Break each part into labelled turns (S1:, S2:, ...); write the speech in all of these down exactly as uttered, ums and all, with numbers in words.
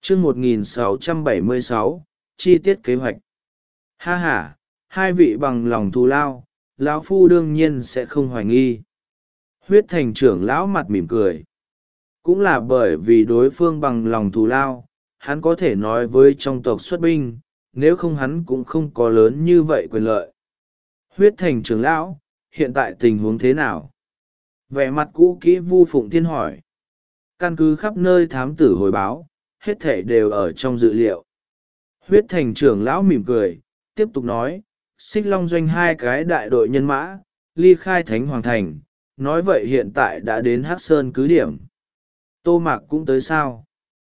S1: chương một nghìn sáu trăm bảy mươi sáu, chi tiết kế hoạch. Ha ha, hai vị bằng lòng thù lao, lão phu đương nhiên sẽ không hoài nghi. Huyết thành trưởng lão mặt mỉm cười. Cũng là bởi vì đối phương bằng lòng thù lao, hắn có thể nói với trong tộc xuất binh, nếu không hắn cũng không có lớn như vậy quyền lợi. Huyết thành trưởng lão, hiện tại tình huống thế nào? Vẻ mặt cũ kỹ Vu Phụng Thiên hỏi. Căn cứ khắp nơi thám tử hồi báo, hết thể đều ở trong dự liệu. Huyết thành trưởng lão mỉm cười, tiếp tục nói, Xích Long doanh hai cái đại đội nhân mã, ly khai Thánh Hoàng Thành, nói vậy hiện tại đã đến Hắc Sơn cứ điểm. Tô Mạc cũng tới sao?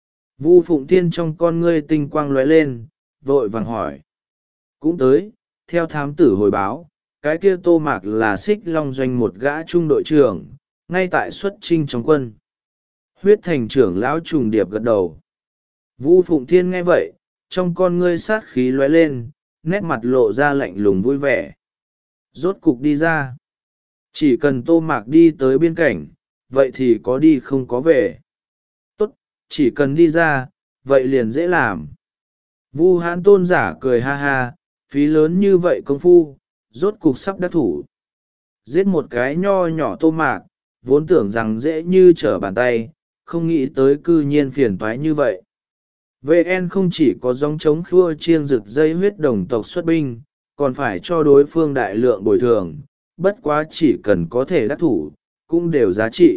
S1: Vu Phụng Thiên trong con ngươi tinh quang lóe lên, vội vàng hỏi. Cũng tới, theo thám tử hồi báo, cái kia Tô Mạc là Xích Long doanh một gã trung đội trưởng, ngay tại xuất chinh trong quân. Huyết thành trưởng lão trùng điệp gật đầu. Vu Phụng Thiên nghe vậy, trong con ngươi sát khí lóe lên, nét mặt lộ ra lạnh lùng vui vẻ. Rốt cục đi ra. Chỉ cần Tô Mạc đi tới biên cảnh, vậy thì có đi không có về. Tốt, chỉ cần đi ra, vậy liền dễ làm. Vu Hãn tôn giả cười ha ha, phí lớn như vậy công phu, rốt cục sắp đắc thủ. Giết một cái nho nhỏ Tô Mạc, vốn tưởng rằng dễ như trở bàn tay, không nghĩ tới cư nhiên phiền toái như vậy. vê en không chỉ có gióng trống khua chiêng rực dây huyết đồng tộc xuất binh, còn phải cho đối phương đại lượng bồi thường, bất quá chỉ cần có thể đắc thủ, cũng đều giá trị.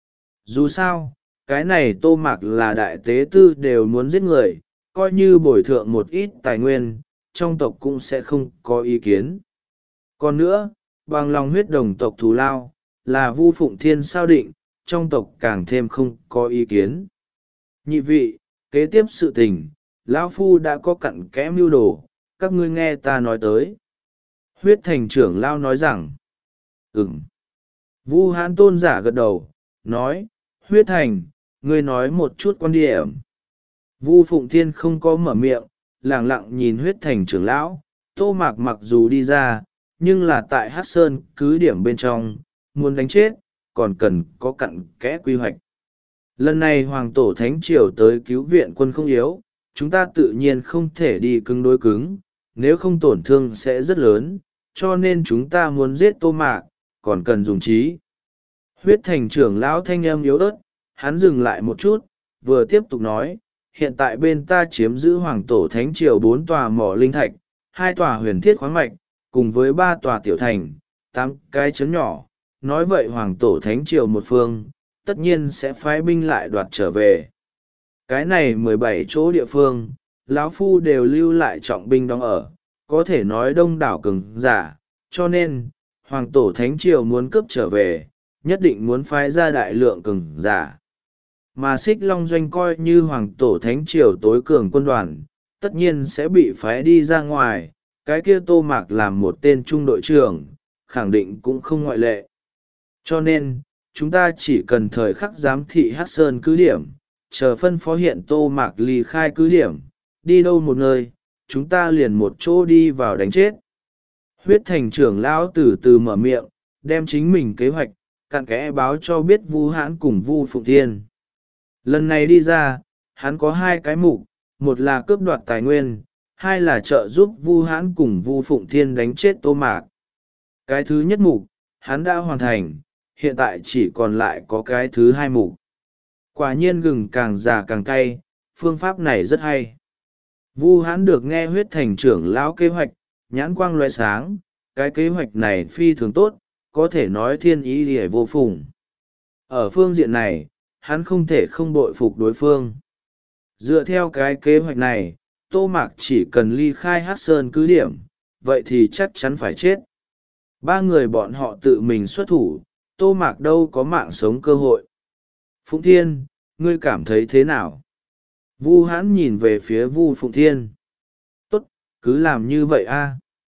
S1: Dù sao, cái này Tô Mạc là đại tế tư đều muốn giết người, coi như bồi thường một ít tài nguyên, trong tộc cũng sẽ không có ý kiến. Còn nữa, bằng lòng huyết đồng tộc thù lao, là Vu Phụng Thiên sao định, trong tộc càng thêm không có ý kiến. Nhị vị, kế tiếp sự tình, lão phu đã có cặn kẽ mưu đồ, các ngươi nghe ta nói tới. Huyết thành trưởng lao nói rằng, ừm. Vu Hãn tôn giả gật đầu, nói, huyết thành, ngươi nói một chút quan điểm. Vu Phụng Thiên không có mở miệng, lẳng lặng nhìn huyết thành trưởng lão. Tô Mạc mặc dù đi ra, nhưng là tại Hắc Sơn cứ điểm bên trong, muốn đánh chết, còn cần có cặn kẽ quy hoạch. Lần này Hoàng Tổ Thánh Triều tới cứu viện quân không yếu, chúng ta tự nhiên không thể đi cứng đối cứng, nếu không tổn thương sẽ rất lớn, cho nên chúng ta muốn giết Tô Mạc, còn cần dùng trí. Huyết thành trưởng lão thanh âm yếu ớt, hắn dừng lại một chút, vừa tiếp tục nói, hiện tại bên ta chiếm giữ Hoàng Tổ Thánh Triều bốn tòa mỏ linh thạch, hai tòa huyền thiết khoáng mạch, cùng với ba tòa tiểu thành, tám cái chấn nhỏ, nói vậy Hoàng Tổ Thánh Triều một phương, tất nhiên sẽ phái binh lại đoạt trở về. Cái này mười bảy chỗ địa phương, lão phu đều lưu lại trọng binh đóng ở, có thể nói đông đảo cường giả, cho nên, Hoàng Tổ Thánh Triều muốn cướp trở về, nhất định muốn phái ra đại lượng cường giả. Mà Xích Long doanh coi như Hoàng Tổ Thánh Triều tối cường quân đoàn, tất nhiên sẽ bị phái đi ra ngoài, cái kia Tô Mạc làm một tên trung đội trưởng, khẳng định cũng không ngoại lệ. Cho nên, chúng ta chỉ cần thời khắc giám thị Hắc Sơn cứ điểm, chờ phân phó hiện Tô Mạc ly khai cứ điểm, đi đâu một nơi, chúng ta liền một chỗ đi vào đánh chết. Huyết thành trưởng lão từ từ mở miệng, đem chính mình kế hoạch, cặn kẽ báo cho biết Vu Hãn cùng Vu Phụng Thiên. Lần này đi ra, hắn có hai cái mục, một là cướp đoạt tài nguyên, hai là trợ giúp Vu Hãn cùng Vu Phụng Thiên đánh chết Tô Mạc. Cái thứ nhất mục, hắn đã hoàn thành, hiện tại chỉ còn lại có cái thứ hai mục. Quả nhiên gừng càng già càng cay, phương pháp này rất hay. Vu Hãn được nghe huyết thành trưởng lão kế hoạch, nhãn quang loe sáng, cái kế hoạch này phi thường tốt, có thể nói thiên ý lìa vô phùng. Ở phương diện này, hắn không thể không bội phục đối phương. Dựa theo cái kế hoạch này, Tô Mạc chỉ cần ly khai Hắc Sơn cứ điểm, vậy thì chắc chắn phải chết. Ba người bọn họ tự mình xuất thủ, Tô Mạc đâu có mạng sống cơ hội. Phụng Thiên, ngươi cảm thấy thế nào? Vu Hãn nhìn về phía Vu Phụng Thiên. Tốt, cứ làm như vậy a.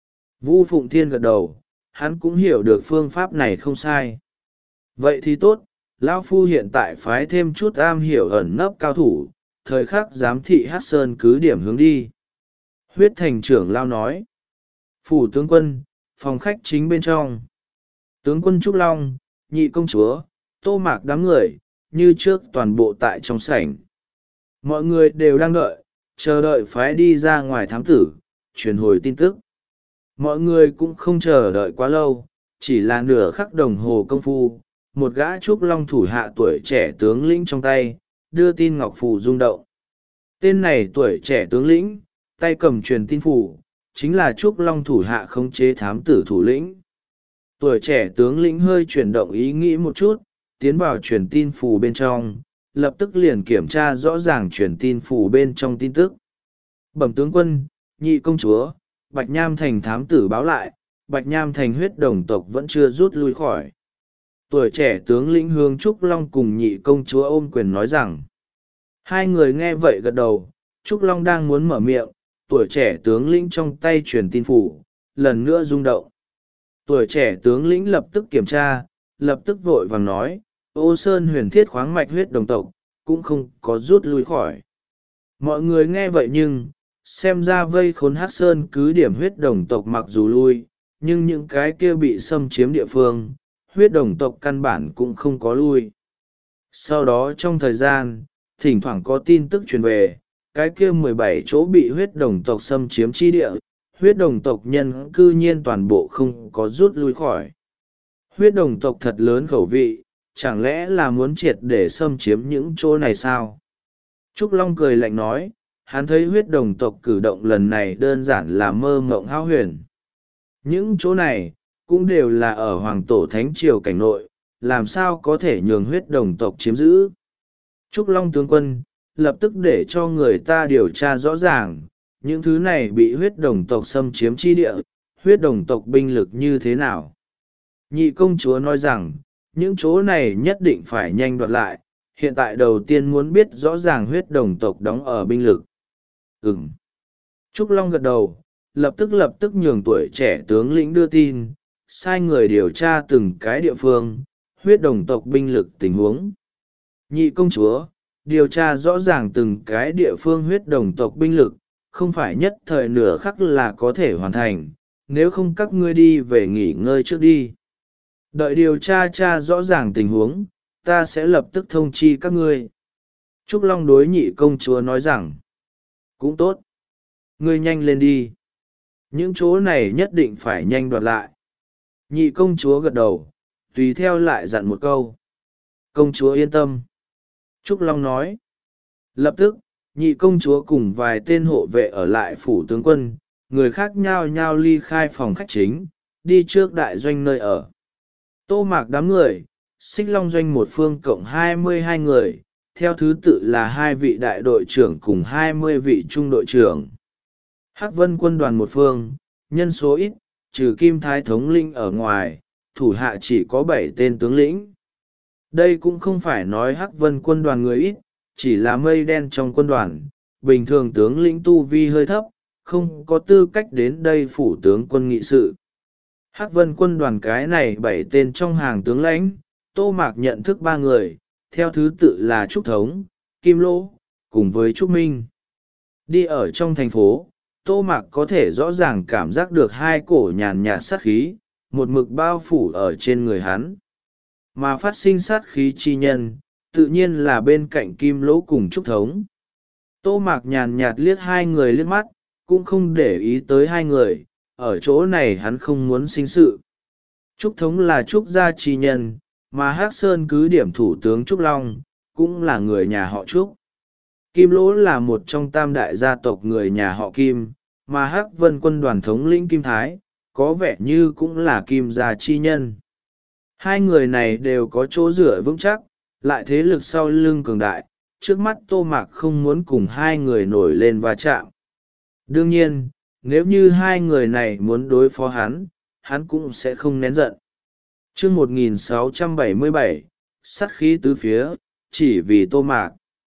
S1: Vu Phụng Thiên gật đầu, hắn cũng hiểu được phương pháp này không sai. Vậy thì tốt, lão phu hiện tại phái thêm chút am hiểu ẩn nấp cao thủ, thời khắc giám thị Hắc Sơn cứ điểm hướng đi. Huyết thành trưởng lao nói. Phủ tướng quân, phòng khách chính bên trong. Tướng quân Trúc Long, nhị công chúa, Tô Mạc đám người, như trước toàn bộ tại trong sảnh. mọi người đều đang đợi, chờ đợi phái đi ra ngoài thám tử truyền hồi tin tức. Mọi người cũng không chờ đợi quá lâu, chỉ là nửa khắc đồng hồ công phu, một gã trúc long thủ hạ tuổi trẻ tướng lĩnh trong tay đưa tin ngọc phù rung động. Tên này tuổi trẻ tướng lĩnh, tay cầm truyền tin phù, chính là trúc long thủ hạ khống chế thám tử thủ lĩnh. Tuổi trẻ tướng lĩnh hơi chuyển động ý nghĩ một chút, tiến vào truyền tin phù bên trong, lập tức liền kiểm tra rõ ràng truyền tin phù bên trong tin tức. Bẩm tướng quân, nhị công chúa, Bạch Nham Thành thám tử báo lại, Bạch Nham Thành huyết đồng tộc vẫn chưa rút lui khỏi. Tuổi trẻ tướng lĩnh hướng Trúc Long cùng nhị công chúa ôm quyền nói rằng. Hai người nghe vậy gật đầu, Trúc Long đang muốn mở miệng, tuổi trẻ tướng lĩnh trong tay truyền tin phủ, lần nữa rung động. Tuổi trẻ tướng lĩnh lập tức kiểm tra, lập tức vội vàng nói, Ô Sơn huyền thiết khoáng mạch huyết đồng tộc, cũng không có rút lui khỏi. Mọi người nghe vậy nhưng, xem ra vây khốn Hắc Sơn cứ điểm huyết đồng tộc mặc dù lui, nhưng những cái kia bị xâm chiếm địa phương, huyết đồng tộc căn bản cũng không có lui. Sau đó trong thời gian, thỉnh thoảng có tin tức truyền về, cái kia mười bảy chỗ bị huyết đồng tộc xâm chiếm chi địa, huyết đồng tộc nhân cư nhiên toàn bộ không có rút lui khỏi. Huyết đồng tộc thật lớn khẩu vị, chẳng lẽ là muốn triệt để xâm chiếm những chỗ này sao? Trúc Long cười lạnh nói, hắn thấy huyết đồng tộc cử động lần này đơn giản là mơ mộng hão huyền. Những chỗ này, cũng đều là ở hoàng tổ thánh triều cảnh nội, làm sao có thể nhường huyết đồng tộc chiếm giữ. Trúc Long tướng quân, lập tức để cho người ta điều tra rõ ràng, những thứ này bị huyết đồng tộc xâm chiếm chi địa, huyết đồng tộc binh lực như thế nào. Nhị công chúa nói rằng, những chỗ này nhất định phải nhanh đoạt lại, hiện tại đầu tiên muốn biết rõ ràng huyết đồng tộc đóng ở binh lực. Ừm. Trúc Long gật đầu, lập tức lập tức nhường tuổi trẻ tướng lĩnh đưa tin, sai người điều tra từng cái địa phương, huyết đồng tộc binh lực tình huống. Nhị công chúa, điều tra rõ ràng từng cái địa phương huyết đồng tộc binh lực, không phải nhất thời nửa khắc là có thể hoàn thành, nếu không các ngươi đi về nghỉ ngơi trước đi. Đợi điều tra tra rõ ràng tình huống, ta sẽ lập tức thông chi các ngươi. Trúc Long đối nhị công chúa nói rằng, cũng tốt. Ngươi nhanh lên đi. Những chỗ này nhất định phải nhanh đoạt lại. Nhị công chúa gật đầu, tùy theo lại dặn một câu. Công chúa yên tâm. Trúc Long nói. Lập tức, nhị công chúa cùng vài tên hộ vệ ở lại phủ tướng quân, người khác nhao nhao ly khai phòng khách chính, đi trước đại doanh nơi ở. Tô Mạc đám người, Xích Long doanh một phương cộng hai mươi hai người, theo thứ tự là hai vị đại đội trưởng cùng hai mươi vị trung đội trưởng. Hắc Vân quân đoàn một phương, nhân số ít, trừ Kim Thái thống lĩnh ở ngoài, thủ hạ chỉ có bảy tên tướng lĩnh. Đây cũng không phải nói Hắc Vân quân đoàn người ít, chỉ là mây đen trong quân đoàn, bình thường tướng lĩnh tu vi hơi thấp, không có tư cách đến đây phủ tướng quân nghị sự. Hắc Vân quân đoàn cái này bảy tên trong hàng tướng lãnh, Tô Mạc nhận thức ba người, theo thứ tự là Trúc Thống, Kim Lỗ, cùng với Trúc Minh. Đi ở trong thành phố, Tô Mạc có thể rõ ràng cảm giác được hai cổ nhàn nhạt sát khí, một mực bao phủ ở trên người hắn. Mà phát sinh sát khí chi nhân, tự nhiên là bên cạnh Kim Lỗ cùng Trúc Thống. Tô Mạc nhàn nhạt liếc hai người liếc mắt, cũng không để ý tới hai người, ở chỗ này hắn không muốn sinh sự. Trúc Thống là Trúc gia chi nhân, mà Hắc Sơn cứ điểm thủ tướng Trúc Long, cũng là người nhà họ Trúc. Kim Lỗ là một trong tam đại gia tộc người nhà họ Kim, mà Hắc Vân quân đoàn thống lĩnh Kim Thái, có vẻ như cũng là Kim gia chi nhân. Hai người này đều có chỗ dựa vững chắc, lại thế lực sau lưng cường đại, trước mắt Tô Mạc không muốn cùng hai người nổi lên va chạm. Đương nhiên, nếu như hai người này muốn đối phó hắn, hắn cũng sẽ không nén giận. Chương một nghìn sáu trăm bảy mươi bảy, sát khí tứ phía, chỉ vì Tô Mạc.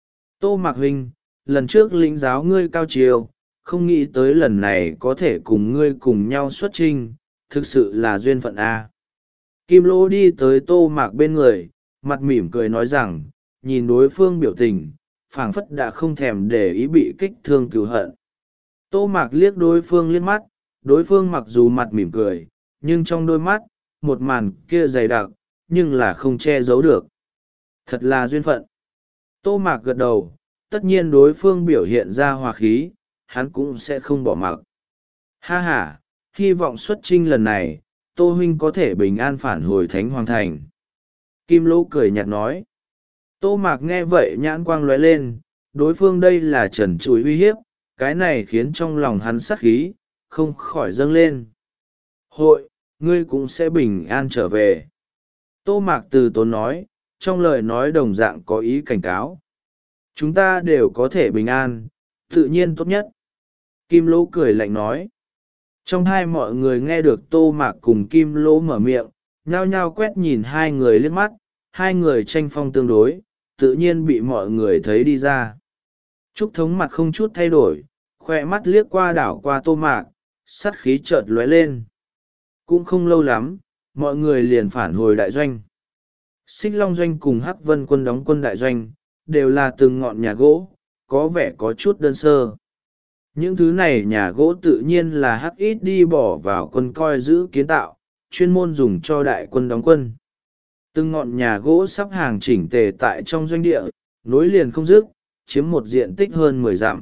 S1: Tô Mạc huynh, lần trước lĩnh giáo ngươi cao chiều, không nghĩ tới lần này có thể cùng ngươi cùng nhau xuất chinh, thực sự là duyên phận A. Kim Lỗ đi tới Tô Mạc bên người, mặt mỉm cười nói rằng, nhìn đối phương biểu tình, phảng phất đã không thèm để ý bị kích thương cừu hận. Tô Mạc liếc đối phương liếc mắt, đối phương mặc dù mặt mỉm cười, nhưng trong đôi mắt, một màn kia dày đặc, nhưng là không che giấu được. Thật là duyên phận. Tô Mạc gật đầu, tất nhiên đối phương biểu hiện ra hòa khí, hắn cũng sẽ không bỏ mặc. Ha ha, hy vọng xuất chinh lần này, Tô huynh có thể bình an phản hồi Thánh Hoàng Thành. Kim Lỗ cười nhạt nói. Tô Mạc nghe vậy nhãn quang lóe lên, đối phương đây là trần trụi uy hiếp, cái này khiến trong lòng hắn sát khí, không khỏi dâng lên. Hội, ngươi cũng sẽ bình an trở về. Tô Mạc từ tốn nói, trong lời nói đồng dạng có ý cảnh cáo. Chúng ta đều có thể bình an, tự nhiên tốt nhất. Kim Lỗ cười lạnh nói. Trong hai mọi người nghe được Tô Mạc cùng Kim Lỗ mở miệng, nhao nhao quét nhìn hai người liếc mắt, hai người tranh phong tương đối, tự nhiên bị mọi người thấy đi ra. Trúc Thống mặt không chút thay đổi, khoe mắt liếc qua đảo qua Tô Mạc, sắt khí chợt lóe lên. Cũng không lâu lắm, mọi người liền phản hồi đại doanh. Xích Long Doanh cùng Hắc Vân Quân đóng quân đại doanh, đều là từng ngọn nhà gỗ, có vẻ có chút đơn sơ. Những thứ này nhà gỗ tự nhiên là Hắc ít đi bỏ vào quân coi giữ kiến tạo, chuyên môn dùng cho đại quân đóng quân. Từng ngọn nhà gỗ sắp hàng chỉnh tề tại trong doanh địa, nối liền không dứt, chiếm một diện tích hơn mười dặm.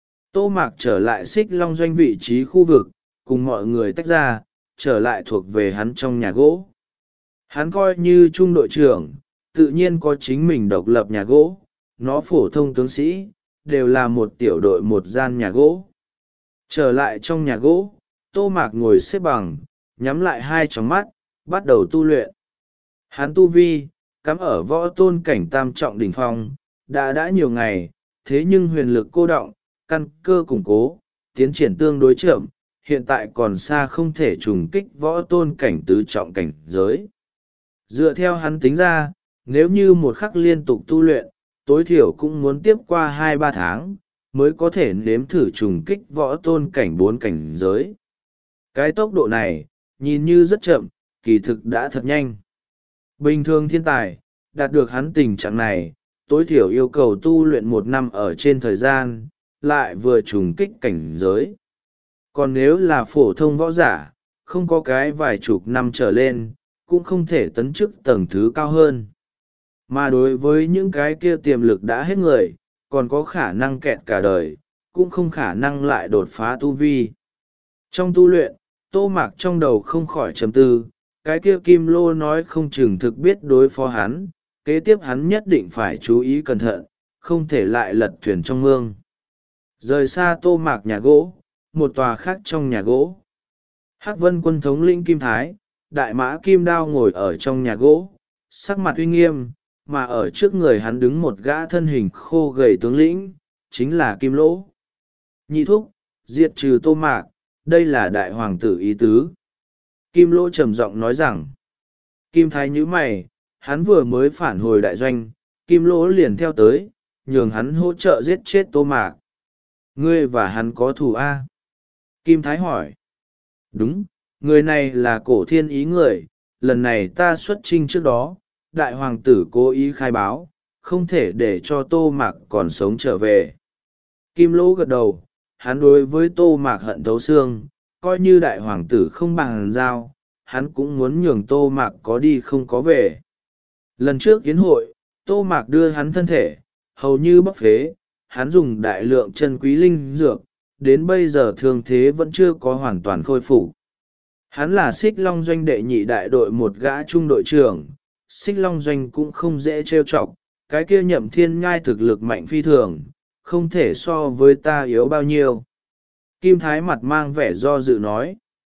S1: Tô Mạc trở lại Xích Long Doanh vị trí khu vực, cùng mọi người tách ra, trở lại thuộc về hắn trong nhà gỗ. Hắn coi như trung đội trưởng, tự nhiên có chính mình độc lập nhà gỗ, nó phổ thông tướng sĩ, đều là một tiểu đội một gian nhà gỗ. Trở lại trong nhà gỗ, Tô Mạc ngồi xếp bằng, nhắm lại hai tròng mắt, bắt đầu tu luyện. Hắn tu vi, cắm ở võ tôn cảnh tam trọng đỉnh phong, đã đã nhiều ngày, thế nhưng huyền lực cô đọng, căn cơ củng cố, tiến triển tương đối chậm, hiện tại còn xa không thể trùng kích võ tôn cảnh tứ trọng cảnh giới. Dựa theo hắn tính ra, nếu như một khắc liên tục tu luyện, tối thiểu cũng muốn tiếp qua hai ba tháng, mới có thể nếm thử trùng kích võ tôn cảnh bốn cảnh giới. Cái tốc độ này, nhìn như rất chậm, kỳ thực đã thật nhanh. Bình thường thiên tài, đạt được hắn tình trạng này, tối thiểu yêu cầu tu luyện một năm ở trên thời gian, lại vừa trùng kích cảnh giới. Còn nếu là phổ thông võ giả, không có cái vài chục năm trở lên, cũng không thể tấn chức tầng thứ cao hơn. Mà đối với những cái kia tiềm lực đã hết người, còn có khả năng kẹt cả đời, cũng không khả năng lại đột phá tu vi. Trong tu luyện, Tô Mạc trong đầu không khỏi trầm tư, cái kia Kim Lô nói không chừng thực biết đối phó hắn, kế tiếp hắn nhất định phải chú ý cẩn thận, không thể lại lật thuyền trong mương. Rời xa Tô Mạc nhà gỗ, một tòa khác trong nhà gỗ. Hắc Vân Quân thống lĩnh Kim Thái, đại mã Kim Đao ngồi ở trong nhà gỗ, sắc mặt uy nghiêm, mà ở trước người hắn đứng một gã thân hình khô gầy tướng lĩnh, chính là Kim Lỗ. Nhị thúc, diệt trừ Tô Mạc, đây là đại hoàng tử ý tứ. Kim Lỗ trầm giọng nói rằng, Kim Thái nhíu mày, hắn vừa mới phản hồi đại doanh, Kim Lỗ liền theo tới, nhường hắn hỗ trợ giết chết Tô Mạc. Ngươi và hắn có thù a? Kim Thái hỏi. Đúng, người này là cổ thiên ý người, lần này ta xuất chinh trước đó, đại hoàng tử cố ý khai báo, không thể để cho Tô Mạc còn sống trở về. Kim Lỗ gật đầu, hắn đối với Tô Mạc hận thấu xương, coi như đại hoàng tử không bằng giao, hắn cũng muốn nhường Tô Mạc có đi không có về. Lần trước kiến hội, Tô Mạc đưa hắn thân thể, hầu như bóc phế, hắn dùng đại lượng chân quý linh dược, đến bây giờ thương thế vẫn chưa có hoàn toàn khôi phục. Hắn là Xích Long Doanh đệ nhị đại đội một gã trung đội trưởng, Xích Long Doanh cũng không dễ trêu chọc, cái kia Nhậm Thiên Nhai thực lực mạnh phi thường, không thể so với ta yếu bao nhiêu. Kim Thái mặt mang vẻ do dự nói.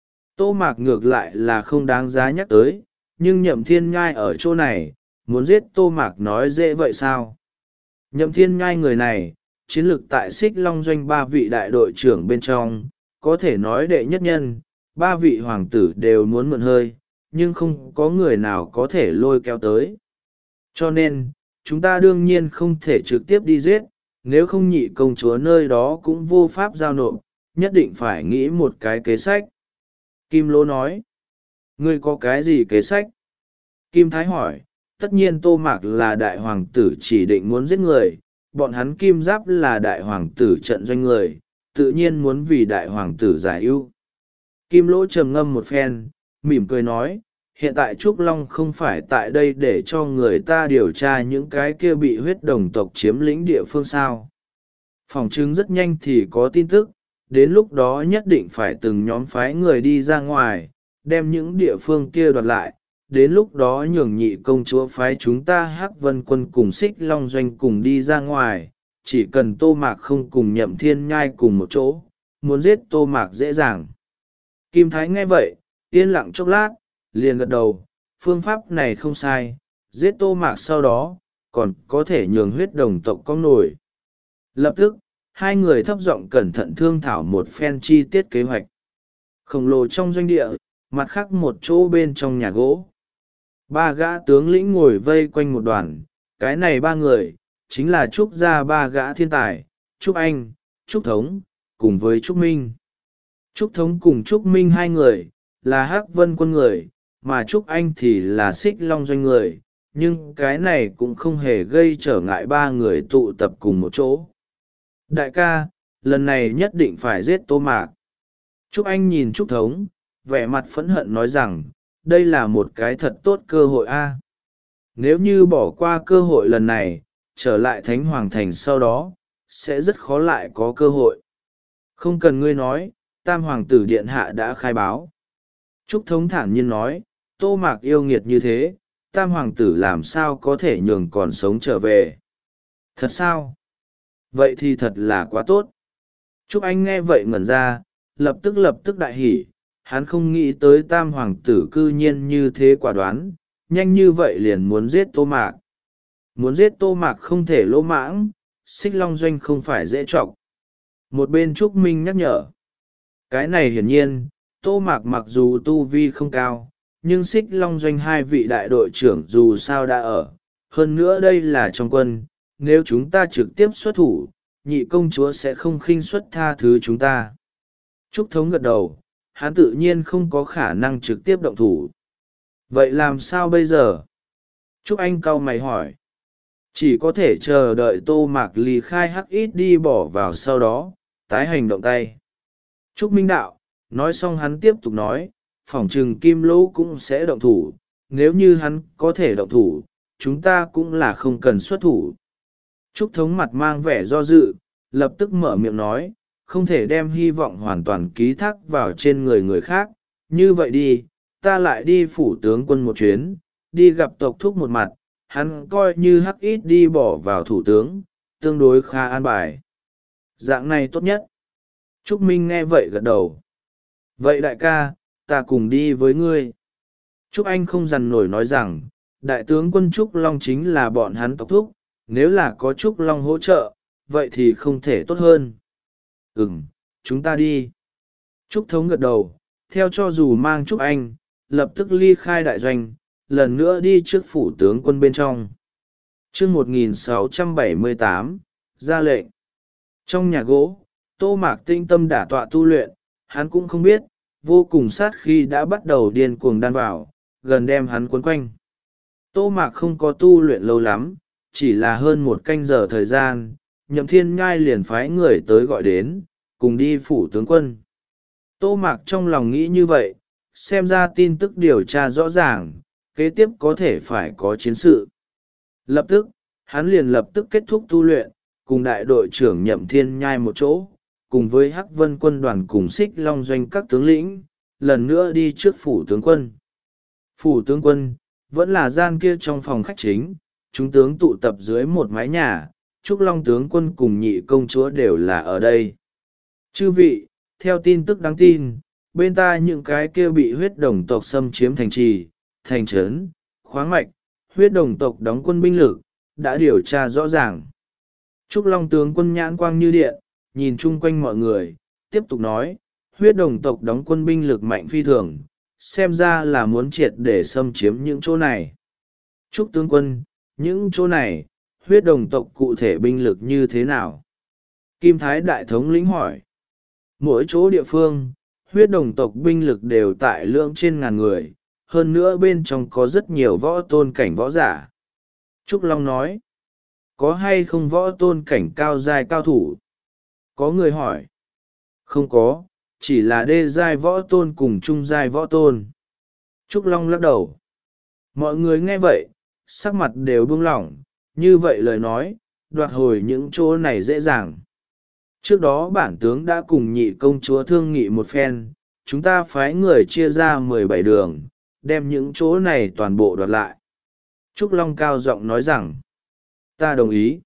S1: Tô Mạc ngược lại là không đáng giá nhắc tới, nhưng Nhậm Thiên Nhai ở chỗ này, muốn giết Tô Mạc nói dễ vậy sao? Nhậm Thiên Nhai người này, chiến lược tại Xích Long Doanh ba vị đại đội trưởng bên trong, có thể nói đệ nhất nhân, ba vị hoàng tử đều muốn mượn hơi, nhưng không có người nào có thể lôi kéo tới. Cho nên, chúng ta đương nhiên không thể trực tiếp đi giết, nếu không nhị công chúa nơi đó cũng vô pháp giao nộp, nhất định phải nghĩ một cái kế sách. Kim Lỗ nói, ngươi có cái gì kế sách? Kim Thái hỏi, tất nhiên Tô Mạc là đại hoàng tử chỉ định muốn giết người, bọn hắn Kim Giáp là đại hoàng tử trận doanh người, tự nhiên muốn vì đại hoàng tử giải ưu. Kim Lỗ trầm ngâm một phen, mỉm cười nói, hiện tại Trúc Long không phải tại đây để cho người ta điều tra những cái kia bị huyết đồng tộc chiếm lĩnh địa phương sao. phỏng chứng rất nhanh thì có tin tức, đến lúc đó nhất định phải từng nhóm phái người đi ra ngoài, đem những địa phương kia đoạt lại, đến lúc đó nhường nhị công chúa phái chúng ta Hắc Vân quân cùng Xích Long doanh cùng đi ra ngoài, chỉ cần Tô Mạc không cùng Nhậm Thiên Nhai cùng một chỗ, muốn giết Tô Mạc dễ dàng. Kim Thái nghe vậy, yên lặng chốc lát, liền gật đầu, phương pháp này không sai, giết Tô Mạc sau đó, còn có thể nhường huyết đồng tộc có nổi. Lập tức, hai người thấp giọng cẩn thận thương thảo một phen chi tiết kế hoạch. Khổng lồ trong doanh địa, mặt khác một chỗ bên trong nhà gỗ. Ba gã tướng lĩnh ngồi vây quanh một đoàn, cái này ba người, chính là Trúc gia ba gã thiên tài, Trúc Anh, Trúc Thống, cùng với Trúc Minh. Trúc Thống cùng Trúc Minh hai người, là Hắc Vân quân người, mà Trúc Anh thì là Xích Long doanh người, nhưng cái này cũng không hề gây trở ngại ba người tụ tập cùng một chỗ. Đại ca, lần này nhất định phải giết Tô Mạc. Trúc Anh nhìn Trúc Thống, vẻ mặt phẫn hận nói rằng, đây là một cái thật tốt cơ hội a. Nếu như bỏ qua cơ hội lần này, trở lại Thánh Hoàng Thành sau đó, sẽ rất khó lại có cơ hội. Không cần ngươi nói, Tam Hoàng tử Điện Hạ đã khai báo. Trúc Thống thản nhiên nói, Tô Mạc yêu nghiệt như thế, Tam Hoàng tử làm sao có thể nhường còn sống trở về. Thật sao? Vậy thì thật là quá tốt. Trúc Anh nghe vậy ngẩn ra, lập tức lập tức đại hỉ, hắn không nghĩ tới Tam Hoàng tử cư nhiên như thế quả đoán, nhanh như vậy liền muốn giết Tô Mạc. Muốn giết Tô Mạc không thể lỗ mãng, Xích Long doanh không phải dễ trọc. Một bên Trúc Minh nhắc nhở. Cái này hiển nhiên, Tô Mạc mặc dù tu vi không cao, nhưng Xích Long doanh hai vị đại đội trưởng dù sao đã ở. Hơn nữa đây là trong quân, nếu chúng ta trực tiếp xuất thủ, nhị công chúa sẽ không khinh suất tha thứ chúng ta. Trúc Thống gật đầu, hắn tự nhiên không có khả năng trực tiếp động thủ. Vậy làm sao bây giờ? Trúc Anh cau mày hỏi. Chỉ có thể chờ đợi Tô Mạc ly khai hắc ít đi bỏ vào sau đó, tái hành động tay. Trúc Minh đạo, nói xong hắn tiếp tục nói, phỏng chừng Kim Lỗ cũng sẽ động thủ, nếu như hắn có thể động thủ, chúng ta cũng là không cần xuất thủ. Trúc Thống mặt mang vẻ do dự, lập tức mở miệng nói, không thể đem hy vọng hoàn toàn ký thác vào trên người người khác, như vậy đi, ta lại đi phủ tướng quân một chuyến, đi gặp tộc thúc một mặt, hắn coi như hắc ít đi bỏ vào thủ tướng, tương đối khá an bài. Dạng này tốt nhất. Trúc Minh nghe vậy gật đầu. Vậy đại ca, ta cùng đi với ngươi. Trúc Anh không dằn nổi nói rằng, đại tướng quân Trúc Long chính là bọn hắn tộc thúc, nếu là có Trúc Long hỗ trợ, vậy thì không thể tốt hơn. Ừm, chúng ta đi. Trúc Thống gật đầu, theo cho dù mang Trúc Anh, lập tức ly khai đại doanh, lần nữa đi trước phủ tướng quân bên trong. chương một nghìn sáu trăm bảy mươi tám, ra lệnh. Trong nhà gỗ, Tô Mạc tinh tâm đả tọa tu luyện, hắn cũng không biết, vô cùng sát khi đã bắt đầu điên cuồng đan vào, gần đem hắn cuốn quanh. Tô Mạc không có tu luyện lâu lắm, chỉ là hơn một canh giờ thời gian, Nhậm Thiên Nhai liền phái người tới gọi đến, cùng đi phủ tướng quân. Tô Mạc trong lòng nghĩ như vậy, xem ra tin tức điều tra rõ ràng, kế tiếp có thể phải có chiến sự. Lập tức, hắn liền lập tức kết thúc tu luyện, cùng đại đội trưởng Nhậm Thiên Nhai một chỗ, cùng với Hắc Vân quân đoàn cùng Xích Long doanh các tướng lĩnh, lần nữa đi trước phủ tướng quân. Phủ tướng quân, vẫn là gian kia trong phòng khách chính, chúng tướng tụ tập dưới một mái nhà, Trúc Long tướng quân cùng nhị công chúa đều là ở đây. Chư vị, theo tin tức đáng tin, bên ta những cái kia bị huyết đồng tộc xâm chiếm thành trì, thành trấn, khoáng mạch, huyết đồng tộc đóng quân binh lực, đã điều tra rõ ràng. Trúc Long tướng quân nhãn quang như điện, nhìn chung quanh mọi người, tiếp tục nói, huyết đồng tộc đóng quân binh lực mạnh phi thường, xem ra là muốn triệt để xâm chiếm những chỗ này. Trúc tướng quân, những chỗ này, huyết đồng tộc cụ thể binh lực như thế nào? Kim Thái Đại thống lĩnh hỏi. Mỗi chỗ địa phương, huyết đồng tộc binh lực đều tại lượng trên ngàn người, hơn nữa bên trong có rất nhiều võ tôn cảnh võ giả. Trúc Long nói, có hay không võ tôn cảnh cao giai cao thủ? Có người hỏi. Không có, chỉ là đê giai võ tôn cùng trung giai võ tôn. Trúc Long lắc đầu. Mọi người nghe vậy, sắc mặt đều buông lỏng, như vậy lời nói, đoạt hồi những chỗ này dễ dàng. Trước đó bản tướng đã cùng nhị công chúa thương nghị một phen, chúng ta phái người chia ra mười bảy đường, đem những chỗ này toàn bộ đoạt lại. Trúc Long cao giọng nói rằng, ta đồng ý,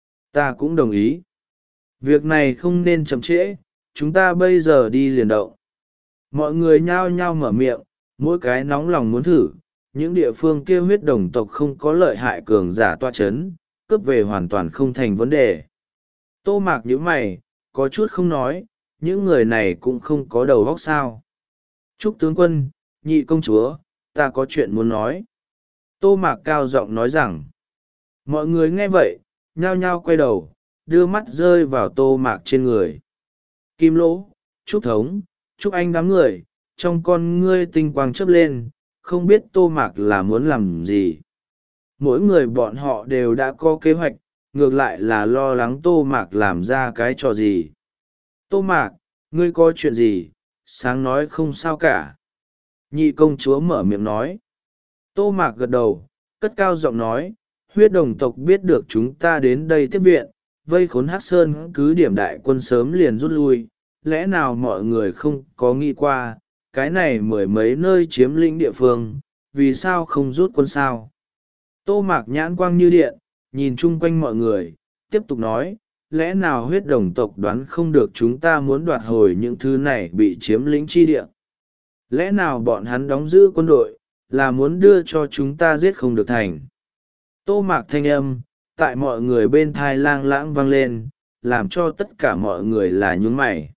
S1: ta cũng đồng ý. Việc này không nên chậm trễ, chúng ta bây giờ đi liền động. Mọi người nhao nhao mở miệng, mỗi cái nóng lòng muốn thử, những địa phương kia huyết đồng tộc không có lợi hại cường giả toa chấn, cướp về hoàn toàn không thành vấn đề. Tô Mạc nhíu mày, có chút không nói, những người này cũng không có đầu óc sao. Trúc tướng quân, nhị công chúa, ta có chuyện muốn nói. Tô Mạc cao giọng nói rằng, mọi người nghe vậy, nhao nhao quay đầu, đưa mắt rơi vào Tô Mạc trên người. Kim Lỗ, Trúc Thống, Trúc Anh đám người, trong con ngươi tinh quang chớp lên, không biết Tô Mạc là muốn làm gì. Mỗi người bọn họ đều đã có kế hoạch, ngược lại là lo lắng Tô Mạc làm ra cái trò gì. Tô Mạc, ngươi có chuyện gì, sáng nói không sao cả. Nhị công chúa mở miệng nói. Tô Mạc gật đầu, cất cao giọng nói, huyết đồng tộc biết được chúng ta đến đây tiếp viện, vây khốn Hắc Sơn cứ điểm đại quân sớm liền rút lui, lẽ nào mọi người không có nghĩ qua, cái này mười mấy nơi chiếm lĩnh địa phương, vì sao không rút quân sao? Tô Mạc nhãn quang như điện, nhìn chung quanh mọi người, tiếp tục nói, lẽ nào huyết đồng tộc đoán không được chúng ta muốn đoạt hồi những thứ này bị chiếm lĩnh chi địa? Lẽ nào bọn hắn đóng giữ quân đội, là muốn đưa cho chúng ta giết không được thành? Tô Mạc thanh âm, tại mọi người bên thai lang lãng vang lên, làm cho tất cả mọi người là nhún mày.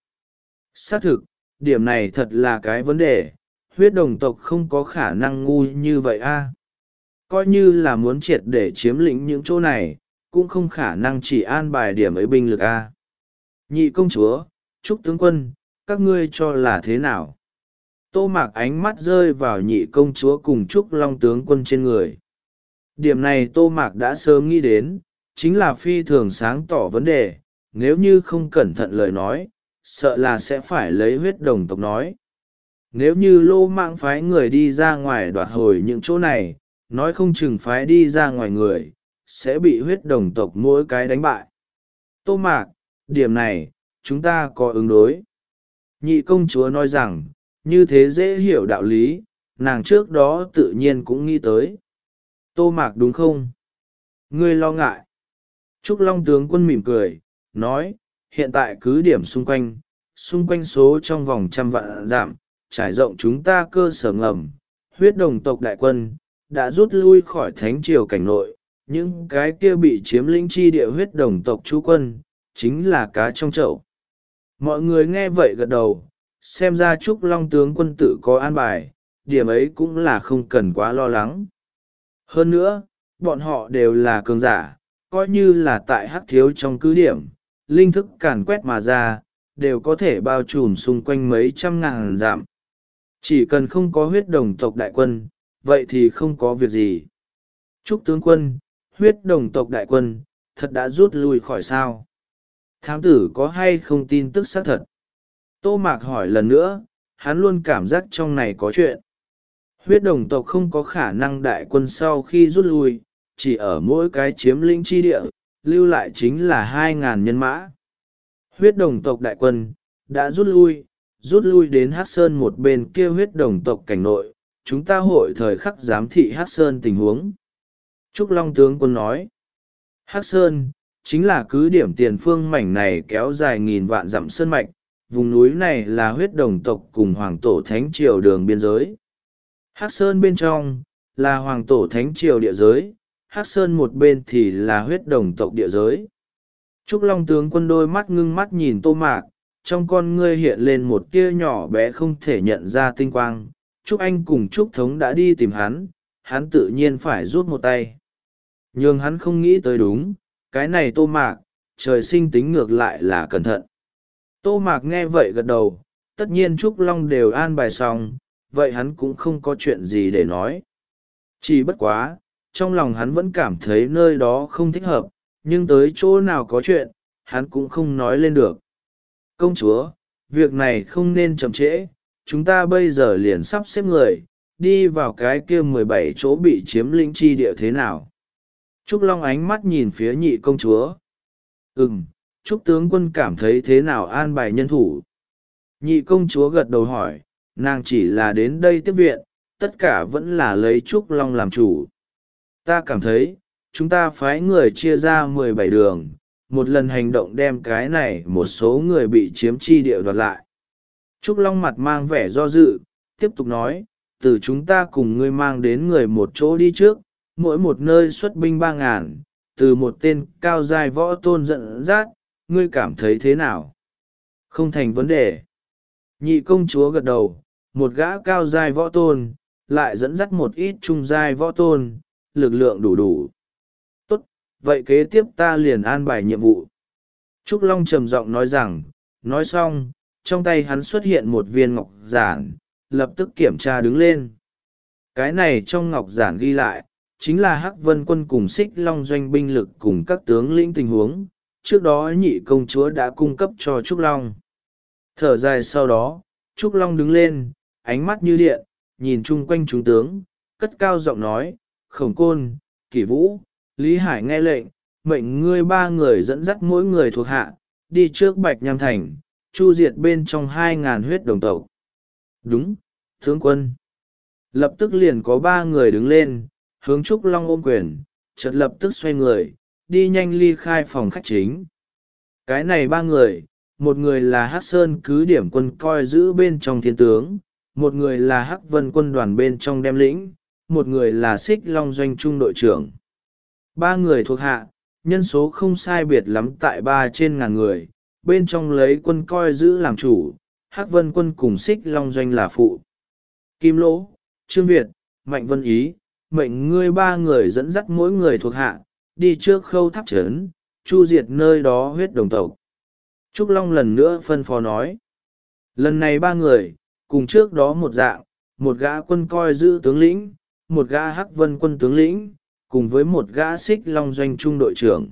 S1: Xác thực, điểm này thật là cái vấn đề, huyết đồng tộc không có khả năng ngu như vậy a. Coi như là muốn triệt để chiếm lĩnh những chỗ này, cũng không khả năng chỉ an bài điểm ấy binh lực a. Nhị công chúa, Trúc tướng quân, các ngươi cho là thế nào? Tô Mạc ánh mắt rơi vào nhị công chúa cùng Trúc Long tướng quân trên người. Điểm này Tô Mạc đã sớm nghĩ đến, chính là phi thường sáng tỏ vấn đề, nếu như không cẩn thận lời nói, sợ là sẽ phải lấy huyết đồng tộc nói. Nếu như Lô Mạng phái người đi ra ngoài đoạt hồi những chỗ này, nói không chừng phái đi ra ngoài người, sẽ bị huyết đồng tộc mỗi cái đánh bại. Tô Mạc, điểm này, chúng ta có ứng đối. Nhị công chúa nói rằng, như thế dễ hiểu đạo lý, nàng trước đó tự nhiên cũng nghĩ tới. Tô Mạc đúng không? Ngươi lo ngại. Trúc Long tướng quân mỉm cười, nói, hiện tại cứ điểm xung quanh, xung quanh số trong vòng trăm vạn giảm, trải rộng chúng ta cơ sở ngầm, huyết đồng tộc đại quân, đã rút lui khỏi thánh triều cảnh nội, những cái kia bị chiếm lĩnh chi địa huyết đồng tộc chú quân, chính là cá trong chậu. Mọi người nghe vậy gật đầu, xem ra Trúc Long tướng quân tự có an bài, điểm ấy cũng là không cần quá lo lắng. Hơn nữa, bọn họ đều là cường giả, coi như là tại hắc thiếu trong cứ điểm, linh thức càn quét mà ra, đều có thể bao trùm xung quanh mấy trăm ngàn dặm. Chỉ cần không có huyết đồng tộc đại quân, vậy thì không có việc gì. Trúc tướng quân, huyết đồng tộc đại quân, thật đã rút lui khỏi sao? Thám tử có hay không tin tức xác thật? Tô Mạc hỏi lần nữa, hắn luôn cảm giác trong này có chuyện. Huyết đồng tộc không có khả năng đại quân sau khi rút lui, chỉ ở mỗi cái chiếm lĩnh chi địa, lưu lại chính là hai ngàn nhân mã. Huyết đồng tộc đại quân, đã rút lui, rút lui đến Hắc Sơn một bên kia huyết đồng tộc cảnh nội, chúng ta hội thời khắc giám thị Hắc Sơn tình huống. Trúc Long tướng quân nói, Hắc Sơn, chính là cứ điểm tiền phương mảnh này kéo dài nghìn vạn dặm sơn mạch, vùng núi này là huyết đồng tộc cùng hoàng tổ thánh triều đường biên giới. Hắc Sơn bên trong, là hoàng tổ thánh triều địa giới, Hắc Sơn một bên thì là huyết đồng tộc địa giới. Trúc Long tướng quân đôi mắt ngưng mắt nhìn Tô Mạc, trong con ngươi hiện lên một tia nhỏ bé không thể nhận ra tinh quang. Trúc Anh cùng Trúc Thống đã đi tìm hắn, hắn tự nhiên phải rút một tay. Nhưng hắn không nghĩ tới đúng, cái này Tô Mạc, trời sinh tính ngược lại là cẩn thận. Tô Mạc nghe vậy gật đầu, tất nhiên Trúc Long đều an bài xong, vậy hắn cũng không có chuyện gì để nói. Chỉ bất quá, trong lòng hắn vẫn cảm thấy nơi đó không thích hợp, nhưng tới chỗ nào có chuyện, hắn cũng không nói lên được. Công chúa, việc này không nên chậm trễ, chúng ta bây giờ liền sắp xếp người, đi vào cái kia mười bảy chỗ bị chiếm lĩnh chi địa thế nào. Trúc Long ánh mắt nhìn phía nhị công chúa. Ừm, Trúc tướng quân cảm thấy thế nào an bài nhân thủ? Nhị công chúa gật đầu hỏi, nàng chỉ là đến đây tiếp viện, tất cả vẫn là lấy Trúc Long làm chủ. Ta cảm thấy, chúng ta phái người chia ra mười bảy đường, một lần hành động đem cái này một số người bị chiếm chi địa đoạt lại. Trúc Long mặt mang vẻ do dự, tiếp tục nói, từ chúng ta cùng ngươi mang đến người một chỗ đi trước, mỗi một nơi xuất binh ba ngàn, từ một tên cao giai võ tôn dẫn dắt, ngươi cảm thấy thế nào? Không thành vấn đề. Nhị công chúa gật đầu, một gã cao giai võ tôn, lại dẫn dắt một ít trung giai võ tôn, lực lượng đủ đủ. Tốt, vậy kế tiếp ta liền an bài nhiệm vụ. Trúc Long trầm giọng nói rằng, nói xong, trong tay hắn xuất hiện một viên ngọc giản, lập tức kiểm tra đứng lên. Cái này trong ngọc giản ghi lại, chính là Hắc Vân Quân cùng Xích Long doanh binh lực cùng các tướng lĩnh tình huống, trước đó nhị công chúa đã cung cấp cho Trúc Long. Thở dài sau đó, Trúc Long đứng lên, ánh mắt như điện, nhìn chung quanh chúng tướng, cất cao giọng nói, Khổng Côn, Kỷ Vũ, Lý Hải nghe lệnh, mệnh ngươi ba người dẫn dắt mỗi người thuộc hạ, đi trước Bạch Nham Thành, chu diệt bên trong hai ngàn huyết đồng tộc. Đúng, tướng quân. Lập tức liền có ba người đứng lên, hướng Trúc Long ôm quyền, chợt lập tức xoay người, đi nhanh ly khai phòng khách chính. Cái này ba người, một người là Hắc Sơn cứ điểm quân coi giữ bên trong thiên tướng, một người là Hắc Vân quân đoàn bên trong đem lĩnh, một người là Xích Long doanh trung đội trưởng. Ba người thuộc hạ, nhân số không sai biệt lắm tại ba trên ngàn người, bên trong lấy quân coi giữ làm chủ, Hắc Vân quân cùng Xích Long doanh là phụ. Kim Lỗ, Trương Việt, Mạnh Vân Ý, mệnh ngươi ba người dẫn dắt mỗi người thuộc hạ, đi trước Khâu Tháp trấn, chu diệt nơi đó huyết đồng tộc. Trúc Long lần nữa phân phó nói. Lần này ba người, cùng trước đó một dạng, một gã quân coi giữ tướng lĩnh, một gã Hắc Vân quân tướng lĩnh, cùng với một gã Xích Long doanh trung đội trưởng.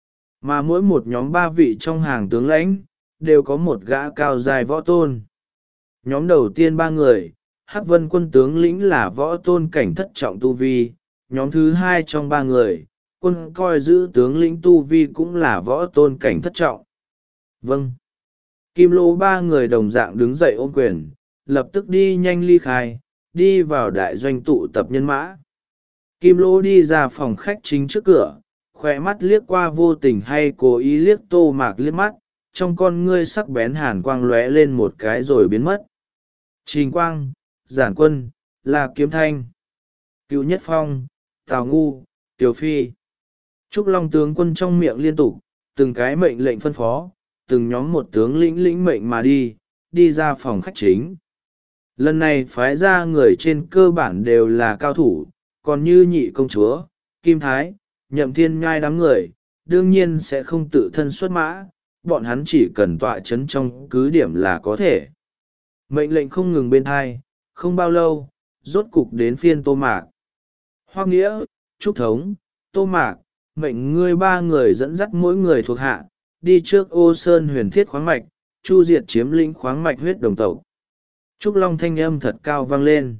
S1: Mà mỗi một nhóm ba vị trong hàng tướng lãnh, đều có một gã cao dài võ tôn. Nhóm đầu tiên ba người, Hắc Vân quân tướng lĩnh là võ tôn cảnh thất trọng tu vi, nhóm thứ hai trong ba người, quân coi giữ tướng lĩnh tu vi cũng là võ tôn cảnh thất trọng. Vâng. Kim Lỗ ba người đồng dạng đứng dậy ôm quyền, lập tức đi nhanh ly khai, đi vào đại doanh tụ tập nhân mã. Kim Lỗ đi ra phòng khách chính trước cửa, khoe mắt liếc qua vô tình hay cố ý liếc Tô Mạc liếc mắt, trong con ngươi sắc bén hàn quang lóe lên một cái rồi biến mất. Trình Quang, Giản Quân, là Kiếm Thanh, Cựu Nhất Phong, Tào Ngu, Tiểu Phi. Trúc Long tướng quân trong miệng liên tục, từng cái mệnh lệnh phân phó, từng nhóm một tướng lĩnh lĩnh mệnh mà đi, đi ra phòng khách chính. Lần này phái ra người trên cơ bản đều là cao thủ, còn như nhị công chúa, Kim Thái, Nhậm Thiên Nhai đám người, đương nhiên sẽ không tự thân xuất mã, bọn hắn chỉ cần tọa chấn trong cứ điểm là có thể. Mệnh lệnh không ngừng bên thai, không bao lâu, rốt cục đến phiên Tô Mạc. Hoắc Nghĩa, Trúc Thống, Tô Mạc, mệnh ngươi ba người dẫn dắt mỗi người thuộc hạ, đi trước Ô Sơn huyền thiết khoáng mạch, chu diệt chiếm lĩnh khoáng mạch huyết đồng tộc. Trúc Long thanh âm thật cao vang lên.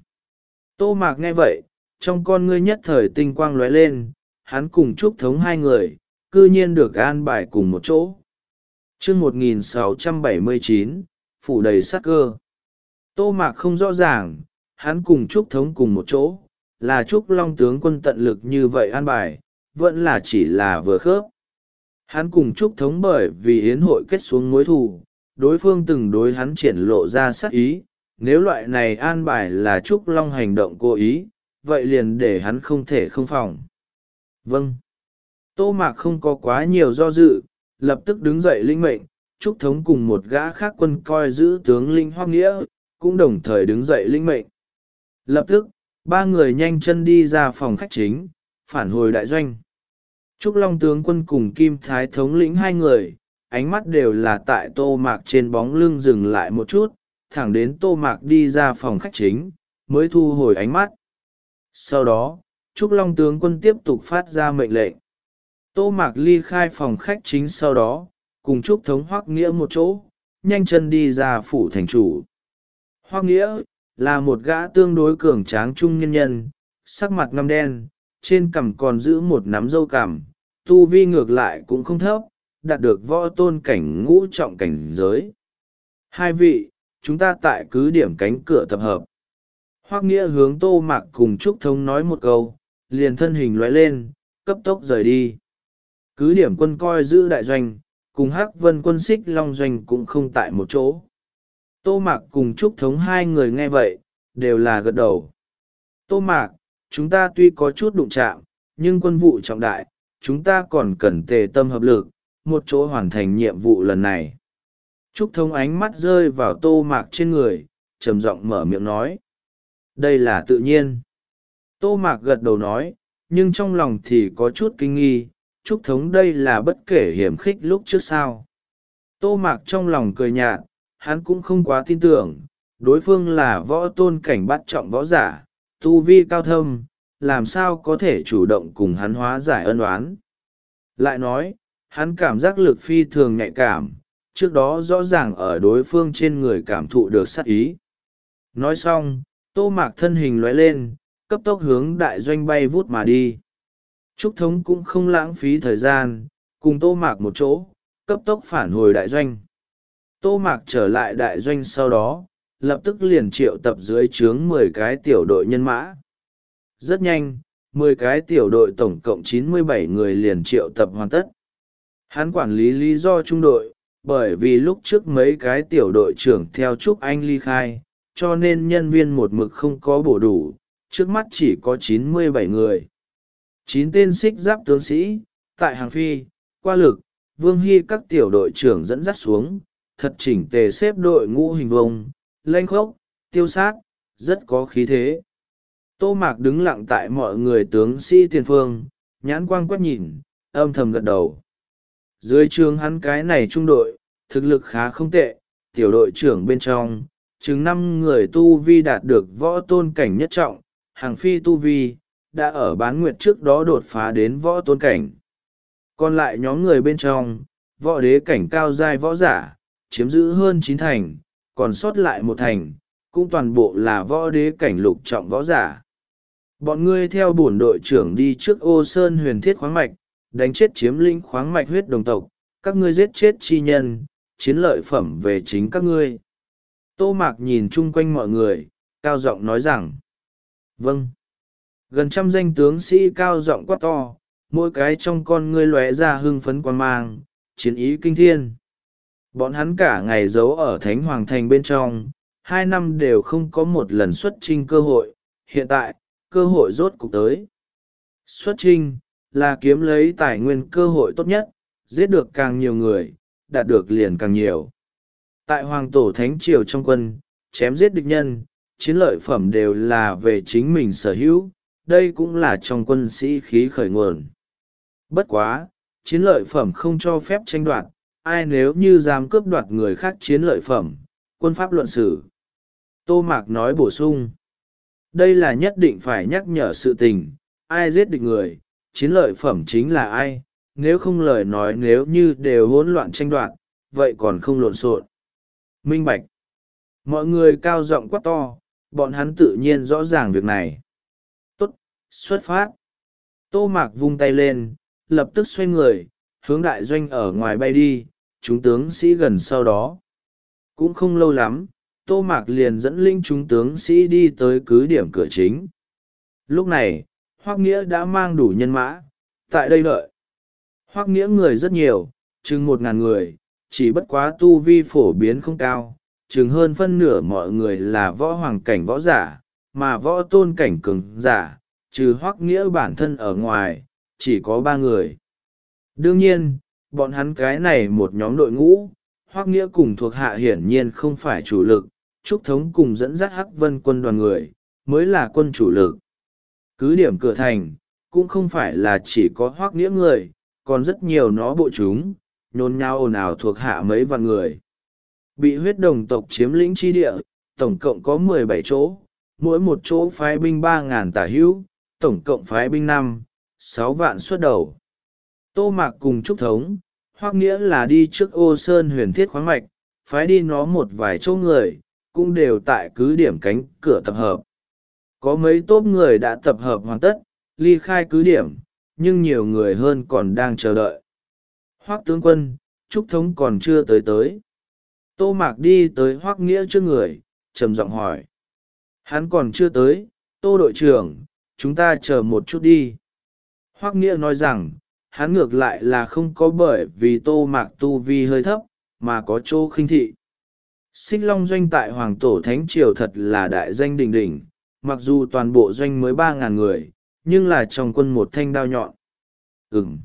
S1: Tô Mạc nghe vậy, trong con ngươi nhất thời tinh quang lóe lên, hắn cùng Trúc Thống hai người, cư nhiên được an bài cùng một chỗ. Chương một nghìn sáu trăm bảy mươi chín, phủ đầy sát cơ. Tô Mạc không rõ ràng, hắn cùng Trúc Thống cùng một chỗ, là Trúc Long tướng quân tận lực như vậy an bài, vẫn là chỉ là vừa khớp. Hắn cùng Trúc Thống bởi vì yến hội kết xuống mối thù, đối phương từng đối hắn triển lộ ra sát ý, nếu loại này an bài là Trúc Long hành động cố ý, vậy liền để hắn không thể không phòng. Vâng. Tô Mạc không có quá nhiều do dự, lập tức đứng dậy linh mệnh, Trúc Thống cùng một gã khác quân coi giữ tướng linh Hoắc Nghĩa, cũng đồng thời đứng dậy linh mệnh. Lập tức, ba người nhanh chân đi ra phòng khách chính, phản hồi đại doanh. Trúc Long tướng quân cùng Kim Thái thống lĩnh hai người, ánh mắt đều là tại Tô Mạc trên bóng lưng dừng lại một chút, thẳng đến Tô Mạc đi ra phòng khách chính, mới thu hồi ánh mắt. Sau đó, Trúc Long tướng quân tiếp tục phát ra mệnh lệnh. Tô Mạc ly khai phòng khách chính sau đó, cùng Trúc Thống Hoắc Nghĩa một chỗ, nhanh chân đi ra phủ thành chủ. Hoắc Nghĩa, là một gã tương đối cường tráng trung nhân nhân, sắc mặt ngăm đen, trên cằm còn giữ một nắm râu cằm, tu vi ngược lại cũng không thấp, đạt được võ tôn cảnh ngũ trọng cảnh giới. Hai vị, chúng ta tại cứ điểm cánh cửa tập hợp. Hoắc Nghĩa hướng Tô Mạc cùng Trúc Thống nói một câu, liền thân hình lóe lên, cấp tốc rời đi. Cứ điểm quân coi giữ đại doanh, cùng Hắc Vân quân Xích Long doanh cũng không tại một chỗ. Tô Mạc cùng Trúc Thống hai người nghe vậy, đều là gật đầu. Tô Mạc, chúng ta tuy có chút đụng chạm, nhưng quân vụ trọng đại, chúng ta còn cần tề tâm hợp lực, một chỗ hoàn thành nhiệm vụ lần này. Trúc Thống ánh mắt rơi vào Tô Mạc trên người, trầm giọng mở miệng nói. Đây là tự nhiên. Tô Mạc gật đầu nói, nhưng trong lòng thì có chút kinh nghi, Trúc Thống đây là bất kể hiểm khích lúc trước sao. Tô Mạc trong lòng cười nhạt, hắn cũng không quá tin tưởng, đối phương là võ tôn cảnh bắt trọng võ giả, tu vi cao thâm, làm sao có thể chủ động cùng hắn hóa giải ân oán. Lại nói, hắn cảm giác lực phi thường nhạy cảm, trước đó rõ ràng ở đối phương trên người cảm thụ được sát ý. Nói xong, Tô Mạc thân hình lóe lên, cấp tốc hướng đại doanh bay vút mà đi. Trúc Thống cũng không lãng phí thời gian, cùng Tô Mạc một chỗ, cấp tốc phản hồi đại doanh. Tô Mạc trở lại đại doanh sau đó, lập tức liền triệu tập dưới trướng mười cái tiểu đội nhân mã. Rất nhanh, mười cái tiểu đội tổng cộng chín mươi bảy người liền triệu tập hoàn tất. Hắn quản lý lý do trung đội, bởi vì lúc trước mấy cái tiểu đội trưởng theo Trúc Anh ly khai, cho nên nhân viên một mực không có bổ đủ, trước mắt chỉ có chín mươi bảy người. chín tên xích giáp tướng sĩ, tại hàng phi, qua lực, Vương Hy các tiểu đội trưởng dẫn dắt xuống, thật chỉnh tề xếp đội ngũ hình vông, lênh khốc, tiêu sát, rất có khí thế. Tô Mạc đứng lặng tại mọi người tướng sĩ tiền phương, nhãn quang quét nhìn, âm thầm gật đầu. Dưới trường hắn cái này trung đội, thực lực khá không tệ, tiểu đội trưởng bên trong, chừng năm người tu vi đạt được võ tôn cảnh nhất trọng, hàng phi tu vi, đã ở bán nguyệt trước đó đột phá đến võ tôn cảnh. Còn lại nhóm người bên trong, võ đế cảnh cao giai võ giả, chiếm giữ hơn chín thành, còn sót lại một thành, cũng toàn bộ là võ đế cảnh lục trọng võ giả. Bọn ngươi theo bổn đội trưởng đi trước Ô Sơn huyền thiết khoáng mạch, đánh chết chiếm lĩnh khoáng mạch huyết đồng tộc, các ngươi giết chết chi nhân, chiến lợi phẩm về chính các ngươi. Tô Mạc nhìn chung quanh mọi người, cao giọng nói rằng, vâng. Gần trăm danh tướng sĩ cao giọng quát to, mỗi cái trong con ngươi lóe ra hưng phấn quan mang, chiến ý kinh thiên. Bọn hắn cả ngày giấu ở Thánh Hoàng Thành bên trong, hai năm đều không có một lần xuất chinh cơ hội, hiện tại, cơ hội rốt cục tới. Xuất chinh, là kiếm lấy tài nguyên cơ hội tốt nhất, giết được càng nhiều người, đạt được liền càng nhiều. Tại Hoàng Tổ Thánh Triều trong quân, chém giết địch nhân, chiến lợi phẩm đều là về chính mình sở hữu, đây cũng là trong quân sĩ khí khởi nguồn. Bất quá, chiến lợi phẩm không cho phép tranh đoạt, ai nếu như dám cướp đoạt người khác chiến lợi phẩm, quân pháp luận xử. Tô Mạc nói bổ sung, đây là nhất định phải nhắc nhở sự tình, ai giết địch người, chiến lợi phẩm chính là ai, nếu không lời nói nếu như đều hỗn loạn tranh đoạt, vậy còn không lộn xộn. Minh bạch. Mọi người cao giọng quát to, bọn hắn tự nhiên rõ ràng việc này. Tốt, xuất phát. Tô Mạc vung tay lên, lập tức xoay người, hướng đại doanh ở ngoài bay đi, chúng tướng sĩ gần sau đó. Cũng không lâu lắm, Tô Mạc liền dẫn linh chúng tướng sĩ đi tới cứ điểm cửa chính. Lúc này, Hoắc Nghĩa đã mang đủ nhân mã, tại đây đợi. Hoắc Nghĩa người rất nhiều, chừng một ngàn người, chỉ bất quá tu vi phổ biến không cao, chừng hơn phân nửa mọi người là võ hoàng cảnh võ giả, mà võ tôn cảnh cường giả, trừ Hoắc Nghĩa bản thân ở ngoài, chỉ có ba người. Đương nhiên, bọn hắn cái này một nhóm đội ngũ, Hoắc Nghĩa cùng thuộc hạ hiển nhiên không phải chủ lực, Trúc Thống cùng dẫn dắt Hắc Vân quân đoàn người, mới là quân chủ lực. Cứ điểm cửa thành, cũng không phải là chỉ có Hoắc Nghĩa người, còn rất nhiều nó bộ chúng, nhôn nhao ồn ào thuộc hạ mấy vạn người. Bị huyết đồng tộc chiếm lĩnh chi địa, tổng cộng có mười bảy chỗ, mỗi một chỗ phái binh ba ngàn tả hữu, tổng cộng phái binh năm, sáu vạn xuất đầu. Tô Mạc cùng Trúc Thống, Hoắc Nghĩa là đi trước Ô Sơn huyền thiết khoáng mạch, phái đi nó một vài chỗ người, cũng đều tại cứ điểm cánh cửa tập hợp. Có mấy tốp người đã tập hợp hoàn tất, ly khai cứ điểm, nhưng nhiều người hơn còn đang chờ đợi. Hoắc tướng quân, Trúc Thống còn chưa tới tới. Tô Mạc đi tới Hoắc Nghĩa trước người, trầm giọng hỏi. Hắn còn chưa tới, Tô đội trưởng, chúng ta chờ một chút đi. Hoắc Nghĩa nói rằng, hắn ngược lại là không có bởi vì Tô Mạc tu vi hơi thấp, mà có chỗ khinh thị. Xích Long doanh tại Hoàng Tổ Thánh Triều thật là đại danh đỉnh đỉnh, mặc dù toàn bộ doanh mới ba ngàn người, nhưng là trong quân một thanh đao nhọn. Ừm.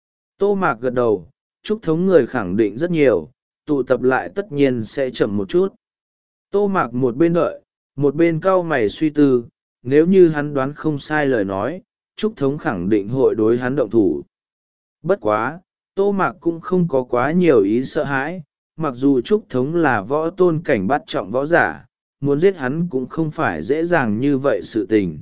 S1: Tô Mạc gật đầu, Trúc Thống người khẳng định rất nhiều, tụ tập lại tất nhiên sẽ chậm một chút. Tô Mạc một bên đợi, một bên cau mày suy tư, nếu như hắn đoán không sai lời nói, Trúc Thống khẳng định hội đối hắn động thủ. Bất quá, Tô Mạc cũng không có quá nhiều ý sợ hãi, mặc dù Trúc Thống là võ tôn cảnh bắt trọng võ giả, muốn giết hắn cũng không phải dễ dàng như vậy sự tình.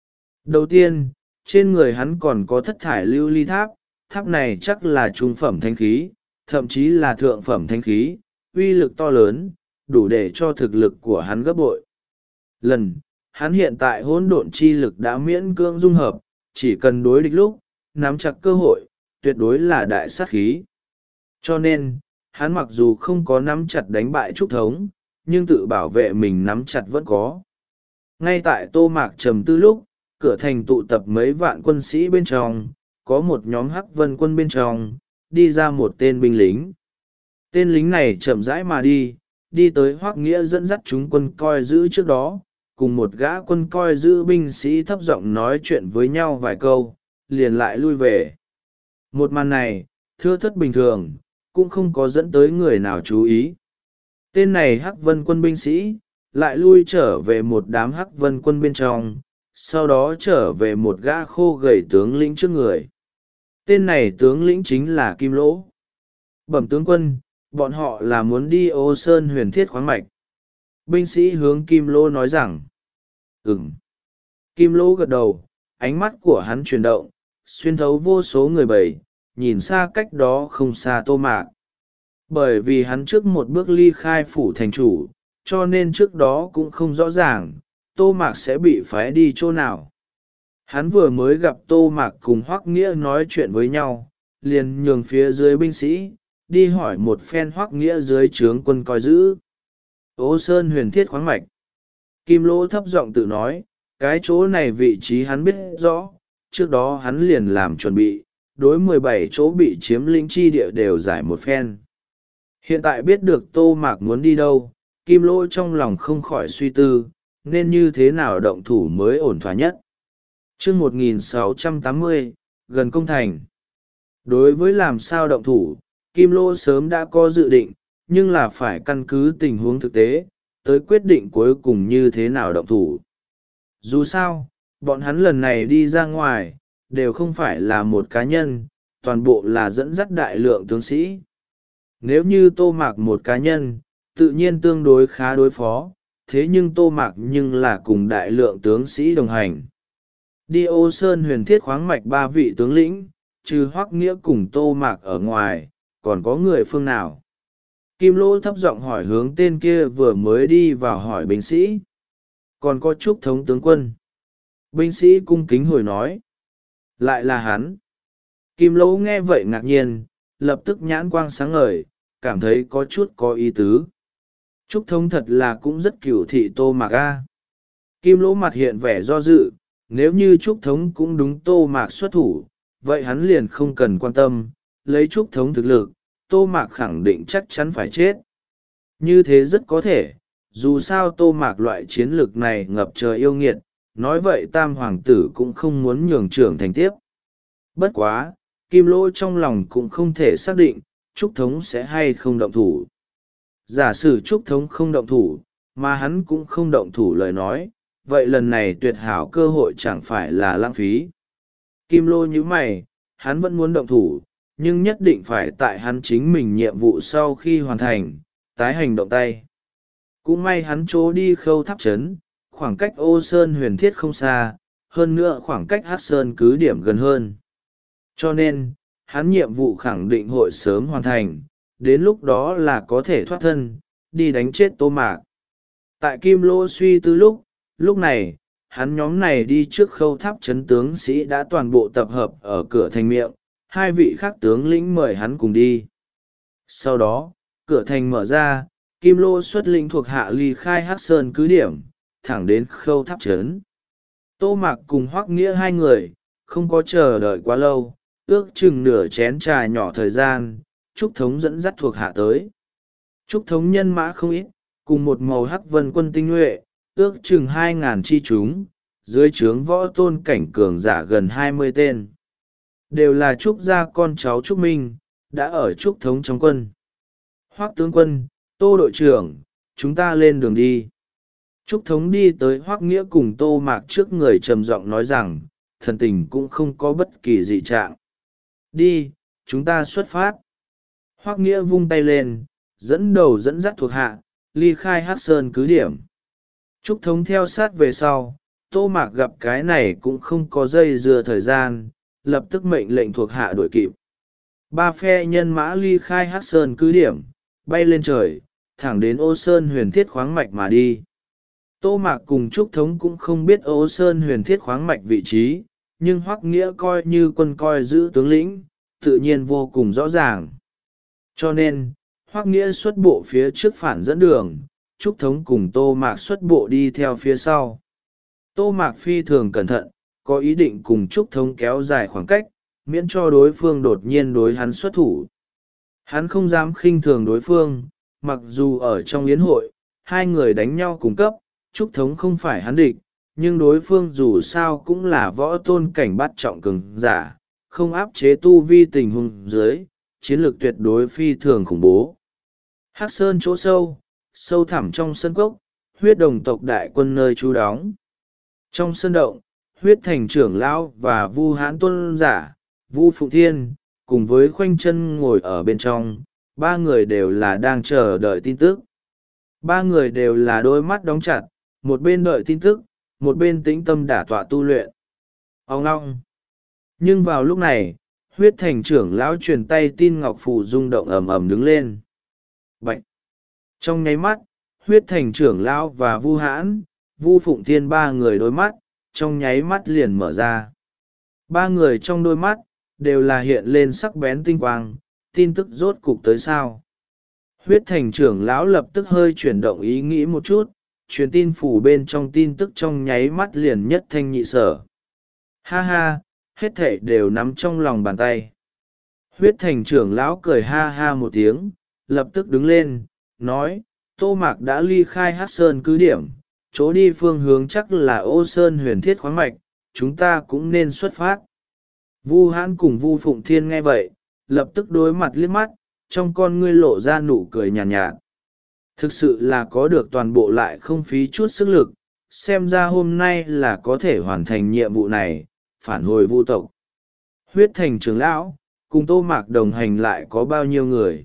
S1: Đầu tiên, trên người hắn còn có thất thải lưu ly tháp, tháp này chắc là trung phẩm thánh khí, thậm chí là thượng phẩm thánh khí, uy lực to lớn, đủ để cho thực lực của hắn gấp bội. Lần, hắn hiện tại hỗn độn chi lực đã miễn cưỡng dung hợp, chỉ cần đối địch lúc, nắm chặt cơ hội, tuyệt đối là đại sát khí. Cho nên, hắn mặc dù không có nắm chặt đánh bại Trúc Thống, nhưng tự bảo vệ mình nắm chặt vẫn có. Ngay tại Tô Mạc trầm tư lúc, cửa thành tụ tập mấy vạn quân sĩ bên trong, có một nhóm hắc vân quân bên trong, đi ra một tên binh lính. Tên lính này chậm rãi mà đi, đi tới Hoắc Nghĩa dẫn dắt chúng quân coi giữ trước đó, cùng một gã quân coi giữ binh sĩ thấp giọng nói chuyện với nhau vài câu, liền lại lui về. Một màn này, thưa thất bình thường, cũng không có dẫn tới người nào chú ý. Tên này hắc vân quân binh sĩ, lại lui trở về một đám hắc vân quân bên trong, sau đó trở về một gã khô gầy tướng lĩnh trước người. Tên này tướng lĩnh chính là Kim Lỗ. Bẩm tướng quân, bọn họ là muốn đi Ô Sơn huyền thiết khoáng mạch. Binh sĩ hướng Kim Lỗ nói rằng, ừm. Kim Lỗ gật đầu, ánh mắt của hắn chuyển động, xuyên thấu vô số người bầy, nhìn xa cách đó không xa Tô Mạc. Bởi vì hắn trước một bước ly khai phủ thành chủ, cho nên trước đó cũng không rõ ràng, Tô Mạc sẽ bị phái đi chỗ nào. Hắn vừa mới gặp Tô Mạc cùng Hoắc Nghĩa nói chuyện với nhau, liền nhường phía dưới binh sĩ, đi hỏi một phen Hoắc Nghĩa dưới trướng quân coi giữ. Ô Sơn huyền thiết khoáng mạch. Kim Lỗ thấp giọng tự nói, cái chỗ này vị trí hắn biết rõ, trước đó hắn liền làm chuẩn bị, đối mười bảy chỗ bị chiếm lĩnh chi địa đều giải một phen. Hiện tại biết được Tô Mạc muốn đi đâu, Kim Lỗ trong lòng không khỏi suy tư, nên như thế nào động thủ mới ổn thỏa nhất. Chương một nghìn sáu trăm tám mươi, gần công thành. Đối với làm sao động thủ, Kim Lỗ sớm đã có dự định, nhưng là phải căn cứ tình huống thực tế, tới quyết định cuối cùng như thế nào động thủ. Dù sao, bọn hắn lần này đi ra ngoài, đều không phải là một cá nhân, toàn bộ là dẫn dắt đại lượng tướng sĩ. Nếu như Tô Mạc một cá nhân, tự nhiên tương đối khá đối phó, thế nhưng Tô Mạc nhưng là cùng đại lượng tướng sĩ đồng hành. Đi Ô Sơn huyền thiết khoáng mạch ba vị tướng lĩnh, trừ Hoắc Nghĩa cùng Tô Mạc ở ngoài, còn có người phương nào? Kim Lỗ thấp giọng hỏi hướng tên kia vừa mới đi vào hỏi binh sĩ. Còn có Trúc Thống tướng quân. Binh sĩ cung kính hồi nói. Lại là hắn. Kim Lỗ nghe vậy ngạc nhiên, lập tức nhãn quang sáng ngời, cảm thấy có chút có ý tứ. Trúc Thống thật là cũng rất cửu thị Tô Mạc a. Kim Lỗ mặt hiện vẻ do dự, nếu như Trúc Thống cũng đúng Tô Mạc xuất thủ, vậy hắn liền không cần quan tâm, lấy Trúc Thống thực lực, Tô Mạc khẳng định chắc chắn phải chết. Như thế rất có thể, dù sao Tô Mạc loại chiến lược này ngập trời yêu nghiệt, nói vậy Tam Hoàng tử cũng không muốn nhường trưởng thành tiếp. Bất quá, Kim Lỗ trong lòng cũng không thể xác định, Trúc Thống sẽ hay không động thủ. Giả sử Trúc Thống không động thủ, mà hắn cũng không động thủ lời nói, vậy lần này tuyệt hảo cơ hội chẳng phải là lãng phí. Kim Lỗ như mày, hắn vẫn muốn động thủ, nhưng nhất định phải tại hắn chính mình nhiệm vụ sau khi hoàn thành, tái hành động tay. Cũng may hắn chỗ đi Khâu Tháp Trấn, khoảng cách Ô Sơn huyền thiết không xa, hơn nữa khoảng cách Hắc Sơn cứ điểm gần hơn. Cho nên, hắn nhiệm vụ khẳng định hội sớm hoàn thành, đến lúc đó là có thể thoát thân, đi đánh chết Tô Mạc. Tại Kim Lỗ suy tư lúc, lúc này, hắn nhóm này đi trước Khâu Tháp Trấn tướng sĩ đã toàn bộ tập hợp ở cửa thành miệng, hai vị khác tướng lĩnh mời hắn cùng đi. Sau đó, cửa thành mở ra, Kim Lô xuất lĩnh thuộc hạ ly khai Hắc Sơn cứ điểm, thẳng đến Khâu Tháp Trấn. Tô Mạc cùng Hoắc Nghĩa hai người, không có chờ đợi quá lâu, ước chừng nửa chén trà nhỏ thời gian, Trúc Thống dẫn dắt thuộc hạ tới. Trúc Thống nhân mã không ít, cùng một màu hắc vân quân tinh nhuệ, ước chừng hai ngàn chi chúng, dưới trướng võ tôn cảnh cường giả gần hai mươi tên. Đều là Trúc gia con cháu Trúc Minh, đã ở Trúc Thống trong quân. Hoắc tướng quân, Tô đội trưởng, chúng ta lên đường đi. Trúc Thống đi tới Hoắc Nghĩa cùng Tô Mạc trước người trầm giọng nói rằng, thần tình cũng không có bất kỳ dị trạng. Đi, chúng ta xuất phát. Hoắc Nghĩa vung tay lên, dẫn đầu dẫn dắt thuộc hạ, ly khai Hắc Sơn cứ điểm. Trúc Thống theo sát về sau, Tô Mạc gặp cái này cũng không có dây dưa thời gian, lập tức mệnh lệnh thuộc hạ đuổi kịp. Ba phe nhân mã ly khai Hắc Sơn cứ điểm, bay lên trời, thẳng đến Ô Sơn huyền thiết khoáng mạch mà đi. Tô Mạc cùng Trúc Thống cũng không biết Ô Sơn huyền thiết khoáng mạch vị trí, nhưng Hoắc Nghĩa coi như quân coi giữ tướng lĩnh, tự nhiên vô cùng rõ ràng. Cho nên, Hoắc Nghĩa xuất bộ phía trước phản dẫn đường, Trúc Thống cùng Tô Mạc xuất bộ đi theo phía sau. Tô Mạc phi thường cẩn thận, có ý định cùng Trúc Thống kéo dài khoảng cách, miễn cho đối phương đột nhiên đối hắn xuất thủ. Hắn không dám khinh thường đối phương, mặc dù ở trong yến hội, hai người đánh nhau cùng cấp, Trúc Thống không phải hắn địch, nhưng đối phương dù sao cũng là võ tôn cảnh bát trọng cường giả, không áp chế tu vi tình huống dưới, chiến lược tuyệt đối phi thường khủng bố. Hắc Sơn chỗ sâu, sâu thẳm trong sân cốc, huyết đồng tộc đại quân nơi trú đóng. Trong sân động, huyết thành trưởng lão và Vu Hãn tôn giả, Vu Phụng Thiên, cùng với Khoanh Chân ngồi ở bên trong, ba người đều là đang chờ đợi tin tức. Ba người đều là đôi mắt đóng chặt, một bên đợi tin tức, một bên tĩnh tâm đả tọa tu luyện. Ông long. Nhưng vào lúc này, huyết thành trưởng lão truyền tay tin ngọc phù rung động ầm ầm đứng lên. Bạch. Trong nháy mắt, huyết thành trưởng lão và Vu Hãn, Vu Phụng Thiên ba người đôi mắt, trong nháy mắt liền mở ra. Ba người trong đôi mắt, đều là hiện lên sắc bén tinh quang, tin tức rốt cục tới sao. Huyết thành trưởng lão lập tức hơi chuyển động ý nghĩ một chút, truyền tin phủ bên trong tin tức trong nháy mắt liền nhất thanh nhị sở. Ha ha, hết thảy đều nắm trong lòng bàn tay. Huyết thành trưởng lão cười ha ha một tiếng, lập tức đứng lên, nói, Tô Mạc đã ly khai Hắc Sơn cứ điểm, chỗ đi phương hướng chắc là Ô Sơn huyền thiết khoáng mạch, chúng ta cũng nên xuất phát. Vu Hãn cùng Vu Phụng Thiên nghe vậy, lập tức đối mặt liếc mắt, trong con ngươi lộ ra nụ cười nhàn nhạt, nhạt. Thực sự là có được toàn bộ lại không phí chút sức lực, xem ra hôm nay là có thể hoàn thành nhiệm vụ này, phản hồi Vu tộc. Huyết thành trưởng lão, cùng Tô Mạc đồng hành lại có bao nhiêu người?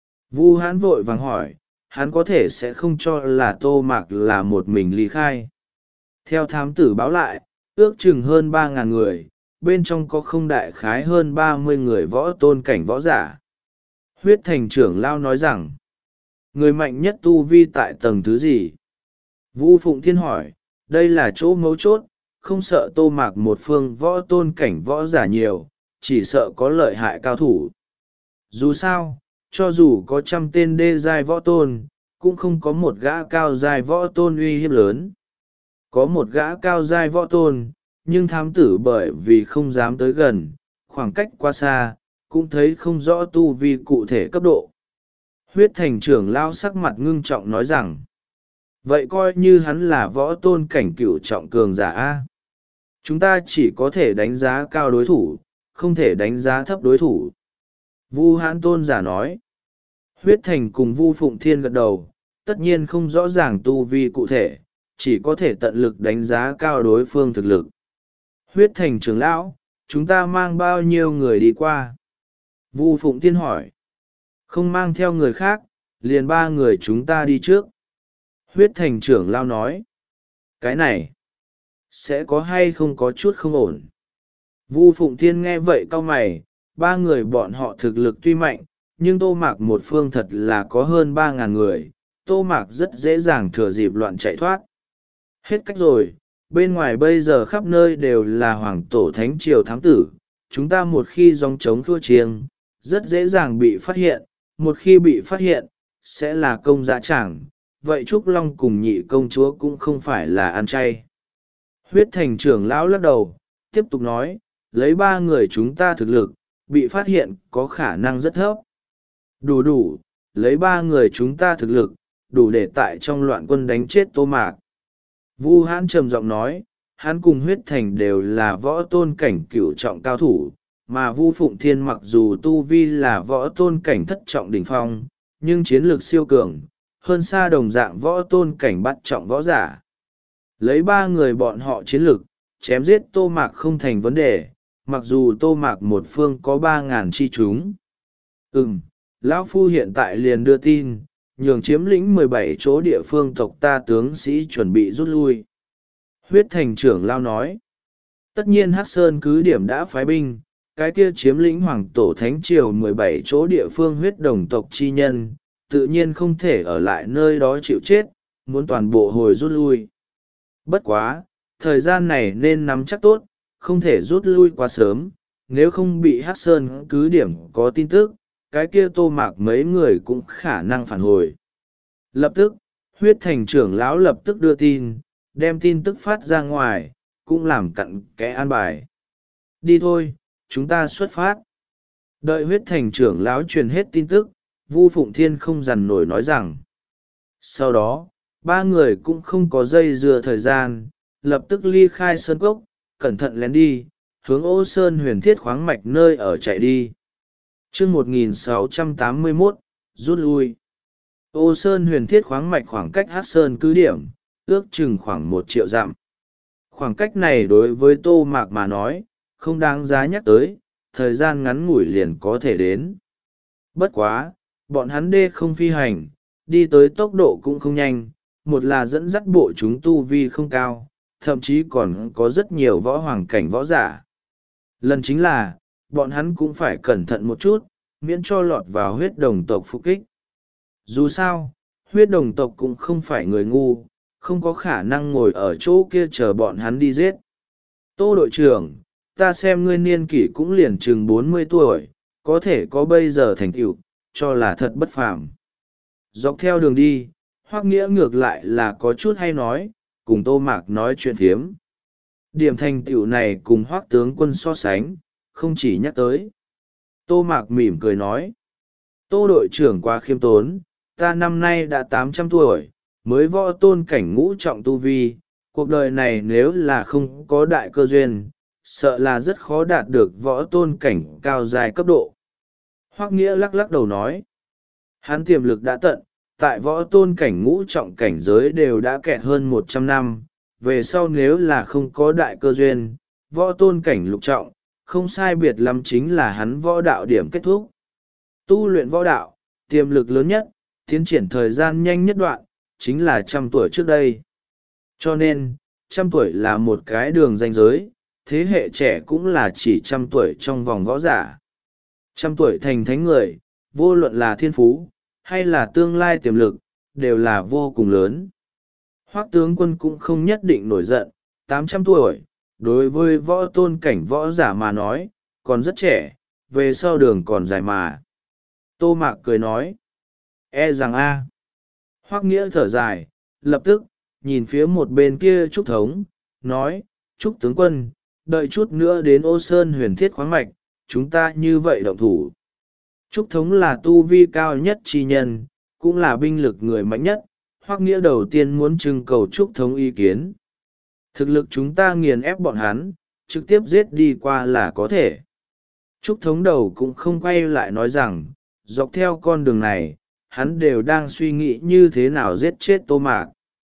S1: Vu Hãn vội vàng hỏi, hắn có thể sẽ không cho là Tô Mạc là một mình ly khai. Theo thám tử báo lại, ước chừng hơn ba ngàn người, bên trong có không đại khái hơn ba mươi người võ tôn cảnh võ giả. Huyết thành trưởng lao nói rằng, người mạnh nhất tu vi tại tầng thứ gì? Vu Phụng Thiên hỏi, đây là chỗ mấu chốt, không sợ Tô Mạc một phương võ tôn cảnh võ giả nhiều, chỉ sợ có lợi hại cao thủ. Dù sao, cho dù có trăm tên đê giai võ tôn, cũng không có một gã cao giai võ tôn uy hiếp lớn. Có một gã cao giai võ tôn, nhưng thám tử bởi vì không dám tới gần, khoảng cách quá xa, cũng thấy không rõ tu vi cụ thể cấp độ. Huyết thành trưởng lao sắc mặt ngưng trọng nói rằng, vậy coi như hắn là võ tôn cảnh cửu trọng cường giả A. Chúng ta chỉ có thể đánh giá cao đối thủ, không thể đánh giá thấp đối thủ. Vu Hãn tôn giả nói. Huyết thành cùng Vu Phụng Thiên gật đầu, tất nhiên không rõ ràng tu vi cụ thể, chỉ có thể tận lực đánh giá cao đối phương thực lực. Huyết thành trưởng lão, chúng ta mang bao nhiêu người đi qua? Vu Phụng Thiên hỏi. Không mang theo người khác, liền ba người chúng ta đi trước. Huyết thành trưởng lão nói. Cái này, sẽ có hay không có chút không ổn? Vu Phụng Thiên nghe vậy cau mày, ba người bọn họ thực lực tuy mạnh, nhưng Tô Mạc một phương thật là có hơn ba ngàn người, Tô Mạc rất dễ dàng thừa dịp loạn chạy thoát. Hết cách rồi, bên ngoài bây giờ khắp nơi đều là hoàng tổ thánh triều thám tử, chúng ta một khi gióng trống thua chiêng rất dễ dàng bị phát hiện, một khi bị phát hiện sẽ là công dã tràng, vậy Trúc Long cùng nhị công chúa cũng không phải là ăn chay. Huyết thành trưởng lão lắc đầu, tiếp tục nói, lấy ba người chúng ta thực lực, bị phát hiện có khả năng rất thấp. Đủ đủ, lấy ba người chúng ta thực lực, đủ để tại trong loạn quân đánh chết Tô Mạc. Vu Hãn trầm giọng nói, hắn cùng Huyết thành đều là võ tôn cảnh cửu trọng cao thủ, mà Vu Phụng Thiên mặc dù tu vi là võ tôn cảnh thất trọng đỉnh phong, nhưng chiến lược siêu cường, hơn xa đồng dạng võ tôn cảnh bắt trọng võ giả. Lấy ba người bọn họ chiến lược, chém giết Tô Mạc không thành vấn đề, mặc dù Tô Mạc một phương có ba ngàn chi chúng. Ừm, lão phu hiện tại liền đưa tin, nhường chiếm lĩnh mười bảy chỗ địa phương tộc ta tướng sĩ chuẩn bị rút lui. Huyết thành trưởng lao nói, tất nhiên Hắc Sơn cứ điểm đã phái binh, cái kia chiếm lĩnh hoàng tổ thánh triều mười bảy chỗ địa phương huyết đồng tộc chi nhân, tự nhiên không thể ở lại nơi đó chịu chết, muốn toàn bộ hồi rút lui. Bất quá, thời gian này nên nắm chắc tốt, không thể rút lui quá sớm, nếu không bị Hắc Sơn cứ điểm có tin tức, cái kia Tô Mạc mấy người cũng khả năng phản hồi. Lập tức, huyết thành trưởng lão lập tức đưa tin, đem tin tức phát ra ngoài, cũng làm cặn kẽ an bài. Đi thôi, chúng ta xuất phát. Đợi huyết thành trưởng lão truyền hết tin tức, Vu Phụng Thiên không dằn nổi nói rằng. Sau đó, ba người cũng không có dây dưa thời gian, lập tức ly khai sơn cốc, cẩn thận lén đi, hướng Ô Sơn huyền thiết khoáng mạch nơi ở chạy đi. Chương một nghìn sáu trăm tám mươi mốt, rút lui. Ô Sơn huyền thiết khoáng mạch khoảng cách Hắc Sơn cứ điểm, ước chừng khoảng một triệu dặm. Khoảng cách này đối với Tô Mạc mà nói, không đáng giá nhắc tới, thời gian ngắn ngủi liền có thể đến. Bất quá, bọn hắn đê không phi hành, đi tới tốc độ cũng không nhanh, một là dẫn dắt bộ chúng tu vi không cao, thậm chí còn có rất nhiều võ hoàng cảnh võ giả. Lần chính là, bọn hắn cũng phải cẩn thận một chút, miễn cho lọt vào huyết đồng tộc phục kích. Dù sao, huyết đồng tộc cũng không phải người ngu, không có khả năng ngồi ở chỗ kia chờ bọn hắn đi giết. Tô đội trưởng, ta xem ngươi niên kỷ cũng liền chừng bốn mươi tuổi, có thể có bây giờ thành tựu, cho là thật bất phàm. Dọc theo đường đi, Hoắc Nghĩa ngược lại là có chút hay nói, cùng Tô Mạc nói chuyện thiếm. Điểm thành tựu này cùng Hoắc tướng quân so sánh, không chỉ nhắc tới. Tô Mạc mỉm cười nói, Tô đội trưởng quá khiêm tốn, ta năm nay đã tám trăm tuổi, mới võ tôn cảnh ngũ trọng tu vi, cuộc đời này nếu là không có đại cơ duyên, sợ là rất khó đạt được võ tôn cảnh cao dài cấp độ. Hoắc Nghĩa lắc lắc đầu nói, hắn tiềm lực đã tận, tại võ tôn cảnh ngũ trọng cảnh giới đều đã kẹt hơn một trăm năm, về sau nếu là không có đại cơ duyên, võ tôn cảnh lục trọng, không sai biệt lắm chính là hắn võ đạo điểm kết thúc. Tu luyện võ đạo, tiềm lực lớn nhất, tiến triển thời gian nhanh nhất đoạn, chính là trăm tuổi trước đây. Cho nên, trăm tuổi là một cái đường ranh giới, thế hệ trẻ cũng là chỉ trăm tuổi trong vòng võ giả. Trăm tuổi thành thánh người, vô luận là thiên phú, hay là tương lai tiềm lực, đều là vô cùng lớn. Hoắc tướng quân cũng không nhất định nổi giận, tám trăm tuổi, đối với võ tôn cảnh võ giả mà nói, còn rất trẻ, về sau đường còn dài mà. Tô Mạc cười nói, e rằng a. Hoắc Nghĩa thở dài, lập tức, nhìn phía một bên kia Trúc Thống, nói, Trúc tướng quân, đợi chút nữa đến Ô Sơn huyền thiết khoáng mạch, chúng ta như vậy động thủ. Trúc Thống là tu vi cao nhất chi nhân, cũng là binh lực người mạnh nhất, Hoắc Nghĩa đầu tiên muốn trưng cầu Trúc Thống ý kiến. Thực lực chúng ta nghiền ép bọn hắn, trực tiếp giết đi qua là có thể. Trúc Thống đầu cũng không quay lại nói rằng, dọc theo con đường này, hắn đều đang suy nghĩ như thế nào giết chết Tô Mạc.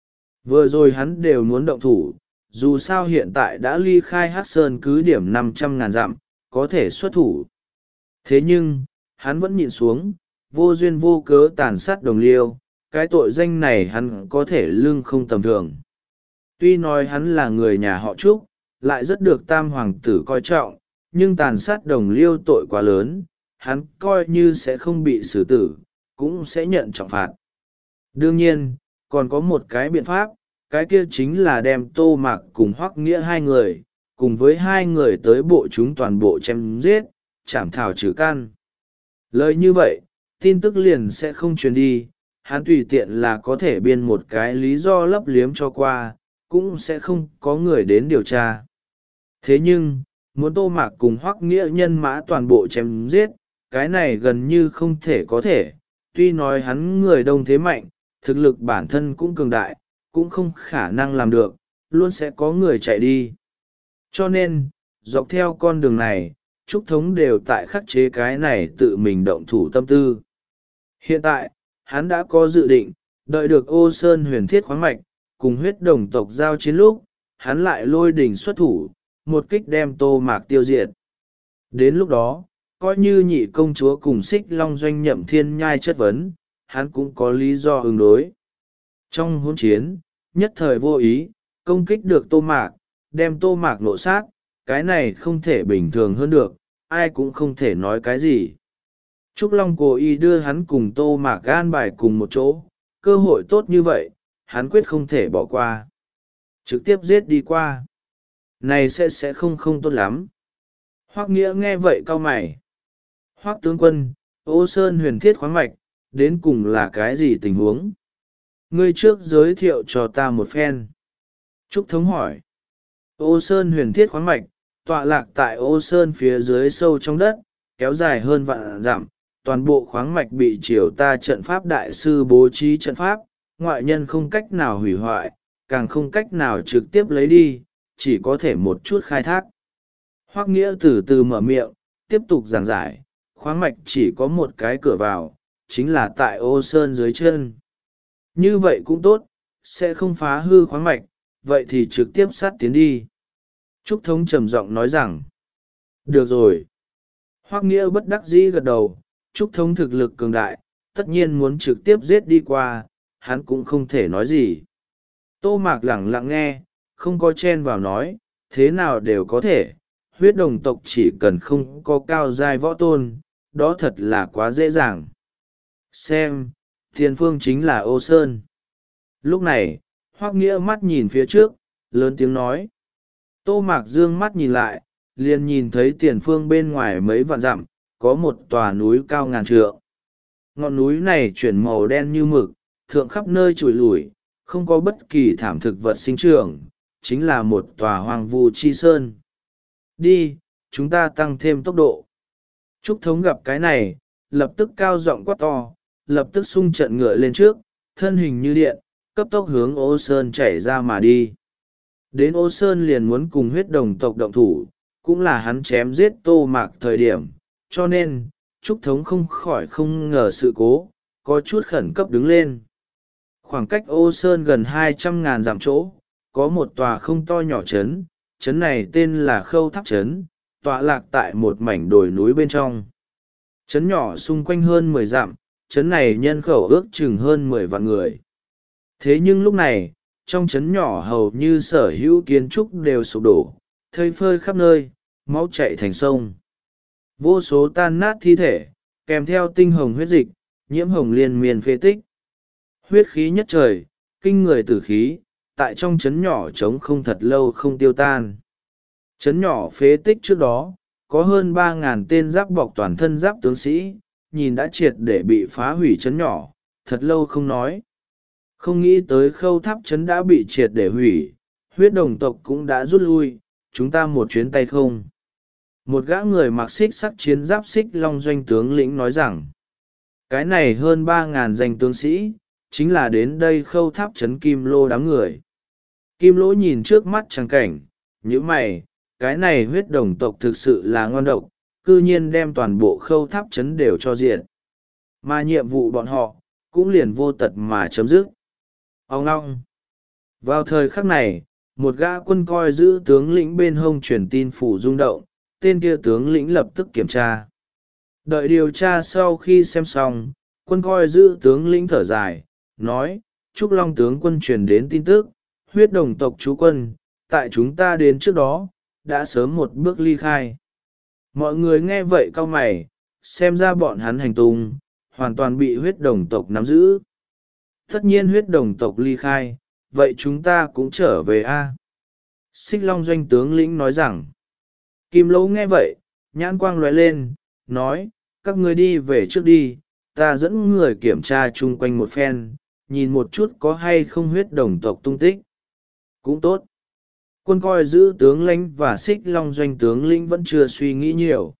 S1: Vừa rồi hắn đều muốn động thủ, dù sao hiện tại đã ly khai Hắc Sơn cứ điểm năm trăm ngàn dặm, có thể xuất thủ. Thế nhưng, hắn vẫn nhịn xuống, vô duyên vô cớ tàn sát đồng liêu, cái tội danh này hắn có thể lưng không tầm thường. Tuy nói hắn là người nhà họ Trúc, lại rất được tam hoàng tử coi trọng, nhưng tàn sát đồng liêu tội quá lớn, hắn coi như sẽ không bị xử tử, cũng sẽ nhận trọng phạt. Đương nhiên, còn có một cái biện pháp, cái kia chính là đem Tô Mạc cùng Hoắc Nghĩa hai người, cùng với hai người tới bộ chúng toàn bộ chém giết, chảm thảo trừ căn. Lời như vậy, tin tức liền sẽ không truyền đi, hắn tùy tiện là có thể biên một cái lý do lấp liếm cho qua, cũng sẽ không có người đến điều tra. Thế nhưng, muốn Tô Mạc cùng Hoắc Nghĩa nhân mã toàn bộ chém giết, cái này gần như không thể có thể, tuy nói hắn người đông thế mạnh, thực lực bản thân cũng cường đại, cũng không khả năng làm được, luôn sẽ có người chạy đi. Cho nên, dọc theo con đường này, Trúc Thống đều tại khắc chế cái này tự mình động thủ tâm tư. Hiện tại, hắn đã có dự định, đợi được Ô Sơn huyền thiết khoáng mạch, cùng huyết đồng tộc giao chiến lúc, hắn lại lôi đỉnh xuất thủ, một kích đem Tô Mạc tiêu diệt. Đến lúc đó, coi như nhị công chúa cùng Xích Long Doanh Nhậm Thiên Nhai chất vấn, hắn cũng có lý do ứng đối. Trong hỗn chiến, nhất thời vô ý, công kích được Tô Mạc, đem Tô Mạc nộ sát, cái này không thể bình thường hơn được, ai cũng không thể nói cái gì. Trúc Long cố ý đưa hắn cùng Tô Mạc gan bài cùng một chỗ, cơ hội tốt như vậy, hắn quyết không thể bỏ qua. Trực tiếp giết đi qua. Này sẽ sẽ không không tốt lắm. Hoắc Nghĩa nghe vậy cau mày. Hoắc tướng quân, Ô Sơn huyền thiết khoáng mạch, đến cùng là cái gì tình huống? Ngươi trước giới thiệu cho ta một phen. Trúc Thống hỏi. Ô Sơn huyền thiết khoáng mạch, tọa lạc tại Ô Sơn phía dưới sâu trong đất, kéo dài hơn vạn dặm. Toàn bộ khoáng mạch bị triều ta trận pháp đại sư bố trí trận pháp, ngoại nhân không cách nào hủy hoại, càng không cách nào trực tiếp lấy đi, chỉ có thể một chút khai thác. Hoắc Nghĩa từ từ mở miệng, tiếp tục giảng giải, khoáng mạch chỉ có một cái cửa vào, chính là tại Ô Sơn dưới chân. Như vậy cũng tốt, sẽ không phá hư khoáng mạch, vậy thì trực tiếp sát tiến đi. Trúc Thống trầm giọng nói rằng, được rồi. Hoắc Nghĩa bất đắc dĩ gật đầu, Trúc Thống thực lực cường đại, tất nhiên muốn trực tiếp giết đi qua, hắn cũng không thể nói gì. Tô Mạc lẳng lặng nghe, không có chen vào nói, thế nào đều có thể, huyết đồng tộc chỉ cần không có cao giai võ tôn, đó thật là quá dễ dàng. Xem, tiền phương chính là Ô Sơn. Lúc này, Hoắc Nghĩa mắt nhìn phía trước, lớn tiếng nói. Tô Mạc dương mắt nhìn lại, liền nhìn thấy tiền phương bên ngoài mấy vạn dặm, có một tòa núi cao ngàn trượng. Ngọn núi này chuyển màu đen như mực, thượng khắp nơi trụi lủi, không có bất kỳ thảm thực vật sinh trưởng, chính là một tòa hoang vu chi sơn. Đi, chúng ta tăng thêm tốc độ. Trúc Thống gặp cái này, lập tức cao giọng quát to, lập tức xung trận ngựa lên trước, thân hình như điện, cấp tốc hướng Ô Sơn chảy ra mà đi. Đến Ô Sơn liền muốn cùng huyết đồng tộc động thủ, cũng là hắn chém giết Tô Mạc thời điểm, cho nên, Trúc Thống không khỏi không ngờ sự cố, có chút khẩn cấp đứng lên. Khoảng cách Ô Sơn gần hai trăm ngàn dặm chỗ, có một tòa không to nhỏ trấn, trấn này tên là Khâu Tháp Trấn, tọa lạc tại một mảnh đồi núi bên trong. Trấn nhỏ xung quanh hơn mười dặm, trấn này nhân khẩu ước chừng hơn mười vạn người. Thế nhưng lúc này, trong trấn nhỏ hầu như sở hữu kiến trúc đều sụp đổ, thây phơi khắp nơi, máu chảy thành sông. Vô số tan nát thi thể, kèm theo tinh hồng huyết dịch, nhiễm hồng liên miên phế tích. Huyết khí nhất trời, kinh người tử khí, tại trong trấn nhỏ trống không thật lâu không tiêu tan. Trấn nhỏ phế tích trước đó, có hơn ba ngàn tên giáp bọc toàn thân giáp tướng sĩ, nhìn đã triệt để bị phá hủy trấn nhỏ, thật lâu không nói. Không nghĩ tới Khâu Tháp trấn đã bị triệt để hủy, huyết đồng tộc cũng đã rút lui, chúng ta một chuyến tay không. Một gã người mặc xích sắc chiến giáp Xích Long Doanh tướng lĩnh nói rằng, cái này hơn ba ngàn danh tướng sĩ, chính là đến đây Khâu Tháp trấn Kim Lô đám người. Kim Lỗ nhìn trước mắt trắng cảnh, như mày, cái này huyết đồng tộc thực sự là ngon độc, cư nhiên đem toàn bộ Khâu Tháp trấn đều cho diện. Mà nhiệm vụ bọn họ, cũng liền vô tật mà chấm dứt. Ông ngong. Vào thời khắc này, một gã quân coi giữ tướng lĩnh bên hông truyền tin phủ rung động, tên kia tướng lĩnh lập tức kiểm tra. Đợi điều tra sau khi xem xong, quân coi giữ tướng lĩnh thở dài, nói, Trúc Long tướng quân truyền đến tin tức, huyết đồng tộc chú quân, tại chúng ta đến trước đó, đã sớm một bước ly khai. Mọi người nghe vậy cau mày, xem ra bọn hắn hành tung, hoàn toàn bị huyết đồng tộc nắm giữ. Tất nhiên huyết đồng tộc ly khai, vậy chúng ta cũng trở về a. Xích Long doanh tướng lĩnh nói rằng. Kim Lỗ nghe vậy, nhãn quang lóe lên, nói, các ngươi đi về trước đi, ta dẫn người kiểm tra chung quanh một phen, nhìn một chút có hay không huyết đồng tộc tung tích. Cũng tốt. Quân coi giữ tướng lãnh và Xích Long doanh tướng lĩnh vẫn chưa suy nghĩ nhiều.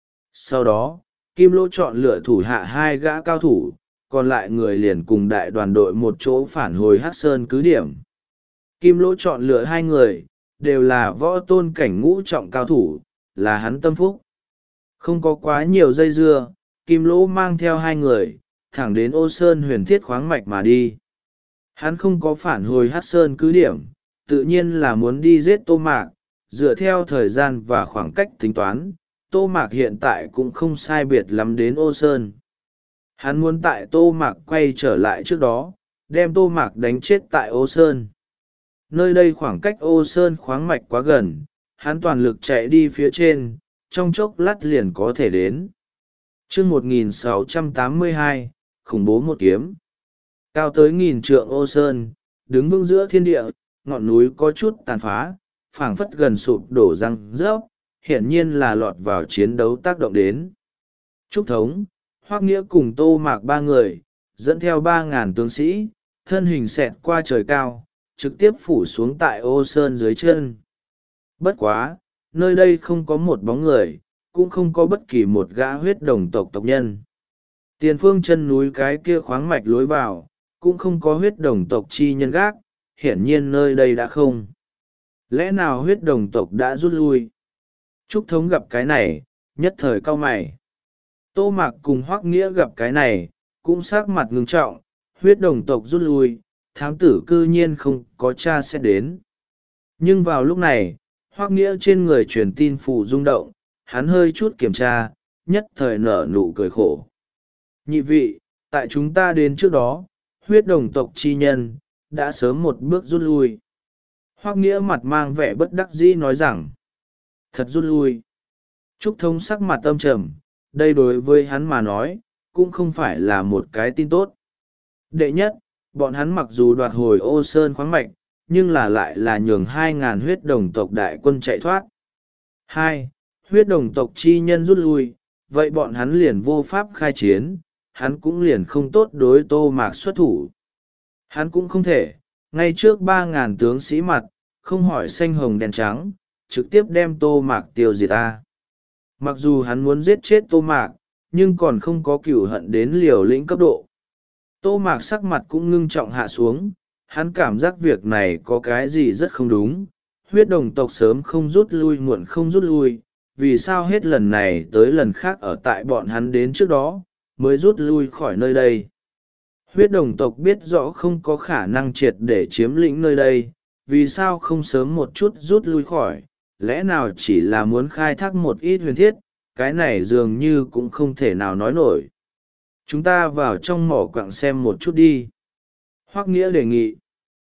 S1: Sau đó, Kim Lỗ chọn lựa thủ hạ hai gã cao thủ, còn lại người liền cùng đại đoàn đội một chỗ phản hồi Hắc Sơn cứ điểm. Kim Lỗ chọn lựa hai người, đều là võ tôn cảnh ngũ trọng cao thủ, là hắn tâm phúc. Không có quá nhiều dây dưa, Kim Lỗ mang theo hai người, thẳng đến Ô Sơn huyền thiết khoáng mạch mà đi. Hắn không có phản hồi Hắc Sơn cứ điểm, tự nhiên là muốn đi giết Tô Mạc, dựa theo thời gian và khoảng cách tính toán, Tô Mạc hiện tại cũng không sai biệt lắm đến Ô Sơn. Hắn muốn tại Tô Mạc quay trở lại trước đó, đem Tô Mạc đánh chết tại Ô Sơn. Nơi đây khoảng cách Ô Sơn khoáng mạch quá gần, hắn toàn lực chạy đi phía trên, trong chốc lát liền có thể đến. Chương một nghìn sáu trăm tám mươi hai, khủng bố một kiếm. Cao tới nghìn trượng Ô Sơn, đứng vững giữa thiên địa, ngọn núi có chút tàn phá, phảng phất gần sụp đổ răng rớp, hiển nhiên là lọt vào chiến đấu tác động đến. Trúc Thống, Hoắc Nghĩa cùng Tô Mạc ba người, dẫn theo ba ngàn tướng sĩ, thân hình xẹt qua trời cao, trực tiếp phủ xuống tại Ô Sơn dưới chân. Bất quá, nơi đây không có một bóng người, cũng không có bất kỳ một gã huyết đồng tộc tộc nhân. Tiền phương chân núi cái kia khoáng mạch lối vào, cũng không có huyết đồng tộc chi nhân gác, hiển nhiên nơi đây đã không. Lẽ nào huyết đồng tộc đã rút lui? Trúc Thống gặp cái này, nhất thời cau mày. Tô Mạc cùng Hoắc Nghĩa gặp cái này, cũng sắc mặt ngưng trọng, huyết đồng tộc rút lui, thám tử cư nhiên không có tra xét đến. Nhưng vào lúc này, Hoắc Nghĩa trên người truyền tin phủ rung động, hắn hơi chút kiểm tra, nhất thời nở nụ cười khổ. Nhị vị, tại chúng ta đến trước đó, huyết đồng tộc chi nhân, đã sớm một bước rút lui. Hoắc Nghĩa mặt mang vẻ bất đắc dĩ nói rằng, thật rút lui. Trúc Thống sắc mặt âm trầm, đây đối với hắn mà nói, cũng không phải là một cái tin tốt. Đệ nhất, bọn hắn mặc dù đoạt hồi Ô Sơn khoáng mạch, nhưng là lại là nhường hai ngàn huyết đồng tộc đại quân chạy thoát. Hai, huyết đồng tộc chi nhân rút lui, vậy bọn hắn liền vô pháp khai chiến, hắn cũng liền không tốt đối Tô Mạc xuất thủ. Hắn cũng không thể, ngay trước ba ngàn tướng sĩ mặt, không hỏi xanh hồng đen trắng, trực tiếp đem Tô Mạc tiêu diệt ta. Mặc dù hắn muốn giết chết Tô Mạc, nhưng còn không có cửu hận đến liều lĩnh cấp độ. Tô Mạc sắc mặt cũng ngưng trọng hạ xuống, hắn cảm giác việc này có cái gì rất không đúng. Huyết đồng tộc sớm không rút lui muộn không rút lui, vì sao hết lần này tới lần khác ở tại bọn hắn đến trước đó, mới rút lui khỏi nơi đây. Huyết đồng tộc biết rõ không có khả năng triệt để chiếm lĩnh nơi đây, vì sao không sớm một chút rút lui khỏi, lẽ nào chỉ là muốn khai thác một ít huyền thiết, cái này dường như cũng không thể nào nói nổi. Chúng ta vào trong mỏ quặng xem một chút đi. Hoắc Nghĩa đề nghị.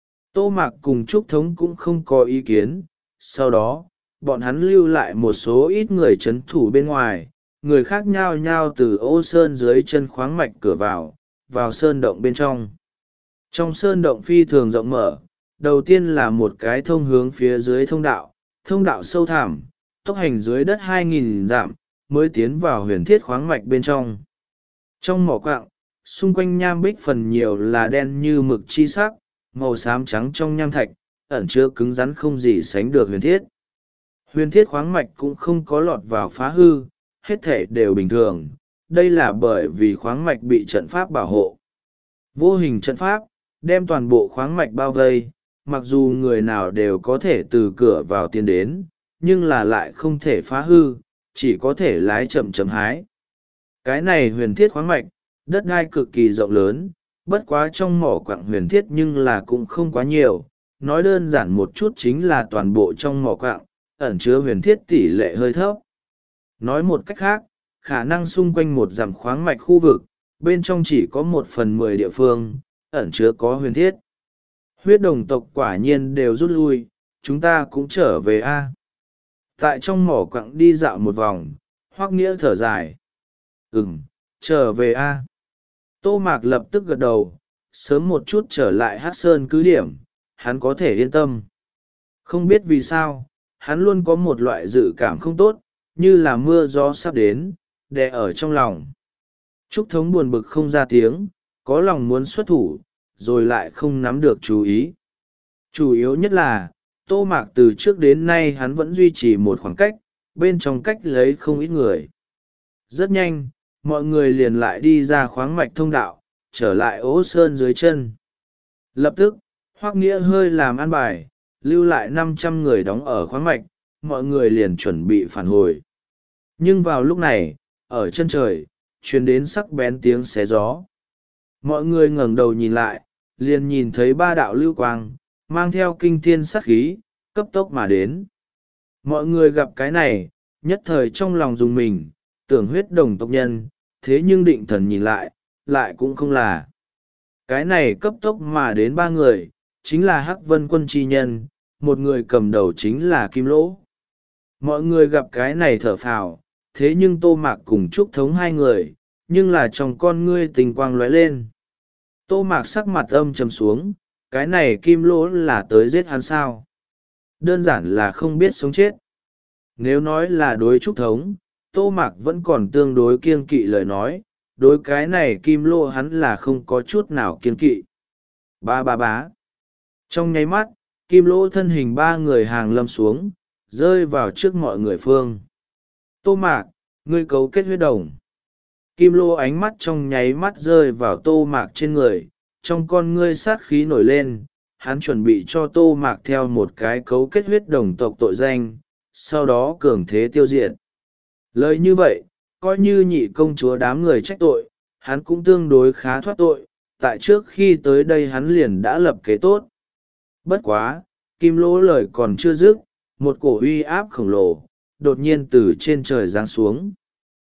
S1: Tô Mạc cùng Trúc Thống cũng không có ý kiến, sau đó, bọn hắn lưu lại một số ít người chấn thủ bên ngoài, người khác nhao nhao từ Ô Sơn dưới chân khoáng mạch cửa vào, vào sơn động bên trong. Trong sơn động phi thường rộng mở, đầu tiên là một cái thông hướng phía dưới thông đạo, thông đạo sâu thẳm, tốc hành dưới đất hai nghìn dặm, mới tiến vào huyền thiết khoáng mạch bên trong. Trong mỏ quặng, xung quanh nham bích phần nhiều là đen như mực chi sắc, màu xám trắng trong nham thạch, ẩn chứa cứng rắn không gì sánh được huyền thiết. Huyền thiết khoáng mạch cũng không có lọt vào phá hư, hết thể đều bình thường, đây là bởi vì khoáng mạch bị trận pháp bảo hộ. Vô hình trận pháp, đem toàn bộ khoáng mạch bao vây, mặc dù người nào đều có thể từ cửa vào tiến đến, nhưng là lại không thể phá hư, chỉ có thể lái chậm chậm hái. Cái này huyền thiết khoáng mạch, đất đai cực kỳ rộng lớn, bất quá trong mỏ quặng huyền thiết nhưng là cũng không quá nhiều, nói đơn giản một chút chính là toàn bộ trong mỏ quặng, ẩn chứa huyền thiết tỷ lệ hơi thấp. Nói một cách khác, khả năng xung quanh một dặm khoáng mạch khu vực, bên trong chỉ có một phần mười địa phương, ẩn chứa có huyền thiết. Huyết đồng tộc quả nhiên đều rút lui, chúng ta cũng trở về a. Tại trong mỏ quặng đi dạo một vòng, Hoắc Nghĩa thở dài. Ừm, trở về a. Tô Mạc lập tức gật đầu, sớm một chút trở lại Hắc Sơn cứ điểm, hắn có thể yên tâm. Không biết vì sao, hắn luôn có một loại dự cảm không tốt, như là mưa gió sắp đến, đè ở trong lòng. Trúc Thống buồn bực không ra tiếng, có lòng muốn xuất thủ, rồi lại không nắm được chú ý. Chủ yếu nhất là, Tô Mạc từ trước đến nay hắn vẫn duy trì một khoảng cách, bên trong cách lấy không ít người. Rất nhanh, mọi người liền lại đi ra khoáng mạch thông đạo, trở lại ố sơn dưới chân. Lập tức, Hoắc Nghĩa hơi làm an bài, lưu lại năm trăm người đóng ở khoáng mạch, mọi người liền chuẩn bị phản hồi. Nhưng vào lúc này, ở chân trời, truyền đến sắc bén tiếng xé gió. Mọi người ngẩng đầu nhìn lại, liền nhìn thấy ba đạo lưu quang, mang theo kinh thiên sát khí, cấp tốc mà đến. Mọi người gặp cái này, nhất thời trong lòng dùng mình, tưởng huyết đồng tộc nhân, thế nhưng định thần nhìn lại, lại cũng không là. Cái này cấp tốc mà đến ba người, chính là Hắc Vân Quân chi nhân, một người cầm đầu chính là Kim Lỗ. Mọi người gặp cái này thở phào, thế nhưng Tô Mạc cùng Trúc Thống hai người, nhưng là trong con ngươi tình quang lóe lên. Tô Mạc sắc mặt âm trầm xuống, cái này Kim Lỗ là tới giết hắn sao? Đơn giản là không biết sống chết. Nếu nói là đối Trúc Thống, Tô Mạc vẫn còn tương đối kiêng kỵ lời nói, đối cái này Kim Lỗ hắn là không có chút nào kiêng kỵ. Ba ba bá. Trong nháy mắt, Kim Lỗ thân hình ba người hàng lâm xuống, rơi vào trước mọi người phương. Tô Mạc, ngươi cấu kết huyết đồng. Kim Lỗ ánh mắt trong nháy mắt rơi vào Tô Mạc trên người, trong con ngươi sát khí nổi lên, hắn chuẩn bị cho Tô Mạc theo một cái cấu kết huyết đồng tộc tội danh, sau đó cường thế tiêu diệt. Lời như vậy, coi như nhị công chúa đám người trách tội, hắn cũng tương đối khá thoát tội, tại trước khi tới đây hắn liền đã lập kế tốt. Bất quá, Kim Lỗ lời còn chưa dứt, một cổ uy áp khổng lồ, đột nhiên từ trên trời giáng xuống.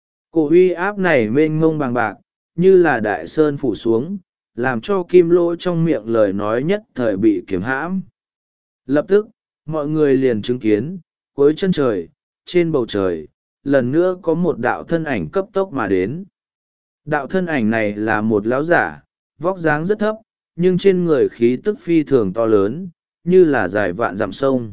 S1: Cổ uy áp này mênh mông bằng bạc, như là đại sơn phủ xuống, làm cho Kim Lỗ trong miệng lời nói nhất thời bị kiềm hãm. Lập tức, mọi người liền chứng kiến, cuối chân trời, trên bầu trời, lần nữa có một đạo thân ảnh cấp tốc mà đến. Đạo thân ảnh này là một lão giả, vóc dáng rất thấp, nhưng trên người khí tức phi thường to lớn, như là dài vạn dặm sông.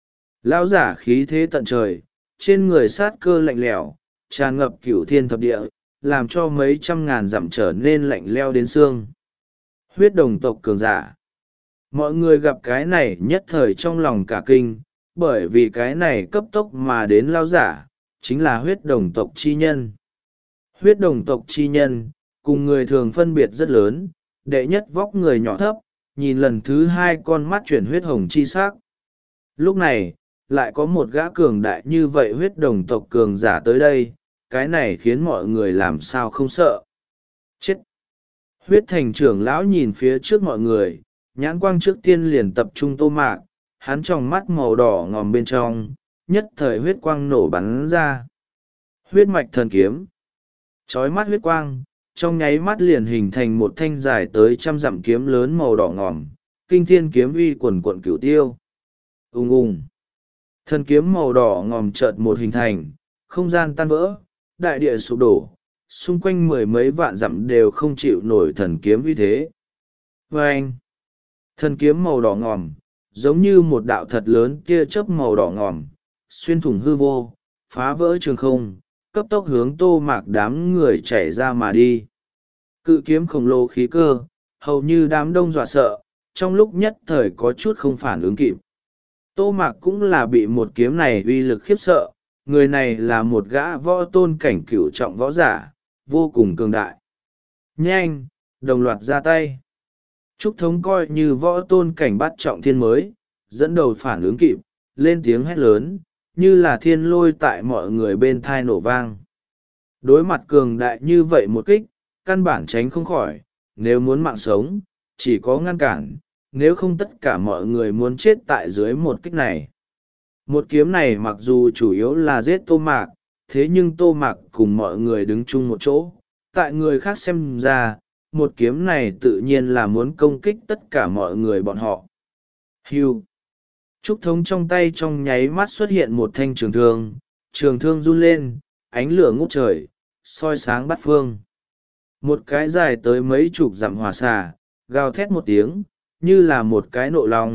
S1: Lão giả khí thế tận trời, trên người sát cơ lạnh lẽo, tràn ngập cửu thiên thập địa, làm cho mấy trăm ngàn dặm trở nên lạnh leo đến xương. Huyết đồng tộc cường giả. Mọi người gặp cái này nhất thời trong lòng cả kinh, bởi vì cái này cấp tốc mà đến lão giả, chính là huyết đồng tộc chi nhân. Huyết đồng tộc chi nhân, cùng người thường phân biệt rất lớn, đệ nhất vóc người nhỏ thấp, nhìn lần thứ hai con mắt chuyển huyết hồng chi sắc. Lúc này, lại có một gã cường đại như vậy huyết đồng tộc cường giả tới đây, cái này khiến mọi người làm sao không sợ. Chết! Huyết thành trưởng lão nhìn phía trước mọi người, nhãn quang trước tiên liền tập trung Tô Mạc, hắn trong mắt màu đỏ ngòm bên trong, nhất thời huyết quang nổ bắn ra. Huyết mạch thần kiếm. Chói mắt huyết quang, trong nháy mắt liền hình thành một thanh dài tới trăm dặm kiếm lớn màu đỏ ngòm, kinh thiên kiếm uy quần quận cửu tiêu. Ung ung. Thần kiếm màu đỏ ngòm chợt một hình thành, không gian tan vỡ, đại địa sụp đổ, xung quanh mười mấy vạn dặm đều không chịu nổi thần kiếm uy thế. Vâng! Thần kiếm màu đỏ ngòm, giống như một đạo thật lớn tia chớp màu đỏ ngòm, xuyên thủng hư vô, phá vỡ trường không, cấp tốc hướng Tô Mạc đám người chảy ra mà đi. Cự kiếm khổng lồ khí cơ, hầu như đám đông dọa sợ, trong lúc nhất thời có chút không phản ứng kịp. Tô Mạc cũng là bị một kiếm này uy lực khiếp sợ, người này là một gã võ tôn cảnh cửu trọng võ giả, vô cùng cường đại. Nhanh, đồng loạt ra tay. Trúc Thống coi như võ tôn cảnh bắt trọng thiên mới, dẫn đầu phản ứng kịp, lên tiếng hét lớn, như là thiên lôi tại mọi người bên thai nổ vang. Đối mặt cường đại như vậy một kích, căn bản tránh không khỏi, nếu muốn mạng sống, chỉ có ngăn cản, nếu không tất cả mọi người muốn chết tại dưới một kích này. Một kiếm này mặc dù chủ yếu là giết Tô Mạc, thế nhưng Tô Mạc cùng mọi người đứng chung một chỗ, tại người khác xem ra, một kiếm này tự nhiên là muốn công kích tất cả mọi người bọn họ. Hưu! Trúc Thống trong tay trong nháy mắt xuất hiện một thanh trường thương, trường thương run lên, ánh lửa ngút trời, soi sáng bát phương. Một cái dài tới mấy chục dặm hỏa xà, gào thét một tiếng, như là một cái nộ lòng,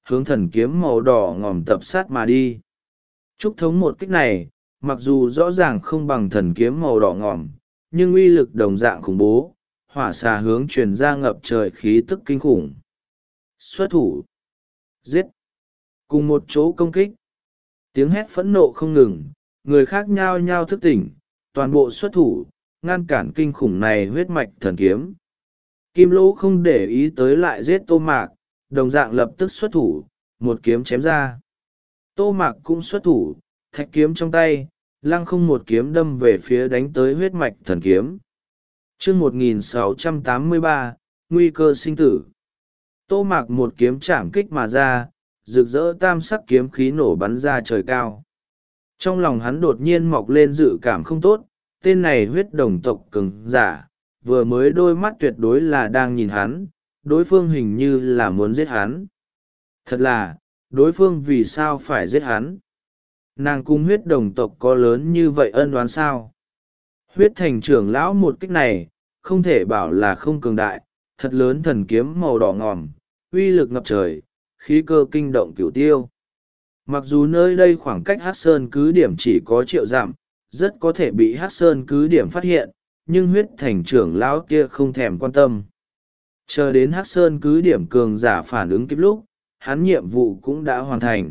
S1: hướng thần kiếm màu đỏ ngòm tập sát mà đi. Trúc thống một kích này, mặc dù rõ ràng không bằng thần kiếm màu đỏ ngòm, nhưng uy lực đồng dạng khủng bố, hỏa xà hướng truyền ra ngập trời khí tức kinh khủng. Xuất thủ! Giết! Cùng một chỗ công kích. Tiếng hét phẫn nộ không ngừng, người khác nhao nhao thức tỉnh, toàn bộ xuất thủ, ngăn cản kinh khủng này huyết mạch thần kiếm. Kim Lỗ không để ý tới lại giết Tô Mạc, đồng dạng lập tức xuất thủ, một kiếm chém ra. Tô Mạc cũng xuất thủ, thạch kiếm trong tay, lăng không một kiếm đâm về phía đánh tới huyết mạch thần kiếm. chương một nghìn sáu trăm tám mươi ba, nguy cơ sinh tử. Tô Mạc một kiếm chạm kích mà ra, rực rỡ tam sắc kiếm khí nổ bắn ra trời cao. Trong lòng hắn đột nhiên mọc lên dự cảm không tốt, tên này huyết đồng tộc cường giả, vừa mới đôi mắt tuyệt đối là đang nhìn hắn, đối phương hình như là muốn giết hắn. Thật là, đối phương vì sao phải giết hắn? Nàng cung huyết đồng tộc có lớn như vậy ân oán sao? Huyết thành trưởng lão một kích này, không thể bảo là không cường đại, thật lớn thần kiếm màu đỏ ngòm, uy lực ngập trời, khí cơ kinh động cửu tiêu. Mặc dù nơi đây khoảng cách Hắc Sơn cứ điểm chỉ có triệu dặm, rất có thể bị Hắc Sơn cứ điểm phát hiện, nhưng huyết thành trưởng lão kia không thèm quan tâm. Chờ đến Hắc Sơn cứ điểm cường giả phản ứng kịp lúc, hắn nhiệm vụ cũng đã hoàn thành.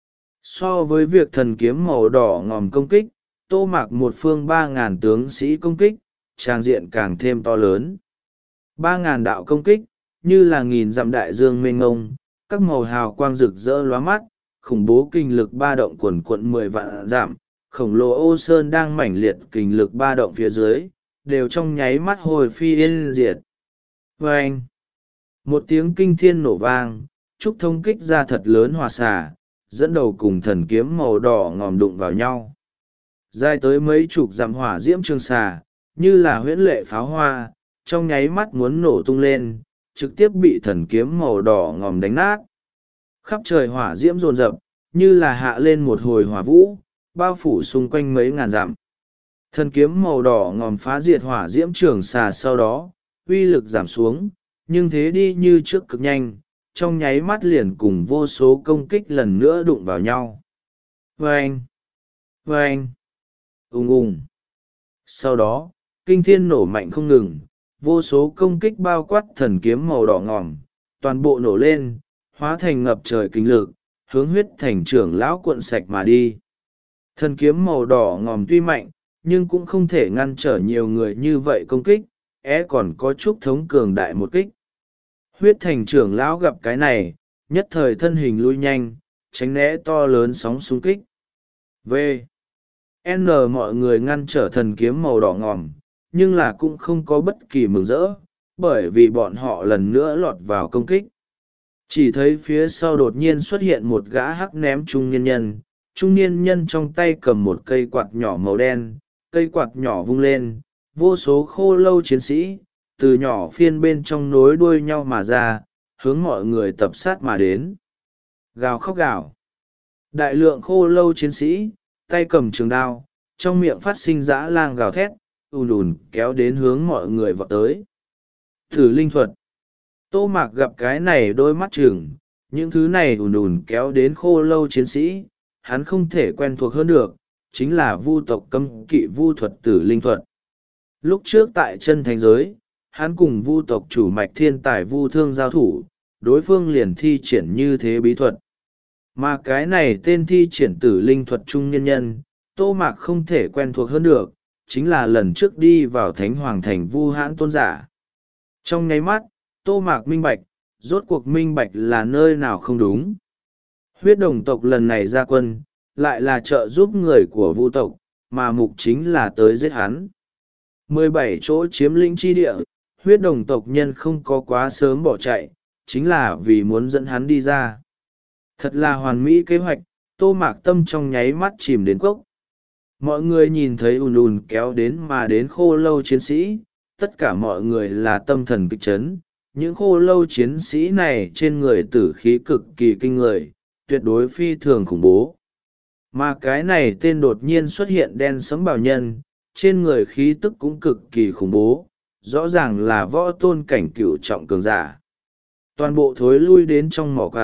S1: So với việc thần kiếm màu đỏ ngòm công kích, Tô Mạc một phương ba ngàn tướng sĩ công kích, trang diện càng thêm to lớn. Ba ngàn đạo công kích, như là nghìn dặm đại dương mênh ngông, các màu hào quang rực rỡ lóa mắt, khủng bố kinh lực ba động quần quận mười vạn dặm, khổng lồ ô sơn đang mãnh liệt kinh lực ba động phía dưới, đều trong nháy mắt hồi phi yên diệt. Vâng! Một tiếng kinh thiên nổ vang, trúc thông kích ra thật lớn hòa xả, dẫn đầu cùng thần kiếm màu đỏ ngòm đụng vào nhau. Dài tới mấy chục dặm hỏa diễm trường xà, như là huyễn lệ pháo hoa, trong nháy mắt muốn nổ tung lên, trực tiếp bị thần kiếm màu đỏ ngòm đánh nát. Khắp trời hỏa diễm rồn rập, như là hạ lên một hồi hỏa vũ, bao phủ xung quanh mấy ngàn dặm. Thần kiếm màu đỏ ngòm phá diệt hỏa diễm trường xà sau đó, uy lực giảm xuống, nhưng thế đi như trước cực nhanh, trong nháy mắt liền cùng vô số công kích lần nữa đụng vào nhau. Vâng! Vâng! Ùng ùng! Sau đó, kinh thiên nổ mạnh không ngừng, vô số công kích bao quát thần kiếm màu đỏ ngòm, toàn bộ nổ lên, hóa thành ngập trời kinh lực, hướng huyết thành trưởng lão cuộn sạch mà đi. Thần kiếm màu đỏ ngòm tuy mạnh, nhưng cũng không thể ngăn trở nhiều người như vậy công kích, é còn có chút thống cường đại một kích. Huyết thành trưởng lão gặp cái này, nhất thời thân hình lui nhanh, tránh né to lớn sóng xung kích. V. N mọi người ngăn trở thần kiếm màu đỏ ngòm, nhưng là cũng không có bất kỳ mừng rỡ, bởi vì bọn họ lần nữa lọt vào công kích. Chỉ thấy phía sau đột nhiên xuất hiện một gã hắc ném trung niên nhân, trung niên nhân trong tay cầm một cây quạt nhỏ màu đen, cây quạt nhỏ vung lên, vô số khô lâu chiến sĩ, từ nhỏ phiên bên trong nối đuôi nhau mà ra, hướng mọi người tập sát mà đến. Gào khóc gào. Đại lượng khô lâu chiến sĩ, tay cầm trường đao, trong miệng phát sinh dã lang gào thét, ùn ùn kéo đến hướng mọi người vọt tới. Thử linh thuật. Tô Mạc gặp cái này đôi mắt chừng, những thứ này ùn ùn kéo đến khô lâu chiến sĩ, hắn không thể quen thuộc hơn được, chính là vu tộc cấm kỵ vu thuật tử linh thuật. Lúc trước tại chân thánh giới, hắn cùng vu tộc chủ mạch thiên tài vu thương giao thủ, đối phương liền thi triển như thế bí thuật. Mà cái này tên thi triển tử linh thuật trung nhân nhân, Tô Mạc không thể quen thuộc hơn được, chính là lần trước đi vào thánh hoàng thành vu hãn tôn giả. Trong nháy mắt, Tô Mạc minh bạch, rốt cuộc minh bạch là nơi nào không đúng. Huyết đồng tộc lần này ra quân, lại là trợ giúp người của vu tộc, mà mục chính là tới giết hắn. mười bảy chỗ chiếm lĩnh chi địa, huyết đồng tộc nhân không có quá sớm bỏ chạy, chính là vì muốn dẫn hắn đi ra. Thật là hoàn mỹ kế hoạch, Tô Mạc tâm trong nháy mắt chìm đến cốc. Mọi người nhìn thấy ùn ùn kéo đến mà đến khô lâu chiến sĩ, tất cả mọi người là tâm thần kịch chấn. Những khô lâu chiến sĩ này trên người tử khí cực kỳ kinh người, tuyệt đối phi thường khủng bố. Mà cái này tên đột nhiên xuất hiện đen sẫm bào nhân, trên người khí tức cũng cực kỳ khủng bố, rõ ràng là võ tôn cảnh cửu trọng cường giả. Toàn bộ thối lui đến trong mỏ quạng,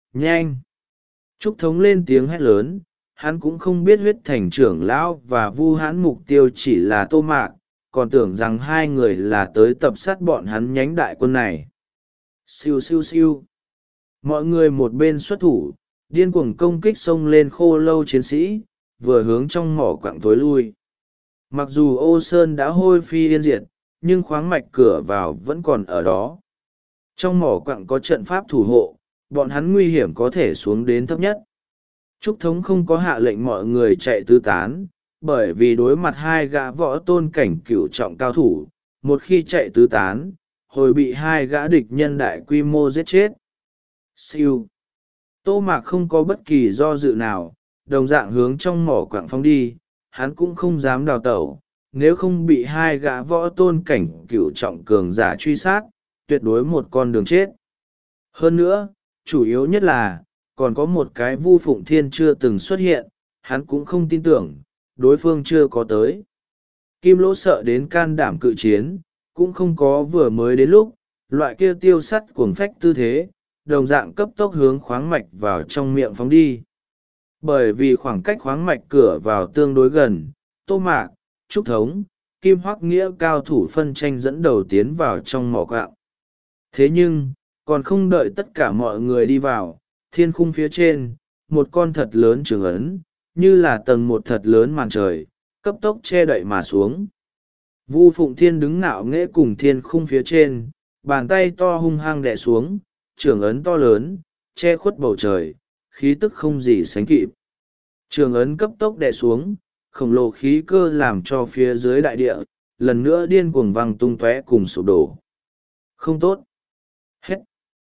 S1: nhanh. Trúc Thống lên tiếng hét lớn, hắn cũng không biết huyết thành trưởng lão và vu hãn mục tiêu chỉ là Tô Mạc, còn tưởng rằng hai người là tới tập sát bọn hắn nhánh đại quân này. Siêu siêu siêu. Mọi người một bên xuất thủ, điên cuồng công kích xông lên khô lâu chiến sĩ, vừa hướng trong mỏ quặng tối lui. Mặc dù ô sơn đã hôi phi yên diệt, nhưng khoáng mạch cửa vào vẫn còn ở đó. Trong mỏ quặng có trận pháp thủ hộ, bọn hắn nguy hiểm có thể xuống đến thấp nhất. Trúc Thống không có hạ lệnh mọi người chạy tứ tán, bởi vì đối mặt hai gã võ tôn cảnh cửu trọng cao thủ, một khi chạy tứ tán, hồi bị hai gã địch nhân đại quy mô giết chết. Siêu. Tô Mạc không có bất kỳ do dự nào, đồng dạng hướng trong mỏ quặng phóng đi, hắn cũng không dám đào tẩu, nếu không bị hai gã võ tôn cảnh cửu trọng cường giả truy sát, tuyệt đối một con đường chết. Hơn nữa, chủ yếu nhất là, còn có một cái Vu Phụng Thiên chưa từng xuất hiện, hắn cũng không tin tưởng, đối phương chưa có tới. Kim Lỗ sợ đến can đảm cự chiến, cũng không có vừa mới đến lúc, loại kia tiêu sắt cuồng phách tư thế, đồng dạng cấp tốc hướng khoáng mạch vào trong miệng phóng đi. Bởi vì khoảng cách khoáng mạch cửa vào tương đối gần, Tô Mạc, Trúc Thống, Kim Hoắc Nghĩa cao thủ phân tranh dẫn đầu tiến vào trong mỏ quặng. Thế nhưng, còn không đợi tất cả mọi người đi vào, thiên khung phía trên, một con thật lớn trường ấn, như là tầng một thật lớn màn trời, cấp tốc che đậy mà xuống. Vu Phụng Thiên đứng ngạo nghễ cùng thiên khung phía trên, bàn tay to hung hăng đè xuống, trường ấn to lớn, che khuất bầu trời, khí tức không gì sánh kịp. Trường ấn cấp tốc đè xuống, khổng lồ khí cơ làm cho phía dưới đại địa, lần nữa điên cuồng văng tung tóe cùng sụp đổ. Không tốt. Hết.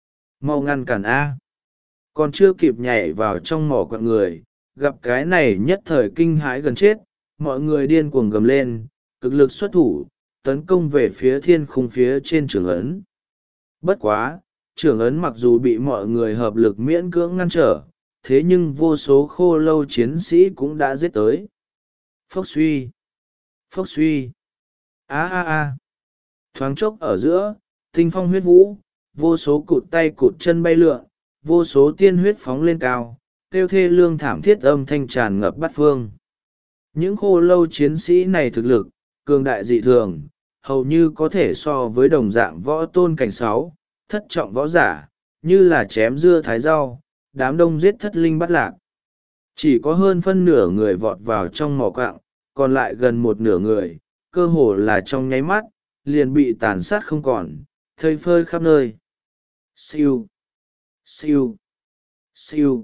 S1: Mau ngăn cản A. Còn chưa kịp nhảy vào trong mỏ quặng người, gặp cái này nhất thời kinh hãi gần chết, mọi người điên cuồng gầm lên, cực lực xuất thủ, tấn công về phía thiên khung phía trên trường ấn. Bất quá, trường ấn mặc dù bị mọi người hợp lực miễn cưỡng ngăn trở, thế nhưng vô số khô lâu chiến sĩ cũng đã giết tới. Phốc suy, phốc suy, a a a. Thoáng chốc ở giữa, tinh phong huyết vũ, vô số cụt tay cụt chân bay lượn, vô số tiên huyết phóng lên cao, kêu thê lương thảm thiết âm thanh tràn ngập bát phương. Những khô lâu chiến sĩ này thực lực, cường đại dị thường, hầu như có thể so với đồng dạng võ tôn cảnh sáu, thất trọng võ giả, như là chém dưa thái rau, đám đông giết thất linh bắt lạc. Chỉ có hơn phân nửa người vọt vào trong mỏ quặng, còn lại gần một nửa người, cơ hồ là trong nháy mắt, liền bị tàn sát không còn, thây phơi khắp nơi. Siêu, siêu, siêu.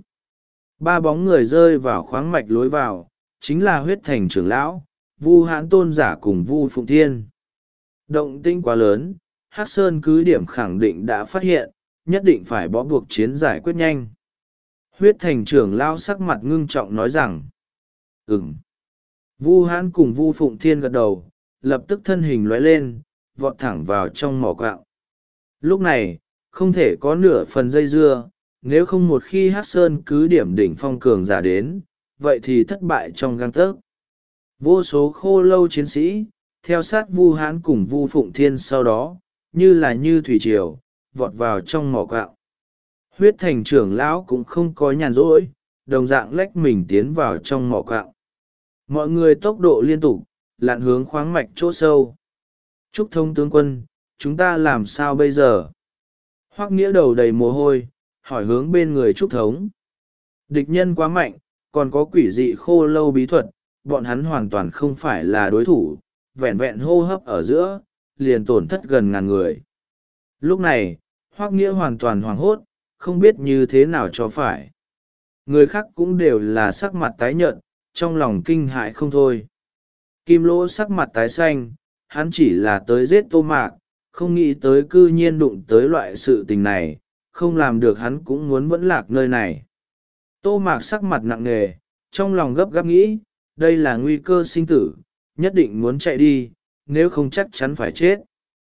S1: Ba bóng người rơi vào khoáng mạch lối vào, chính là huyết thành trưởng lão, Vu Hãn tôn giả cùng Vu Phụng Thiên. Động tĩnh quá lớn, Hắc Sơn cứ điểm khẳng định đã phát hiện, nhất định phải bó buộc chiến giải quyết nhanh. Huyết thành trưởng lão sắc mặt ngưng trọng nói rằng, ừm. Vu Hãn cùng Vu Phụng Thiên gật đầu, lập tức thân hình lóe lên, vọt thẳng vào trong mỏ quặng. Lúc này, không thể có nửa phần dây dưa, nếu không một khi Hắc Sơn cứ điểm đỉnh phong cường giả đến, vậy thì thất bại trong gang tấc. Vô số khô lâu chiến sĩ, theo sát Vu Hãn cùng Vu Phụng Thiên sau đó, như là như thủy triều, vọt vào trong mỏ quặng. Huyết thành trưởng lão cũng không có nhàn rỗi, đồng dạng lách mình tiến vào trong mỏ quặng. Mọi người tốc độ liên tục, lặn hướng khoáng mạch chỗ sâu. Trúc Thông tướng quân, chúng ta làm sao bây giờ? Hoắc Nghĩa đầu đầy mồ hôi, hỏi hướng bên người Trúc Thống. Địch nhân quá mạnh, còn có quỷ dị khô lâu bí thuật, bọn hắn hoàn toàn không phải là đối thủ, vẹn vẹn hô hấp ở giữa, liền tổn thất gần ngàn người. Lúc này, Hoắc Nghĩa hoàn toàn hoảng hốt, không biết như thế nào cho phải. Người khác cũng đều là sắc mặt tái nhợt, trong lòng kinh hại không thôi. Kim Lỗ sắc mặt tái xanh, hắn chỉ là tới giết Tô Mạc, không nghĩ tới cư nhiên đụng tới loại sự tình này, không làm được hắn cũng muốn vẫn lạc nơi này. Tô Mạc sắc mặt nặng nề, trong lòng gấp gáp nghĩ, đây là nguy cơ sinh tử, nhất định muốn chạy đi, nếu không chắc chắn phải chết.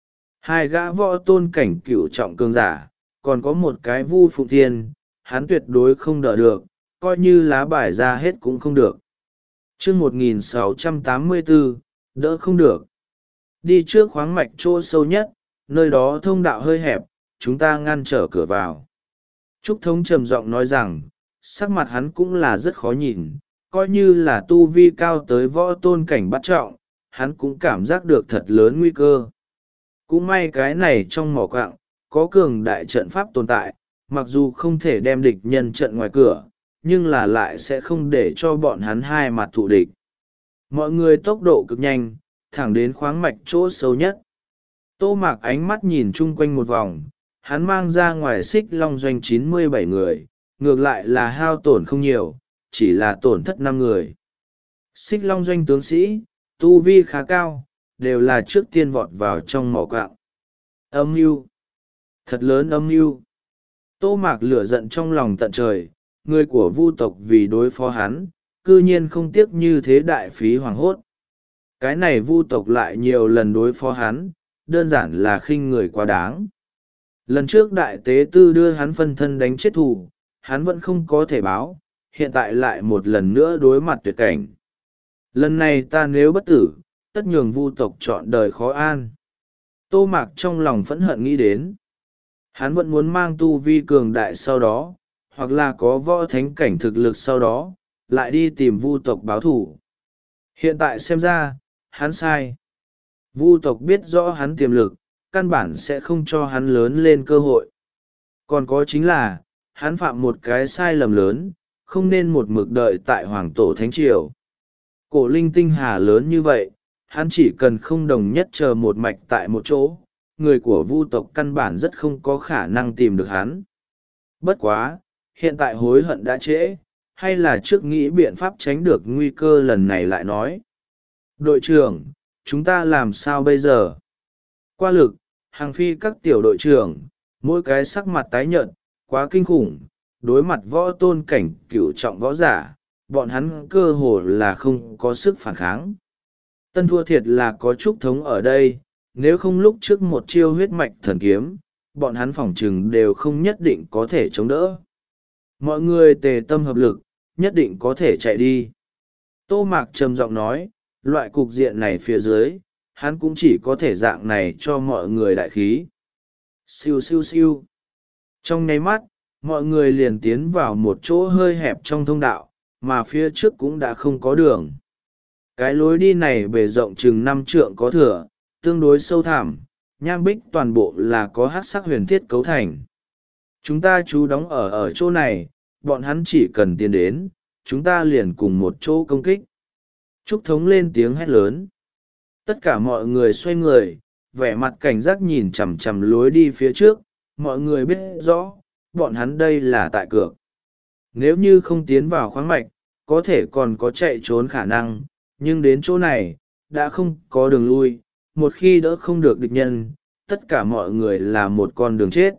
S1: Hai gã võ tôn cảnh cửu trọng cường giả, còn có một cái Vu Phụng Thiên, hắn tuyệt đối không đỡ được, coi như lá bài ra hết cũng không được. Chương một nghìn sáu trăm tám mươi bốn, đỡ không được. Đi trước khoáng mạch chỗ sâu nhất, nơi đó thông đạo hơi hẹp, chúng ta ngăn trở cửa vào. Trúc Thống trầm giọng nói rằng, sắc mặt hắn cũng là rất khó nhìn, coi như là tu vi cao tới võ tôn cảnh bắt trọng, hắn cũng cảm giác được thật lớn nguy cơ. Cũng may cái này trong mỏ quạng, có cường đại trận pháp tồn tại, mặc dù không thể đem địch nhân trận ngoài cửa, nhưng là lại sẽ không để cho bọn hắn hai mặt thù địch. Mọi người tốc độ cực nhanh, thẳng đến khoáng mạch chỗ sâu nhất. Tô Mạc ánh mắt nhìn chung quanh một vòng, hắn mang ra ngoài Xích Long doanh chín mươi bảy người, ngược lại là hao tổn không nhiều, chỉ là tổn thất năm người. Xích Long doanh tướng sĩ, tu vi khá cao, đều là trước tiên vọt vào trong mỏ quạng. Âm mưu, thật lớn âm mưu. Tô Mạc lửa giận trong lòng tận trời, người của Vu tộc vì đối phó hắn, cư nhiên không tiếc như thế đại phí hoàng hốt. Cái này Vu tộc lại nhiều lần đối phó hắn, đơn giản là khinh người quá đáng. Lần trước đại tế tư đưa hắn phân thân đánh chết thù, hắn vẫn không có thể báo, hiện tại lại một lần nữa đối mặt tuyệt cảnh. Lần này ta nếu bất tử, tất nhường Vu tộc chọn đời khó an. Tô Mạc trong lòng phẫn hận nghĩ đến. Hắn vẫn muốn mang tu vi cường đại sau đó, hoặc là có võ thánh cảnh thực lực sau đó, lại đi tìm Vu tộc báo thù. Hiện tại xem ra, hắn sai. Vu tộc biết rõ hắn tiềm lực, căn bản sẽ không cho hắn lớn lên cơ hội. Còn có chính là, hắn phạm một cái sai lầm lớn, không nên một mực đợi tại Hoàng Tổ Thánh Triều. Cổ linh tinh hà lớn như vậy, hắn chỉ cần không đồng nhất chờ một mạch tại một chỗ, người của Vu tộc căn bản rất không có khả năng tìm được hắn. Bất quá, hiện tại hối hận đã trễ, hay là trước nghĩ biện pháp tránh được nguy cơ lần này lại nói. Đội trưởng, chúng ta làm sao bây giờ? Qua lực, hàng phi các tiểu đội trưởng, mỗi cái sắc mặt tái nhợt, quá kinh khủng, đối mặt võ tôn cảnh cửu trọng võ giả, bọn hắn cơ hồ là không có sức phản kháng. Tân thua thiệt là có Trúc Thống ở đây, nếu không lúc trước một chiêu huyết mạch thần kiếm, bọn hắn phỏng chừng đều không nhất định có thể chống đỡ. Mọi người tề tâm hợp lực, nhất định có thể chạy đi. Tô Mạc trầm giọng nói, loại cục diện này phía dưới, hắn cũng chỉ có thể dạng này cho mọi người đại khí. Siêu siêu siêu. Trong nháy mắt, mọi người liền tiến vào một chỗ hơi hẹp trong thông đạo, mà phía trước cũng đã không có đường. Cái lối đi này bề rộng chừng năm trượng có thửa, tương đối sâu thẳm, nham bích toàn bộ là có hắc sắc huyền thiết cấu thành. Chúng ta trú đóng ở ở chỗ này, bọn hắn chỉ cần tiến đến, chúng ta liền cùng một chỗ công kích. Trúc Thống lên tiếng hét lớn. Tất cả mọi người xoay người, vẻ mặt cảnh giác nhìn chằm chằm lối đi phía trước, mọi người biết rõ, bọn hắn đây là tại cược. Nếu như không tiến vào khoáng mạch, có thể còn có chạy trốn khả năng, nhưng đến chỗ này, đã không có đường lui, một khi đỡ không được địch nhân, tất cả mọi người là một con đường chết.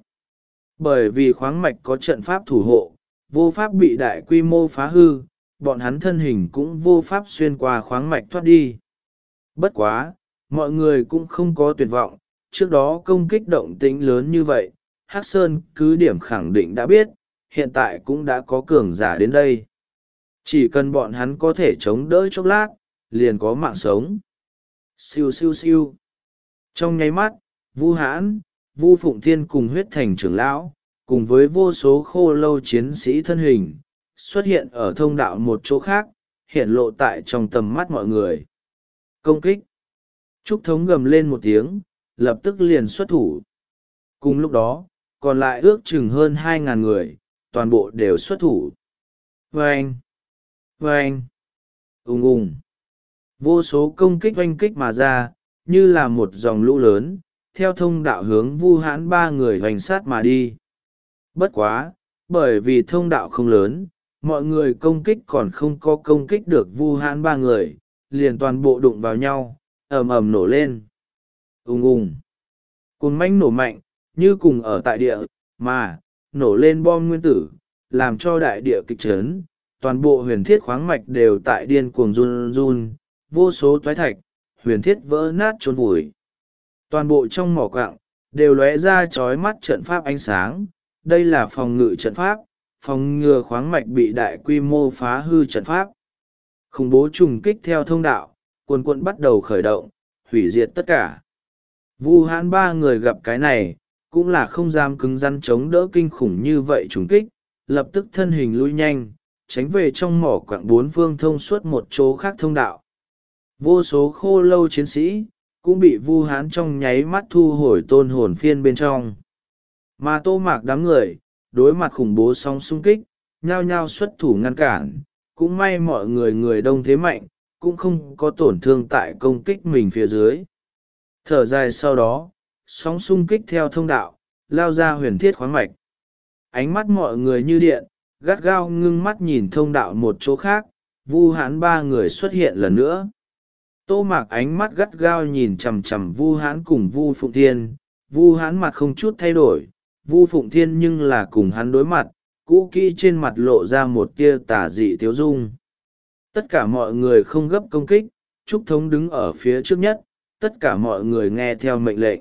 S1: Bởi vì khoáng mạch có trận pháp thủ hộ, vô pháp bị đại quy mô phá hư, bọn hắn thân hình cũng vô pháp xuyên qua khoáng mạch thoát đi. Bất quá, mọi người cũng không có tuyệt vọng, trước đó công kích động tĩnh lớn như vậy, Hắc Sơn cứ điểm khẳng định đã biết, hiện tại cũng đã có cường giả đến đây. Chỉ cần bọn hắn có thể chống đỡ chốc lát, liền có mạng sống. Siêu siêu siêu. Trong nháy mắt, Vu Hãn, Vu Phụng Thiên cùng huyết thành trưởng lão, cùng với vô số khô lâu chiến sĩ thân hình, xuất hiện ở thông đạo một chỗ khác, hiện lộ tại trong tầm mắt mọi người. Công kích. Trúc Thống gầm lên một tiếng, lập tức liền xuất thủ. Cùng lúc đó, còn lại ước chừng hơn hai ngàn người, toàn bộ đều xuất thủ. Vâng! Vâng! Ùng ùng! Vô số công kích oanh kích mà ra, như là một dòng lũ lớn, theo thông đạo hướng Vu Hãn ba người hoành sát mà đi. Bất quá, bởi vì thông đạo không lớn, mọi người công kích còn không có công kích được Vu Hãn ba người, liền toàn bộ đụng vào nhau, ầm ầm nổ lên. Ùng ùng! Cùng manh nổ mạnh, như cùng ở tại địa, mà, nổ lên bom nguyên tử, làm cho đại địa kịch chấn, toàn bộ huyền thiết khoáng mạch đều tại điên cuồng run run, vô số toái thạch, huyền thiết vỡ nát trốn vùi. Toàn bộ trong mỏ quạng, đều lóe ra chói mắt trận pháp ánh sáng, đây là phòng ngự trận pháp, phòng ngừa khoáng mạch bị đại quy mô phá hư trận pháp. Khủng bố trùng kích theo thông đạo, quần quận bắt đầu khởi động, hủy diệt tất cả. Vu Hãn ba người gặp cái này, cũng là không dám cứng rắn chống đỡ kinh khủng như vậy trùng kích, lập tức thân hình lui nhanh, tránh về trong mỏ quặng bốn phương thông suốt một chỗ khác thông đạo. Vô số khô lâu chiến sĩ cũng bị Vu Hán trong nháy mắt thu hồi tôn hồn phiên bên trong. Mà Tô Mạc đám người, đối mặt khủng bố sóng xung kích, nhao nhao xuất thủ ngăn cản, cũng may mọi người người đông thế mạnh, cũng không có tổn thương tại công kích mình phía dưới. Thở dài sau đó, sóng xung kích theo thông đạo, lao ra huyền thiết khoáng mạch. Ánh mắt mọi người như điện, gắt gao ngưng mắt nhìn thông đạo một chỗ khác, Vu Hán ba người xuất hiện lần nữa. Tô Mạc ánh mắt gắt gao nhìn chằm chằm Vu Hán cùng Vu Phụng Thiên, Vu Hán mặt không chút thay đổi, Vu Phụng Thiên nhưng là cùng hắn đối mặt, cũ kỹ trên mặt lộ ra một tia tà dị tiếu dung. Tất cả mọi người không gấp công kích, Trúc Thống đứng ở phía trước nhất, tất cả mọi người nghe theo mệnh lệnh.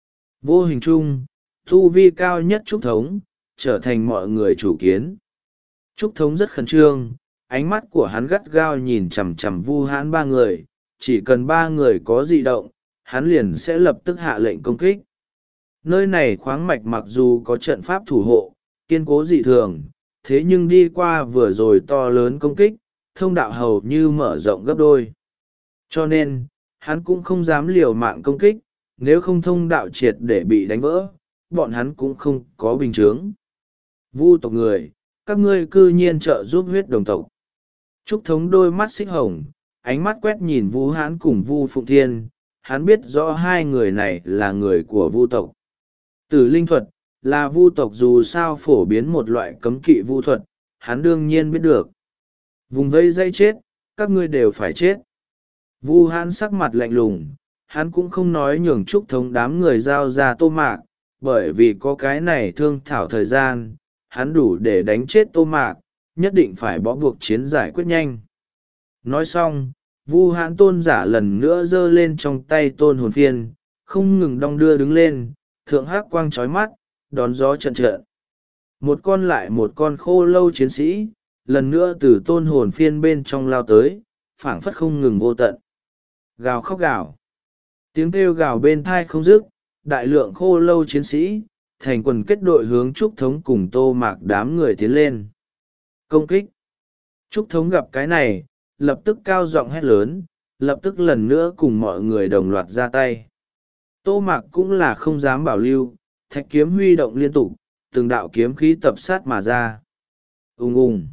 S1: Vô hình chung, thu vi cao nhất Trúc Thống, trở thành mọi người chủ kiến. Trúc Thống rất khẩn trương, ánh mắt của hắn gắt gao nhìn chằm chằm Vu Hán ba người, chỉ cần ba người có dị động, hắn liền sẽ lập tức hạ lệnh công kích. Nơi này khoáng mạch mặc dù có trận pháp thủ hộ, kiên cố dị thường, thế nhưng đi qua vừa rồi to lớn công kích, thông đạo hầu như mở rộng gấp đôi. Cho nên, hắn cũng không dám liều mạng công kích, nếu không thông đạo triệt để bị đánh vỡ, bọn hắn cũng không có bình chướng. Vu tộc người, các ngươi cư nhiên trợ giúp huyết đồng tộc. Trúc Thống đôi mắt xích hồng, ánh mắt quét nhìn Vu Hán cùng Vu Phụng Thiên, hắn biết rõ hai người này là người của Vu tộc. Tử linh thuật là Vu tộc dù sao phổ biến một loại cấm kỵ vu thuật, hắn đương nhiên biết được. Vùng vây dây chết, các ngươi đều phải chết. Vu Hán sắc mặt lạnh lùng, hắn cũng không nói nhường Trúc Thống đám người giao ra Tô Mạc, bởi vì có cái này thương thảo thời gian, hắn đủ để đánh chết Tô Mạc, nhất định phải bó buộc chiến giải quyết nhanh. Nói xong, Vu Hán tôn giả lần nữa giơ lên trong tay tôn hồn phiên, không ngừng đong đưa đứng lên, thượng hắc quang trói mắt, đón gió trận trận. Một con lại một con khô lâu chiến sĩ, lần nữa từ tôn hồn phiên bên trong lao tới, phảng phất không ngừng vô tận. Gào khóc gào. Tiếng kêu gào bên thai không dứt, đại lượng khô lâu chiến sĩ, thành quần kết đội hướng Trúc Thống cùng Tô Mạc đám người tiến lên. Công kích. Trúc Thống gặp cái này, lập tức cao giọng hét lớn, lập tức lần nữa cùng mọi người đồng loạt ra tay. Tô Mạc cũng là không dám bảo lưu, thạch kiếm huy động liên tục, từng đạo kiếm khí tập sát mà ra. Ùng ùng.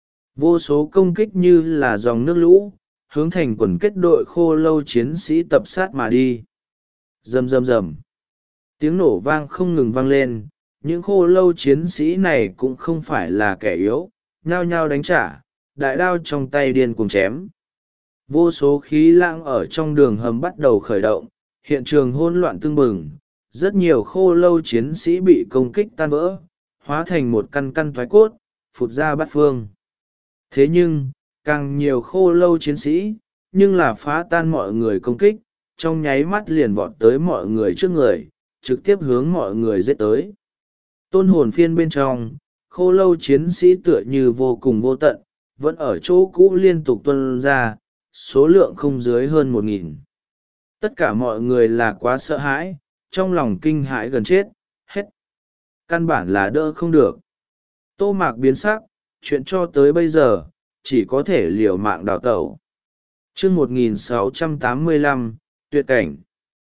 S1: Vô số công kích như là dòng nước lũ, hướng thành quần kết đội khô lâu chiến sĩ tập sát mà đi. Rầm rầm rầm. Tiếng nổ vang không ngừng vang lên, những khô lâu chiến sĩ này cũng không phải là kẻ yếu, nhao nhao đánh trả, đại đao trong tay điên cuồng chém. Vô số khí lãng ở trong đường hầm bắt đầu khởi động, hiện trường hỗn loạn tưng bừng, rất nhiều khô lâu chiến sĩ bị công kích tan vỡ, hóa thành một căn căn thoái cốt, phụt ra bát phương. Thế nhưng, càng nhiều khô lâu chiến sĩ, nhưng là phá tan mọi người công kích, trong nháy mắt liền vọt tới mọi người trước người, trực tiếp hướng mọi người giết tới. Tôn hồn phiên bên trong, khô lâu chiến sĩ tựa như vô cùng vô tận, vẫn ở chỗ cũ liên tục tuân ra, số lượng không dưới hơn một nghìn. Tất cả mọi người là quá sợ hãi, trong lòng kinh hãi gần chết, hết. Căn bản là đỡ không được. Tô Mạc biến sắc, chuyện cho tới bây giờ, chỉ có thể liều mạng đào tẩu. chương một nghìn sáu trăm tám mươi lăm, tuyệt cảnh.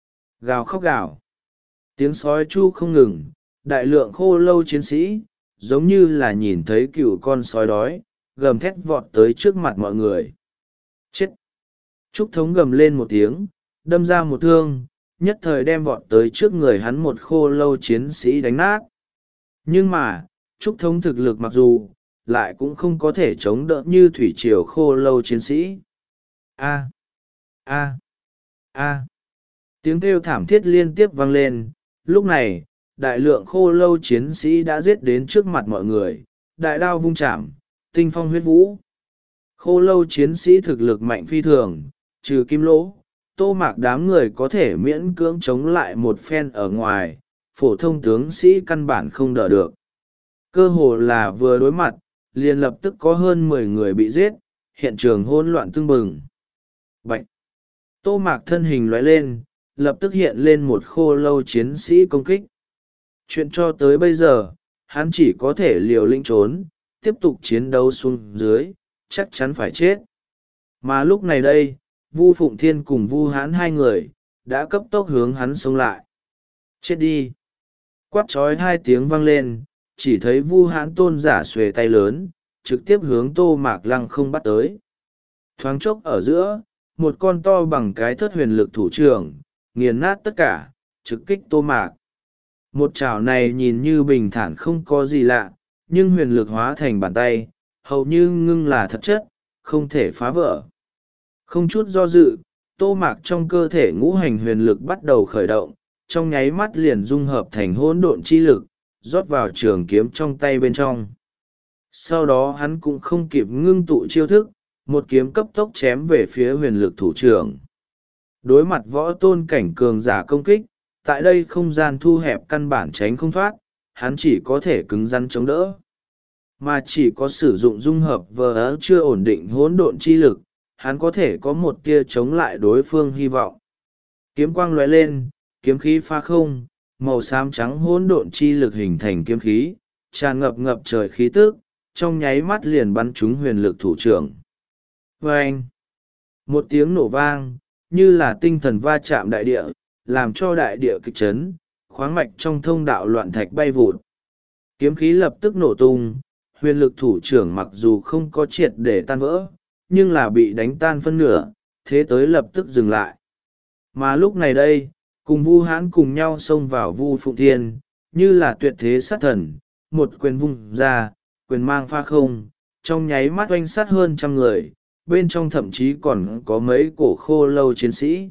S1: Gào khóc gào. Tiếng sói chu không ngừng, đại lượng khô lâu chiến sĩ, giống như là nhìn thấy cựu con sói đói, gầm thét vọt tới trước mặt mọi người. Chết! Trúc Thống gầm lên một tiếng, đâm ra một thương, nhất thời đem vọt tới trước người hắn một khô lâu chiến sĩ đánh nát. Nhưng mà, Trúc Thống thực lực mặc dù, lại cũng không có thể chống đỡ như thủy triều khô lâu chiến sĩ. A! A! A! Tiếng kêu thảm thiết liên tiếp vang lên, lúc này, đại lượng khô lâu chiến sĩ đã giết đến trước mặt mọi người, đại đao vung chạm, tinh phong huyết vũ. Khô lâu chiến sĩ thực lực mạnh phi thường, trừ Kim Lỗ, Tô Mạc đám người có thể miễn cưỡng chống lại một phen ở ngoài, phổ thông tướng sĩ căn bản không đỡ được. Cơ hồ là vừa đối mặt, liền lập tức có hơn mười người bị giết, hiện trường hỗn loạn tưng bừng. Bạch! Tô Mạc thân hình lóe lên, lập tức hiện lên một khô lâu chiến sĩ công kích. Chuyện cho tới bây giờ, hắn chỉ có thể liều lĩnh trốn, tiếp tục chiến đấu xuống dưới, chắc chắn phải chết. Mà lúc này đây, Vu Phụng Thiên cùng Vu Hãn hai người, đã cấp tốc hướng hắn xông lại. Chết đi! Quát trói hai tiếng vang lên, chỉ thấy Vu Hãn tôn giả xuề tay lớn, trực tiếp hướng Tô Mạc Lăng không bắt tới. Thoáng chốc ở giữa, một con to bằng cái thất huyền lực thủ trưởng, nghiền nát tất cả, trực kích Tô Mạc. Một chảo này nhìn như bình thản không có gì lạ, nhưng huyền lực hóa thành bàn tay, hầu như ngưng là thật chất, không thể phá vỡ. Không chút do dự, Tô Mạc trong cơ thể ngũ hành huyền lực bắt đầu khởi động, trong nháy mắt liền dung hợp thành hỗn độn chi lực, rót vào trường kiếm trong tay bên trong. Sau đó hắn cũng không kịp ngưng tụ chiêu thức, một kiếm cấp tốc chém về phía huyền lực thủ trưởng. Đối mặt võ tôn cảnh cường giả công kích, tại đây không gian thu hẹp căn bản tránh không thoát, hắn chỉ có thể cứng rắn chống đỡ. Mà chỉ có sử dụng dung hợp vờ ớ chưa ổn định hỗn độn chi lực, hắn có thể có một tia chống lại đối phương hy vọng. Kiếm quang lóe lên, kiếm khí pha không, màu xám trắng hỗn độn chi lực hình thành kiếm khí, tràn ngập ngập trời khí tức, trong nháy mắt liền bắn trúng huyền lực thủ trưởng. Vâng! Một tiếng nổ vang, như là tinh thần va chạm đại địa, làm cho đại địa kịch chấn, khoáng mạch trong thông đạo loạn thạch bay vụt. Kiếm khí lập tức nổ tung, huyền lực thủ trưởng mặc dù không có triệt để tan vỡ, nhưng là bị đánh tan phân nửa, thế tới lập tức dừng lại. Mà lúc này đây, cùng Vu Hãn cùng nhau xông vào Vu Phụng Thiên, như là tuyệt thế sát thần, một quyền vung ra, quyền mang pha không, trong nháy mắt oanh sát hơn trăm người, bên trong thậm chí còn có mấy cổ khô lâu chiến sĩ.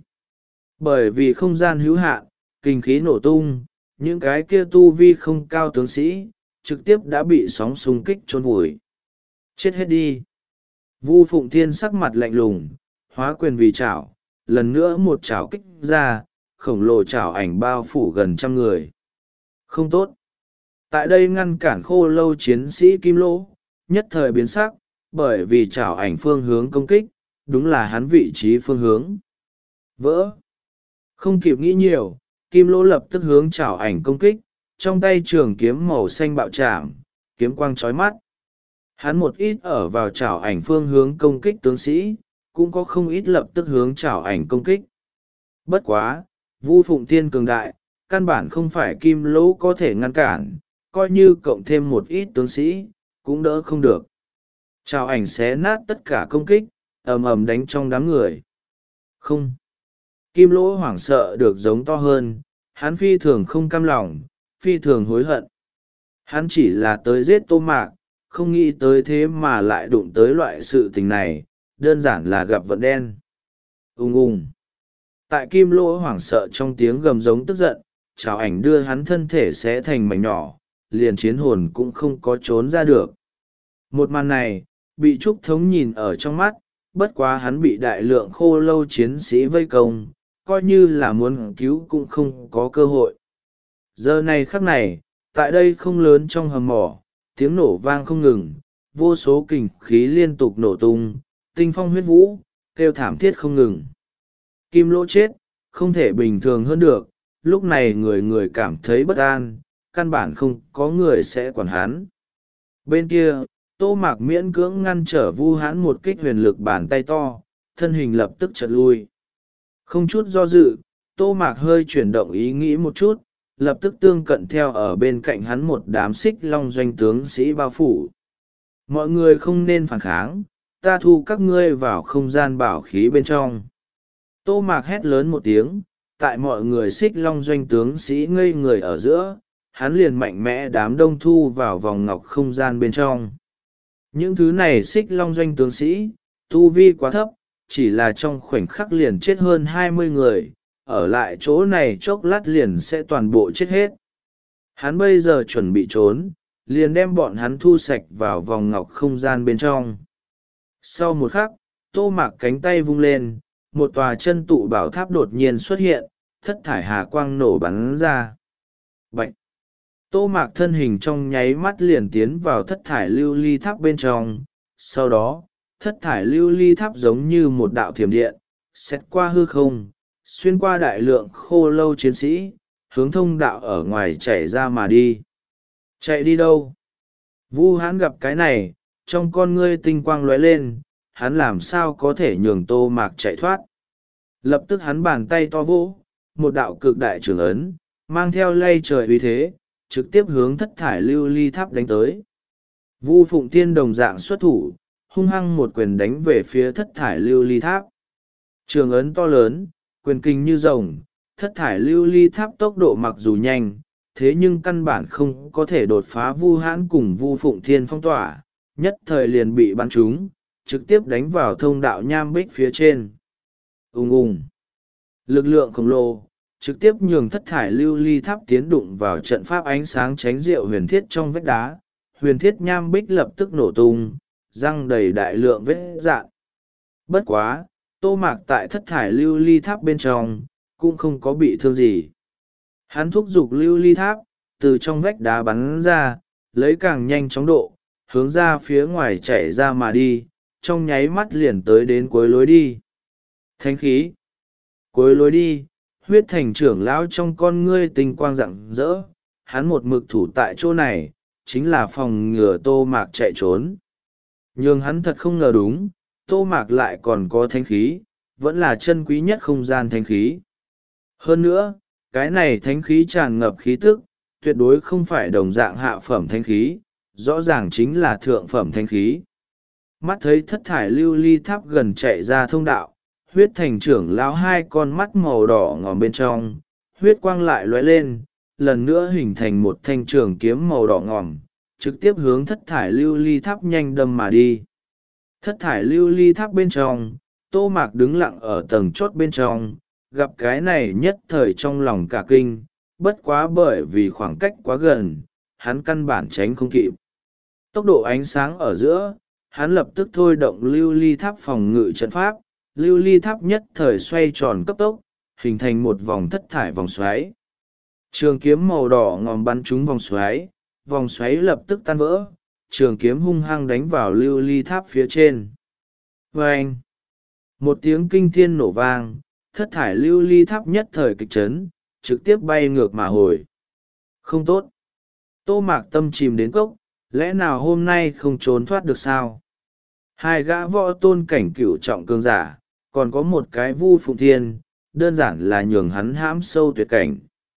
S1: Bởi vì không gian hữu hạn, kinh khí nổ tung, những cái kia tu vi không cao tướng sĩ, trực tiếp đã bị sóng xung kích chôn vùi. Chết hết đi! Vu Phụng Thiên sắc mặt lạnh lùng, hóa quyền vì chảo, lần nữa một chảo kích ra, khổng lồ chảo ảnh bao phủ gần trăm người. Không tốt! Tại đây ngăn cản khô lâu chiến sĩ Kim Lỗ, nhất thời biến sắc, bởi vì chảo ảnh phương hướng công kích, đúng là hắn vị trí phương hướng. Vỡ! Không kịp nghĩ nhiều, Kim Lỗ lập tức hướng chảo ảnh công kích, trong tay trường kiếm màu xanh bạo chạm, kiếm quang chói mắt. Hắn một ít ở vào chảo ảnh phương hướng công kích tướng sĩ, cũng có không ít lập tức hướng chảo ảnh công kích. Bất quá, Vu Phụng Thiên cường đại, căn bản không phải Kim Lỗ có thể ngăn cản, coi như cộng thêm một ít tướng sĩ, cũng đỡ không được. Chảo ảnh xé nát tất cả công kích, ầm ầm đánh trong đám người. Không! Kim Lỗ hoảng sợ được giống to hơn, hắn phi thường không cam lòng, phi thường hối hận. Hắn chỉ là tới giết Tô Mạc, không nghĩ tới thế mà lại đụng tới loại sự tình này, đơn giản là gặp vận đen. Ung ung! Tại Kim Lỗ hoảng sợ trong tiếng gầm giống tức giận, chảo ảnh đưa hắn thân thể xé thành mảnh nhỏ, liền chiến hồn cũng không có trốn ra được. Một màn này, bị Trúc Thống nhìn ở trong mắt, bất quá hắn bị đại lượng khô lâu chiến sĩ vây công, coi như là muốn cứu cũng không có cơ hội. Giờ này khắc này, tại đây không lớn trong hầm mỏ, tiếng nổ vang không ngừng, vô số kình khí liên tục nổ tung, tinh phong huyết vũ, kêu thảm thiết không ngừng. Kim Lỗ chết, không thể bình thường hơn được, lúc này người người cảm thấy bất an, căn bản không có người sẽ quản hắn. Bên kia, Tô Mạc miễn cưỡng ngăn trở Vu Hãn một kích huyền lực bàn tay to, thân hình lập tức chật lui. Không chút do dự, Tô Mạc hơi chuyển động ý nghĩ một chút, lập tức tương cận theo ở bên cạnh hắn một đám xích long doanh tướng sĩ bao phủ. Mọi người không nên phản kháng, ta thu các ngươi vào không gian bảo khí bên trong. Tô Mạc hét lớn một tiếng, tại mọi người xích long doanh tướng sĩ ngây người ở giữa, hắn liền mạnh mẽ đám đông thu vào vòng ngọc không gian bên trong. Những thứ này xích long doanh tướng sĩ, tu vi quá thấp, chỉ là trong khoảnh khắc liền chết hơn hai mươi người, ở lại chỗ này chốc lát liền sẽ toàn bộ chết hết. Hắn bây giờ chuẩn bị trốn, liền đem bọn hắn thu sạch vào vòng ngọc không gian bên trong. Sau một khắc, Tô Mạc cánh tay vung lên, một tòa chân tụ bảo tháp đột nhiên xuất hiện, thất thải hà quang nổ bắn ra. Bạch! Tô Mạc thân hình trong nháy mắt liền tiến vào thất thải lưu ly tháp bên trong, sau đó, thất thải lưu ly tháp giống như một đạo thiểm điện, xét qua hư không, xuyên qua đại lượng khô lâu chiến sĩ, hướng thông đạo ở ngoài chạy ra mà đi. Chạy đi đâu? Vu hãn gặp cái này, trong con ngươi tinh quang lóe lên, hắn làm sao có thể nhường Tô Mạc chạy thoát. Lập tức hắn bàn tay to vỗ, một đạo cực đại trưởng ấn, mang theo lay trời uy thế, trực tiếp hướng thất thải lưu ly tháp đánh tới. Vu Phụng Thiên đồng dạng xuất thủ, hung hăng một quyền đánh về phía thất thải lưu ly tháp. Trường ấn to lớn, quyền kinh như rồng, thất thải lưu ly tháp tốc độ mặc dù nhanh, thế nhưng căn bản không có thể đột phá Vu hãn cùng Vu Phụng Thiên phong tỏa, nhất thời liền bị bắn trúng, trực tiếp đánh vào thông đạo nham bích phía trên. Ùng ùng. Lực lượng khổng lồ, trực tiếp nhường thất thải lưu ly tháp tiến đụng vào trận pháp ánh sáng tránh diệu huyền thiết trong vách đá. Huyền thiết nham bích lập tức nổ tung, răng đầy đại lượng vết dạn. Bất quá, Tô Mạc tại thất thải lưu ly tháp bên trong, cũng không có bị thương gì. Hắn thúc giục lưu ly tháp, từ trong vách đá bắn ra, lấy càng nhanh chóng độ, hướng ra phía ngoài chạy ra mà đi, trong nháy mắt liền tới đến cuối lối đi. Thánh khí. Cuối lối đi, huyết thành trưởng lão trong con ngươi tinh quang rạng rỡ, hắn một mực thủ tại chỗ này, chính là phòng ngừa Tô Mạc chạy trốn. Nhưng hắn thật không ngờ đúng, Tô Mạc lại còn có thánh khí, vẫn là chân quý nhất không gian thánh khí. Hơn nữa, cái này thánh khí tràn ngập khí tức, tuyệt đối không phải đồng dạng hạ phẩm thánh khí, rõ ràng chính là thượng phẩm thánh khí. Mắt thấy thất thải lưu ly tháp gần chạy ra thông đạo, huyết thành trưởng lão hai con mắt màu đỏ ngòm bên trong, huyết quang lại lóe lên, lần nữa hình thành một thanh trường kiếm màu đỏ ngòm, trực tiếp hướng thất thải lưu ly tháp nhanh đâm mà đi. Thất thải lưu ly tháp bên trong, Tô Mạc đứng lặng ở tầng chốt bên trong, gặp cái này nhất thời trong lòng cả kinh, bất quá bởi vì khoảng cách quá gần, hắn căn bản tránh không kịp. Tốc độ ánh sáng ở giữa, hắn lập tức thôi động lưu ly tháp phòng ngự trận pháp, lưu ly tháp nhất thời xoay tròn cấp tốc, hình thành một vòng thất thải vòng xoáy. Trường kiếm màu đỏ ngòm bắn trúng vòng xoáy, vòng xoáy lập tức tan vỡ, trường kiếm hung hăng đánh vào lưu ly tháp phía trên. Vâng! Một tiếng kinh thiên nổ vang, thất thải lưu ly tháp nhất thời kịch chấn, trực tiếp bay ngược mà hồi. Không tốt! Tô Mạc tâm chìm đến cốc, lẽ nào hôm nay không trốn thoát được sao? Hai gã võ tôn cảnh cửu trọng cường giả, còn có một cái Vu Phụng Thiên, đơn giản là nhường hắn hãm sâu tuyệt cảnh.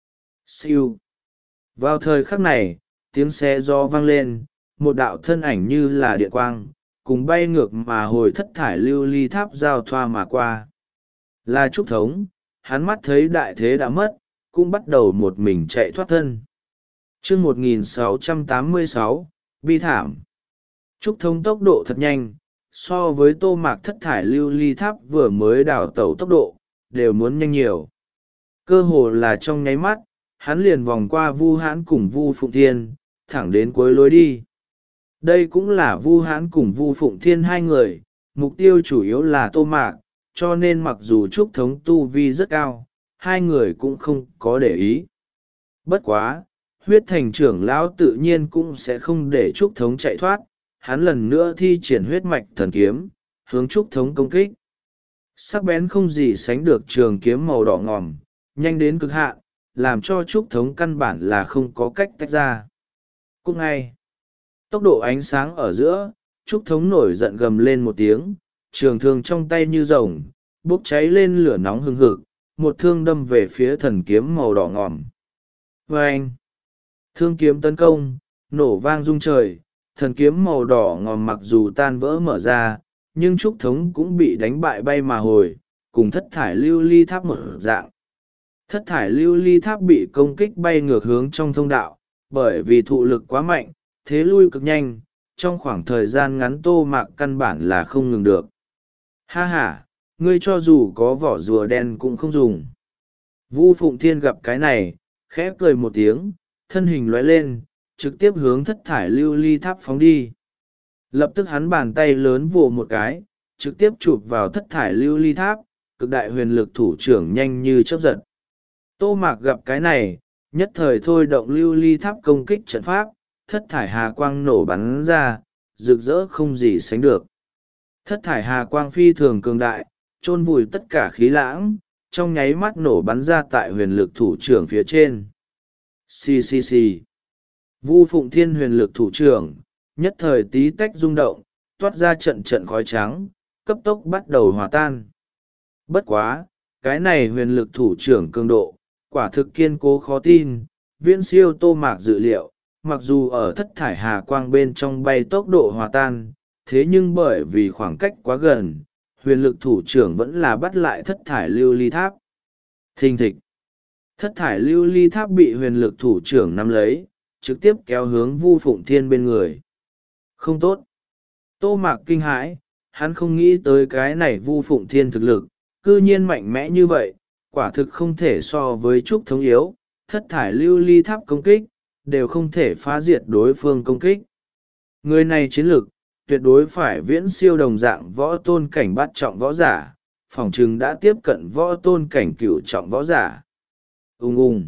S1: Siêu! Vào thời khắc này, tiếng xe gió vang lên, một đạo thân ảnh như là điện quang, cùng bay ngược mà hồi thất thải lưu ly tháp giao thoa mà qua. Là Trúc Thống, hắn mắt thấy đại thế đã mất, cũng bắt đầu một mình chạy thoát thân. Chương một nghìn sáu trăm tám mươi sáu, bi thảm. Trúc Thống tốc độ thật nhanh, so với Tô Mạc thất thải lưu ly tháp vừa mới đảo tẩu tốc độ, đều muốn nhanh nhiều. Cơ hồ là trong nháy mắt, hắn liền vòng qua Vu Hãn cùng Vu Phụng Thiên, thẳng đến cuối lối đi. Đây cũng là Vu Hãn cùng Vu Phụng Thiên hai người, mục tiêu chủ yếu là Tô Mạc, cho nên mặc dù Trúc Thống tu vi rất cao, hai người cũng không có để ý. Bất quá, huyết thành trưởng lão tự nhiên cũng sẽ không để Trúc Thống chạy thoát, hắn lần nữa thi triển huyết mạch thần kiếm, hướng Trúc Thống công kích. Sắc bén không gì sánh được trường kiếm màu đỏ ngòm, nhanh đến cực hạn, làm cho Trúc Thống căn bản là không có cách tách ra. Cũng ngay, tốc độ ánh sáng ở giữa, Trúc Thống nổi giận gầm lên một tiếng, trường thương trong tay như rồng, bốc cháy lên lửa nóng hừng hực, một thương đâm về phía thần kiếm màu đỏ ngòm. Vâng! Thương kiếm tấn công, nổ vang rung trời, thần kiếm màu đỏ ngòm mặc dù tan vỡ mở ra, nhưng Trúc Thống cũng bị đánh bại bay mà hồi, cùng thất thải lưu ly tháp một dạng. Thất thải lưu ly tháp bị công kích bay ngược hướng trong thông đạo, bởi vì thụ lực quá mạnh, thế lui cực nhanh, trong khoảng thời gian ngắn Tô Mạc căn bản là không ngừng được. Ha ha, ngươi cho dù có vỏ rùa đen cũng không dùng. Vu Phụng Thiên gặp cái này, khẽ cười một tiếng, thân hình lóe lên, trực tiếp hướng thất thải lưu ly tháp phóng đi. Lập tức hắn bàn tay lớn vồ một cái, trực tiếp chụp vào thất thải lưu ly tháp, cực đại huyền lực thủ trưởng nhanh như chớp giật. Tô Mạc gặp cái này, nhất thời thôi động lưu ly tháp công kích trận pháp, thất thải hà quang nổ bắn ra, rực rỡ không gì sánh được. Thất thải hà quang phi thường cường đại, chôn vùi tất cả khí lãng, trong nháy mắt nổ bắn ra tại huyền lực thủ trưởng phía trên. Xì xì xì. Vu Phụng Thiên huyền lực thủ trưởng, nhất thời tí tách rung động, toát ra trận trận khói trắng, cấp tốc bắt đầu hòa tan. Bất quá, cái này huyền lực thủ trưởng cường độ, quả thực kiên cố khó tin, viễn siêu Tô Mạc dự liệu, mặc dù ở thất thải hà quang bên trong bay tốc độ hòa tan, thế nhưng bởi vì khoảng cách quá gần, huyền lực thủ trưởng vẫn là bắt lại thất thải lưu ly tháp. Thình thịch. Thất thải lưu ly tháp bị huyền lực thủ trưởng nắm lấy, trực tiếp kéo hướng Vu Phụng Thiên bên người. Không tốt. Tô Mạc kinh hãi, hắn không nghĩ tới cái này Vu Phụng Thiên thực lực, cư nhiên mạnh mẽ như vậy, quả thực không thể so với trúc thống yếu, thất thải lưu ly tháp công kích, đều không thể phá diệt đối phương công kích. Người này chiến lực, tuyệt đối phải viễn siêu đồng dạng võ tôn cảnh bát trọng võ giả, phỏng chừng đã tiếp cận võ tôn cảnh cửu trọng võ giả. Ung ung.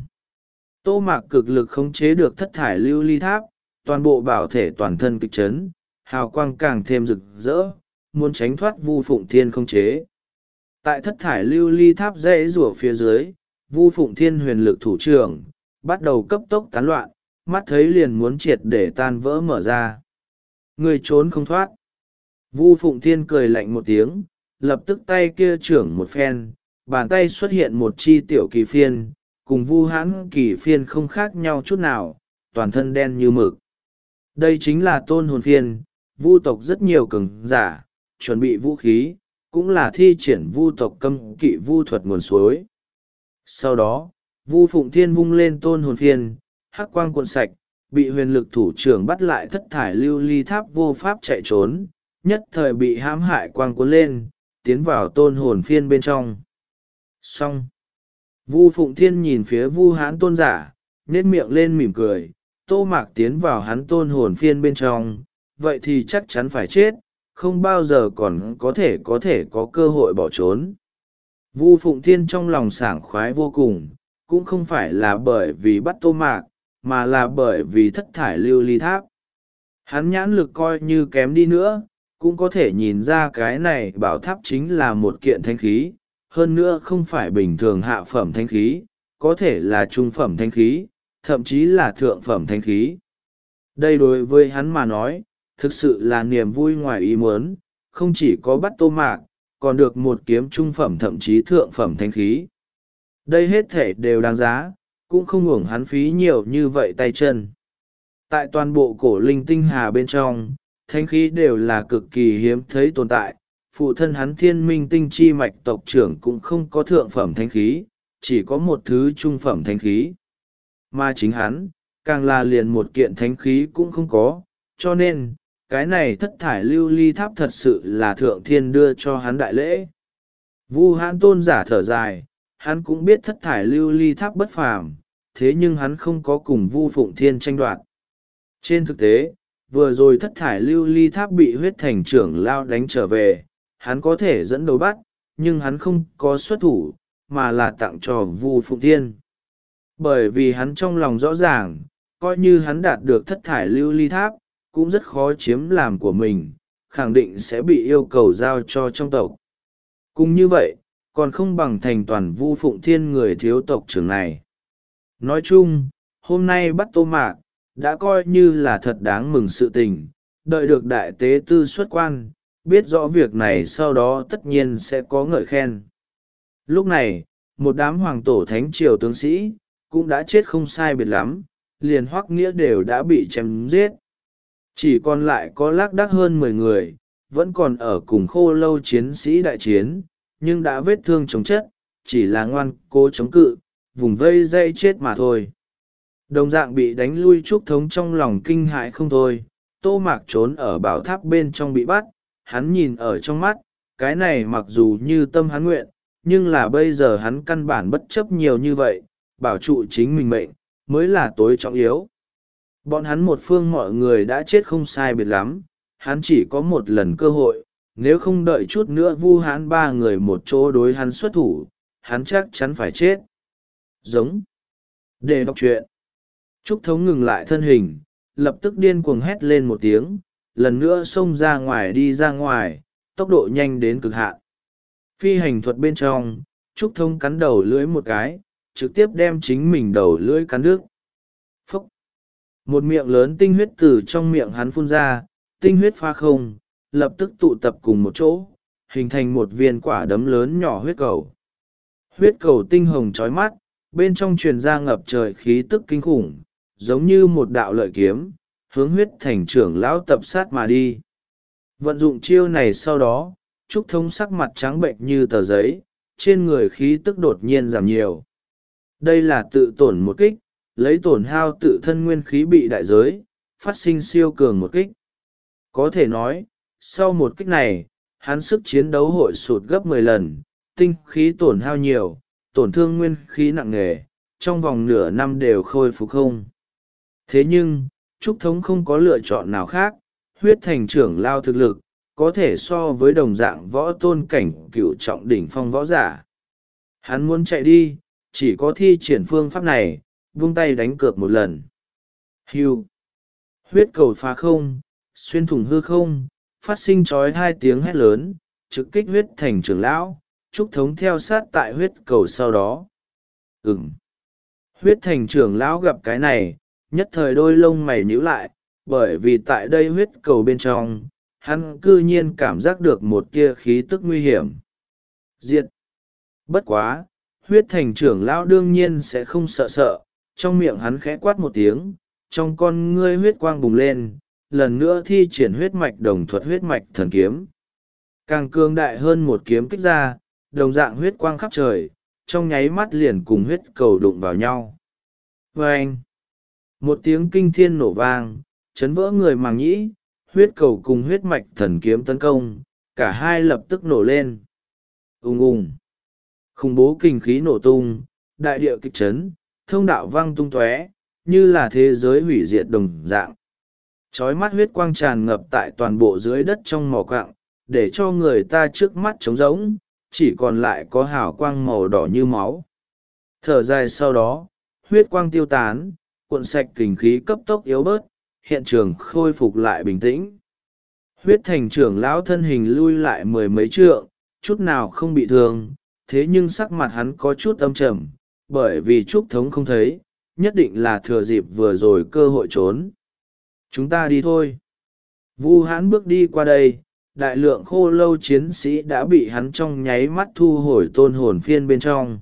S1: Tô Mạc cực lực khống chế được thất thải lưu ly tháp, toàn bộ bảo thể toàn thân kịch chấn, hào quang càng thêm rực rỡ, muốn tránh thoát Vu Phụng Thiên khống chế. Tại thất thải lưu ly tháp rẽ rủa phía dưới, Vu Phụng Thiên huyền lực thủ trưởng, bắt đầu cấp tốc tán loạn, mắt thấy liền muốn triệt để tan vỡ mở ra. Người trốn không thoát. Vu Phụng Thiên cười lạnh một tiếng, lập tức tay kia trưởng một phen, bàn tay xuất hiện một chi tiểu kỳ phiên, cùng Vu Hãn kỳ phiên không khác nhau chút nào, toàn thân đen như mực. Đây chính là tôn hồn phiên, Vu tộc rất nhiều cường giả, chuẩn bị vũ khí, cũng là thi triển Vu tộc cấm kỵ vu thuật nguồn suối. Sau đó, Vu Phụng Thiên vung lên tôn hồn phiên, hắc quang cuộn sạch, bị huyền lực thủ trưởng bắt lại thất thải lưu ly tháp vô pháp chạy trốn, nhất thời bị hãm hại quang cuốn lên, tiến vào tôn hồn phiên bên trong. Xong. Vu Phụng Thiên nhìn phía Vu Hãn tôn giả, nhếch miệng lên mỉm cười, Tô Mạc tiến vào hắn tôn hồn phiên bên trong, vậy thì chắc chắn phải chết, không bao giờ còn có thể có thể có cơ hội bỏ trốn. Vu Phụng Thiên trong lòng sảng khoái vô cùng, cũng không phải là bởi vì bắt Tô Mạc, mà là bởi vì thất thải lưu ly tháp. Hắn nhãn lực coi như kém đi nữa, cũng có thể nhìn ra cái này bảo tháp chính là một kiện thánh khí, hơn nữa không phải bình thường hạ phẩm thánh khí, có thể là trung phẩm thánh khí, thậm chí là thượng phẩm thánh khí. Đây đối với hắn mà nói, thực sự là niềm vui ngoài ý muốn, không chỉ có bắt Tô Mạc, còn được một kiếm trung phẩm thậm chí thượng phẩm thánh khí. Đây hết thể đều đáng giá, cũng không uổng hắn phí nhiều như vậy tay chân. Tại toàn bộ cổ linh tinh hà bên trong, thánh khí đều là cực kỳ hiếm thấy tồn tại. Phụ thân hắn Thiên Minh Tinh Chi Mạch tộc trưởng cũng không có thượng phẩm thánh khí, chỉ có một thứ trung phẩm thánh khí. Mà chính hắn, càng là liền một kiện thánh khí cũng không có, cho nên, cái này thất thải lưu ly tháp thật sự là thượng thiên đưa cho hắn đại lễ. Vu Hãn tôn giả thở dài, hắn cũng biết thất thải lưu ly tháp bất phàm, thế nhưng hắn không có cùng Vu Phụng Thiên tranh đoạt. Trên thực tế, vừa rồi thất thải lưu ly tháp bị huyết thành trưởng lao đánh trở về, hắn có thể dẫn đầu bắt, nhưng hắn không có xuất thủ, mà là tặng cho Vu Phụng Thiên. Bởi vì hắn trong lòng rõ ràng, coi như hắn đạt được thất thải lưu ly tháp, cũng rất khó chiếm làm của mình, khẳng định sẽ bị yêu cầu giao cho trong tộc. Cũng như vậy, còn không bằng thành toàn Vu Phụng Thiên người thiếu tộc trưởng này. Nói chung, hôm nay bắt Tô Mạc, đã coi như là thật đáng mừng sự tình, đợi được đại tế tư xuất quan, biết rõ việc này sau đó tất nhiên sẽ có ngợi khen. Lúc này, một đám hoàng tổ thánh triều tướng sĩ, cũng đã chết không sai biệt lắm, liền Hoắc Nghĩa đều đã bị chém giết. Chỉ còn lại có lác đác hơn mười người, vẫn còn ở cùng Khô Lâu chiến sĩ đại chiến, nhưng đã vết thương chống chất, chỉ là ngoan cố chống cự, vùng vây dây chết mà thôi. Đồng dạng bị đánh lui Trúc Thống trong lòng kinh hãi không thôi, Tô Mạc trốn ở bảo tháp bên trong bị bắt, hắn nhìn ở trong mắt, cái này mặc dù như tâm hắn nguyện, nhưng là bây giờ hắn căn bản bất chấp nhiều như vậy, bảo trụ chính mình mệnh, mới là tối trọng yếu. Bọn hắn một phương mọi người đã chết không sai biệt lắm, hắn chỉ có một lần cơ hội, nếu không đợi chút nữa Vu Hãn ba người một chỗ đối hắn xuất thủ, hắn chắc chắn phải chết. Giống. Để đọc truyện. Trúc Thống ngừng lại thân hình, lập tức điên cuồng hét lên một tiếng, lần nữa xông ra ngoài đi ra ngoài, tốc độ nhanh đến cực hạn. Phi hành thuật bên trong, Trúc Thông cắn đầu lưỡi một cái, trực tiếp đem chính mình đầu lưỡi cắn đứt. Phốc. Một miệng lớn tinh huyết từ trong miệng hắn phun ra, tinh huyết pha không, lập tức tụ tập cùng một chỗ, hình thành một viên quả đấm lớn nhỏ huyết cầu. Huyết cầu tinh hồng chói mắt, bên trong truyền ra ngập trời khí tức kinh khủng, giống như một đạo lợi kiếm, hướng huyết thành trưởng lão tập sát mà đi. Vận dụng chiêu này sau đó, Trúc Thông sắc mặt trắng bệnh như tờ giấy, trên người khí tức đột nhiên giảm nhiều. Đây là tự tổn một kích, lấy tổn hao tự thân nguyên khí bị đại giới, phát sinh siêu cường một kích. Có thể nói, sau một kích này, hắn sức chiến đấu hội sụt gấp mười lần, tinh khí tổn hao nhiều, tổn thương nguyên khí nặng nề, trong vòng nửa năm đều khôi phục không. Thế nhưng, Trúc Thống không có lựa chọn nào khác, huyết thành trưởng lao thực lực, có thể so với đồng dạng võ tôn cảnh cựu trọng đỉnh phong võ giả. Hắn muốn chạy đi, chỉ có thi triển phương pháp này, vung tay đánh cược một lần. Hưu. Huyết cầu phá không, xuyên thủng hư không, phát sinh trói hai tiếng hét lớn, trực kích huyết thành trưởng lão, Trúc Thống theo sát tại huyết cầu sau đó. Ừm. Huyết thành trưởng lão gặp cái này, nhất thời đôi lông mày nhíu lại, bởi vì tại đây huyết cầu bên trong, hắn cư nhiên cảm giác được một tia khí tức nguy hiểm. Diệt. Bất quá, huyết thành trưởng lão đương nhiên sẽ không sợ sợ, trong miệng hắn khẽ quát một tiếng, trong con ngươi huyết quang bùng lên, lần nữa thi triển huyết mạch đồng thuật huyết mạch thần kiếm. Càng cường đại hơn một kiếm kích ra, đồng dạng huyết quang khắp trời, trong nháy mắt liền cùng huyết cầu đụng vào nhau. Vâng! Một tiếng kinh thiên nổ vang, chấn vỡ người màng nhĩ, huyết cầu cùng huyết mạch thần kiếm tấn công, cả hai lập tức nổ lên. Ùng ùng! Khủng bố kinh khí nổ tung, đại địa kịch chấn, thông đạo vang tung tóe, như là thế giới hủy diệt đồng dạng. Chói mắt huyết quang tràn ngập tại toàn bộ dưới đất trong mỏ quạng, để cho người ta trước mắt trống rỗng, chỉ còn lại có hào quang màu đỏ như máu. Thở dài sau đó, huyết quang tiêu tán, cuộn sạch kình khí cấp tốc yếu bớt, hiện trường khôi phục lại bình tĩnh. Huyết thành trưởng lão thân hình lui lại mười mấy trượng, chút nào không bị thương, thế nhưng sắc mặt hắn có chút âm trầm, bởi vì Trúc Thống không thấy, nhất định là thừa dịp vừa rồi cơ hội trốn. Chúng ta đi thôi. Vu Hãn bước đi qua đây, đại lượng khô lâu chiến sĩ đã bị hắn trong nháy mắt thu hồi tôn hồn phiên bên trong.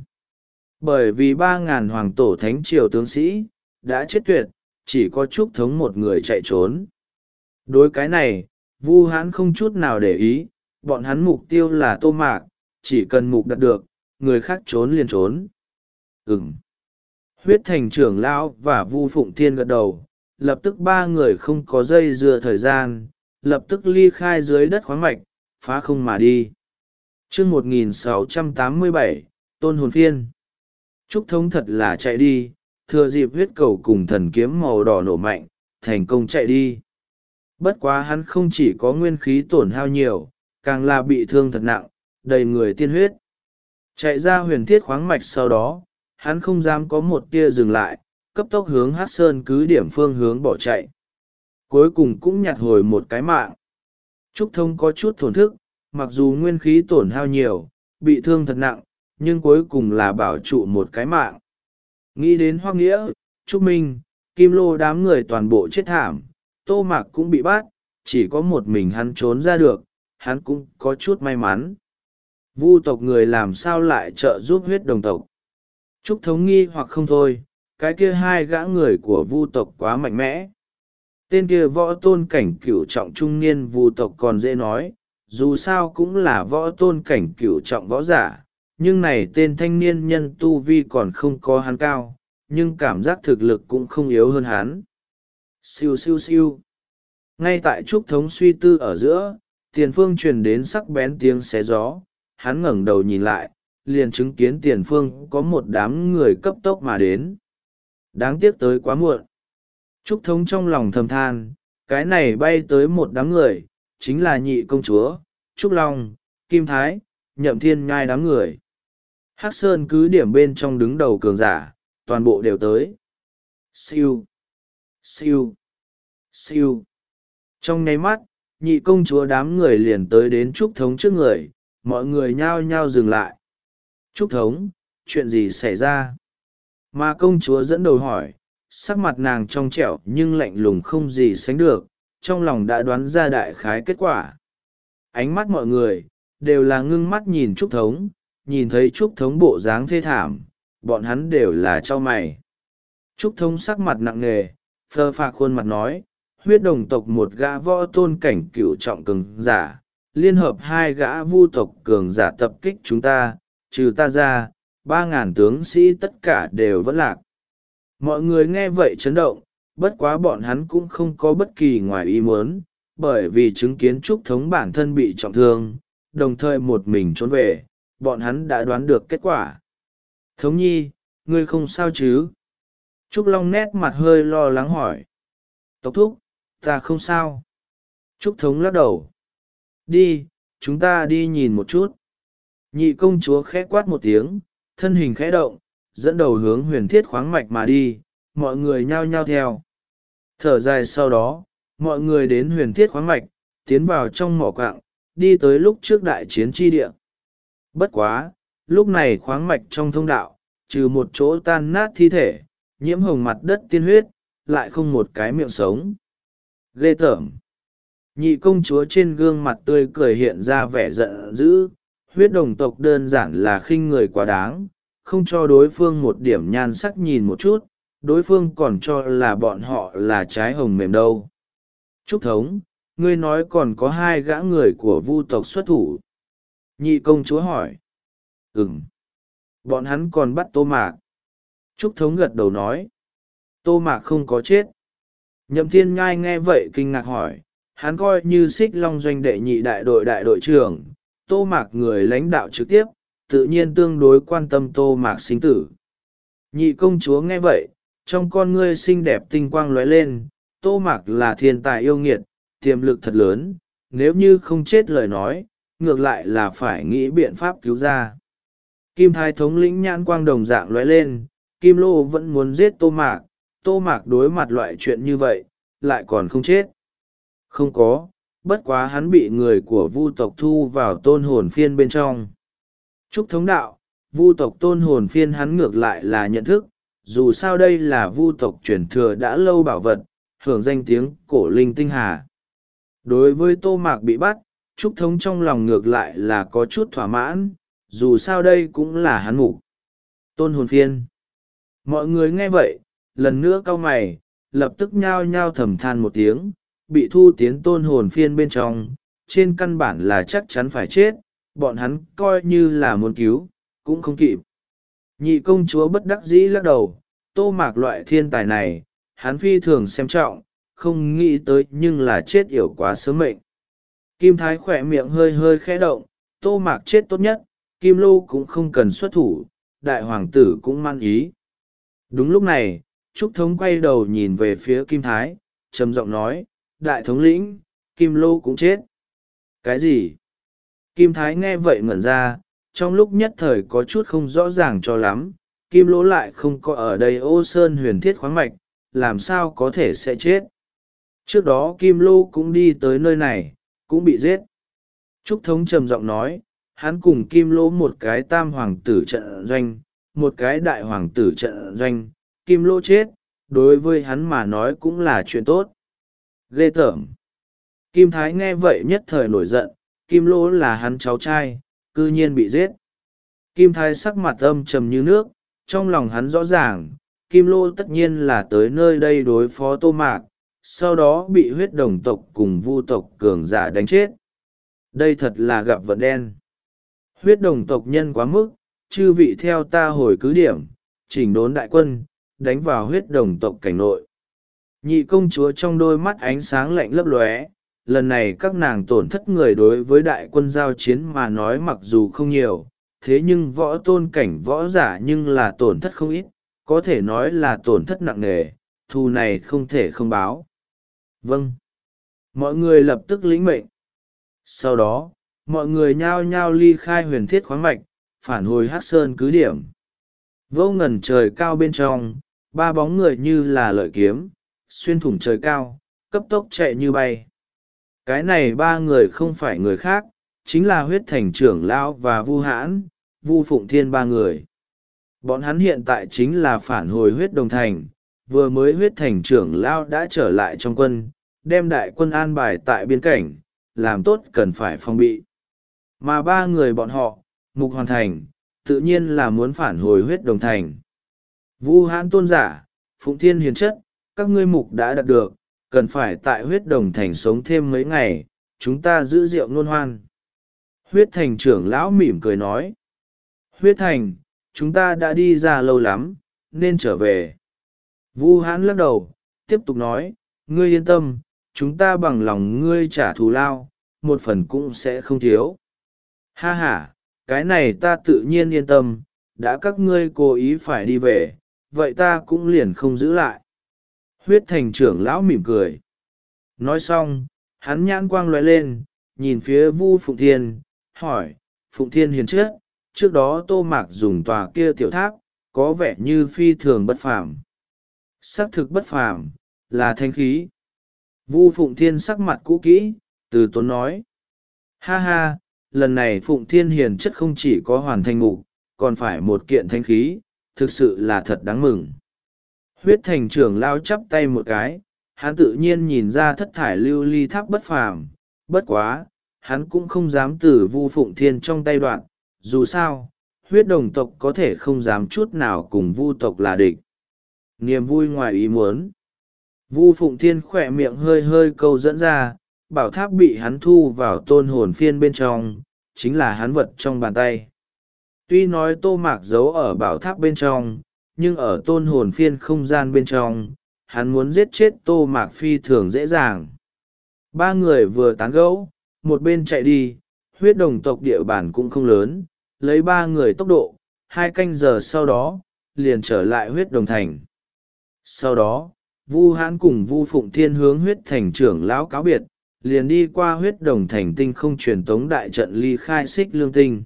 S1: Bởi vì ba ngàn hoàng tổ thánh triều tướng sĩ, đã chết tuyệt, chỉ có Trúc Thống một người chạy trốn. Đối cái này, Vu Hãn không chút nào để ý, bọn hắn mục tiêu là Tô Mạc, chỉ cần mục đạt được, người khác trốn liền trốn. Ừm. Huyết thành trưởng lão và Vu Phụng Thiên gật đầu, lập tức ba người không có dây dưa thời gian, lập tức ly khai dưới đất khoáng mạch, phá không mà đi. Chương một nghìn sáu trăm tám mươi bảy, Tôn Hồn Phiên. Trúc Thống thật là chạy đi, thừa dịp huyết cầu cùng thần kiếm màu đỏ nổ mạnh, thành công chạy đi. Bất quá hắn không chỉ có nguyên khí tổn hao nhiều, càng là bị thương thật nặng, đầy người tiên huyết. Chạy ra huyền thiết khoáng mạch sau đó, hắn không dám có một tia dừng lại, cấp tốc hướng Hát Sơn cứ điểm phương hướng bỏ chạy. Cuối cùng cũng nhặt hồi một cái mạng. Trúc Thông có chút thổn thức, mặc dù nguyên khí tổn hao nhiều, bị thương thật nặng, nhưng cuối cùng là bảo trụ một cái mạng. Nghĩ đến Hoắc Nghĩa, Trúc Minh, Kim Lô đám người toàn bộ chết thảm, Tô Mạc cũng bị bắt, chỉ có một mình hắn trốn ra được, hắn cũng có chút may mắn. Vu tộc người làm sao lại trợ giúp huyết đồng tộc? Trúc Thống nghi hoặc không thôi, cái kia hai gã người của Vu tộc quá mạnh mẽ. Tên kia võ tôn cảnh cửu trọng trung niên Vu tộc còn dễ nói, dù sao cũng là võ tôn cảnh cửu trọng võ giả, nhưng này tên thanh niên nhân tu vi còn không có hắn cao, nhưng cảm giác thực lực cũng không yếu hơn hắn. Siêu siêu siêu. Ngay tại Trúc Thống suy tư ở giữa, tiền phương truyền đến sắc bén tiếng xé gió, hắn ngẩng đầu nhìn lại, liền chứng kiến tiền phương có một đám người cấp tốc mà đến. Đáng tiếc tới quá muộn. Trúc Thống trong lòng thầm than, cái này bay tới một đám người, chính là nhị công chúa, Trúc Long, Kim Thái, Nhậm Thiên Nhai đám người. Hắc Sơn cứ điểm bên trong đứng đầu cường giả, toàn bộ đều tới. Siêu, siêu, siêu. Trong nháy mắt, nhị công chúa đám người liền tới đến Trúc Thống trước người, mọi người nhao nhao dừng lại. Trúc thống, chuyện gì xảy ra? Mà công chúa dẫn đầu hỏi, sắc mặt nàng trong trẻo nhưng lạnh lùng không gì sánh được, trong lòng đã đoán ra đại khái kết quả. Ánh mắt mọi người đều là ngưng mắt nhìn Trúc thống, nhìn thấy Trúc thống bộ dáng thê thảm, bọn hắn đều là trao mày. Trúc thống sắc mặt nặng nề, phơ phạc khuôn mặt nói, huyết đồng tộc một gã võ tôn cảnh cửu trọng cường giả, liên hợp hai gã vu tộc cường giả tập kích chúng ta, trừ ta ra, ba ngàn tướng sĩ tất cả đều vẫn lạc. Mọi người nghe vậy chấn động, bất quá bọn hắn cũng không có bất kỳ ngoài ý muốn, bởi vì chứng kiến Trúc thống bản thân bị trọng thương, đồng thời một mình trốn về, bọn hắn đã đoán được kết quả. Thống nhi, ngươi không sao chứ? Trúc Long nét mặt hơi lo lắng hỏi. Tộc thúc, ta không sao. Trúc thống lắc đầu. Đi, chúng ta đi nhìn một chút. Nhị công chúa khẽ quát một tiếng, thân hình khẽ động, dẫn đầu hướng huyền thiết khoáng mạch mà đi, mọi người nhao nhao theo. Thở dài sau đó, mọi người đến huyền thiết khoáng mạch, tiến vào trong mỏ quạng, đi tới lúc trước đại chiến tri địa. Bất quá, lúc này khoáng mạch trong thông đạo, trừ một chỗ tan nát thi thể, nhiễm hồng mặt đất tiên huyết, lại không một cái miệng sống. Ghê tởm. Nhị công chúa trên gương mặt tươi cười hiện ra vẻ giận dữ, huyết đồng tộc đơn giản là khinh người quá đáng, không cho đối phương một điểm nhan sắc nhìn một chút, đối phương còn cho là bọn họ là trái hồng mềm đâu. Trúc thống, ngươi nói còn có hai gã người của vu tộc xuất thủ. Nhị công chúa hỏi. Ừm. Bọn hắn còn bắt Tô Mạc. Trúc thống gật đầu nói. Tô Mạc không có chết. Nhậm Thiên Ngai nghe vậy kinh ngạc hỏi, hắn coi như Xích Long doanh đệ nhị đại đội đại đội trưởng, Tô Mạc người lãnh đạo trực tiếp, tự nhiên tương đối quan tâm Tô Mạc sinh tử. Nhị công chúa nghe vậy, trong con ngươi xinh đẹp tinh quang lóe lên, Tô Mạc là thiên tài yêu nghiệt, tiềm lực thật lớn, nếu như không chết lời nói, ngược lại là phải nghĩ biện pháp cứu ra. Kim Thái thống lĩnh nhãn quang đồng dạng lóe lên, Kim Lô vẫn muốn giết Tô Mạc, Tô Mạc đối mặt loại chuyện như vậy, lại còn không chết. Không có, bất quá hắn bị người của vu tộc thu vào tôn hồn phiên bên trong. Trúc thống đạo, vu tộc tôn hồn phiên hắn ngược lại là nhận thức, dù sao đây là vu tộc truyền thừa đã lâu bảo vật, hưởng danh tiếng cổ linh tinh hà. Đối với Tô Mạc bị bắt, Trúc thống trong lòng ngược lại là có chút thỏa mãn, dù sao đây cũng là hắn mục. Tôn hồn phiên. Mọi người nghe vậy, lần nữa cau mày, lập tức nhao nhao thầm than một tiếng, bị thu tiến tôn hồn phiên bên trong, trên căn bản là chắc chắn phải chết, bọn hắn coi như là muốn cứu, cũng không kịp. Nhị công chúa bất đắc dĩ lắc đầu, Tô Mạc loại thiên tài này, hắn phi thường xem trọng, không nghĩ tới nhưng là chết yểu quá sớm mệnh. Kim Thái khỏe miệng hơi hơi khẽ động, Tô Mạc chết tốt nhất, Kim Lô cũng không cần xuất thủ, đại hoàng tử cũng man ý. Đúng lúc này, Trúc thống quay đầu nhìn về phía Kim Thái, trầm giọng nói, đại thống lĩnh, Kim Lô cũng chết. Cái gì? Kim Thái nghe vậy ngẩn ra, trong lúc nhất thời có chút không rõ ràng cho lắm, Kim Lô lại không có ở đây Ô Sơn huyền thiết khoáng mạch, làm sao có thể sẽ chết. Trước đó Kim Lô cũng đi tới nơi này, cũng bị giết. Trúc thống trầm giọng nói, hắn cùng Kim Lô một cái tam hoàng tử trận doanh, một cái đại hoàng tử trận doanh, Kim Lô chết, đối với hắn mà nói cũng là chuyện tốt. Ghê tởm. Kim Thái nghe vậy nhất thời nổi giận, Kim Lô là hắn cháu trai, cư nhiên bị giết. Kim Thái sắc mặt âm trầm như nước, trong lòng hắn rõ ràng, Kim Lô tất nhiên là tới nơi đây đối phó Tô Mạc, sau đó bị huyết đồng tộc cùng vu tộc cường giả đánh chết. Đây thật là gặp vận đen. Huyết đồng tộc nhân quá mức, chư vị theo ta hồi cứ điểm, chỉnh đốn đại quân, đánh vào huyết đồng tộc cảnh nội. Nhị công chúa trong đôi mắt ánh sáng lạnh lấp lóe, lần này các nàng tổn thất người đối với đại quân giao chiến mà nói mặc dù không nhiều, thế nhưng võ tôn cảnh võ giả nhưng là tổn thất không ít, có thể nói là tổn thất nặng nề, thù này không thể không báo. Vâng. Mọi người lập tức lĩnh mệnh. Sau đó, mọi người nhao nhao ly khai huyền thiết khoáng mạch, phản hồi Hắc Sơn cứ điểm. Vô ngần trời cao bên trong, ba bóng người như là lợi kiếm, xuyên thủng trời cao, cấp tốc chạy như bay. Cái này ba người không phải người khác, chính là huyết thành trưởng lão và vu hãn, Vu Phụng Thiên ba người. Bọn hắn hiện tại chính là phản hồi huyết đồng thành, vừa mới huyết thành trưởng lao đã trở lại trong quân, đem đại quân an bài tại biên cảnh, làm tốt cần phải phòng bị. Mà ba người bọn họ, Mục Hoàn Thành, tự nhiên là muốn phản hồi huyết đồng thành. Vu Hãn tôn giả, Phụng Thiên hiền chất, các ngươi mục đã đạt được, cần phải tại huyết đồng thành sống thêm mấy ngày, chúng ta giữ rượu nôn hoan. Huyết thành trưởng lão mỉm cười nói. Huyết thành, chúng ta đã đi ra lâu lắm, nên trở về. Vu Hãn lắc đầu, tiếp tục nói, ngươi yên tâm, chúng ta bằng lòng ngươi trả thù lao, một phần cũng sẽ không thiếu. Ha ha, cái này ta tự nhiên yên tâm, đã các ngươi cố ý phải đi về, vậy ta cũng liền không giữ lại. Huyết thành trưởng lão mỉm cười. Nói xong, hắn nhãn quang lóe lên, nhìn phía Vu Phụng Thiên, hỏi, Phụng Thiên hiền chất, trước đó Tô Mạc dùng tòa kia tiểu tháp, có vẻ như phi thường bất phàm. Sắc thực bất phàm, là thanh khí. Vu Phụng Thiên sắc mặt cũ kỹ, từ tốn nói. Ha ha, lần này Phụng Thiên hiền chất không chỉ có hoàn thành mục, còn phải một kiện thanh khí, thực sự là thật đáng mừng. Huyết thành trưởng lao chắp tay một cái, hắn tự nhiên nhìn ra thất thải lưu ly tháp bất phàm, bất quá, hắn cũng không dám từ Vu Phụng Thiên trong tay đoạn, dù sao, huyết đồng tộc có thể không dám chút nào cùng Vu tộc là địch. Niềm vui ngoài ý muốn. Vu Phụng Thiên khỏe miệng hơi hơi câu dẫn ra, bảo tháp bị hắn thu vào tôn hồn phiên bên trong, chính là hắn vật trong bàn tay. Tuy nói Tô Mạc giấu ở bảo tháp bên trong, nhưng ở tôn hồn phiên không gian bên trong, hắn muốn giết chết Tô Mạc phi thường dễ dàng. Ba người vừa tán gẫu, một bên chạy đi, huyết đồng tộc địa bản cũng không lớn, lấy ba người tốc độ, hai canh giờ sau đó, liền trở lại huyết đồng thành. Sau đó, Vu Hãn cùng Vu Phụng Thiên hướng huyết thành trưởng lão cáo biệt, liền đi qua huyết đồng thành tinh không truyền tống đại trận ly khai xích lương tinh.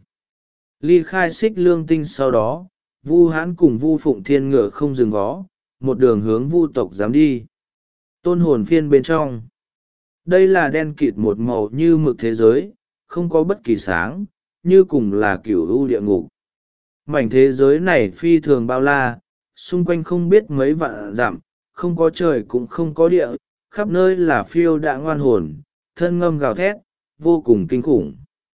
S1: Ly khai xích lương tinh sau đó, Vu Hãn cùng Vu Phụng Thiên ngựa không dừng vó, một đường hướng Vu tộc dám đi. Tôn hồn phiên bên trong. Đây là đen kịt một màu như mực thế giới, không có bất kỳ sáng, như cùng là cửu u địa ngục. Mảnh thế giới này phi thường bao la, xung quanh không biết mấy vạn dặm, không có trời cũng không có địa, khắp nơi là phiêu đãng ngoan hồn, thân ngâm gào thét, vô cùng kinh khủng.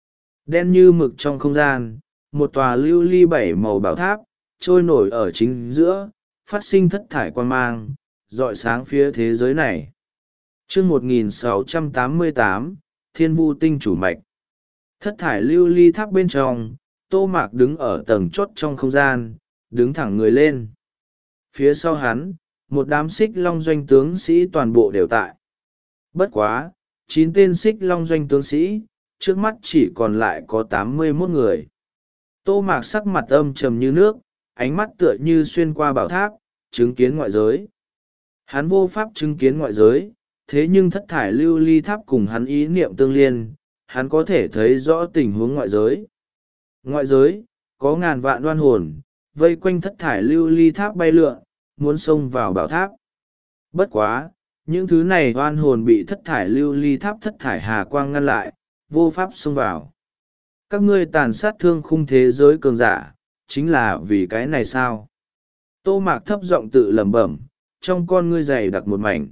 S1: Đen như mực trong không gian, một tòa lưu ly bảy màu bảo tháp, trôi nổi ở chính giữa, phát sinh thất thải quan mang, rọi sáng phía thế giới này. Chương một nghìn sáu trăm tám mươi tám, Thiên Vu Tinh chủ mạch. Thất thải lưu ly tháp bên trong, Tô Mạc đứng ở tầng chót trong không gian, đứng thẳng người lên. Phía sau hắn, một đám xích long doanh tướng sĩ toàn bộ đều tại. Bất quá, chín tên xích long doanh tướng sĩ, trước mắt chỉ còn lại có tám mươi mốt người. Tô Mạc sắc mặt âm trầm như nước, ánh mắt tựa như xuyên qua bảo tháp, chứng kiến ngoại giới. Hắn vô pháp chứng kiến ngoại giới, thế nhưng thất thải lưu ly tháp cùng hắn ý niệm tương liên, hắn có thể thấy rõ tình huống ngoại giới. Ngoại giới, có ngàn vạn đoan hồn, vây quanh thất thải lưu ly tháp bay lượn, muốn xông vào bảo tháp. Bất quá, những thứ này đoan hồn bị thất thải lưu ly tháp thất thải hà quang ngăn lại, vô pháp xông vào. Các ngươi tàn sát thương khung thế giới cường giả, chính là vì cái này sao? Tô Mạc thấp giọng tự lẩm bẩm, trong con ngươi dày đặc một mảnh.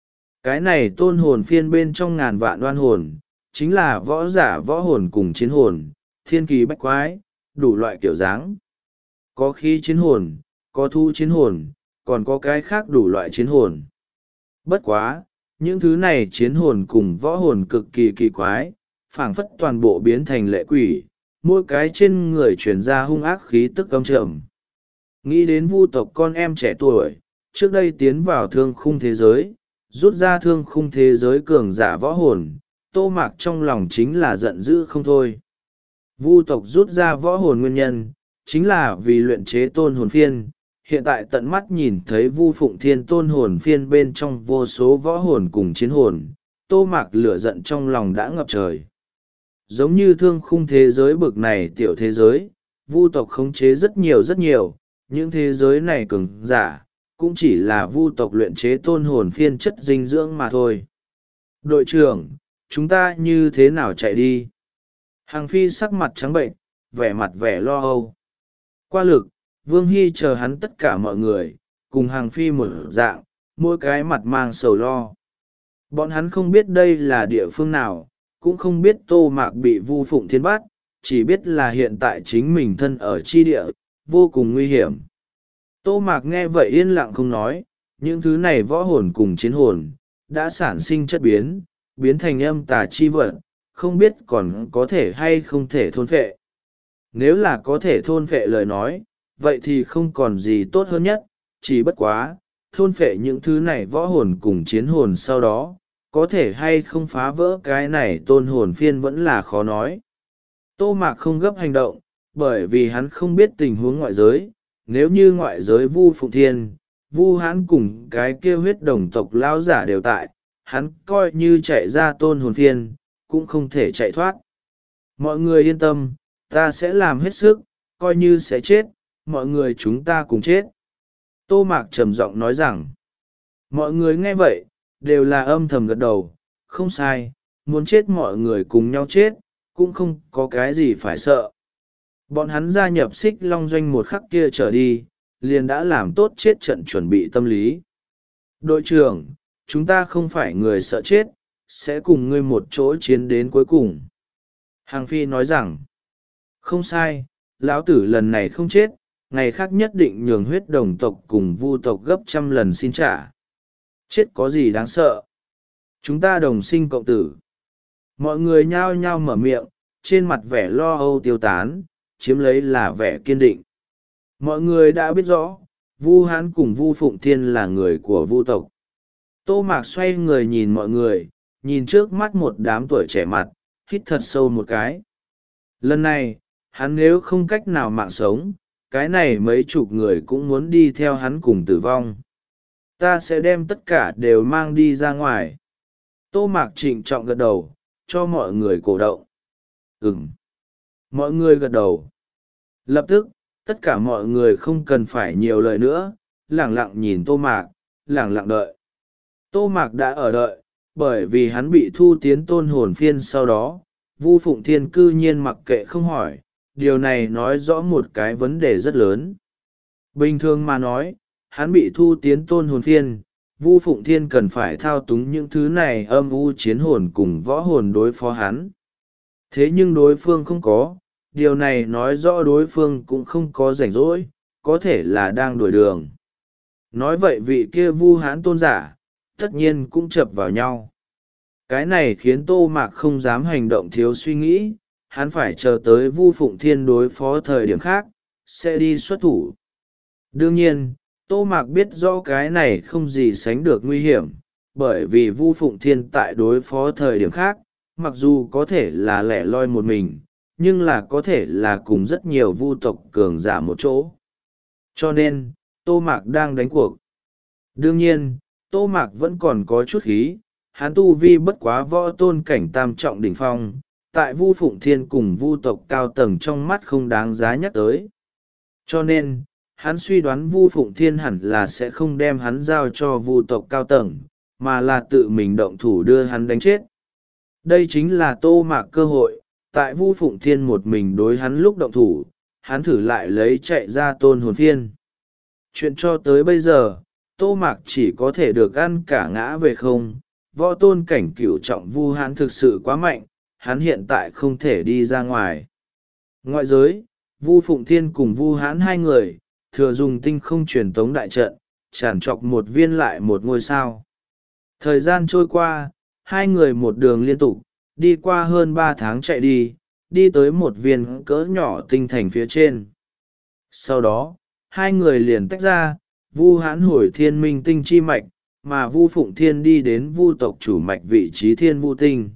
S1: Cái này tôn hồn phiên bên trong ngàn vạn đoan hồn, chính là võ giả võ hồn cùng chiến hồn, thiên kỳ bách quái, đủ loại kiểu dáng. Có khí chiến hồn, có thu chiến hồn, còn có cái khác đủ loại chiến hồn. Bất quá, những thứ này chiến hồn cùng võ hồn cực kỳ kỳ quái, phảng phất toàn bộ biến thành lệ quỷ, mỗi cái trên người truyền ra hung ác khí tức âm trầm. Nghĩ đến Vu tộc con em trẻ tuổi, trước đây tiến vào thương khung thế giới, rút ra thương khung thế giới cường giả võ hồn, Tô Mạc trong lòng chính là giận dữ không thôi. Vu tộc rút ra võ hồn nguyên nhân, chính là vì luyện chế tôn hồn phiên. Hiện tại tận mắt nhìn thấy Vu Phụng Thiên tôn hồn phiên bên trong vô số võ hồn cùng chiến hồn, Tô Mạc lửa giận trong lòng đã ngập trời. Giống như thương khung thế giới bực này tiểu thế giới, Vu tộc khống chế rất nhiều rất nhiều, những thế giới này cường giả, cũng chỉ là Vu tộc luyện chế tôn hồn phiên chất dinh dưỡng mà thôi. Đội trưởng, chúng ta như thế nào chạy đi? Hàng Phi sắc mặt trắng bệnh, vẻ mặt vẻ lo âu. Qua lực, Vương Hy chờ hắn tất cả mọi người, cùng hàng phi một dạng, mỗi cái mặt mang sầu lo. Bọn hắn không biết đây là địa phương nào, cũng không biết Tô Mạc bị Vu Phụng Thiên bắt, chỉ biết là hiện tại chính mình thân ở chi địa, vô cùng nguy hiểm. Tô Mạc nghe vậy yên lặng không nói, những thứ này võ hồn cùng chiến hồn, đã sản sinh chất biến, biến thành âm tà chi vật, không biết còn có thể hay không thể thôn phệ. Nếu là có thể thôn phệ lời nói, vậy thì không còn gì tốt hơn nhất, chỉ bất quá, thôn phệ những thứ này võ hồn cùng chiến hồn sau đó, có thể hay không phá vỡ cái này tôn hồn phiên vẫn là khó nói. Tô Mạc không gấp hành động, bởi vì hắn không biết tình huống ngoại giới, nếu như ngoại giới Vu Phụng Thiên, Vu Hãn cùng cái kia huyết đồng tộc lão giả đều tại, hắn coi như chạy ra tôn hồn phiên, cũng không thể chạy thoát. Mọi người yên tâm, ta sẽ làm hết sức, coi như sẽ chết, mọi người chúng ta cùng chết. Tô Mạc trầm giọng nói rằng, mọi người nghe vậy, đều là âm thầm gật đầu, không sai, muốn chết mọi người cùng nhau chết, cũng không có cái gì phải sợ. Bọn hắn gia nhập Xích Long Doanh một khắc kia trở đi, liền đã làm tốt chết trận chuẩn bị tâm lý. Đội trưởng, chúng ta không phải người sợ chết, sẽ cùng ngươi một chỗ chiến đến cuối cùng. Hàng Phi nói rằng, không sai, lão tử lần này không chết, ngày khác nhất định nhường huyết đồng tộc cùng Vu tộc gấp trăm lần xin trả. Chết có gì đáng sợ? Chúng ta đồng sinh cộng tử. Mọi người nhao nhao mở miệng, trên mặt vẻ lo âu tiêu tán, chiếm lấy là vẻ kiên định. Mọi người đã biết rõ, Vu Hãn cùng Vu Phụng Thiên là người của Vu tộc. Tô Mạc xoay người nhìn mọi người, nhìn trước mắt một đám tuổi trẻ mặt, hít thật sâu một cái. Lần này, hắn nếu không cách nào mạng sống, cái này mấy chục người cũng muốn đi theo hắn cùng tử vong. Ta sẽ đem tất cả đều mang đi ra ngoài. Tô Mạc trịnh trọng gật đầu, cho mọi người cổ động. Ừm. Mọi người gật đầu. Lập tức, tất cả mọi người không cần phải nhiều lời nữa, lẳng lặng nhìn Tô Mạc, lẳng lặng đợi. Tô Mạc đã ở đợi, bởi vì hắn bị thu tiến tôn hồn phiên sau đó, Vu Phụng Thiên cư nhiên mặc kệ không hỏi, điều này nói rõ một cái vấn đề rất lớn. Bình thường mà nói, hắn bị thu tiến tôn hồn phiên, Vu Phụng Thiên cần phải thao túng những thứ này âm u chiến hồn cùng võ hồn đối phó hắn. Thế nhưng đối phương không có, điều này nói rõ đối phương cũng không có rảnh rỗi, có thể là đang đuổi đường. Nói vậy vị kia Vu Hãn tôn giả, tất nhiên cũng chập vào nhau. Cái này khiến Tô Mạc không dám hành động thiếu suy nghĩ, hắn phải chờ tới Vu Phụng Thiên đối phó thời điểm khác, sẽ đi xuất thủ. Đương nhiên, Tô Mạc biết rõ cái này không gì sánh được nguy hiểm, bởi vì Vu Phụng Thiên tại đối phó thời điểm khác, mặc dù có thể là lẻ loi một mình, nhưng là có thể là cùng rất nhiều Vu tộc cường giả một chỗ. Cho nên, Tô Mạc đang đánh cuộc. Đương nhiên, Tô Mạc vẫn còn có chút khí, hắn tu vi bất quá võ tôn cảnh tam trọng đỉnh phong, tại Vu Phụng Thiên cùng Vu tộc cao tầng trong mắt không đáng giá nhắc tới. Cho nên, hắn suy đoán Vu Phụng Thiên hẳn là sẽ không đem hắn giao cho Vu tộc cao tầng, mà là tự mình động thủ đưa hắn đánh chết. Đây chính là Tô Mạc cơ hội, tại Vu Phụng Thiên một mình đối hắn lúc động thủ, hắn thử lại lấy chạy ra tôn hồn phiên. Chuyện cho tới bây giờ, Tô Mạc chỉ có thể được ăn cả ngã về không, võ tôn cảnh cửu trọng Vu Hãn thực sự quá mạnh, hắn hiện tại không thể đi ra ngoài. Ngoại giới, Vu Phụng Thiên cùng Vu Hãn hai người, thừa dùng tinh không truyền tống đại trận, tràn trọc một viên lại một ngôi sao. Thời gian trôi qua, hai người một đường liên tục, đi qua hơn ba tháng chạy đi, đi tới một viên cỡ nhỏ tinh thành phía trên. Sau đó, hai người liền tách ra, Vu Hãn hồi thiên minh tinh chi mạch, mà Vu Phụng Thiên đi đến Vu tộc chủ mạch vị trí thiên vu tinh.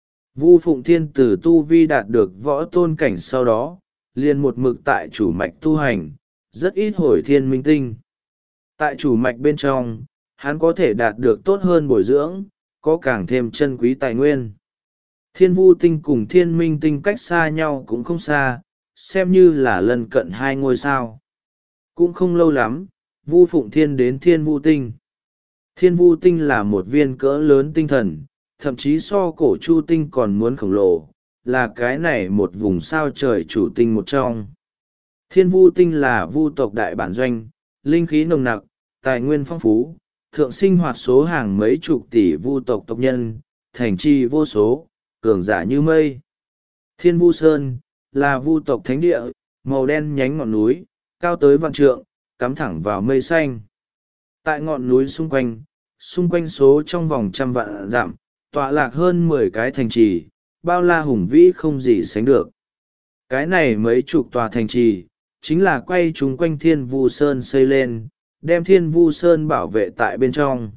S1: Vu Phụng Thiên từ tu vi đạt được võ tôn cảnh sau đó, liền một mực tại chủ mạch tu hành, rất ít hồi thiên minh tinh. Tại chủ mạch bên trong, hắn có thể đạt được tốt hơn bồi dưỡng, có càng thêm chân quý tài nguyên. Thiên vu tinh cùng thiên minh tinh cách xa nhau cũng không xa, xem như là lân cận hai ngôi sao. Cũng không lâu lắm, Vu Phụng Thiên đến thiên vu tinh. Thiên vu tinh là một viên cỡ lớn tinh thần, thậm chí so cổ chu tinh còn muốn khổng lồ, là cái này một vùng sao trời chủ tinh một trong. Thiên vu tinh là vu tộc đại bản doanh, linh khí nồng nặc, tài nguyên phong phú, thượng sinh hoạt số hàng mấy chục tỷ vu tộc tộc nhân, thành trì vô số, cường giả như mây. Thiên vu sơn là vu tộc thánh địa, màu đen nhánh ngọn núi, cao tới vạn trượng, cắm thẳng vào mây xanh. Tại ngọn núi xung quanh, xung quanh số trong vòng trăm vạn dặm, tọa lạc hơn mười cái thành trì, bao la hùng vĩ không gì sánh được. Cái này mấy chục tòa thành trì, chính là quay chúng quanh thiên vu sơn xây lên, đem thiên vu sơn bảo vệ tại bên trong.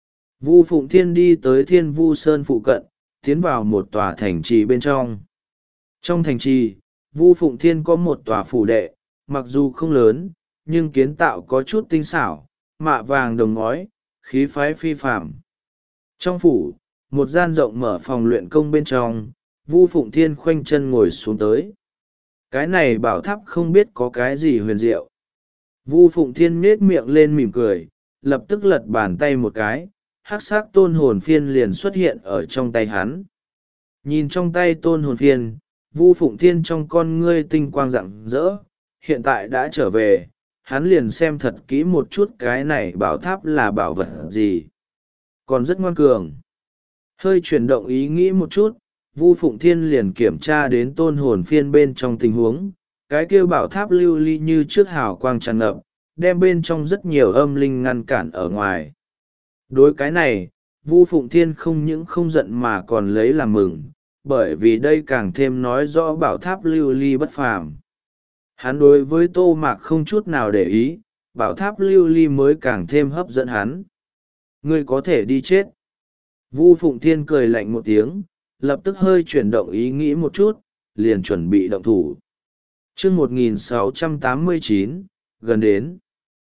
S1: Vu Phụng Thiên đi tới thiên vu sơn phụ cận, tiến vào một tòa thành trì bên trong. Trong thành trì, Vu Phụng Thiên có một tòa phủ đệ, mặc dù không lớn, nhưng kiến tạo có chút tinh xảo, mạ vàng đồng ngói, khí phái phi phạm. Trong phủ, một gian rộng mở phòng luyện công bên trong, Vu Phụng Thiên khoanh chân ngồi xuống tới. Cái này bảo tháp không biết có cái gì huyền diệu. Vu Phụng Thiên nhếch miệng lên mỉm cười, lập tức lật bàn tay một cái, hắc sắc tôn hồn phiên liền xuất hiện ở trong tay hắn. Nhìn trong tay tôn hồn phiên, Vu Phụng Thiên trong con ngươi tinh quang rạng rỡ, hiện tại đã trở về, hắn liền xem thật kỹ một chút cái này bảo tháp là bảo vật gì. Còn rất ngoan cường. Hơi chuyển động ý nghĩ một chút, Vu Phụng Thiên liền kiểm tra đến tôn hồn phiên bên trong tình huống, cái kia bảo tháp lưu ly như trước hào quang tràn ngập, đem bên trong rất nhiều âm linh ngăn cản ở ngoài. Đối cái này, Vu Phụng Thiên không những không giận mà còn lấy làm mừng, bởi vì đây càng thêm nói rõ bảo tháp lưu ly bất phàm. Hắn đối với Tô Mạc không chút nào để ý, bảo tháp lưu ly mới càng thêm hấp dẫn hắn. Ngươi có thể đi chết. Vu Phụng Thiên cười lạnh một tiếng, lập tức hơi chuyển động ý nghĩ một chút, liền chuẩn bị động thủ. Chương một nghìn sáu trăm tám mươi chín, gần đến.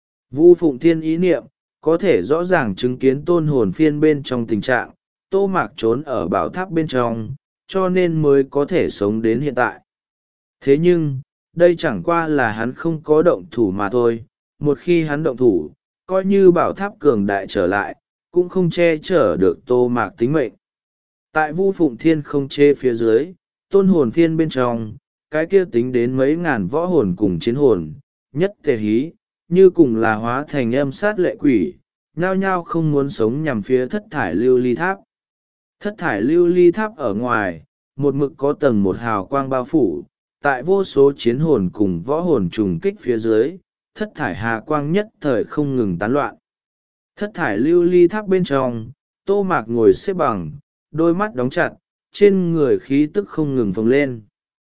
S1: Vu Phụng Thiên ý niệm, có thể rõ ràng chứng kiến tôn hồn phiên bên trong tình trạng, Tô Mạc trốn ở bảo tháp bên trong, cho nên mới có thể sống đến hiện tại. Thế nhưng, đây chẳng qua là hắn không có động thủ mà thôi, một khi hắn động thủ, coi như bảo tháp cường đại trở lại, cũng không che chở được Tô Mạc tính mệnh. Tại Vu Phụng Thiên không chê phía dưới, tôn hồn phiên bên trong, cái kia tính đến mấy ngàn võ hồn cùng chiến hồn, nhất tề hí, như cùng là hóa thành âm sát lệ quỷ, nhao nhao không muốn sống nhằm phía thất thải lưu ly tháp. Thất thải lưu ly tháp ở ngoài, một mực có tầng một hào quang bao phủ, tại vô số chiến hồn cùng võ hồn trùng kích phía dưới, thất thải hà quang nhất thời không ngừng tán loạn. Thất thải lưu ly tháp bên trong, Tô Mạc ngồi xếp bằng, đôi mắt đóng chặt, trên người khí tức không ngừng phồng lên.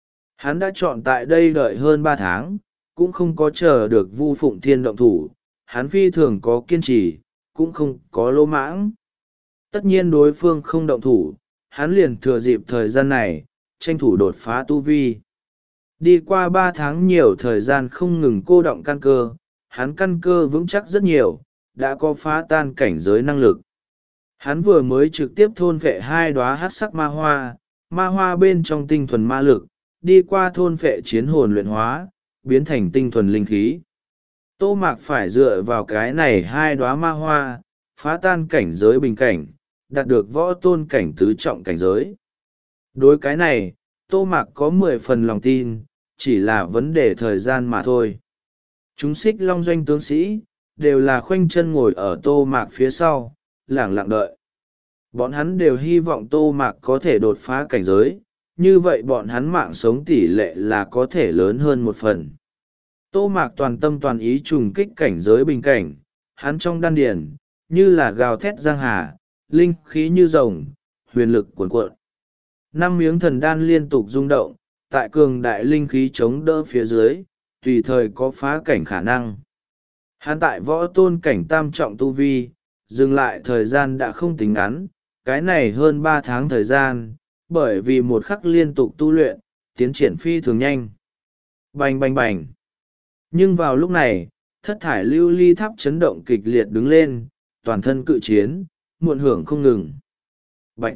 S1: Hắn đã chọn tại đây đợi hơn ba tháng, cũng không có chờ được Vu Phụng Thiên động thủ, hắn phi thường có kiên trì, cũng không có lỗ mãng. Tất nhiên đối phương không động thủ, hắn liền thừa dịp thời gian này, tranh thủ đột phá tu vi. Đi qua ba tháng nhiều thời gian không ngừng cô động căn cơ, hắn căn cơ vững chắc rất nhiều, đã có phá tan cảnh giới năng lực. Hắn vừa mới trực tiếp thôn phệ hai đóa hắc sắc ma hoa, ma hoa bên trong tinh thuần ma lực, đi qua thôn phệ chiến hồn luyện hóa, biến thành tinh thuần linh khí. Tô Mạc phải dựa vào cái này hai đóa ma hoa, phá tan cảnh giới bình cảnh, đạt được võ tôn cảnh tứ trọng cảnh giới. Đối cái này, Tô Mạc có mười phần lòng tin, chỉ là vấn đề thời gian mà thôi. Chúng Xích Long doanh tướng sĩ, đều là khoanh chân ngồi ở Tô Mạc phía sau, lẳng lặng đợi. Bọn hắn đều hy vọng Tô Mạc có thể đột phá cảnh giới, như vậy bọn hắn mạng sống tỷ lệ là có thể lớn hơn một phần. Tô Mạc toàn tâm toàn ý trùng kích cảnh giới bình cảnh, hắn trong đan điền, như là gào thét giang hà, linh khí như rồng, huyền lực cuồn cuộn. Năm miếng thần đan liên tục rung động, tại cường đại linh khí chống đỡ phía dưới, tùy thời có phá cảnh khả năng. Hắn tại võ tôn cảnh tam trọng tu vi, dừng lại thời gian đã không tính ngắn, cái này hơn ba tháng thời gian, bởi vì một khắc liên tục tu luyện, tiến triển phi thường nhanh. Bành bành bành. Nhưng vào lúc này, thất thải lưu ly tháp chấn động kịch liệt đứng lên, toàn thân cự chiến, muộn hưởng không ngừng. Bạch.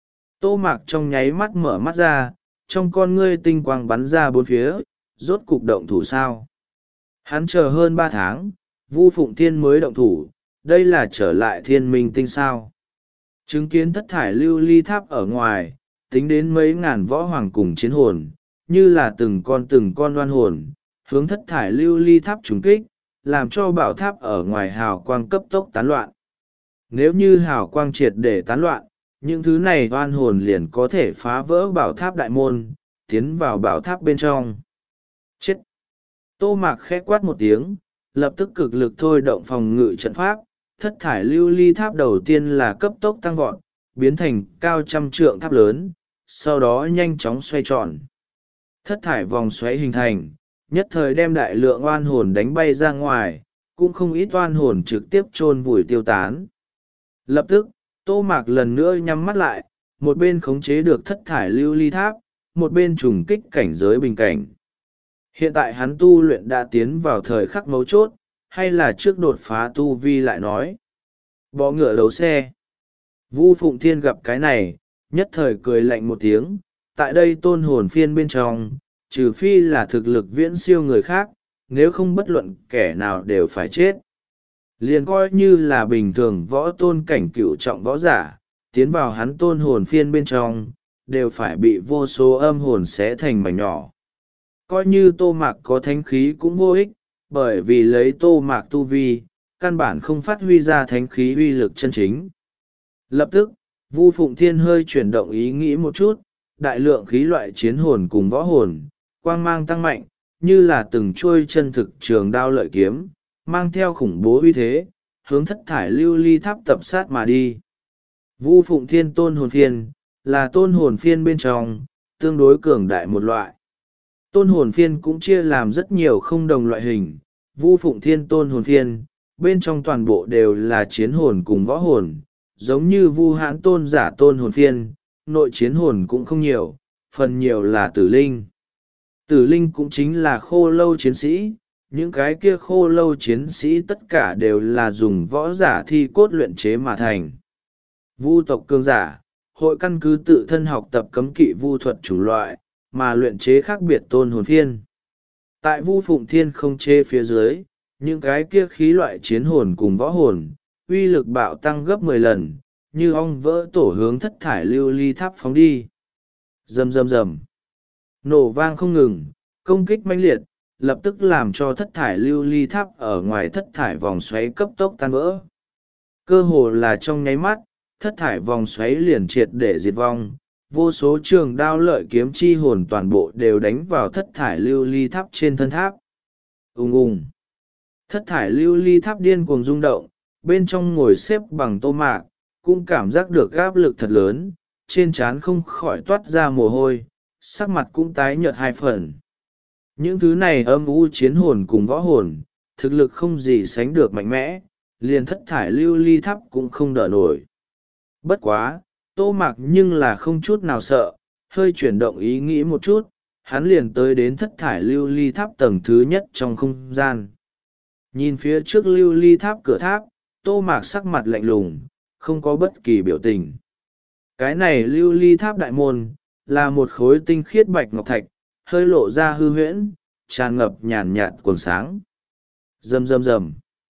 S1: Tô Mạc trong nháy mắt mở mắt ra, trong con ngươi tinh quang bắn ra bốn phía, rốt cục động thủ sao. Hắn chờ hơn ba tháng, Vu Phụng Thiên mới động thủ, đây là trở lại thiên minh tinh sao. Chứng kiến thất thải lưu ly tháp ở ngoài, tính đến mấy ngàn võ hoàng cùng chiến hồn, như là từng con từng con oan hồn, hướng thất thải lưu ly tháp trúng kích, làm cho bảo tháp ở ngoài hào quang cấp tốc tán loạn. Nếu như hào quang triệt để tán loạn, những thứ này oan hồn liền có thể phá vỡ bảo tháp đại môn, tiến vào bảo tháp bên trong. Chết! Tô Mạc khẽ quát một tiếng, lập tức cực lực thôi động phòng ngự trận pháp, thất thải lưu ly tháp đầu tiên là cấp tốc tăng vọt, biến thành cao trăm trượng tháp lớn, sau đó nhanh chóng xoay tròn. Thất thải vòng xoáy hình thành, nhất thời đem đại lượng oan hồn đánh bay ra ngoài, cũng không ít oan hồn trực tiếp chôn vùi tiêu tán. Lập tức, Tô Mạc lần nữa nhắm mắt lại, một bên khống chế được thất thải lưu ly tháp, một bên trùng kích cảnh giới bình cảnh. Hiện tại hắn tu luyện đã tiến vào thời khắc mấu chốt, hay là trước đột phá tu vi lại nói. Bọ ngựa đấu xe. Vu Phụng Thiên gặp cái này, nhất thời cười lạnh một tiếng, tại đây tôn hồn phiên bên trong, trừ phi là thực lực viễn siêu người khác, nếu không bất luận kẻ nào đều phải chết. Liền coi như là bình thường võ tôn cảnh cựu trọng võ giả, tiến vào hắn tôn hồn phiên bên trong, đều phải bị vô số âm hồn xé thành mảnh nhỏ. Coi như Tô Mạc có thánh khí cũng vô ích, bởi vì lấy Tô Mạc tu vi, căn bản không phát huy ra thánh khí uy lực chân chính. Lập tức, Vu Phụng Thiên hơi chuyển động ý nghĩ một chút, đại lượng khí loại chiến hồn cùng võ hồn, quang mang tăng mạnh, như là từng chuôi chân thực trường đao lợi kiếm, mang theo khủng bố uy thế, hướng thất thải lưu ly tháp tập sát mà đi. Vu Phụng Thiên tôn hồn phiên, là tôn hồn phiên bên trong, tương đối cường đại một loại. Tôn hồn phiên cũng chia làm rất nhiều không đồng loại hình, Vu Phụng Thiên tôn hồn phiên, bên trong toàn bộ đều là chiến hồn cùng võ hồn, giống như Vu Hãn tôn giả tôn hồn phiên, nội chiến hồn cũng không nhiều, phần nhiều là tử linh. Tử linh cũng chính là khô lâu chiến sĩ, những cái kia khô lâu chiến sĩ tất cả đều là dùng võ giả thi cốt luyện chế mà thành. Vu tộc cường giả, hội căn cứ tự thân học tập cấm kỵ vu thuật chủng loại, mà luyện chế khác biệt tôn hồn phiên. Tại Vu Phụng Thiên không chế phía dưới, những cái kia khí loại chiến hồn cùng võ hồn, uy lực bạo tăng gấp mười lần, như ong vỡ tổ hướng thất thải lưu ly tháp phóng đi. Rầm rầm rầm. Nổ vang không ngừng, công kích mãnh liệt, lập tức làm cho thất thải lưu ly tháp ở ngoài thất thải vòng xoáy cấp tốc tan vỡ. Cơ hồ là trong nháy mắt, thất thải vòng xoáy liền triệt để diệt vong, vô số trường đao lợi kiếm chi hồn toàn bộ đều đánh vào thất thải lưu ly tháp trên thân tháp. Ùng ùng. Thất thải lưu ly tháp điên cuồng rung động, bên trong ngồi xếp bằng Tô Mạc, cũng cảm giác được áp lực thật lớn, trên trán không khỏi toát ra mồ hôi, sắc mặt cũng tái nhợt hai phần. Những thứ này âm u chiến hồn cùng võ hồn, thực lực không gì sánh được mạnh mẽ, liền thất thải lưu ly tháp cũng không đỡ nổi. Bất quá, Tô Mạc nhưng là không chút nào sợ, hơi chuyển động ý nghĩ một chút, hắn liền tới đến thất thải lưu ly tháp tầng thứ nhất trong không gian. Nhìn phía trước lưu ly tháp cửa tháp, Tô Mạc sắc mặt lạnh lùng, không có bất kỳ biểu tình. Cái này lưu ly tháp đại môn, là một khối tinh khiết bạch ngọc thạch, hơi lộ ra hư huyễn, tràn ngập nhàn nhạt quần sáng. Rầm rầm rầm.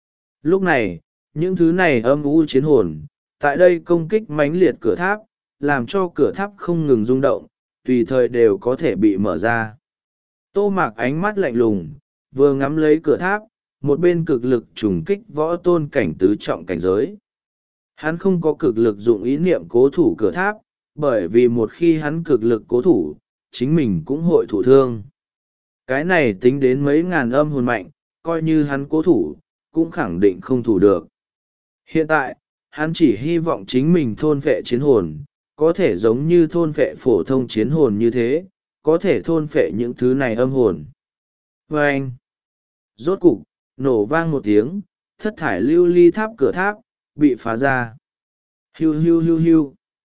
S1: Lúc này, những thứ này âm u chiến hồn, tại đây công kích mãnh liệt cửa tháp, làm cho cửa tháp không ngừng rung động, tùy thời đều có thể bị mở ra. Tô Mạc ánh mắt lạnh lùng, vừa ngắm lấy cửa tháp, một bên cực lực trùng kích võ tôn cảnh tứ trọng cảnh giới. Hắn không có cực lực dụng ý niệm cố thủ cửa tháp, bởi vì một khi hắn cực lực cố thủ, chính mình cũng hội thụ thương. Cái này tính đến mấy ngàn âm hồn mạnh, coi như hắn cố thủ, cũng khẳng định không thủ được. Hiện tại, hắn chỉ hy vọng chính mình thôn phệ chiến hồn, có thể giống như thôn phệ phổ thông chiến hồn như thế, có thể thôn phệ những thứ này âm hồn. Và anh, rốt cục, nổ vang một tiếng, thất thải lưu ly tháp cửa tháp, bị phá ra. Hiu hiu hiu hiu.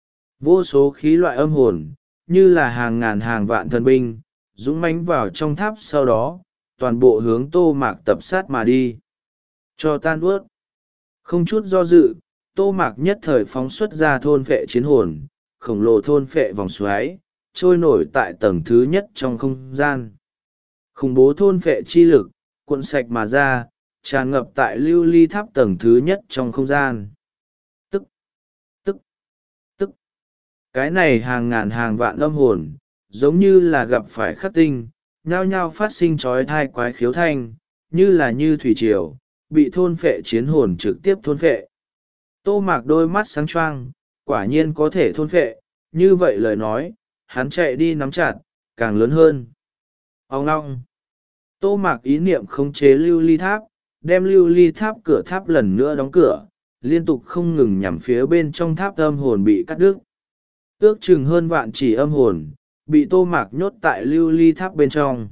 S1: Vô số khí loại âm hồn, như là hàng ngàn hàng vạn thần binh, dũng mãnh vào trong tháp, sau đó, toàn bộ hướng Tô Mạc tập sát mà đi. Cho tan ướt. Không chút do dự, Tô Mạc nhất thời phóng xuất ra thôn phệ chiến hồn, khổng lồ thôn phệ vòng xoáy, trôi nổi tại tầng thứ nhất trong không gian. Khủng bố thôn phệ chi lực, cuộn sạch mà ra, tràn ngập tại lưu ly tháp tầng thứ nhất trong không gian. Tức, tức, tức. Cái này hàng ngàn hàng vạn âm hồn, giống như là gặp phải khắc tinh, nhao nhao phát sinh trói thai quái khiếu thanh, như là như thủy triều, bị thôn phệ chiến hồn trực tiếp thôn phệ. Tô Mạc đôi mắt sáng choang, quả nhiên có thể thôn phệ, như vậy lời nói, hắn chạy đi nắm chặt, càng lớn hơn. Ông ngong. Tô Mạc ý niệm khống chế lưu ly tháp, đem lưu ly tháp cửa tháp lần nữa đóng cửa, liên tục không ngừng nhằm phía bên trong tháp âm hồn bị cắt đứt. Ước chừng hơn vạn chỉ âm hồn, bị Tô Mạc nhốt tại lưu ly tháp bên trong.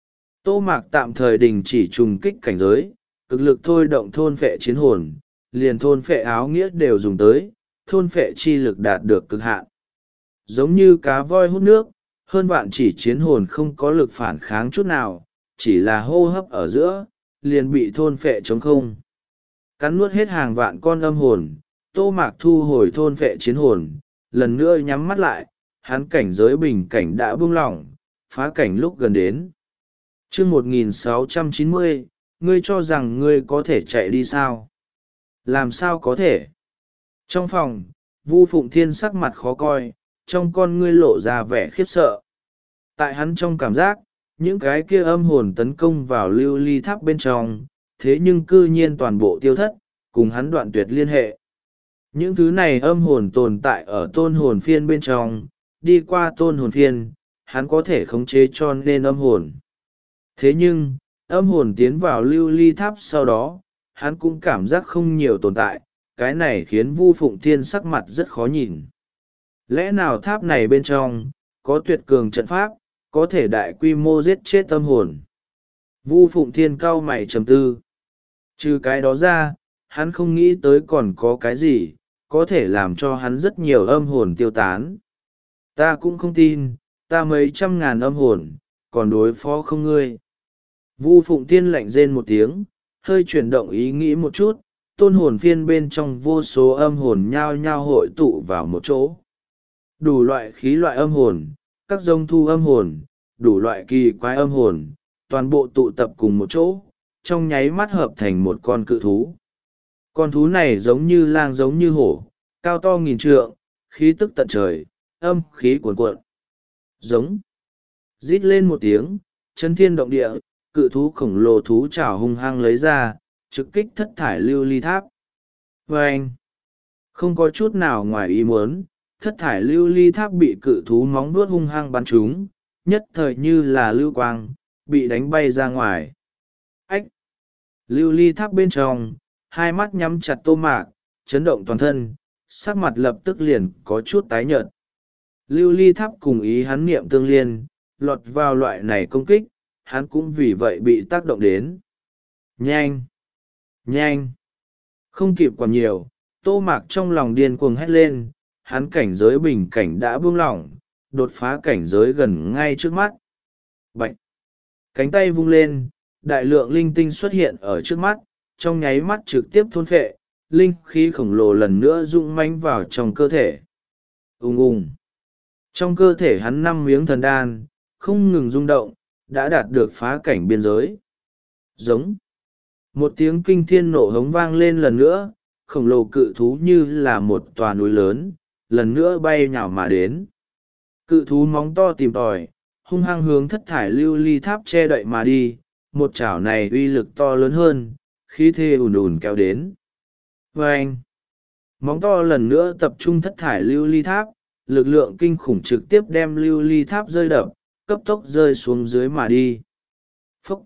S1: Tô Mạc tạm thời đình chỉ trùng kích cảnh giới, cực lực thôi động thôn phệ chiến hồn, liền thôn phệ áo nghĩa đều dùng tới, thôn phệ chi lực đạt được cực hạn. Giống như cá voi hút nước, hơn vạn chỉ chiến hồn không có lực phản kháng chút nào, chỉ là hô hấp ở giữa, liền bị thôn phệ trống không. Cắn nuốt hết hàng vạn con âm hồn, Tô Mạc thu hồi thôn phệ chiến hồn, lần nữa nhắm mắt lại, hắn cảnh giới bình cảnh đã buông lỏng, phá cảnh lúc gần đến. Chương một nghìn sáu trăm chín mươi, ngươi cho rằng ngươi có thể chạy đi sao? Làm sao có thể? Trong phòng, Vu Phụng Thiên sắc mặt khó coi, trong con ngươi lộ ra vẻ khiếp sợ. Tại hắn trong cảm giác, những cái kia âm hồn tấn công vào lưu ly tháp bên trong, thế nhưng cư nhiên toàn bộ tiêu thất, cùng hắn đoạn tuyệt liên hệ. Những thứ này âm hồn tồn tại ở tôn hồn phiên bên trong, đi qua tôn hồn phiên, hắn có thể khống chế cho nên âm hồn. Thế nhưng, âm hồn tiến vào lưu ly tháp sau đó, hắn cũng cảm giác không nhiều tồn tại, cái này khiến Vu Phụng Thiên sắc mặt rất khó nhìn. Lẽ nào tháp này bên trong, có tuyệt cường trận pháp, có thể đại quy mô giết chết âm hồn? Vu Phụng Thiên cau mày trầm tư. Trừ cái đó ra, hắn không nghĩ tới còn có cái gì, có thể làm cho hắn rất nhiều âm hồn tiêu tán. Ta cũng không tin, ta mấy trăm ngàn âm hồn, còn đối phó không ngươi. Vu Phụng Thiên lạnh rên một tiếng, hơi chuyển động ý nghĩ một chút, tôn hồn phiên bên trong vô số âm hồn nhao nhao hội tụ vào một chỗ. Đủ loại khí loại âm hồn, các dông thu âm hồn, đủ loại kỳ quái âm hồn, toàn bộ tụ tập cùng một chỗ, trong nháy mắt hợp thành một con cự thú. Con thú này giống như lang giống như hổ, cao to nghìn trượng, khí tức tận trời, âm khí cuồn cuộn. Giống. Rít lên một tiếng, chấn thiên động địa, cự thú khổng lồ thú chảo hung hăng lấy ra, trực kích thất thải lưu ly tháp. Và anh, không có chút nào ngoài ý muốn, thất thải lưu ly tháp bị cự thú móng vuốt hung hăng bắn trúng, nhất thời như là lưu quang, bị đánh bay ra ngoài. Ách! Lưu ly tháp bên trong, hai mắt nhắm chặt Tô Mạc, chấn động toàn thân, sắc mặt lập tức liền có chút tái nhợt. Lưu ly tháp cùng ý hắn niệm tương liên, lọt vào loại này công kích, hắn cũng vì vậy bị tác động đến. Nhanh! Nhanh! Không kịp còn nhiều, Tô Mạc trong lòng điên cuồng hét lên, hắn cảnh giới bình cảnh đã buông lỏng, đột phá cảnh giới gần ngay trước mắt. Bạch! Cánh tay vung lên, đại lượng linh tinh xuất hiện ở trước mắt, trong nháy mắt trực tiếp thôn phệ, linh khí khổng lồ lần nữa rung mãnh vào trong cơ thể. Ùng ùng! Trong cơ thể hắn năm miếng thần đan, không ngừng rung động, đã đạt được phá cảnh biên giới. Giống. Một tiếng kinh thiên nổ hống vang lên lần nữa, khổng lồ cự thú như là một tòa núi lớn, lần nữa bay nhào mà đến. Cự thú móng to tìm tòi, hung hăng hướng thất thải lưu ly tháp che đậy mà đi, một chảo này uy lực to lớn hơn, khí thế ùn ùn kéo đến. Và anh, móng to lần nữa tập trung thất thải lưu ly tháp, lực lượng kinh khủng trực tiếp đem lưu ly tháp rơi đập, cấp tốc rơi xuống dưới mà đi. Phúc!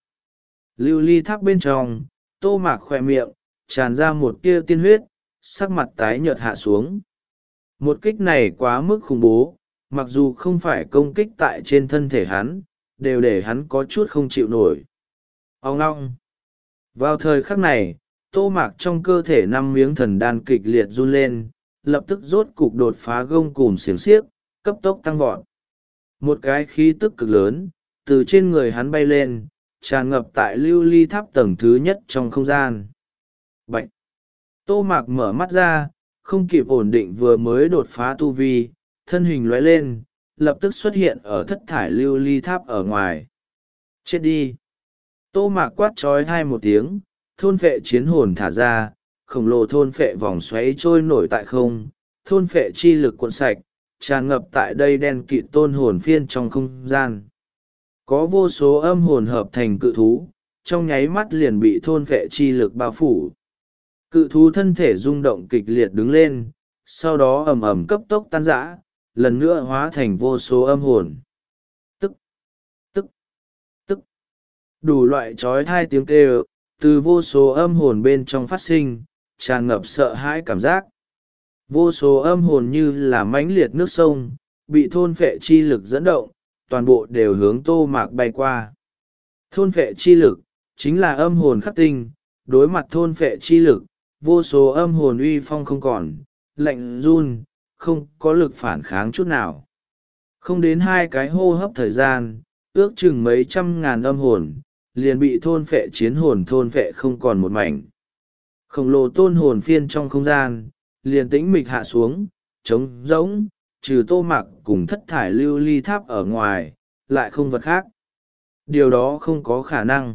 S1: Lưu ly tháp bên trong, Tô Mạc khỏe miệng, tràn ra một tia tiên huyết, sắc mặt tái nhợt hạ xuống. Một kích này quá mức khủng bố, mặc dù không phải công kích tại trên thân thể hắn, đều để hắn có chút không chịu nổi. Ông ngong! Vào thời khắc này, Tô Mạc trong cơ thể năm miếng thần đan kịch liệt run lên, lập tức rốt cục đột phá gông cùm xiềng xiếc, cấp tốc tăng vọt. Một cái khí tức cực lớn, từ trên người hắn bay lên, tràn ngập tại lưu ly tháp tầng thứ nhất trong không gian. Bạch! Tô Mạc mở mắt ra, không kịp ổn định vừa mới đột phá tu vi, thân hình lóe lên, lập tức xuất hiện ở thất thải lưu ly tháp ở ngoài. Chết đi! Tô Mạc quát trói hai một tiếng, thôn phệ chiến hồn thả ra, khổng lồ thôn phệ vòng xoáy trôi nổi tại không, thôn phệ chi lực cuộn sạch, tràn ngập tại đây đen kịt tôn hồn phiên trong không gian. Có vô số âm hồn hợp thành cự thú, trong nháy mắt liền bị thôn vệ chi lực bao phủ. Cự thú thân thể rung động kịch liệt đứng lên, sau đó ầm ầm cấp tốc tan rã, lần nữa hóa thành vô số âm hồn. Tức, tức, tức. Đủ loại trói thai tiếng kêu, từ vô số âm hồn bên trong phát sinh, tràn ngập sợ hãi cảm giác. Vô số âm hồn như là mãnh liệt nước sông, bị thôn phệ chi lực dẫn động, toàn bộ đều hướng Tô Mạc bay qua. Thôn phệ chi lực, chính là âm hồn khắc tinh, đối mặt thôn phệ chi lực, vô số âm hồn uy phong không còn, lạnh run, không có lực phản kháng chút nào. Không đến hai cái hô hấp thời gian, ước chừng mấy trăm ngàn âm hồn, liền bị thôn phệ chiến hồn thôn phệ không còn một mảnh. Khổng lồ tôn hồn phiên trong không gian, liền tĩnh mịch hạ xuống, trống rỗng, trừ Tô Mạc cùng thất thải lưu ly tháp ở ngoài, lại không vật khác. Điều đó không có khả năng.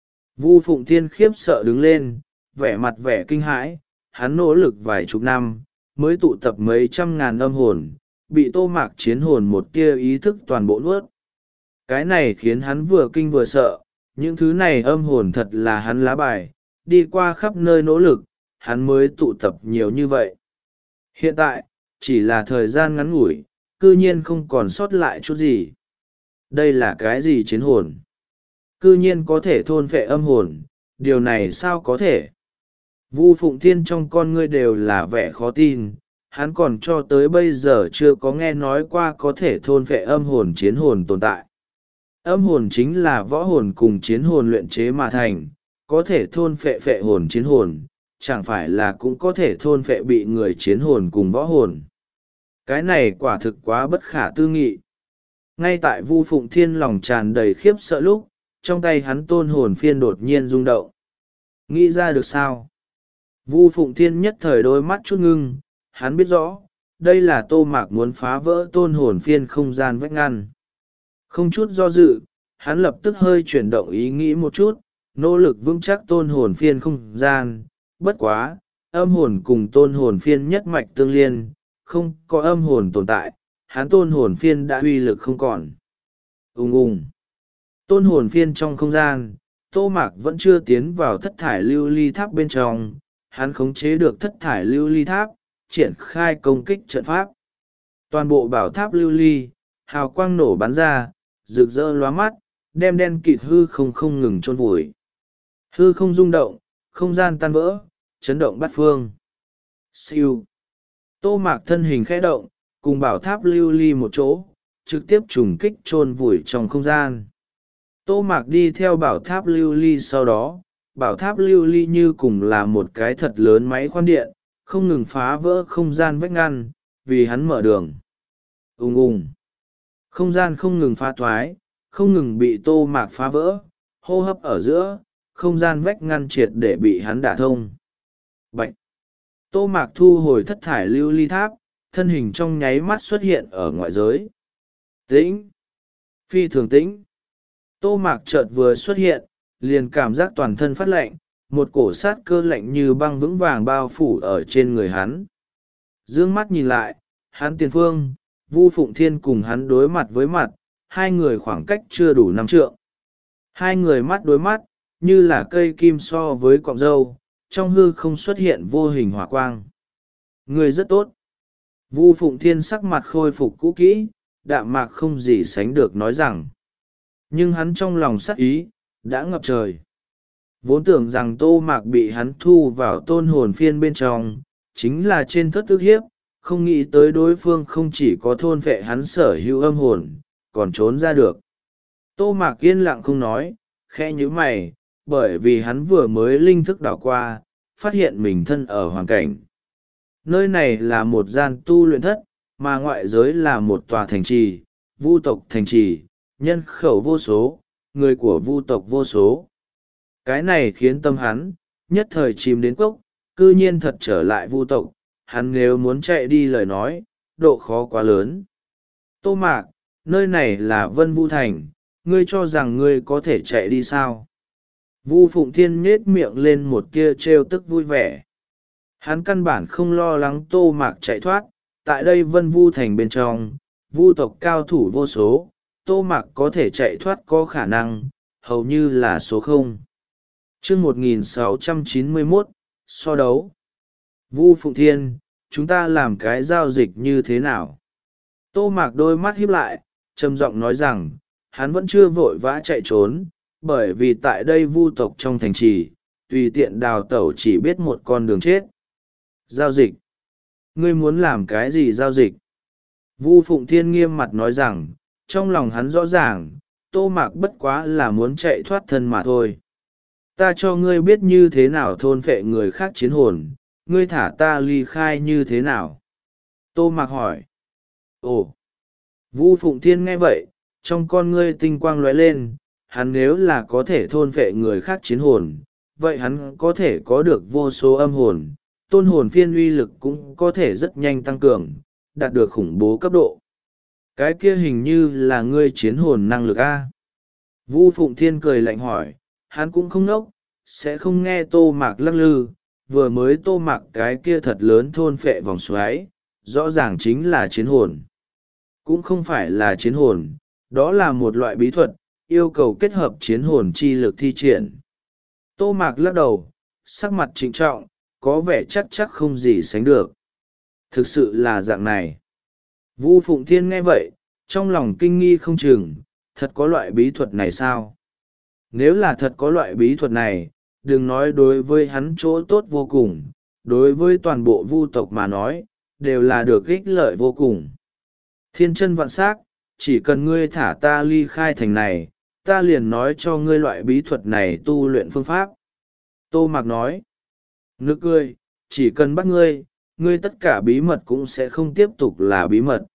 S1: Vu Phụng Thiên khiếp sợ đứng lên, vẻ mặt vẻ kinh hãi, hắn nỗ lực vài chục năm, mới tụ tập mấy trăm ngàn âm hồn, bị Tô Mạc chiến hồn một tia ý thức toàn bộ nuốt. Cái này khiến hắn vừa kinh vừa sợ, những thứ này âm hồn thật là hắn lá bài, đi qua khắp nơi nỗ lực, hắn mới tụ tập nhiều như vậy. Hiện tại, chỉ là thời gian ngắn ngủi, cư nhiên không còn sót lại chút gì. Đây là cái gì chiến hồn? Cư nhiên có thể thôn phệ âm hồn, điều này sao có thể? Vu Phụng Thiên trong con ngươi đều là vẻ khó tin, hắn còn cho tới bây giờ chưa có nghe nói qua có thể thôn phệ âm hồn chiến hồn tồn tại. Âm hồn chính là võ hồn cùng chiến hồn luyện chế mà thành, có thể thôn phệ phệ hồn chiến hồn, chẳng phải là cũng có thể thôn phệ bị người chiến hồn cùng võ hồn. Cái này quả thực quá bất khả tư nghị. Ngay tại Vu Phụng Thiên lòng tràn đầy khiếp sợ lúc, trong tay hắn tôn hồn phiên đột nhiên rung động. Nghĩ ra được sao? Vu Phụng Thiên nhất thời đôi mắt chút ngưng, hắn biết rõ, đây là Tô Mạc muốn phá vỡ tôn hồn phiên không gian vách ngăn. Không chút do dự, hắn lập tức hơi chuyển động ý nghĩ một chút, nỗ lực vững chắc tôn hồn phiên không gian. Bất quá, âm hồn cùng tôn hồn phiên nhất mạch tương liên, không có âm hồn tồn tại, hắn tôn hồn phiên đã uy lực không còn. Ùng ùng. Tôn hồn phiên trong không gian, Tô Mạc vẫn chưa tiến vào thất thải lưu ly tháp bên trong, hắn khống chế được thất thải lưu ly tháp, triển khai công kích trận pháp. Toàn bộ bảo tháp lưu ly, hào quang nổ bắn ra, rực rỡ lóa mắt, đem đen kịt hư không không ngừng chôn vùi. Hư không rung động, không gian tan vỡ, chấn động bát phương. Siêu. Tô Mạc thân hình khẽ động, cùng bảo tháp lưu ly một chỗ, trực tiếp trùng kích chôn vùi trong không gian. Tô Mạc đi theo bảo tháp lưu ly sau đó, bảo tháp lưu ly như cùng là một cái thật lớn máy khoan điện, không ngừng phá vỡ không gian vách ngăn, vì hắn mở đường. Ùng ùng. Không gian không ngừng phá thoái, không ngừng bị Tô Mạc phá vỡ, hô hấp ở giữa, không gian vách ngăn triệt để bị hắn đả thông. Bạch. Tô Mạc thu hồi thất thải lưu ly tháp, thân hình trong nháy mắt xuất hiện ở ngoại giới. Tĩnh. Phi thường tĩnh. Tô Mạc chợt vừa xuất hiện, liền cảm giác toàn thân phát lạnh, một cổ sát cơ lạnh như băng vững vàng bao phủ ở trên người hắn. Dương mắt nhìn lại, hắn tiền phương, Vu Phụng Thiên cùng hắn đối mặt với mặt, hai người khoảng cách chưa đủ năm trượng. Hai người mắt đối mắt, như là cây kim so với cọng râu, trong hư không xuất hiện vô hình hỏa quang. Người rất tốt. Vu Phụng Thiên sắc mặt khôi phục cũ kỹ, đạm mạc không gì sánh được nói rằng. Nhưng hắn trong lòng sắc ý, đã ngập trời. Vốn tưởng rằng Tô Mạc bị hắn thu vào tôn hồn phiên bên trong, chính là trên thất ức hiếp, không nghĩ tới đối phương không chỉ có thôn vệ hắn sở hữu âm hồn, còn trốn ra được. Tô Mạc yên lặng không nói, khẽ nhíu mày, bởi vì hắn vừa mới linh thức đảo qua, phát hiện mình thân ở hoàn cảnh. Nơi này là một gian tu luyện thất, mà ngoại giới là một tòa thành trì, vu tộc thành trì, nhân khẩu vô số, người của vu tộc vô số. Cái này khiến tâm hắn, nhất thời chìm đến cốc, cư nhiên thật trở lại vu tộc, hắn nếu muốn chạy đi lời nói, độ khó quá lớn. Tô Mạc, nơi này là Vân Vu Thành, ngươi cho rằng ngươi có thể chạy đi sao? Vu Phụng Thiên nhết miệng lên một tia trêu tức vui vẻ. Hắn căn bản không lo lắng Tô Mạc chạy thoát, tại đây Vân Vu thành bên trong, vu tộc cao thủ vô số, Tô Mạc có thể chạy thoát có khả năng, hầu như là số không. Chương một nghìn sáu trăm chín mươi mốt, so đấu. Vu Phụng Thiên, chúng ta làm cái giao dịch như thế nào? Tô Mạc đôi mắt híp lại, trầm giọng nói rằng, hắn vẫn chưa vội vã chạy trốn, bởi vì tại đây vu tộc trong thành trì, tùy tiện đào tẩu chỉ biết một con đường chết. Giao dịch? Ngươi muốn làm cái gì giao dịch? Vu Phụng Thiên nghiêm mặt nói rằng, trong lòng hắn rõ ràng, Tô Mạc bất quá là muốn chạy thoát thân mà thôi. Ta cho ngươi biết như thế nào thôn phệ người khác chiến hồn, ngươi thả ta ly khai như thế nào? Tô Mạc hỏi. Ồ! Vu Phụng Thiên nghe vậy, trong con ngươi tinh quang lóe lên, hắn nếu là có thể thôn phệ người khác chiến hồn, vậy hắn có thể có được vô số âm hồn, tôn hồn phiên uy lực cũng có thể rất nhanh tăng cường, đạt được khủng bố cấp độ. Cái kia hình như là ngươi chiến hồn năng lực A. Vu Phụng Thiên cười lạnh hỏi, hắn cũng không nốc, sẽ không nghe Tô Mạc lắc lư, vừa mới Tô Mạc cái kia thật lớn thôn phệ vòng xoáy, rõ ràng chính là chiến hồn. Cũng không phải là chiến hồn, đó là một loại bí thuật, yêu cầu kết hợp chiến hồn chi lực thi triển. Tô Mạc lắc đầu, sắc mặt trịnh trọng, có vẻ chắc chắc không gì sánh được. Thực sự là dạng này. Vu Phụng Thiên nghe vậy, trong lòng kinh nghi không chừng, thật có loại bí thuật này sao? Nếu là thật có loại bí thuật này, đừng nói đối với hắn chỗ tốt vô cùng, đối với toàn bộ vu tộc mà nói, đều là được ích lợi vô cùng. Thiên chân vạn sắc, chỉ cần ngươi thả ta ly khai thành này, ta liền nói cho ngươi loại bí thuật này tu luyện phương pháp. Tô Mạc nói, nực cười, chỉ cần bắt ngươi, ngươi tất cả bí mật cũng sẽ không tiếp tục là bí mật.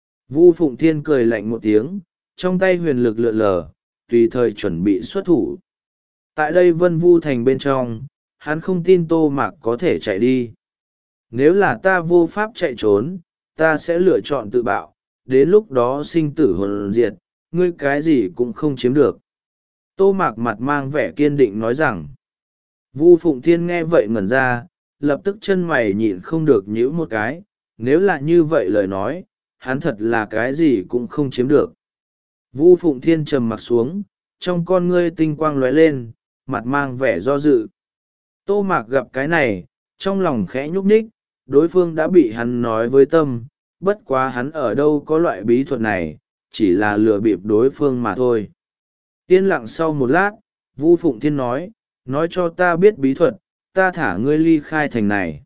S1: Vu Phụng Thiên cười lạnh một tiếng, trong tay huyền lực lượn lờ, tùy thời chuẩn bị xuất thủ. Tại đây Vân Vu thành bên trong, hắn không tin Tô Mạc có thể chạy đi. Nếu là ta vô pháp chạy trốn, ta sẽ lựa chọn tự bạo, đến lúc đó sinh tử hồn diệt, ngươi cái gì cũng không chiếm được. Tô Mạc mặt mang vẻ kiên định nói rằng, Vu Phụng Thiên nghe vậy ngẩn ra, lập tức chân mày nhịn không được nhíu một cái, nếu là như vậy lời nói, hắn thật là cái gì cũng không chiếm được. Vu Phụng Thiên trầm mặt xuống, trong con ngươi tinh quang lóe lên, mặt mang vẻ do dự. Tô Mạc gặp cái này, trong lòng khẽ nhúc nhích, đối phương đã bị hắn nói với tâm, bất quá hắn ở đâu có loại bí thuật này, chỉ là lừa bịp đối phương mà thôi. Yên lặng sau một lát, Vu Phụng Thiên nói, nói cho ta biết bí thuật, ta thả ngươi ly khai thành này.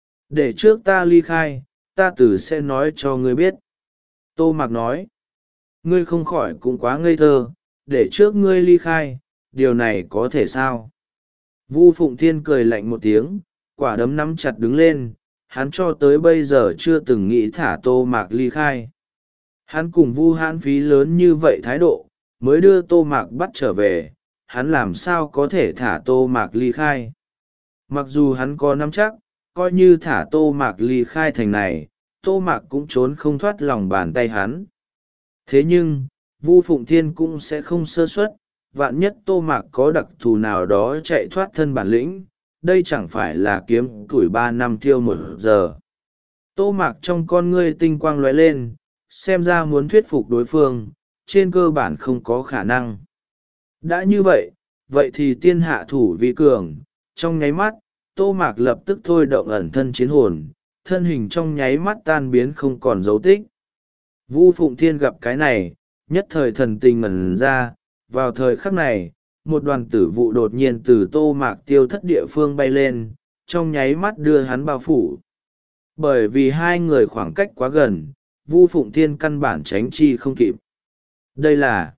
S1: Để trước ta ly khai, ta từ sẽ nói cho ngươi biết. Tô Mạc nói, ngươi không khỏi cũng quá ngây thơ, để trước ngươi ly khai, điều này có thể sao? Vu Phụng Thiên cười lạnh một tiếng, quả đấm nắm chặt đứng lên, hắn cho tới bây giờ chưa từng nghĩ thả Tô Mạc ly khai. Hắn cùng Vu hãn phí lớn như vậy thái độ, mới đưa Tô Mạc bắt trở về, hắn làm sao có thể thả Tô Mạc ly khai. Mặc dù hắn có nắm chắc, coi như thả Tô Mạc ly khai thành này, Tô Mạc cũng trốn không thoát lòng bàn tay hắn. Thế nhưng, Vu Phụng Thiên cũng sẽ không sơ suất, vạn nhất Tô Mạc có đặc thù nào đó chạy thoát thân bản lĩnh, đây chẳng phải là kiếm củi ba năm thiêu một giờ. Tô Mạc trong con ngươi tinh quang lóe lên, xem ra muốn thuyết phục đối phương, trên cơ bản không có khả năng. Đã như vậy, vậy thì tiên hạ thủ vi cường, trong nháy mắt, Tô Mạc lập tức thôi động ẩn thân chiến hồn, thân hình trong nháy mắt tan biến không còn dấu tích. Vu Phụng Thiên gặp cái này, nhất thời thần tình ngẩn ra, vào thời khắc này, một đoàn tử vụ đột nhiên từ Tô Mạc tiêu thất địa phương bay lên, trong nháy mắt đưa hắn bao phủ. Bởi vì hai người khoảng cách quá gần, Vu Phụng Thiên căn bản tránh chi không kịp. Đây là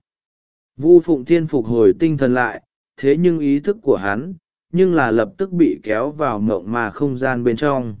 S1: Vu Phụng Thiên phục hồi tinh thần lại, thế nhưng ý thức của hắn, nhưng là lập tức bị kéo vào mộng mà không gian bên trong.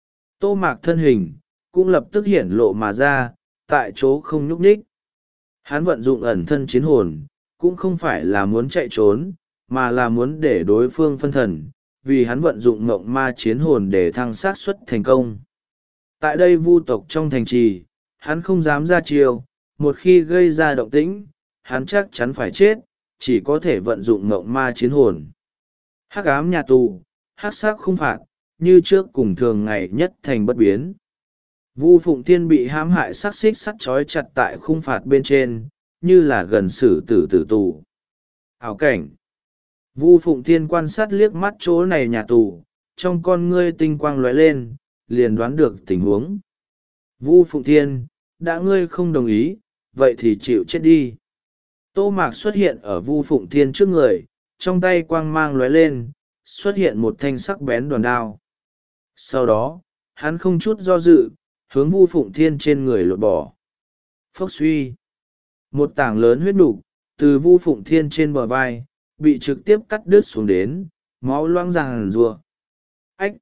S1: Tô Mạc thân hình, cũng lập tức hiển lộ mà ra, tại chỗ không nhúc nhích. Hắn vận dụng ẩn thân chiến hồn, cũng không phải là muốn chạy trốn, mà là muốn để đối phương phân thần, vì hắn vận dụng mộng ma chiến hồn để thăng xác suất thành công. Tại đây vu tộc trong thành trì, hắn không dám ra chiêu, một khi gây ra động tĩnh, hắn chắc chắn phải chết, chỉ có thể vận dụng mộng ma chiến hồn. Hắc ám nhà tù, hắc sắc không phạt, như trước cùng thường ngày nhất thành bất biến. Vu Phụng Thiên bị hãm hại sắc xích sắt trói chặt tại khung phạt bên trên, như là gần xử tử tử tù. Ảo cảnh. Vu Phụng Thiên quan sát liếc mắt chỗ này nhà tù, trong con ngươi tinh quang lóe lên, liền đoán được tình huống. Vu Phụng Thiên, đã ngươi không đồng ý, vậy thì chịu chết đi. Tô Mạc xuất hiện ở Vu Phụng Thiên trước người, trong tay quang mang lóe lên, xuất hiện một thanh sắc bén đoàn đao. Sau đó, hắn không chút do dự, hướng Vu Phụng Thiên trên người lột bỏ. Phốc suy. Một tảng lớn huyết nục từ Vu Phụng Thiên trên bờ vai, bị trực tiếp cắt đứt xuống đến, máu loang ràng rùa. Ách!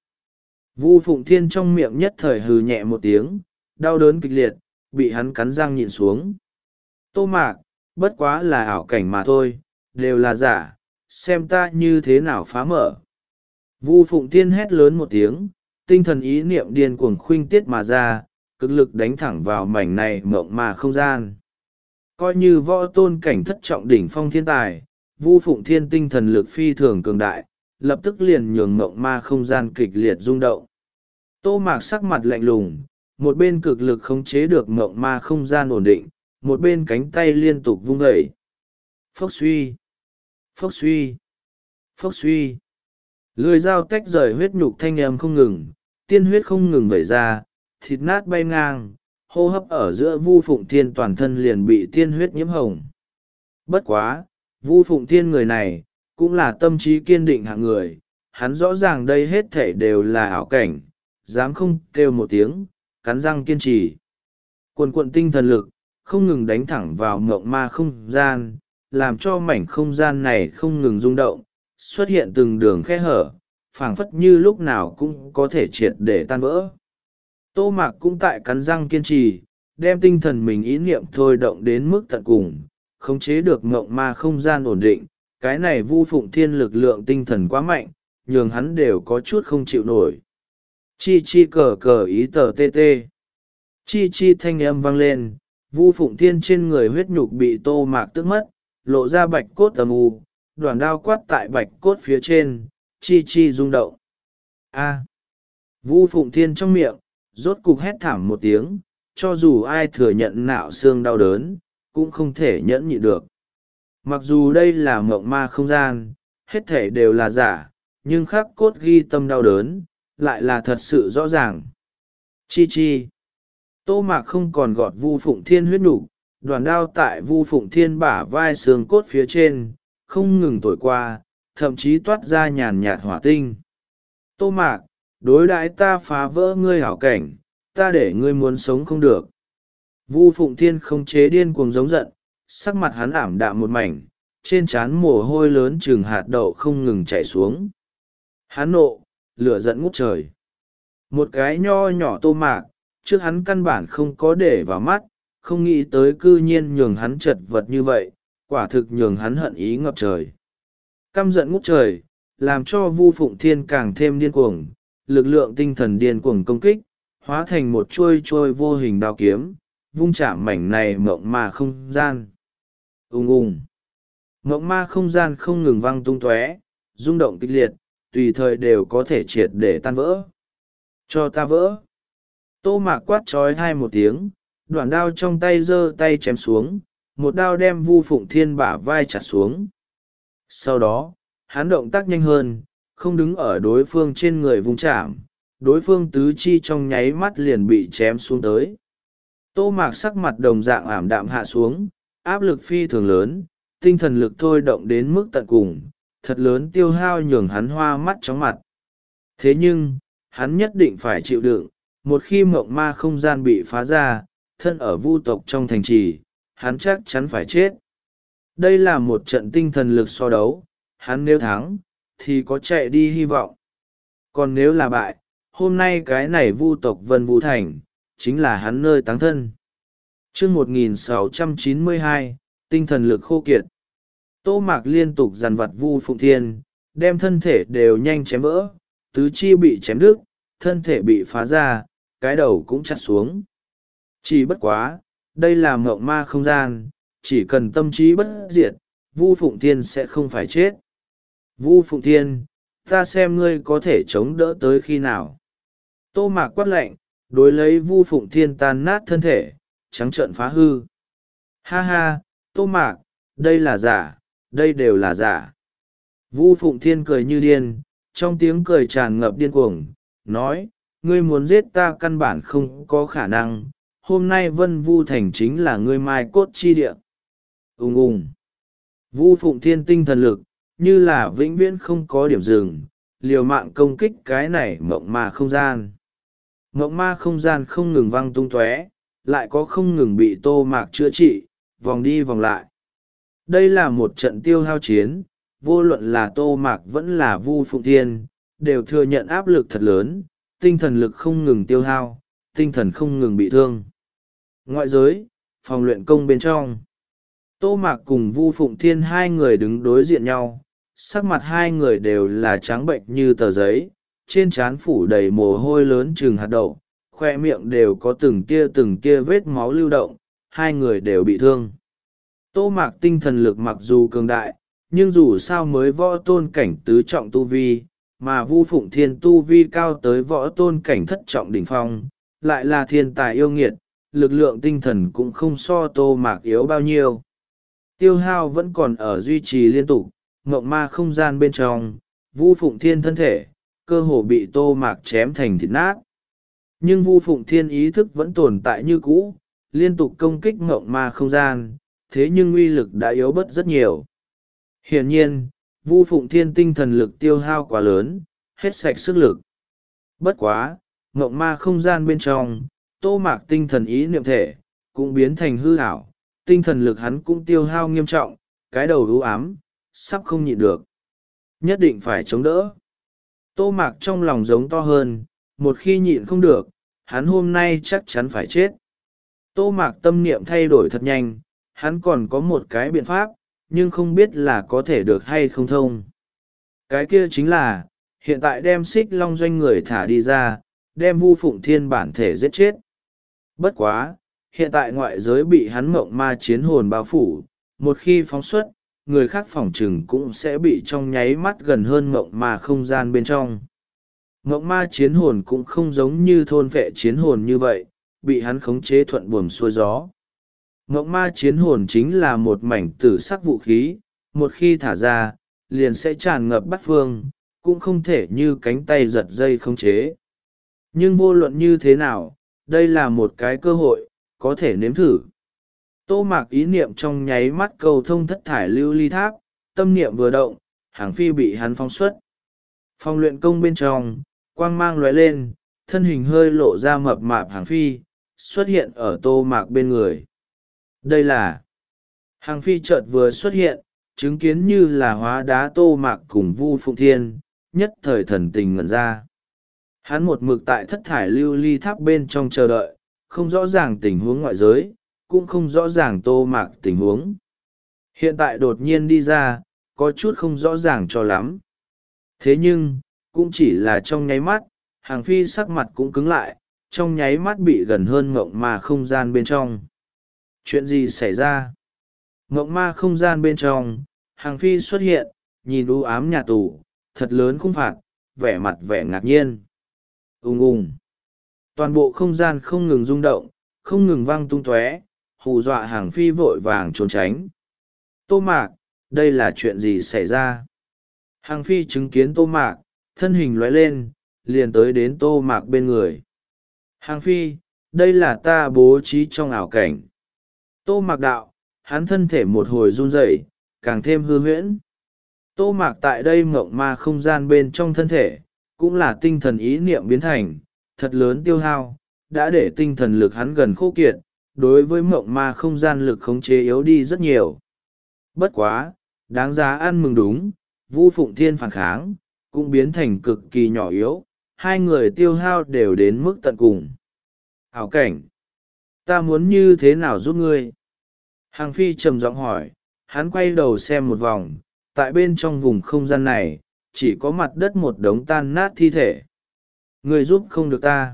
S1: Vu Phụng Thiên trong miệng nhất thời hừ nhẹ một tiếng, đau đớn kịch liệt, bị hắn cắn răng nhịn xuống. Tô Mạc, bất quá là ảo cảnh mà thôi, đều là giả, xem ta như thế nào phá mở. Vu Phụng Thiên hét lớn một tiếng, tinh thần ý niệm điên cuồng khuynh tiết mà ra, cực lực đánh thẳng vào mảnh này mộng mà không gian. Coi như võ tôn cảnh thất trọng đỉnh phong thiên tài, Vu Phụng Thiên tinh thần lực phi thường cường đại, lập tức liền nhường mộng ma không gian kịch liệt rung động. Tô Mạc sắc mặt lạnh lùng, một bên cực lực khống chế được mộng ma không gian ổn định, một bên cánh tay liên tục vung vẩy. Phốc suy, phốc suy, phốc suy. Lưỡi dao tách rời huyết nhục thanh âm không ngừng, tiên huyết không ngừng vẩy ra, thịt nát bay ngang, hô hấp ở giữa Vu Phụng Thiên toàn thân liền bị tiên huyết nhiễm hồng. Bất quá, Vu Phụng Thiên người này, cũng là tâm trí kiên định hạng người, hắn rõ ràng đây hết thể đều là ảo cảnh, dám không kêu một tiếng, cắn răng kiên trì. Quần quận tinh thần lực, không ngừng đánh thẳng vào mộng ma không gian, làm cho mảnh không gian này không ngừng rung động, xuất hiện từng đường khe hở, phảng phất như lúc nào cũng có thể triệt để tan vỡ. Tô Mạc cũng tại cắn răng kiên trì, đem tinh thần mình ý niệm thôi động đến mức tận cùng, khống chế được mộng ma không gian ổn định. Cái này Vu Phụng Thiên lực lượng tinh thần quá mạnh, nhường hắn đều có chút không chịu nổi. Chi chi cờ cờ ý tờ tê tê. Chi chi thanh âm vang lên, Vu Phụng Thiên trên người huyết nhục bị Tô Mạc tước mất, lộ ra bạch cốt âm u, đoàn đao quát tại bạch cốt phía trên, chi chi rung động. A. Vu Phụng Thiên trong miệng, rốt cục hét thảm một tiếng, cho dù ai thừa nhận nạo xương đau đớn, cũng không thể nhẫn nhịn được. Mặc dù đây là mộng ma không gian, hết thể đều là giả, nhưng khắc cốt ghi tâm đau đớn, lại là thật sự rõ ràng. Chi chi. Tô Mạc không còn gọt Vu Phụng Thiên huyết nục, đoàn đao tại Vu Phụng Thiên bả vai xương cốt phía trên, không ngừng thổi qua, thậm chí toát ra nhàn nhạt hỏa tinh. Tô Mạc, đối đãi ta phá vỡ ngươi hảo cảnh, ta để ngươi muốn sống không được. Vu Phụng Thiên không chế điên cuồng giống giận, sắc mặt hắn ảm đạm một mảnh, trên trán mồ hôi lớn chừng hạt đậu không ngừng chảy xuống. Hắn nộ, lửa giận ngút trời. Một cái nho nhỏ Tô Mạc, trước hắn căn bản không có để vào mắt, không nghĩ tới cư nhiên nhường hắn chật vật như vậy, quả thực nhường hắn hận ý ngập trời. Căm giận ngút trời, làm cho Vu Phụng Thiên càng thêm điên cuồng, lực lượng tinh thần điên cuồng công kích, hóa thành một chuôi chuôi vô hình đao kiếm, vung chạm mảnh này mộng ma không gian. Ùng ùng. Mộng ma không gian không ngừng văng tung tóe, rung động kịch liệt, tùy thời đều có thể triệt để tan vỡ. Cho ta vỡ. Tô Mạc quát trói hai một tiếng, đoạn đao trong tay giơ tay chém xuống, một đao đem Vu Phụng Thiên bả vai chặt xuống. Sau đó, hắn động tác nhanh hơn, không đứng ở đối phương trên người vùng chạm, đối phương tứ chi trong nháy mắt liền bị chém xuống tới. Tô Mạc sắc mặt đồng dạng ảm đạm hạ xuống, áp lực phi thường lớn, tinh thần lực thôi động đến mức tận cùng, thật lớn tiêu hao nhường hắn hoa mắt chóng mặt. Thế nhưng, hắn nhất định phải chịu đựng, một khi mộng ma không gian bị phá ra, thân ở vu tộc trong thành trì, hắn chắc chắn phải chết. Đây là một trận tinh thần lực so đấu, hắn nếu thắng, thì có chạy đi hy vọng. Còn nếu là bại, hôm nay cái này vu tộc Vân Vũ Thành, chính là hắn nơi táng thân. chương một nghìn sáu trăm chín mươi hai, tinh thần lực khô kiệt. Tô Mạc liên tục dằn vặt Vu Phụng Thiên, đem thân thể đều nhanh chém vỡ, tứ chi bị chém đứt, thân thể bị phá ra, cái đầu cũng chặt xuống. Chỉ bất quá, đây là mộng ma không gian, chỉ cần tâm trí bất diệt, Vu Phụng Thiên sẽ không phải chết. Vu Phụng Thiên, ta xem ngươi có thể chống đỡ tới khi nào. Tô Mạc quát lạnh, đối lấy Vu Phụng Thiên tan nát thân thể, trắng trợn phá hư. Ha ha, Tô Mạc, đây là giả, đây đều là giả. Vu Phụng Thiên cười như điên, trong tiếng cười tràn ngập điên cuồng, nói, ngươi muốn giết ta căn bản không có khả năng, hôm nay Vân Vu Thành chính là ngươi mai cốt chi địa. Ùng ùng. Vu Phụng Thiên tinh thần lực, như là vĩnh viễn không có điểm dừng, liều mạng công kích cái này mộng ma không gian. Mộng ma không gian không ngừng văng tung tóe, lại có không ngừng bị Tô Mạc chữa trị, vòng đi vòng lại. Đây là một trận tiêu hao chiến, vô luận là Tô Mạc vẫn là Vu Phụng Thiên, đều thừa nhận áp lực thật lớn, tinh thần lực không ngừng tiêu hao, tinh thần không ngừng bị thương. Ngoại giới, phòng luyện công bên trong. Tô Mạc cùng Vu Phụng Thiên hai người đứng đối diện nhau, sắc mặt hai người đều là trắng bệnh như tờ giấy, trên trán phủ đầy mồ hôi lớn chừng hạt đậu, khoe miệng đều có từng tia từng tia vết máu lưu động, hai người đều bị thương. Tô Mạc tinh thần lực mặc dù cường đại, nhưng dù sao mới võ tôn cảnh tứ trọng tu vi, mà Vu Phụng Thiên tu vi cao tới võ tôn cảnh thất trọng đỉnh phong, lại là thiên tài yêu nghiệt, lực lượng tinh thần cũng không so Tô Mạc yếu bao nhiêu. Tiêu hao vẫn còn ở duy trì liên tục, ngộng ma không gian bên trong, Vu Phụng Thiên thân thể, cơ hồ bị Tô Mạc chém thành thịt nát. Nhưng Vu Phụng Thiên ý thức vẫn tồn tại như cũ, liên tục công kích ngộng ma không gian, thế nhưng uy lực đã yếu bớt rất nhiều. Hiển nhiên, Vu Phụng Thiên tinh thần lực tiêu hao quá lớn, hết sạch sức lực. Bất quá, ngộng ma không gian bên trong, Tô Mạc tinh thần ý niệm thể, cũng biến thành hư ảo, tinh thần lực hắn cũng tiêu hao nghiêm trọng, cái đầu u ám, sắp không nhịn được. Nhất định phải chống đỡ. Tô Mạc trong lòng giống to hơn, một khi nhịn không được, hắn hôm nay chắc chắn phải chết. Tô Mạc tâm niệm thay đổi thật nhanh, hắn còn có một cái biện pháp, nhưng không biết là có thể được hay không thông. Cái kia chính là, hiện tại đem Xích Long Doanh người thả đi ra, đem Vu Phụng Thiên bản thể giết chết. Bất quá, hiện tại ngoại giới bị hắn mộng ma chiến hồn bao phủ, một khi phóng xuất, người khác phỏng chừng cũng sẽ bị trong nháy mắt gần hơn mộng ma không gian bên trong. Mộng ma chiến hồn cũng không giống như thôn vệ chiến hồn như vậy, bị hắn khống chế thuận buồm xuôi gió. Mộng ma chiến hồn chính là một mảnh tử sắc vũ khí, một khi thả ra, liền sẽ tràn ngập bát phương, cũng không thể như cánh tay giật dây khống chế. Nhưng vô luận như thế nào, đây là một cái cơ hội, có thể nếm thử. Tô Mạc ý niệm trong nháy mắt cầu thông thất thải lưu ly tháp, tâm niệm vừa động, hàng phi bị hắn phóng xuất. Phòng luyện công bên trong, quang mang lóe lên, thân hình hơi lộ ra mập mạp hàng phi, xuất hiện ở Tô Mạc bên người. Đây là hàng phi chợt vừa xuất hiện, chứng kiến như là hóa đá Tô Mạc cùng Vu Phụng Thiên, nhất thời thần tình ngẩn ra. Hắn một mực tại thất thải lưu ly tháp bên trong chờ đợi, không rõ ràng tình huống ngoại giới, cũng không rõ ràng Tô Mạc tình huống. Hiện tại đột nhiên đi ra, có chút không rõ ràng cho lắm. Thế nhưng, cũng chỉ là trong nháy mắt, hàng phi sắc mặt cũng cứng lại, trong nháy mắt bị gần hơn mộng ma không gian bên trong. Chuyện gì xảy ra? Mộng ma không gian bên trong, hàng phi xuất hiện, nhìn u ám nhà tù, thật lớn khung phạt, vẻ mặt vẻ ngạc nhiên. Ùng ùng. Toàn bộ không gian không ngừng rung động, không ngừng văng tung tóe, hù dọa hàng phi vội vàng trốn tránh. Tô Mạc, đây là chuyện gì xảy ra? Hàng phi chứng kiến Tô Mạc, thân hình lóe lên, liền tới đến Tô Mạc bên người. Hàng phi, đây là ta bố trí trong ảo cảnh. Tô Mạc đạo, hắn thân thể một hồi run rẩy, càng thêm hư huyễn. Tô Mạc tại đây mộng ma không gian bên trong thân thể, cũng là tinh thần ý niệm biến thành, thật lớn tiêu hao, đã để tinh thần lực hắn gần khô kiệt, đối với mộng ma không gian lực khống chế yếu đi rất nhiều. Bất quá, đáng giá ăn mừng đúng, Vu Phụng Thiên phản kháng, cũng biến thành cực kỳ nhỏ yếu, hai người tiêu hao đều đến mức tận cùng. Ảo cảnh, ta muốn như thế nào giúp ngươi? Hàng phi trầm giọng hỏi, hắn quay đầu xem một vòng, tại bên trong vùng không gian này, chỉ có mặt đất một đống tan nát thi thể. Ngươi giúp không được ta.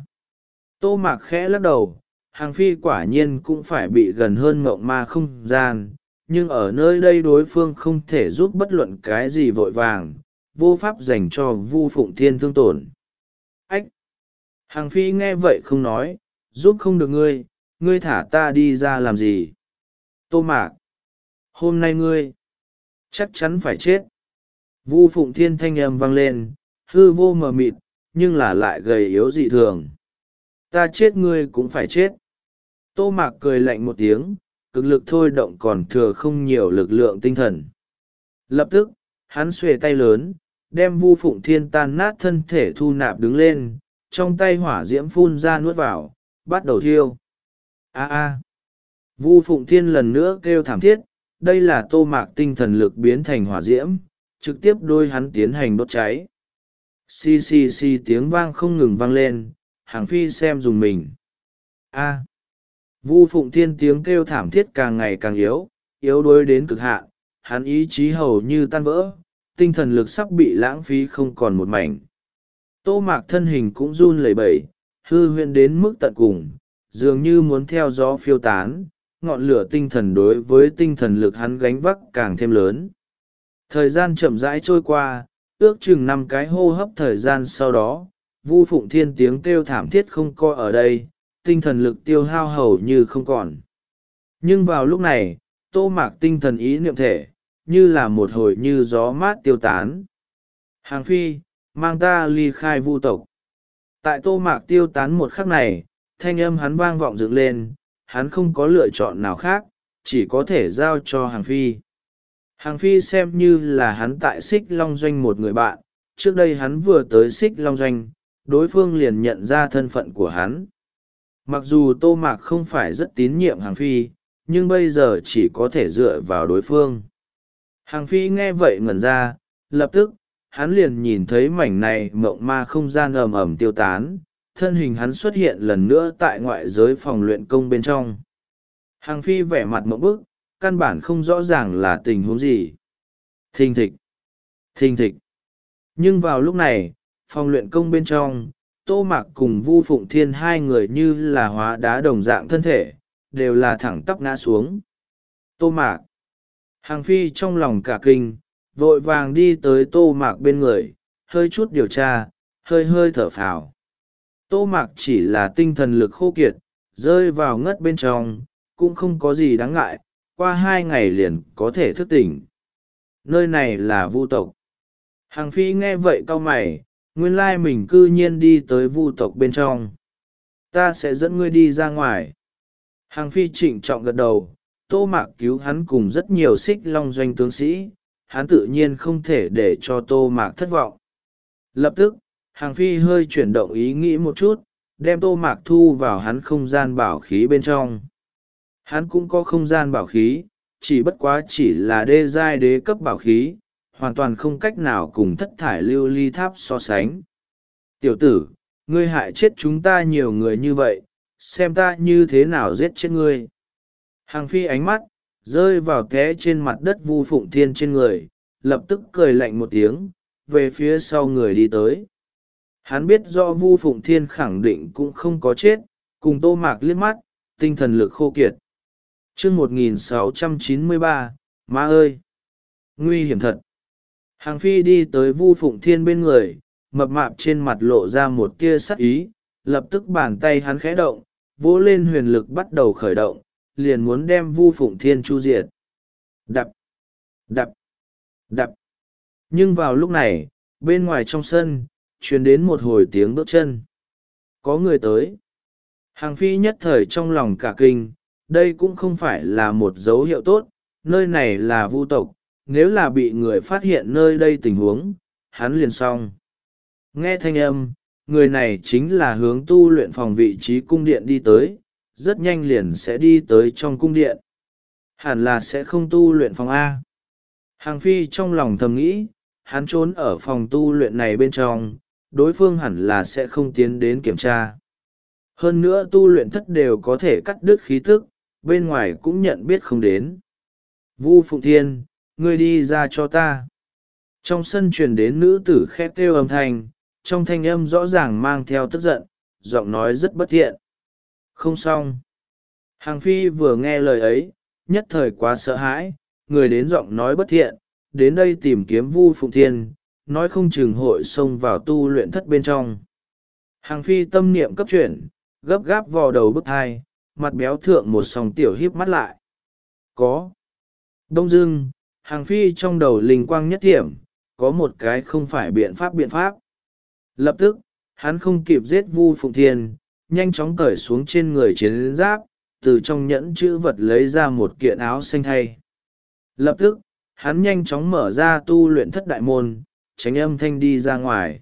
S1: Tô Mạc khẽ lắc đầu, hàng phi quả nhiên cũng phải bị gần hơn mộng ma không gian, nhưng ở nơi đây đối phương không thể giúp bất luận cái gì vội vàng, vô pháp dành cho Vu Phụng Thiên thương tổn. Ách! Hàng phi nghe vậy không nói, giúp không được ngươi, ngươi thả ta đi ra làm gì? Tô Mạc, hôm nay ngươi chắc chắn phải chết. Vu Phụng Thiên thanh âm vang lên, hư vô mờ mịt, nhưng là lại gầy yếu dị thường. Ta chết ngươi cũng phải chết. Tô Mạc cười lạnh một tiếng, cực lực thôi động còn thừa không nhiều lực lượng tinh thần. Lập tức, hắn xuề tay lớn, đem Vu Phụng Thiên tan nát thân thể thu nạp đứng lên, trong tay hỏa diễm phun ra nuốt vào, bắt đầu thiêu. A a. Vu Phụng Thiên lần nữa kêu thảm thiết, đây là Tô Mạc tinh thần lực biến thành hỏa diễm, trực tiếp đôi hắn tiến hành đốt cháy. Xì xì xì tiếng vang không ngừng vang lên, Hàng Phi xem dùng mình. A. Vu Phụng Thiên tiếng kêu thảm thiết càng ngày càng yếu, yếu đuối đến cực hạn, hắn ý chí hầu như tan vỡ, tinh thần lực sắp bị lãng phí không còn một mảnh. Tô Mạc thân hình cũng run lẩy bẩy, hư huyễn đến mức tận cùng, dường như muốn theo gió phiêu tán, ngọn lửa tinh thần đối với tinh thần lực hắn gánh vác càng thêm lớn. Thời gian chậm rãi trôi qua, ước chừng năm cái hô hấp thời gian sau đó, Vu Phụng Thiên tiếng kêu thảm thiết không coi ở đây, tinh thần lực tiêu hao hầu như không còn. Nhưng vào lúc này, Tô Mạc tinh thần ý niệm thể, như là một hồi như gió mát tiêu tán. Hàng Phi, mang ta ly khai Vu tộc. Tại Tô Mạc tiêu tán một khắc này, thanh âm hắn vang vọng dựng lên, hắn không có lựa chọn nào khác, chỉ có thể giao cho Hàng Phi. Hàng Phi xem như là hắn tại Xích Long Doanh một người bạn, trước đây hắn vừa tới Xích Long Doanh, đối phương liền nhận ra thân phận của hắn. Mặc dù Tô Mạc không phải rất tín nhiệm Hàng Phi, nhưng bây giờ chỉ có thể dựa vào đối phương. Hàng Phi nghe vậy ngẩn ra, lập tức, hắn liền nhìn thấy mảnh này mộng ma không gian ầm ầm tiêu tán, thân hình hắn xuất hiện lần nữa tại ngoại giới phòng luyện công bên trong. Hàng Phi vẻ mặt mộng bức, căn bản không rõ ràng là tình huống gì. Thình thịch, thình thịch. Nhưng vào lúc này, phòng luyện công bên trong, Tô Mạc cùng Vu Phụng Thiên hai người như là hóa đá đồng dạng thân thể, đều là thẳng tắp ngã xuống. Tô Mạc. Hàng Phi trong lòng cả kinh, vội vàng đi tới Tô Mạc bên người, hơi chút điều tra, hơi hơi thở phào. Tô Mạc chỉ là tinh thần lực khô kiệt, rơi vào ngất bên trong, cũng không có gì đáng ngại, qua hai ngày liền có thể thức tỉnh. Nơi này là Vu tộc. Hàng Phi nghe vậy cau mày, nguyên lai mình cư nhiên đi tới Vu tộc bên trong. Ta sẽ dẫn ngươi đi ra ngoài. Hàng Phi trịnh trọng gật đầu, Tô Mạc cứu hắn cùng rất nhiều Xích Long Doanh tướng sĩ, hắn tự nhiên không thể để cho Tô Mạc thất vọng. Lập tức, Hàng Phi hơi chuyển động ý nghĩ một chút, đem Tô Mạc thu vào hắn không gian bảo khí bên trong. Hắn cũng có không gian bảo khí, chỉ bất quá chỉ là đê giai đế cấp bảo khí, hoàn toàn không cách nào cùng thất thải lưu ly tháp so sánh. Tiểu tử, ngươi hại chết chúng ta nhiều người như vậy, xem ta như thế nào giết chết ngươi. Hàng Phi ánh mắt, rơi vào té trên mặt đất Vu Phụng Thiên trên người, lập tức cười lạnh một tiếng, về phía sau người đi tới. Hắn biết do Vu Phụng Thiên khẳng định cũng không có chết, cùng Tô Mạc liếc mắt, tinh thần lực khô kiệt. Chương một nghìn sáu trăm chín mươi ba, má ơi! Nguy hiểm thật! Hàng Phi đi tới Vu Phụng Thiên bên người, mập mạp trên mặt lộ ra một tia sắc ý, lập tức bàn tay hắn khẽ động, vỗ lên huyền lực bắt đầu khởi động, liền muốn đem Vu Phụng Thiên chu diệt. Đập! Đập! Đập! Nhưng vào lúc này, bên ngoài trong sân, truyền đến một hồi tiếng bước chân. Có người tới. Hàng Phi nhất thời trong lòng cả kinh, đây cũng không phải là một dấu hiệu tốt, nơi này là Vu tộc, nếu là bị người phát hiện nơi đây tình huống, hắn liền xong. Nghe thanh âm, người này chính là hướng tu luyện phòng vị trí cung điện đi tới, rất nhanh liền sẽ đi tới trong cung điện. Hẳn là sẽ không tu luyện phòng A. Hàng Phi trong lòng thầm nghĩ, hắn trốn ở phòng tu luyện này bên trong, đối phương hẳn là sẽ không tiến đến kiểm tra. Hơn nữa tu luyện thất đều có thể cắt đứt khí tức, bên ngoài cũng nhận biết không đến. Vu Phụng Thiên, ngươi đi ra cho ta. Trong sân truyền đến nữ tử khét kêu âm thanh, trong thanh âm rõ ràng mang theo tức giận, giọng nói rất bất thiện. Không xong. Hàng Phi vừa nghe lời ấy, nhất thời quá sợ hãi, người đến giọng nói bất thiện, đến đây tìm kiếm Vu Phụng Thiên, nói không chừng hội xông vào tu luyện thất bên trong. Hàng phi tâm niệm cấp chuyển, gấp gáp vò đầu bức thai, mặt béo thượng một sòng tiểu híp mắt lại. Có. Đông dưng, hàng phi trong đầu linh quang nhất thiểm, có một cái không phải biện pháp biện pháp. Lập tức, hắn không kịp giết Vu Phụng Thiên, nhanh chóng cởi xuống trên người chiến giáp, từ trong nhẫn chữ vật lấy ra một kiện áo xanh thay. Lập tức, hắn nhanh chóng mở ra tu luyện thất đại môn, tránh âm thanh đi ra ngoài.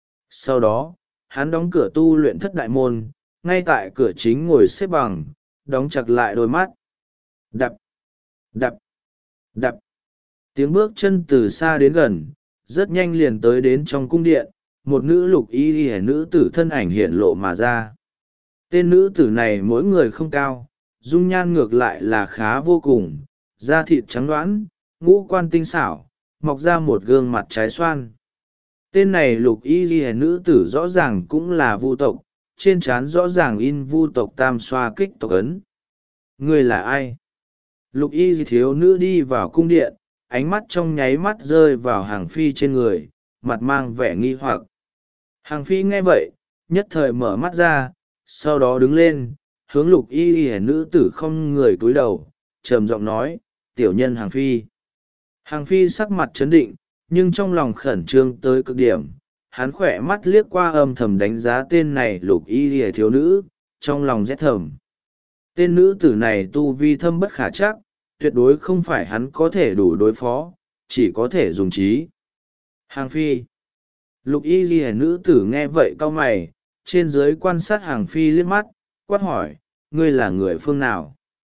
S1: Sau đó, hắn đóng cửa tu luyện thất đại môn, ngay tại cửa chính ngồi xếp bằng, đóng chặt lại đôi mắt. Đập, đập, đập. Tiếng bước chân từ xa đến gần, rất nhanh liền tới đến trong cung điện, một nữ lục y y nữ tử thân ảnh hiện lộ mà ra. Tên nữ tử này mỗi người không cao, dung nhan ngược lại là khá vô cùng, da thịt trắng đoán, ngũ quan tinh xảo, mọc ra một gương mặt trái xoan. Tên này lục y y nữ tử rõ ràng cũng là vu tộc, trên trán rõ ràng in vu tộc tam xoa kích tộc ấn. Người là ai? Lục y thiếu nữ đi vào cung điện, ánh mắt trong nháy mắt rơi vào hàng phi trên người, mặt mang vẻ nghi hoặc. Hàng phi nghe vậy, nhất thời mở mắt ra, sau đó đứng lên, hướng lục y y nữ tử không người cúi đầu, trầm giọng nói, tiểu nhân hàng phi. Hàng phi sắc mặt chấn định, nhưng trong lòng khẩn trương tới cực điểm, hắn khỏe mắt liếc qua âm thầm đánh giá tên này lục y y thiếu nữ, trong lòng rét thầm. Tên nữ tử này tu vi thâm bất khả chắc, tuyệt đối không phải hắn có thể đủ đối phó, chỉ có thể dùng trí. Hàng phi. Lục y ghi nữ tử nghe vậy cau mày, trên dưới quan sát hàng phi liếc mắt, quát hỏi, ngươi là người phương nào?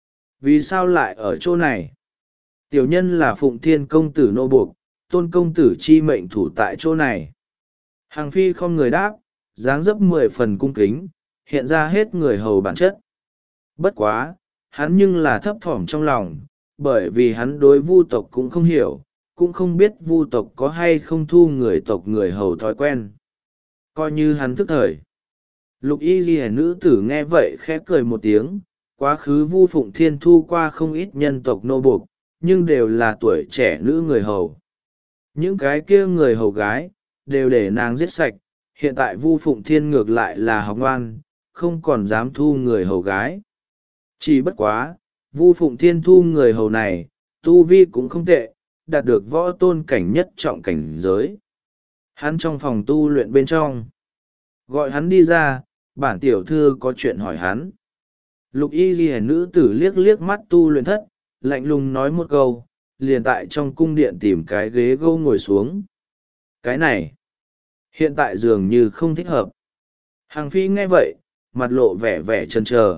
S1: Vì sao lại ở chỗ này? Tiểu nhân là Phụng Thiên công tử nô buộc, tôn công tử chi mệnh thủ tại chỗ này. Hàng phi không người đáp, dáng dấp mười phần cung kính, hiện ra hết người hầu bản chất. Bất quá, hắn nhưng là thấp thỏm trong lòng, bởi vì hắn đối vu tộc cũng không hiểu, cũng không biết vu tộc có hay không thu người tộc người hầu thói quen. Coi như hắn thức thời. Lục y ghi nữ tử nghe vậy khẽ cười một tiếng, quá khứ Vu Phụng Thiên thu qua không ít nhân tộc nô buộc, nhưng đều là tuổi trẻ nữ người hầu. Những cái kia người hầu gái, đều để nàng giết sạch, hiện tại Vu Phụng Thiên ngược lại là học ngoan, không còn dám thu người hầu gái. Chỉ bất quá, Vu Phụng Thiên thu người hầu này, tu vi cũng không tệ, đạt được võ tôn cảnh nhất trọng cảnh giới. Hắn trong phòng tu luyện bên trong. Gọi hắn đi ra, bản tiểu thư có chuyện hỏi hắn. Lục y ghi nữ tử liếc liếc mắt tu luyện thất, lạnh lùng nói một câu, liền tại trong cung điện tìm cái ghế gâu ngồi xuống. Cái này, hiện tại dường như không thích hợp. Hàng phi nghe vậy, mặt lộ vẻ vẻ chần chờ.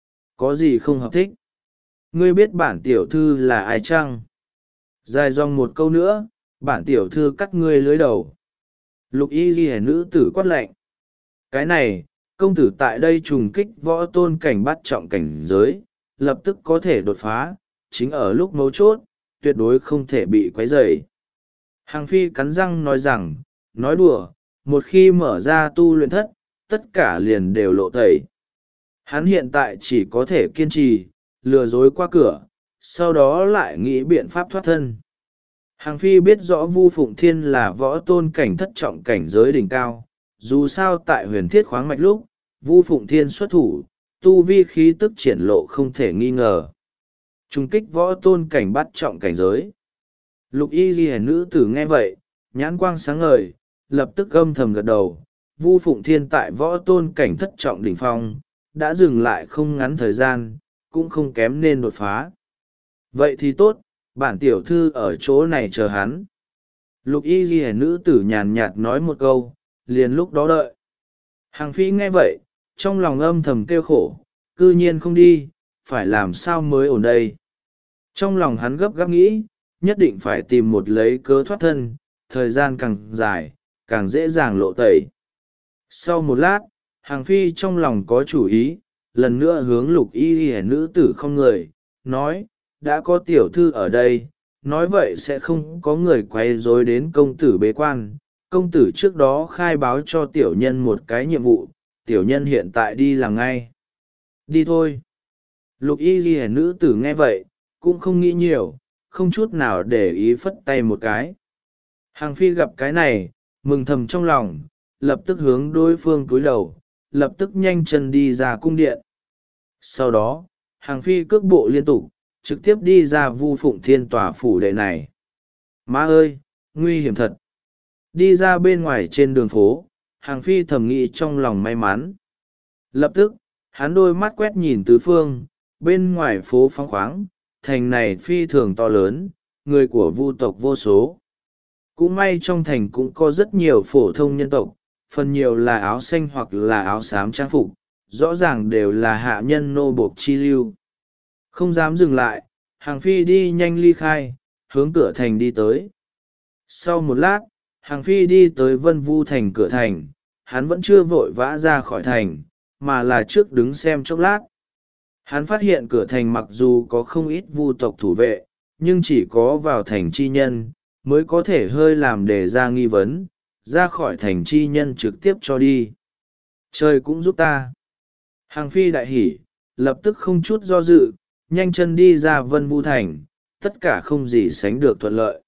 S1: Có gì không hợp thích? Ngươi biết bản tiểu thư là ai chăng? Dài dòng một câu nữa, bản tiểu thư cắt ngươi lưới đầu. Lục y ghi nữ tử quát lạnh. Cái này, công tử tại đây trùng kích võ tôn cảnh bắt trọng cảnh giới, lập tức có thể đột phá, chính ở lúc mấu chốt, tuyệt đối không thể bị quấy rầy. Hàng phi cắn răng nói rằng, nói đùa, một khi mở ra tu luyện thất, tất cả liền đều lộ tẩy. Hắn hiện tại chỉ có thể kiên trì, lừa dối qua cửa, sau đó lại nghĩ biện pháp thoát thân. Hàng phi biết rõ Vu Phụng Thiên là võ tôn cảnh thất trọng cảnh giới đỉnh cao, dù sao tại huyền thiết khoáng mạch lúc, Vu Phụng Thiên xuất thủ, tu vi khí tức triển lộ không thể nghi ngờ. Trung kích võ tôn cảnh bắt trọng cảnh giới. Lục y ghi nữ tử nghe vậy, nhãn quang sáng ngời, lập tức âm thầm gật đầu. Vu Phụng Thiên tại võ tôn cảnh thất trọng đỉnh phong, đã dừng lại không ngắn thời gian, cũng không kém nên đột phá. Vậy thì tốt, bản tiểu thư ở chỗ này chờ hắn. Lục y ghi nữ tử nhàn nhạt nói một câu, liền lúc đó đợi. Hàng phi nghe vậy, trong lòng âm thầm kêu khổ, cư nhiên không đi, phải làm sao mới ổn đây. Trong lòng hắn gấp gáp nghĩ, nhất định phải tìm một lấy cớ thoát thân, thời gian càng dài, càng dễ dàng lộ tẩy. Sau một lát, hàng phi trong lòng có chủ ý, lần nữa hướng lục y y nữ tử không người, nói, đã có tiểu thư ở đây, nói vậy sẽ không có người quay rối đến công tử bế quan. Công tử trước đó khai báo cho tiểu nhân một cái nhiệm vụ, tiểu nhân hiện tại đi làm ngay. Đi thôi. Lục y ghi nữ tử nghe vậy, cũng không nghĩ nhiều, không chút nào để ý phất tay một cái. Hàng phi gặp cái này, mừng thầm trong lòng, lập tức hướng đối phương cúi đầu, lập tức nhanh chân đi ra cung điện. Sau đó, hàng phi cước bộ liên tục, trực tiếp đi ra Vu Phụng Thiên tòa phủ đệ này. Má ơi, nguy hiểm thật! Đi ra bên ngoài trên đường phố, hàng phi thầm nghĩ trong lòng may mắn. Lập tức, hắn đôi mắt quét nhìn tứ phương, bên ngoài phố phóng khoáng, thành này phi thường to lớn, người của Vu tộc vô số. Cũng may trong thành cũng có rất nhiều phổ thông nhân tộc, phần nhiều là áo xanh hoặc là áo xám trang phục, rõ ràng đều là hạ nhân nô bộc chi lưu. Không dám dừng lại, hàng phi đi nhanh ly khai, hướng cửa thành đi tới. Sau một lát, hàng phi đi tới Vân Vu thành cửa thành, hắn vẫn chưa vội vã ra khỏi thành, mà là trước đứng xem chốc lát. Hắn phát hiện cửa thành mặc dù có không ít Vu tộc thủ vệ, nhưng chỉ có vào thành chi nhân, mới có thể hơi làm đề ra nghi vấn, ra khỏi thành chi nhân trực tiếp cho đi. Trời cũng giúp ta. Hàng phi đại hỉ, lập tức không chút do dự, nhanh chân đi ra Vân Vu thành, tất cả không gì sánh được thuận lợi.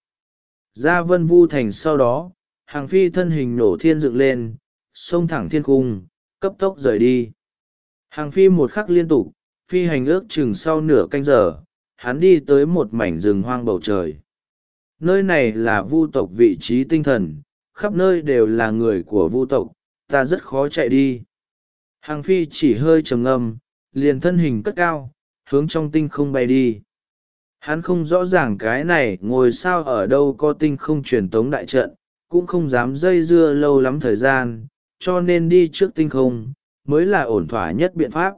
S1: Ra Vân Vu thành sau đó, hàng phi thân hình nổ thiên dựng lên, xông thẳng thiên cung, cấp tốc rời đi. Hàng phi một khắc liên tục, phi hành ước chừng sau nửa canh giờ, hắn đi tới một mảnh rừng hoang bầu trời. Nơi này là Vu tộc vị trí tinh thần, khắp nơi đều là người của Vu tộc, ta rất khó chạy đi. Hàng phi chỉ hơi trầm ngâm, liền thân hình cất cao, hướng trong tinh không bay đi. Hắn không rõ ràng cái này ngồi sao ở đâu có tinh không truyền tống đại trận, cũng không dám dây dưa lâu lắm thời gian, cho nên đi trước tinh không, mới là ổn thỏa nhất biện pháp.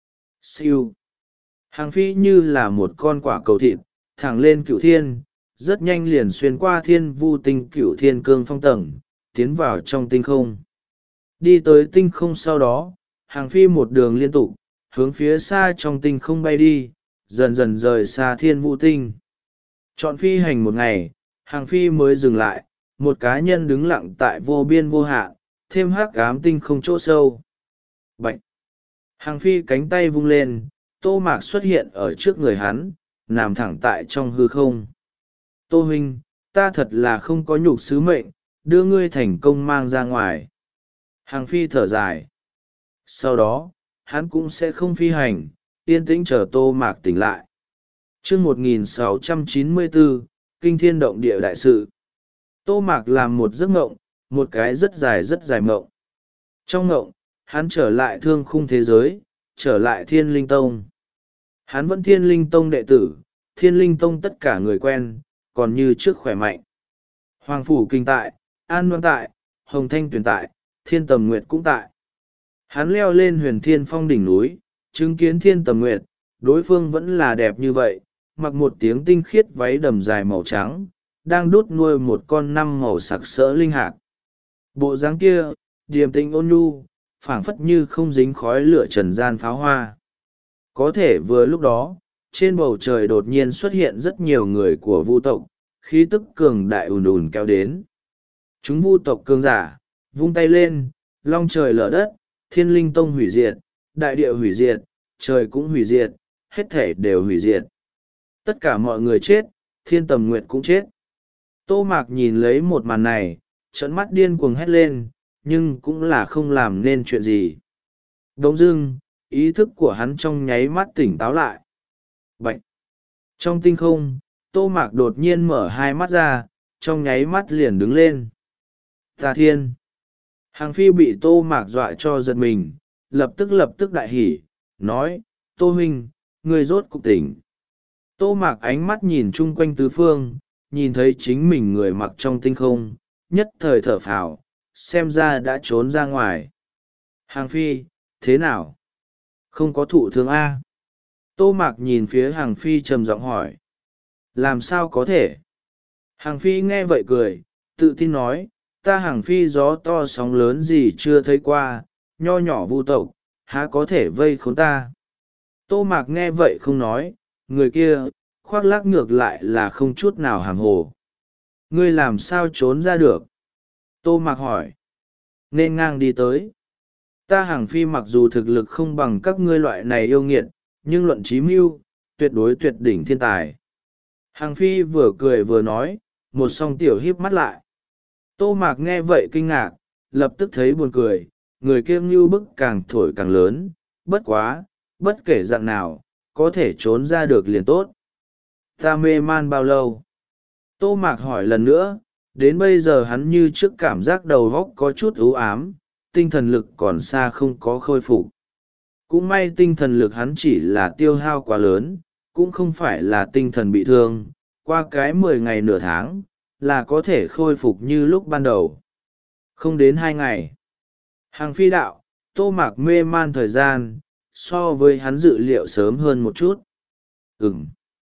S1: Siêu. Hàng phi như là một con quả cầu thịt, thẳng lên cửu thiên, rất nhanh liền xuyên qua thiên vu tinh cửu thiên cương phong tầng, tiến vào trong tinh không. Đi tới tinh không sau đó, hàng phi một đường liên tục, hướng phía xa trong tinh không bay đi, dần dần rời xa thiên vu tinh. Chọn phi hành một ngày, hàng phi mới dừng lại, một cá nhân đứng lặng tại vô biên vô hạn, thêm hắc ám tinh không chỗ sâu. Bạch! Hàng phi cánh tay vung lên, Tô Mạc xuất hiện ở trước người hắn, nằm thẳng tại trong hư không. Tô huynh, ta thật là không có nhục sứ mệnh, đưa ngươi thành công mang ra ngoài. Hàng phi thở dài. Sau đó, hắn cũng sẽ không phi hành, yên tĩnh chờ Tô Mạc tỉnh lại. Chương một nghìn sáu trăm chín mươi bốn, Kinh Thiên Động Địa Đại Sự. Tô Mạc làm một giấc ngộng, một cái rất dài rất dài ngộng. Trong ngộng, hắn trở lại thương khung thế giới, trở lại Thiên Linh Tông. Hắn vẫn Thiên Linh Tông đệ tử, Thiên Linh Tông tất cả người quen, còn như trước khỏe mạnh. Hoàng Phủ Kinh tại, An Loan tại, Hồng Thanh Tuyền tại, Thiên Tầm Nguyệt cũng tại. Hắn leo lên Huyền Thiên Phong đỉnh núi, chứng kiến Thiên Tầm Nguyệt, đối phương vẫn là đẹp như vậy, mặc một tiếng tinh khiết váy đầm dài màu trắng, đang đút nuôi một con năm màu sặc sỡ linh hạc. Bộ dáng kia, điềm tĩnh ôn nhu, phảng phất như không dính khói lửa trần gian pháo hoa. Có thể vừa lúc đó, trên bầu trời đột nhiên xuất hiện rất nhiều người của Vu tộc, khí tức cường đại ùn ùn kéo đến. Chúng Vu tộc cường giả, vung tay lên, long trời lở đất, Thiên Linh Tông hủy diệt, đại địa hủy diệt, trời cũng hủy diệt, hết thể đều hủy diệt. Tất cả mọi người chết, Thiên Tầm Nguyệt cũng chết. Tô Mạc nhìn lấy một màn này, trợn mắt điên cuồng hét lên, nhưng cũng là không làm nên chuyện gì. Đống dưng, ý thức của hắn trong nháy mắt tỉnh táo lại. Bạch! Trong tinh không, Tô Mạc đột nhiên mở hai mắt ra, trong nháy mắt liền đứng lên. Tà Thiên! Hàng phi bị Tô Mạc dọa cho giật mình, lập tức lập tức đại hỉ, nói, Tô huynh, người rốt cục tỉnh. Tô Mạc ánh mắt nhìn chung quanh tứ phương, nhìn thấy chính mình người mặc trong tinh không, nhất thời thở phào, xem ra đã trốn ra ngoài. Hàng phi, thế nào? Không có thụ thương A. Tô Mạc nhìn phía Hàng phi trầm giọng hỏi. Làm sao có thể? Hàng phi nghe vậy cười, tự tin nói, ta Hàng phi gió to sóng lớn gì chưa thấy qua, nho nhỏ Vu tộc, há có thể vây khốn ta. Tô Mạc nghe vậy không nói, người kia, khoác lác ngược lại là không chút nào hàm hồ. Ngươi làm sao trốn ra được? Tô Mạc hỏi. Nên ngang đi tới. Ta Hàng phi mặc dù thực lực không bằng các ngươi loại này yêu nghiệt, nhưng luận trí mưu, tuyệt đối tuyệt đỉnh thiên tài. Hàng phi vừa cười vừa nói, một song tiểu híp mắt lại. Tô Mạc nghe vậy kinh ngạc, lập tức thấy buồn cười, người kia ngưu bức càng thổi càng lớn, bất quá, bất kể dạng nào, có thể trốn ra được liền tốt. Ta mê man bao lâu? Tô Mạc hỏi lần nữa, đến bây giờ hắn như trước cảm giác đầu óc có chút ưu ám, tinh thần lực còn xa không có khôi phục. Cũng may tinh thần lực hắn chỉ là tiêu hao quá lớn, cũng không phải là tinh thần bị thương, qua cái mười ngày nửa tháng, là có thể khôi phục như lúc ban đầu. Không đến hai ngày. Hàng phi đạo, Tô Mạc mê man thời gian, so với hắn dự liệu sớm hơn một chút. Ừm.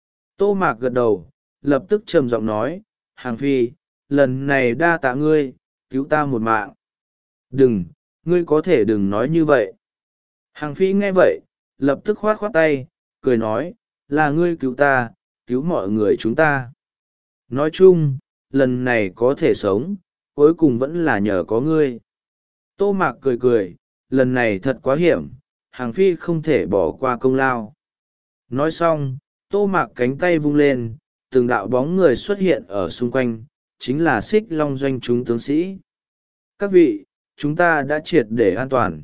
S1: Tô Mạc gật đầu, lập tức trầm giọng nói, Hàng phi, lần này đa tạ ngươi, cứu ta một mạng. Đừng, ngươi có thể đừng nói như vậy. Hàng phi nghe vậy, lập tức khoát khoát tay, cười nói, là ngươi cứu ta, cứu mọi người chúng ta. Nói chung, lần này có thể sống, cuối cùng vẫn là nhờ có ngươi. Tô Mạc cười cười, lần này thật quá hiểm, Hàng phi không thể bỏ qua công lao. Nói xong, Tô Mạc cánh tay vung lên, từng đạo bóng người xuất hiện ở xung quanh, chính là Xích Long doanh chúng tướng sĩ. Các vị, chúng ta đã triệt để an toàn.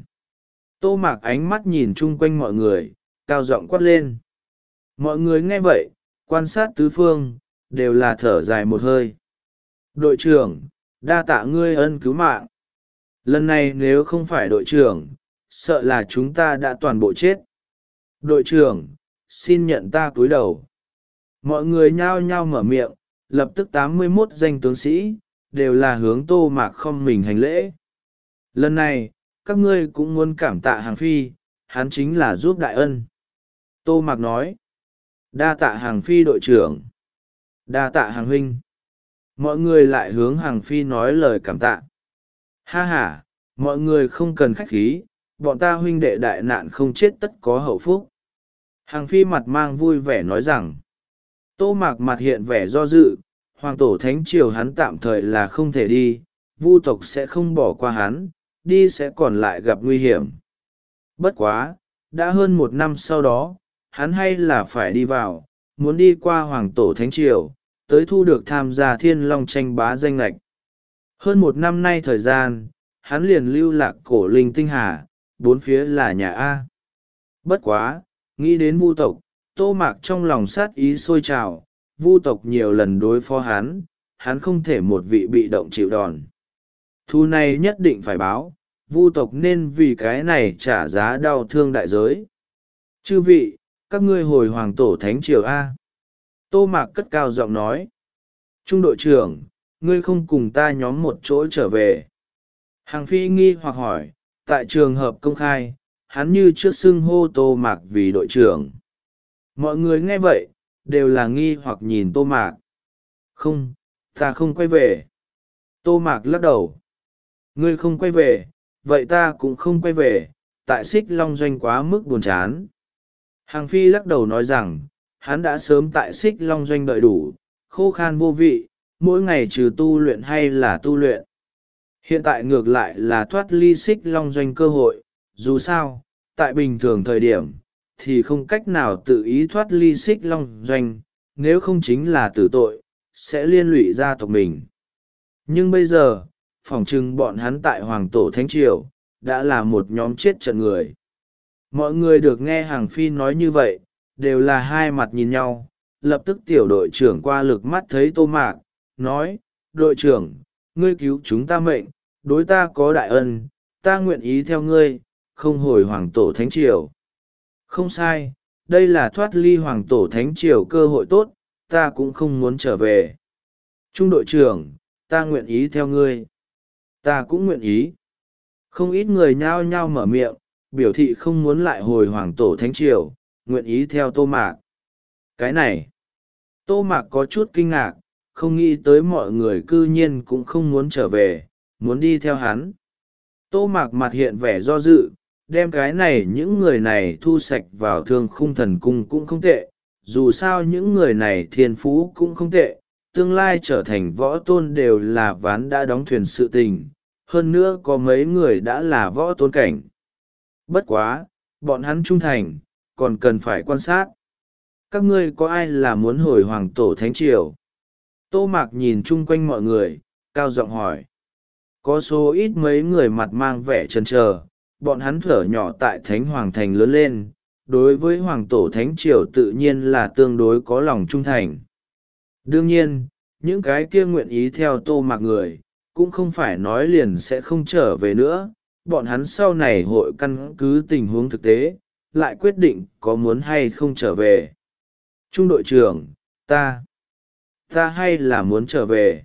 S1: Tô Mạc ánh mắt nhìn chung quanh mọi người, cao giọng quát lên. Mọi người nghe vậy, quan sát tứ phương, đều là thở dài một hơi. Đội trưởng, đa tạ ngươi ân cứu mạng. Lần này nếu không phải đội trưởng, sợ là chúng ta đã toàn bộ chết. Đội trưởng, xin nhận ta cúi đầu. Mọi người nhao nhao mở miệng, lập tức tám mươi mốt danh tướng sĩ, đều là hướng Tô Mạc không mình hành lễ. Lần này, các ngươi cũng muốn cảm tạ Hàng phi, hắn chính là giúp đại ân. Tô Mạc nói, đa tạ Hàng phi đội trưởng, đa tạ Hàng huynh. Mọi người lại hướng Hàng phi nói lời cảm tạ. Ha ha, mọi người không cần khách khí, bọn ta huynh đệ đại nạn không chết tất có hậu phúc. Hàng phi mặt mang vui vẻ nói rằng, Tô Mạc mặt hiện vẻ do dự, hoàng tổ thánh triều hắn tạm thời là không thể đi, vu tộc sẽ không bỏ qua hắn, đi sẽ còn lại gặp nguy hiểm. Bất quá, đã hơn một năm sau đó, hắn hay là phải đi vào, muốn đi qua hoàng tổ thánh triều, tới thu được tham gia thiên long tranh bá danh lệch. Hơn một năm nay thời gian, hắn liền lưu lạc cổ linh tinh hà, bốn phía là nhà A. Bất quá, nghĩ đến vu tộc, Tô Mạc trong lòng sát ý sôi trào, vu tộc nhiều lần đối phó hắn, hắn không thể một vị bị động chịu đòn. Thu này nhất định phải báo, vu tộc nên vì cái này trả giá đau thương đại giới. Chư vị, các ngươi hồi hoàng tổ thánh triều A. Tô Mạc cất cao giọng nói. Trung đội trưởng, ngươi không cùng ta nhóm một chỗ trở về. Hàng phi nghi hoặc hỏi, tại trường hợp công khai, hắn như trước xưng hô Tô Mạc vì đội trưởng. Mọi người nghe vậy, đều là nghi hoặc nhìn Tô Mạc. Không, ta không quay về. Tô Mạc lắc đầu. Ngươi không quay về, vậy ta cũng không quay về, tại Xích Long doanh quá mức buồn chán. Hàng phi lắc đầu nói rằng, hắn đã sớm tại Xích Long doanh đợi đủ, khô khan vô vị, mỗi ngày trừ tu luyện hay là tu luyện. Hiện tại ngược lại là thoát ly Xích Long doanh cơ hội, dù sao, tại bình thường thời điểm, thì không cách nào tự ý thoát ly Xích Long doanh, nếu không chính là tử tội, sẽ liên lụy gia tộc mình. Nhưng bây giờ, phỏng chừng bọn hắn tại Hoàng Tổ Thánh Triều, đã là một nhóm chết trận người. Mọi người được nghe Hàng phi nói như vậy, đều là hai mặt nhìn nhau, lập tức tiểu đội trưởng qua lực mắt thấy Tô Mạc, nói, đội trưởng, ngươi cứu chúng ta mệnh, đối ta có đại ân, ta nguyện ý theo ngươi, không hồi Hoàng Tổ Thánh Triều. Không sai, đây là thoát ly Hoàng Tổ Thánh Triều cơ hội tốt, ta cũng không muốn trở về. Trung đội trưởng, ta nguyện ý theo ngươi. Ta cũng nguyện ý. Không ít người nhao nhao mở miệng, biểu thị không muốn lại hồi Hoàng Tổ Thánh Triều, nguyện ý theo Tô Mạc. Cái này, Tô Mạc có chút kinh ngạc, không nghĩ tới mọi người cư nhiên cũng không muốn trở về, muốn đi theo hắn. Tô Mạc mặt hiện vẻ do dự, đem cái này những người này thu sạch vào thương khung thần cung cũng không tệ, dù sao những người này thiên phú cũng không tệ, tương lai trở thành võ tôn đều là ván đã đóng thuyền sự tình, hơn nữa có mấy người đã là võ tôn cảnh. Bất quá, bọn hắn trung thành, còn cần phải quan sát. Các ngươi có ai là muốn hồi Hoàng Tổ Thánh Triều? Tô Mạc nhìn chung quanh mọi người, cao giọng hỏi. Có số ít mấy người mặt mang vẻ chần chờ, bọn hắn thở nhỏ tại Thánh Hoàng Thành lớn lên, đối với Hoàng Tổ Thánh Triều tự nhiên là tương đối có lòng trung thành. Đương nhiên, những cái kia nguyện ý theo Tô Mạc người, cũng không phải nói liền sẽ không trở về nữa, bọn hắn sau này hội căn cứ tình huống thực tế, lại quyết định có muốn hay không trở về. Trung đội trưởng, ta, ta hay là muốn trở về.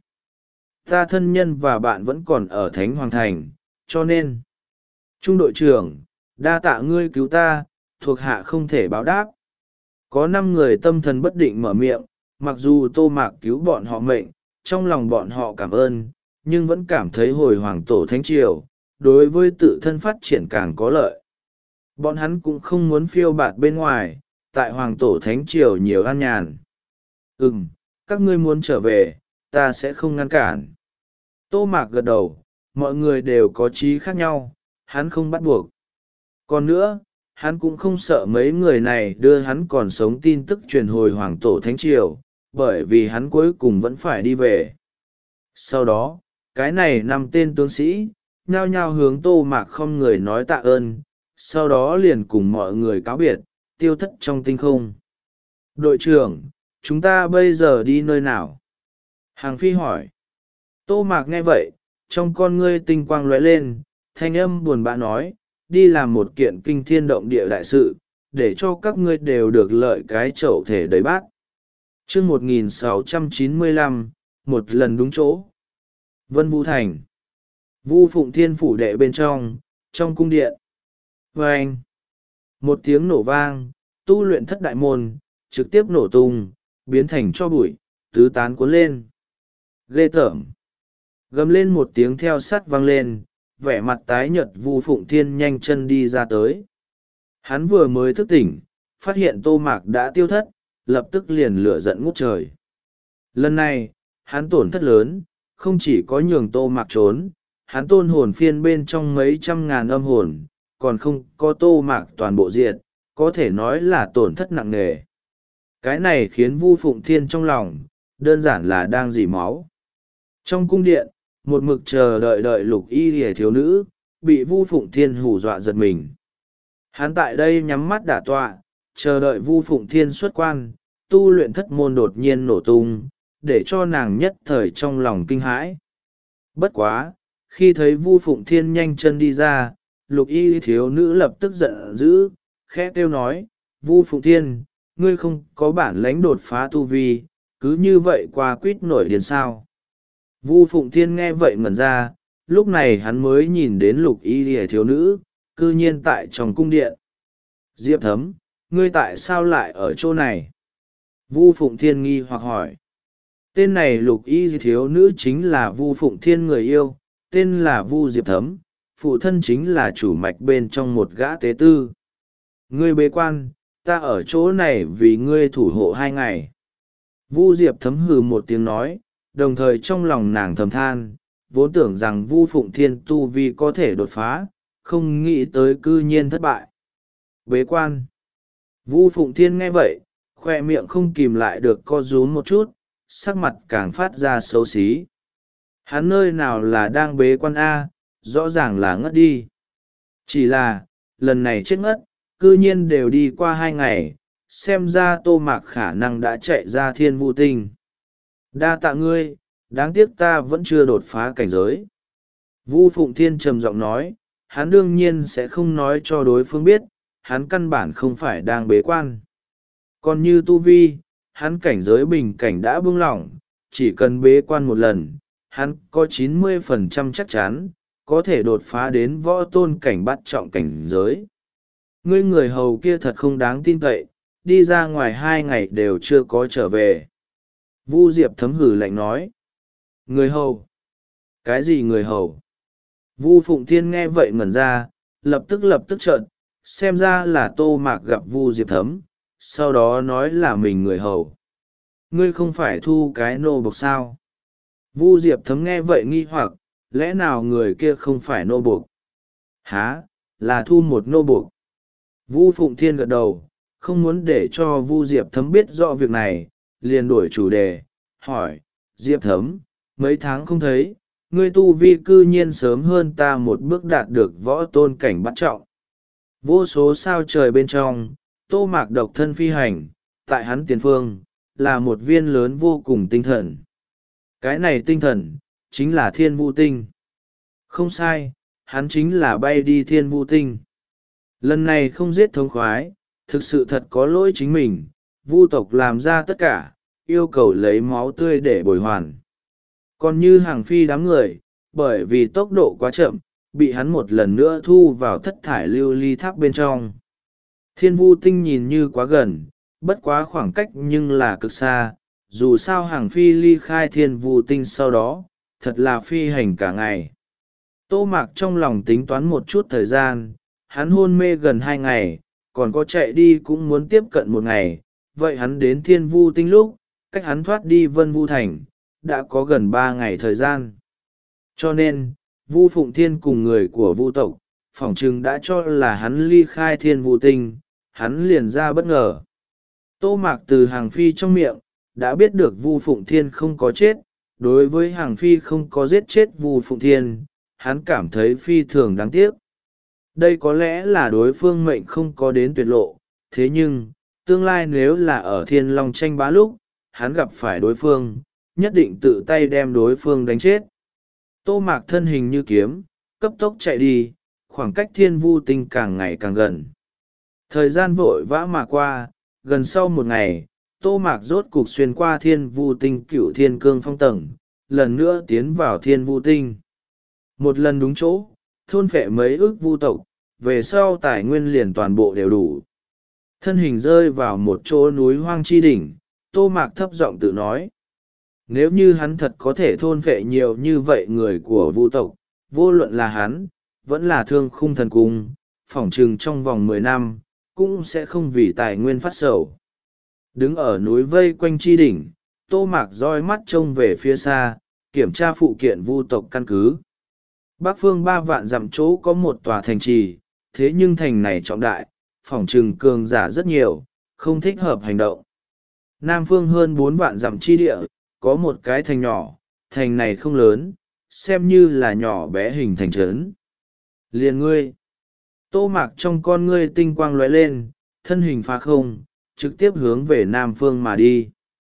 S1: Ta thân nhân và bạn vẫn còn ở Thánh Hoàng Thành, cho nên. Trung đội trưởng, đa tạ ngươi cứu ta, thuộc hạ không thể báo đáp. Có năm người tâm thần bất định mở miệng, mặc dù Tô Mạc cứu bọn họ mệnh, trong lòng bọn họ cảm ơn, nhưng vẫn cảm thấy hồi Hoàng Tổ Thánh Triều, đối với tự thân phát triển càng có lợi. Bọn hắn cũng không muốn phiêu bạt bên ngoài, tại Hoàng Tổ Thánh Triều nhiều an nhàn. Ừm, các ngươi muốn trở về, ta sẽ không ngăn cản. Tô Mạc gật đầu, mọi người đều có chí khác nhau, hắn không bắt buộc. Còn nữa, hắn cũng không sợ mấy người này đưa hắn còn sống tin tức truyền hồi Hoàng Tổ Thánh Triều, bởi vì hắn cuối cùng vẫn phải đi về. Sau đó, cái này năm tên tướng sĩ, nhao nhao hướng Tô Mạc không người nói tạ ơn, sau đó liền cùng mọi người cáo biệt, tiêu thất trong tinh không. Đội trưởng, chúng ta bây giờ đi nơi nào? Hàng Phi hỏi. Tô Mạc nghe vậy, trong con ngươi tinh quang lóe lên, thanh âm buồn bã nói, đi làm một kiện kinh thiên động địa đại sự, để cho các ngươi đều được lợi cái chậu thể đầy bát. chương một nghìn sáu trăm chín mươi lăm, một lần đúng chỗ. Vân Vũ Thành. Vu Phụng Thiên phủ đệ bên trong, trong cung điện. Vâng! Một tiếng nổ vang, tu luyện thất đại môn, trực tiếp nổ tung, biến thành cho bụi, tứ tán cuốn lên. Ghê tởm! Gầm lên một tiếng theo sắt vang lên, vẻ mặt tái nhợt Vu Phụng Thiên nhanh chân đi ra tới. Hắn vừa mới thức tỉnh, phát hiện Tô Mạc đã tiêu thất, lập tức liền lửa giận ngút trời. Lần này, hắn tổn thất lớn, không chỉ có nhường Tô Mạc trốn, hắn tôn hồn phiên bên trong mấy trăm ngàn âm hồn, còn không có Tô Mạc toàn bộ diệt, có thể nói là tổn thất nặng nề. Cái này khiến Vu Phụng Thiên trong lòng, đơn giản là đang dỉ máu. Trong cung điện, một mực chờ đợi đợi Lục Y hề thiếu nữ, bị Vu Phụng Thiên hù dọa giật mình. Hắn tại đây nhắm mắt đả tọa, chờ đợi Vu Phụng Thiên xuất quan, tu luyện thất môn đột nhiên nổ tung, để cho nàng nhất thời trong lòng kinh hãi. Bất quá, khi thấy Vu Phụng Thiên nhanh chân đi ra, Lục Y thiếu nữ lập tức giận dữ, khẽ kêu nói, Vu Phụng Thiên, ngươi không có bản lãnh đột phá tu vi, cứ như vậy qua quýt nổi điên sao. Vu Phụng Thiên nghe vậy ngẩn ra, lúc này hắn mới nhìn đến Lục Y thiếu nữ, cư nhiên tại trong cung điện. Diệp Thấm, ngươi tại sao lại ở chỗ này? Vu Phụng Thiên nghi hoặc hỏi. Tên này Lục Y thiếu nữ chính là Vu Phụng Thiên người yêu, tên là Vu Diệp Thấm, phụ thân chính là chủ mạch bên trong một gã tế tư. Ngươi bế quan, ta ở chỗ này vì ngươi thủ hộ hai ngày. Vu Diệp Thấm hừ một tiếng nói, đồng thời trong lòng nàng thầm than, vốn tưởng rằng Vu Phụng Thiên tu vi có thể đột phá, không nghĩ tới cư nhiên thất bại. Bế quan. Vu Phụng Thiên nghe vậy, khoe miệng không kìm lại được co rúm một chút, sắc mặt càng phát ra xấu xí. Hắn nơi nào là đang bế quan A, rõ ràng là ngất đi. Chỉ là, lần này chết ngất, cư nhiên đều đi qua hai ngày, xem ra Tô Mạc khả năng đã chạy ra Thiên Vu Tinh. Đa tạ ngươi, đáng tiếc ta vẫn chưa đột phá cảnh giới. Vu Phụng Thiên trầm giọng nói, hắn đương nhiên sẽ không nói cho đối phương biết, hắn căn bản không phải đang bế quan. Còn như tu vi, hắn cảnh giới bình cảnh đã buông lỏng, chỉ cần bế quan một lần, hắn có chín mươi phần trăm chắc chắn, có thể đột phá đến võ tôn cảnh bắt trọng cảnh giới. Ngươi người hầu kia thật không đáng tin cậy, đi ra ngoài hai ngày đều chưa có trở về. Vu Diệp Thấm hử lạnh nói. Người hầu? Cái gì người hầu? Vu Phụng Thiên nghe vậy ngẩn ra, lập tức lập tức trợn, xem ra là Tô Mạc gặp Vu Diệp Thấm, sau đó nói là mình người hầu. Ngươi không phải thu cái nô bộc sao? Vu Diệp Thấm nghe vậy nghi hoặc, lẽ nào người kia không phải nô bộc? Hả, là thu một nô bộc. Vu Phụng Thiên gật đầu, không muốn để cho Vu Diệp Thấm biết rõ việc này, liền đổi chủ đề, hỏi, Diệp Thấm, mấy tháng không thấy, ngươi tu vi cư nhiên sớm hơn ta một bước đạt được võ tôn cảnh bắt trọng. Vô số sao trời bên trong, Tô Mạc độc thân phi hành, tại hắn tiền phương, là một viên lớn vô cùng tinh thần. Cái này tinh thần, chính là thiên vu tinh. Không sai, hắn chính là bay đi thiên vu tinh. Lần này không giết thống khoái, thực sự thật có lỗi chính mình, vu tộc làm ra tất cả, yêu cầu lấy máu tươi để bồi hoàn. Còn như hàng phi đám người, bởi vì tốc độ quá chậm, bị hắn một lần nữa thu vào thất thải lưu ly tháp bên trong. Thiên vu tinh nhìn như quá gần, bất quá khoảng cách nhưng là cực xa, dù sao hàng phi ly khai thiên vu tinh sau đó, thật là phi hành cả ngày. Tô Mạc trong lòng tính toán một chút thời gian, hắn hôn mê gần hai ngày, còn có chạy đi cũng muốn tiếp cận một ngày, vậy hắn đến thiên vu tinh lúc, cách hắn thoát đi vân vu thành, đã có gần ba ngày thời gian. Cho nên, Vu Phụng Thiên cùng người của Vu tộc, phỏng chừng đã cho là hắn ly khai thiên vu tinh, hắn liền ra bất ngờ. Tô Mạc từ hàng phi trong miệng, đã biết được Vu Phụng Thiên không có chết, đối với hàng phi không có giết chết Vu Phụng Thiên, hắn cảm thấy phi thường đáng tiếc. Đây có lẽ là đối phương mệnh không có đến tuyệt lộ, thế nhưng, tương lai nếu là ở thiên long tranh bá lúc, hắn gặp phải đối phương, nhất định tự tay đem đối phương đánh chết. Tô Mạc thân hình như kiếm, cấp tốc chạy đi, khoảng cách thiên vu tinh càng ngày càng gần. Thời gian vội vã mà qua, gần sau một ngày, Tô Mạc rốt cục xuyên qua thiên vu tinh cửu thiên cương phong tầng, lần nữa tiến vào thiên vu tinh. Một lần đúng chỗ, thôn phệ mấy ước vu tộc, về sau tài nguyên liền toàn bộ đều đủ. Thân hình rơi vào một chỗ núi hoang chi đỉnh, Tô Mạc thấp giọng tự nói. Nếu như hắn thật có thể thôn phệ nhiều như vậy người của vu tộc, vô luận là hắn, vẫn là thương khung thần cung, phỏng chừng trong vòng mười năm, cũng sẽ không vì tài nguyên phát sầu. Đứng ở núi vây quanh chi đỉnh, Tô Mạc roi mắt trông về phía xa, kiểm tra phụ kiện vu tộc căn cứ. Bắc phương ba vạn dặm chỗ có một tòa thành trì, thế nhưng thành này trọng đại, phỏng trừng cường giả rất nhiều, không thích hợp hành động. Nam phương hơn bốn vạn dặm chi địa, có một cái thành nhỏ, thành này không lớn, xem như là nhỏ bé hình thành trấn. Liền ngươi, Tô Mạc trong con ngươi tinh quang lóe lên, thân hình phá không, trực tiếp hướng về Nam phương mà đi.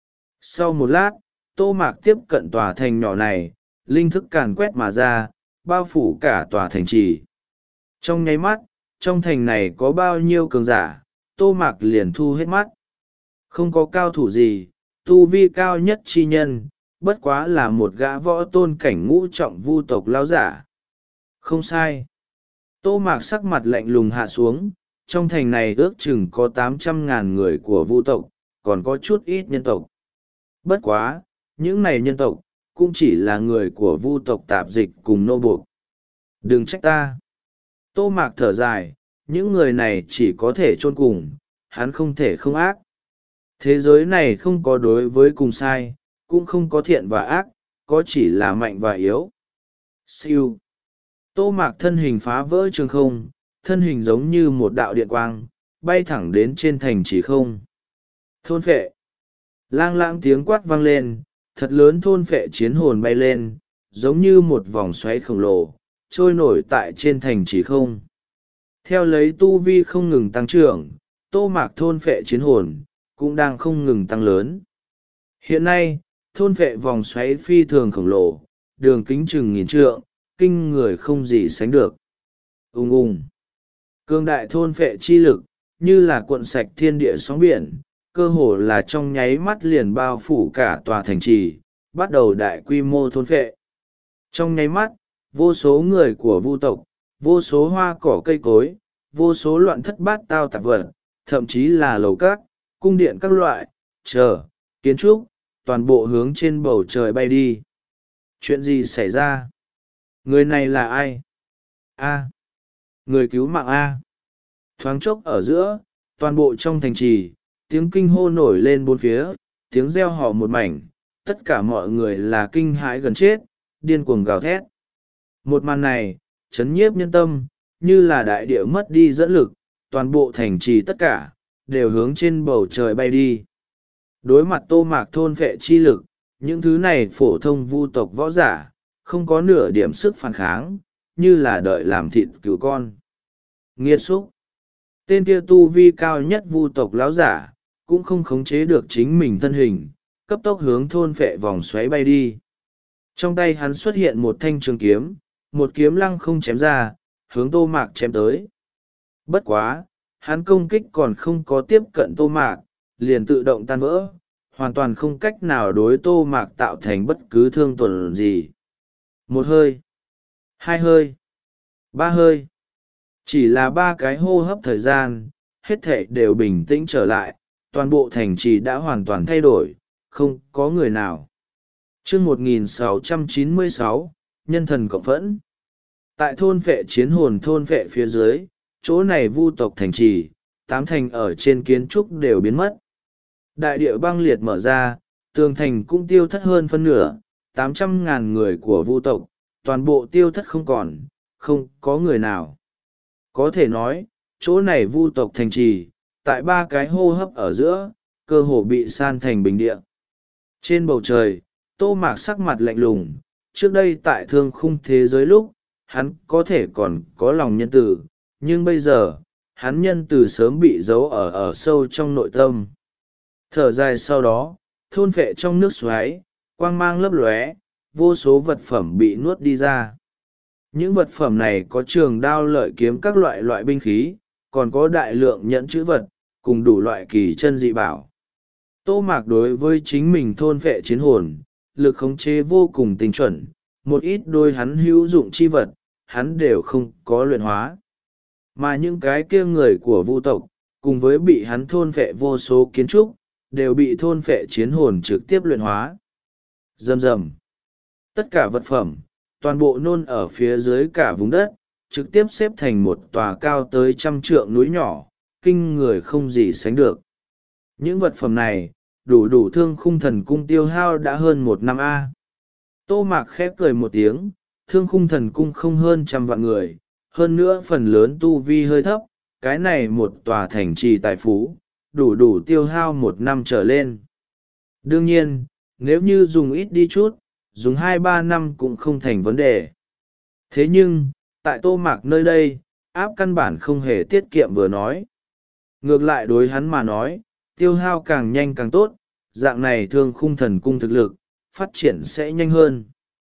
S1: Sau một lát, Tô Mạc tiếp cận tòa thành nhỏ này, linh thức càn quét mà ra, bao phủ cả tòa thành trì. Trong nháy mắt, trong thành này có bao nhiêu cường giả, Tô Mạc liền thu hết mắt. Không có cao thủ gì, tu vi cao nhất chi nhân, bất quá là một gã võ tôn cảnh ngũ trọng vu tộc lão giả. Không sai. Tô Mạc sắc mặt lạnh lùng hạ xuống, trong thành này ước chừng có tám trăm ngàn người của vu tộc, còn có chút ít nhân tộc. Bất quá, những này nhân tộc, cũng chỉ là người của vu tộc tạp dịch cùng nô buộc. Đừng trách ta. Tô Mạc thở dài, những người này chỉ có thể chôn cùng, hắn không thể không ác. Thế giới này không có đối với cùng sai, cũng không có thiện và ác, có chỉ là mạnh và yếu. Siêu. Tô Mạc thân hình phá vỡ trường không, thân hình giống như một đạo điện quang, bay thẳng đến trên thành trì không. Thôn phệ. Lang lãng tiếng quát vang lên, thật lớn thôn phệ chiến hồn bay lên, giống như một vòng xoáy khổng lồ, trôi nổi tại trên thành trì không. Theo lấy tu vi không ngừng tăng trưởng, Tô Mạc thôn phệ chiến hồn, cũng đang không ngừng tăng lớn. Hiện nay, thôn phệ vòng xoáy phi thường khổng lồ, đường kính chừng nghìn trượng, kinh người không gì sánh được. Ung ung. Cương đại thôn phệ chi lực, như là cuộn sạch thiên địa sóng biển, cơ hồ là trong nháy mắt liền bao phủ cả tòa thành trì, bắt đầu đại quy mô thôn phệ. Trong nháy mắt, vô số người của vu tộc, vô số hoa cỏ cây cối, vô số loạn thất bát tao tạp vật, thậm chí là lầu cát, cung điện các loại, chờ, kiến trúc, toàn bộ hướng trên bầu trời bay đi. Chuyện gì xảy ra? Người này là ai? A. Người cứu mạng A. Thoáng chốc ở giữa, toàn bộ trong thành trì, tiếng kinh hô nổi lên bốn phía, tiếng reo hò một mảnh, tất cả mọi người là kinh hãi gần chết, điên cuồng gào thét. Một màn này, chấn nhiếp nhân tâm, như là đại địa mất đi dẫn lực, toàn bộ thành trì tất cả, đều hướng trên bầu trời bay đi. Đối mặt Tô Mạc thôn phệ chi lực, những thứ này phổ thông vu tộc võ giả, không có nửa điểm sức phản kháng, như là đợi làm thịt cứu con. Nghiệt xúc! Tên kia tu vi cao nhất vu tộc láo giả, cũng không khống chế được chính mình thân hình, cấp tốc hướng thôn phệ vòng xoáy bay đi. Trong tay hắn xuất hiện một thanh trường kiếm, một kiếm lăng không chém ra, hướng Tô Mạc chém tới. Bất quá, hắn công kích còn không có tiếp cận Tô Mạc, liền tự động tan vỡ, hoàn toàn không cách nào đối Tô Mạc tạo thành bất cứ thương tổn gì. Một hơi, hai hơi, ba hơi. Chỉ là ba cái hô hấp thời gian, hết thảy đều bình tĩnh trở lại, toàn bộ thành trì đã hoàn toàn thay đổi, không có người nào. Chương một nghìn sáu trăm chín mươi sáu, Nhân thần cộng phẫn. Tại thôn phệ chiến hồn thôn phệ phía dưới, chỗ này vu tộc thành trì, tám thành ở trên kiến trúc đều biến mất. Đại địa băng liệt mở ra, tường thành cũng tiêu thất hơn phân nửa, tám trăm ngàn người của vu tộc, toàn bộ tiêu thất không còn, không có người nào. Có thể nói, chỗ này vu tộc thành trì, tại ba cái hô hấp ở giữa, cơ hồ bị san thành bình địa. Trên bầu trời, Tô Mạc sắc mặt lạnh lùng, trước đây tại thương khung thế giới lúc, hắn có thể còn có lòng nhân từ, nhưng bây giờ, hắn nhân từ sớm bị giấu ở ở sâu trong nội tâm. Thở dài sau đó, thôn phệ trong nước xoáy, quang mang lấp lóe, vô số vật phẩm bị nuốt đi ra. Những vật phẩm này có trường đao lợi kiếm các loại loại binh khí, còn có đại lượng nhẫn chữ vật, cùng đủ loại kỳ chân dị bảo. Tô Mạc đối với chính mình thôn phệ chiến hồn, lực khống chế vô cùng tinh chuẩn, một ít đôi hắn hữu dụng chi vật, hắn đều không có luyện hóa. Mà những cái kia người của vu tộc, cùng với bị hắn thôn phệ vô số kiến trúc, đều bị thôn phệ chiến hồn trực tiếp luyện hóa. Rầm rầm. Tất cả vật phẩm, toàn bộ nôn ở phía dưới cả vùng đất, trực tiếp xếp thành một tòa cao tới trăm trượng núi nhỏ, kinh người không gì sánh được. Những vật phẩm này, đủ đủ thương khung thần cung tiêu hao đã hơn một năm A. Tô Mạc khép cười một tiếng, thương khung thần cung không hơn trăm vạn người, hơn nữa phần lớn tu vi hơi thấp, cái này một tòa thành trì tài phú, đủ đủ tiêu hao một năm trở lên. Đương nhiên, nếu như dùng ít đi chút, dùng hai ba năm cũng không thành vấn đề. Thế nhưng, tại Tô Mạc nơi đây, áp căn bản không hề tiết kiệm vừa nói. Ngược lại đối hắn mà nói, tiêu hao càng nhanh càng tốt, dạng này thương khung thần cung thực lực, phát triển sẽ nhanh hơn.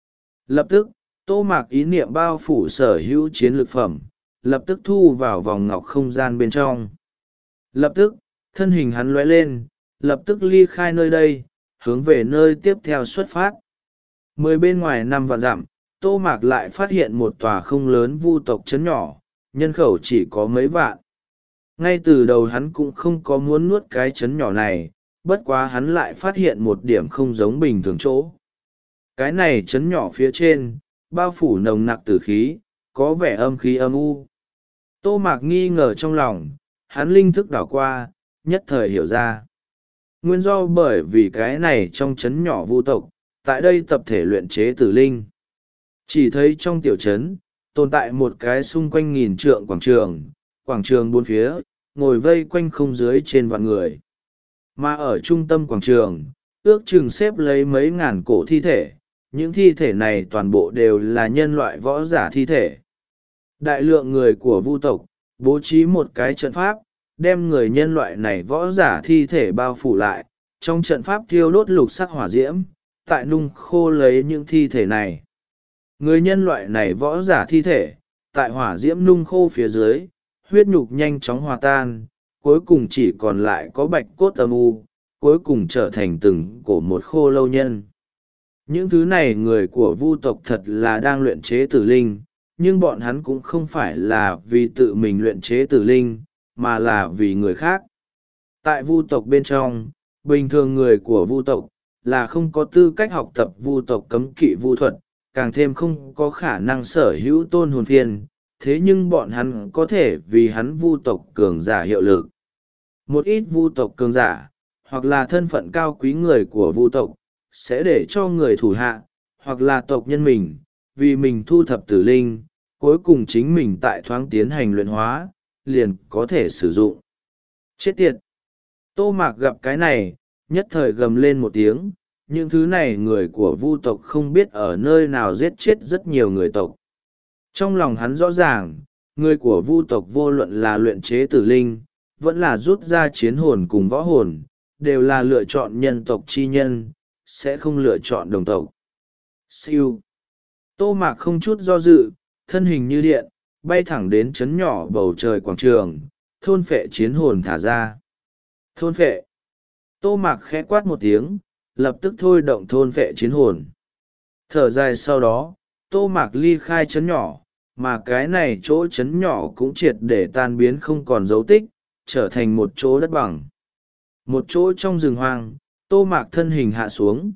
S1: Lập tức, Tô Mạc ý niệm bao phủ sở hữu chiến lược phẩm, lập tức thu vào vòng ngọc không gian bên trong. Lập tức, thân hình hắn lóe lên, lập tức ly khai nơi đây, hướng về nơi tiếp theo xuất phát. Mười bên ngoài năm vạn dặm, Tô Mạc lại phát hiện một tòa không lớn vu tộc trấn nhỏ, nhân khẩu chỉ có mấy vạn. Ngay từ đầu hắn cũng không có muốn nuốt cái trấn nhỏ này, bất quá hắn lại phát hiện một điểm không giống bình thường chỗ. Cái này trấn nhỏ phía trên, bao phủ nồng nặc tử khí, có vẻ âm khí âm u. Tô Mạc nghi ngờ trong lòng, hắn linh thức đảo qua, nhất thời hiểu ra. Nguyên do bởi vì cái này trong trấn nhỏ vu tộc, tại đây tập thể luyện chế tử linh. Chỉ thấy trong tiểu trấn, tồn tại một cái xung quanh nghìn trượng quảng trường, quảng trường bốn phía, ngồi vây quanh không dưới trên vạn người. Mà ở trung tâm quảng trường, ước chừng xếp lấy mấy ngàn cổ thi thể, những thi thể này toàn bộ đều là nhân loại võ giả thi thể. Đại lượng người của vu tộc, bố trí một cái trận pháp, đem người nhân loại này võ giả thi thể bao phủ lại, trong trận pháp thiêu đốt lục sắc hỏa diễm, tại nung khô lấy những thi thể này. Người nhân loại này võ giả thi thể, tại hỏa diễm nung khô phía dưới, huyết nhục nhanh chóng hòa tan, cuối cùng chỉ còn lại có bạch cốt âm u, cuối cùng trở thành từng cổ một khô lâu nhân. Những thứ này người của vu tộc thật là đang luyện chế tử linh, nhưng bọn hắn cũng không phải là vì tự mình luyện chế tử linh, mà là vì người khác. Tại vu tộc bên trong, bình thường người của vu tộc là không có tư cách học tập vu tộc cấm kỵ vu thuật, càng thêm không có khả năng sở hữu tôn hồn phiên, thế nhưng bọn hắn có thể vì hắn vu tộc cường giả hiệu lực. Một ít vu tộc cường giả, hoặc là thân phận cao quý người của vu tộc, sẽ để cho người thủ hạ, hoặc là tộc nhân mình, vì mình thu thập tử linh, cuối cùng chính mình tại thoáng tiến hành luyện hóa, liền có thể sử dụng. Chết tiệt! Tô Mạc gặp cái này, nhất thời gầm lên một tiếng, những thứ này người của vu tộc không biết ở nơi nào giết chết rất nhiều người tộc. Trong lòng hắn rõ ràng, người của vu tộc vô luận là luyện chế tử linh, vẫn là rút ra chiến hồn cùng võ hồn, đều là lựa chọn nhân tộc chi nhân, sẽ không lựa chọn đồng tộc. Siêu. Tô Mạc không chút do dự, thân hình như điện, bay thẳng đến chấn nhỏ bầu trời quảng trường, thôn phệ chiến hồn thả ra. Thôn phệ. Tô Mạc khẽ quát một tiếng, lập tức thôi động thôn phệ chiến hồn. Thở dài sau đó, Tô Mạc ly khai chấn nhỏ, mà cái này chỗ chấn nhỏ cũng triệt để tan biến không còn dấu tích, trở thành một chỗ đất bằng. Một chỗ trong rừng hoang, Tô Mạc thân hình hạ xuống.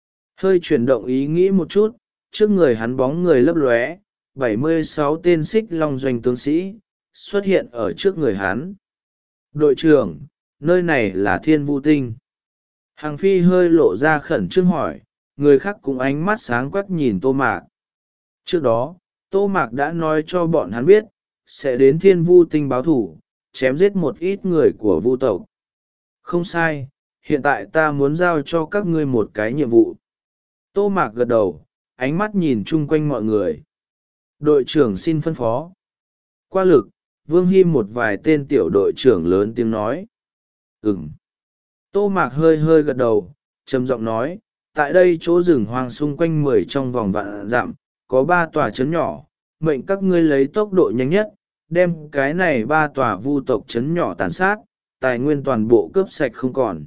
S1: Hơi chuyển động ý nghĩ một chút, trước người hắn bóng người lấp lóe, bảy mươi sáu tên xích long doanh tướng sĩ, xuất hiện ở trước người hắn. Đội trưởng, nơi này là Thiên Vu Tinh. Hàng Phi hơi lộ ra khẩn trương hỏi, người khác cũng ánh mắt sáng quắc nhìn Tô Mạc. Trước đó, Tô Mạc đã nói cho bọn hắn biết, sẽ đến Thiên Vu Tinh báo thủ, chém giết một ít người của vu tộc. Không sai, hiện tại ta muốn giao cho các ngươi một cái nhiệm vụ. Tô Mạc gật đầu, ánh mắt nhìn chung quanh mọi người. Đội trưởng xin phân phó. Qua lực, Vương Hy một vài tên tiểu đội trưởng lớn tiếng nói. Ừm. Tô Mạc hơi hơi gật đầu, trầm giọng nói, tại đây chỗ rừng hoang xung quanh mười trong vòng vạn dặm, có ba tòa trấn nhỏ, mệnh các ngươi lấy tốc độ nhanh nhất, đem cái này ba tòa vu tộc trấn nhỏ tàn sát, tài nguyên toàn bộ cướp sạch không còn.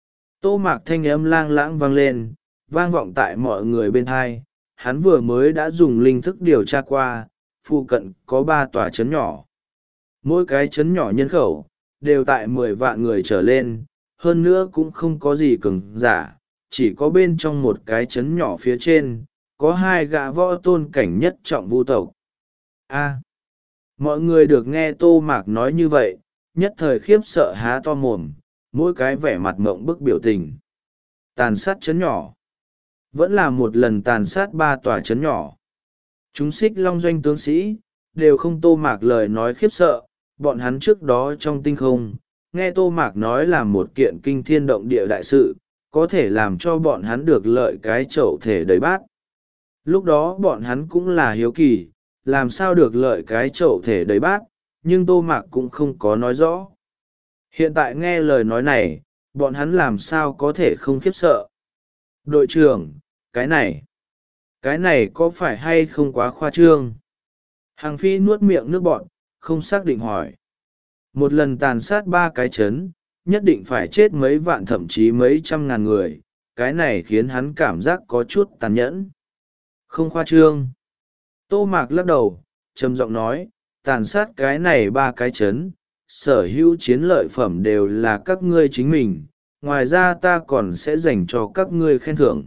S1: Tô Mạc thanh âm lang lãng vang lên, vang vọng tại mọi người bên thai, hắn vừa mới đã dùng linh thức điều tra qua, phụ cận có ba tòa trấn nhỏ. Mỗi cái trấn nhỏ nhân khẩu, đều tại mười vạn người trở lên, hơn nữa cũng không có gì cường giả, chỉ có bên trong một cái trấn nhỏ phía trên, có hai gã võ tôn cảnh nhất trọng vu tộc. A. Mọi người được nghe Tô Mạc nói như vậy, nhất thời khiếp sợ há to mồm, mỗi cái vẻ mặt mộng bức biểu tình. Tàn sát trấn nhỏ. Vẫn là một lần tàn sát ba tòa trấn nhỏ. Chúng xích long doanh tướng sĩ, đều không Tô Mạc lời nói khiếp sợ, bọn hắn trước đó trong tinh không, nghe Tô Mạc nói là một kiện kinh thiên động địa đại sự, có thể làm cho bọn hắn được lợi cái chậu thể đầy bát. Lúc đó bọn hắn cũng là hiếu kỳ, làm sao được lợi cái chậu thể đầy bát, nhưng Tô Mạc cũng không có nói rõ. Hiện tại nghe lời nói này, bọn hắn làm sao có thể không khiếp sợ. Đội trưởng, cái này, cái này có phải hay không quá khoa trương? Hàng Phi nuốt miệng nước bọt, không xác định hỏi. Một lần tàn sát ba cái chấn, nhất định phải chết mấy vạn thậm chí mấy trăm ngàn người, cái này khiến hắn cảm giác có chút tàn nhẫn. Không khoa trương. Tô Mạc lắc đầu, trầm giọng nói, tàn sát cái này ba cái chấn, sở hữu chiến lợi phẩm đều là các ngươi chính mình, ngoài ra ta còn sẽ dành cho các ngươi khen thưởng.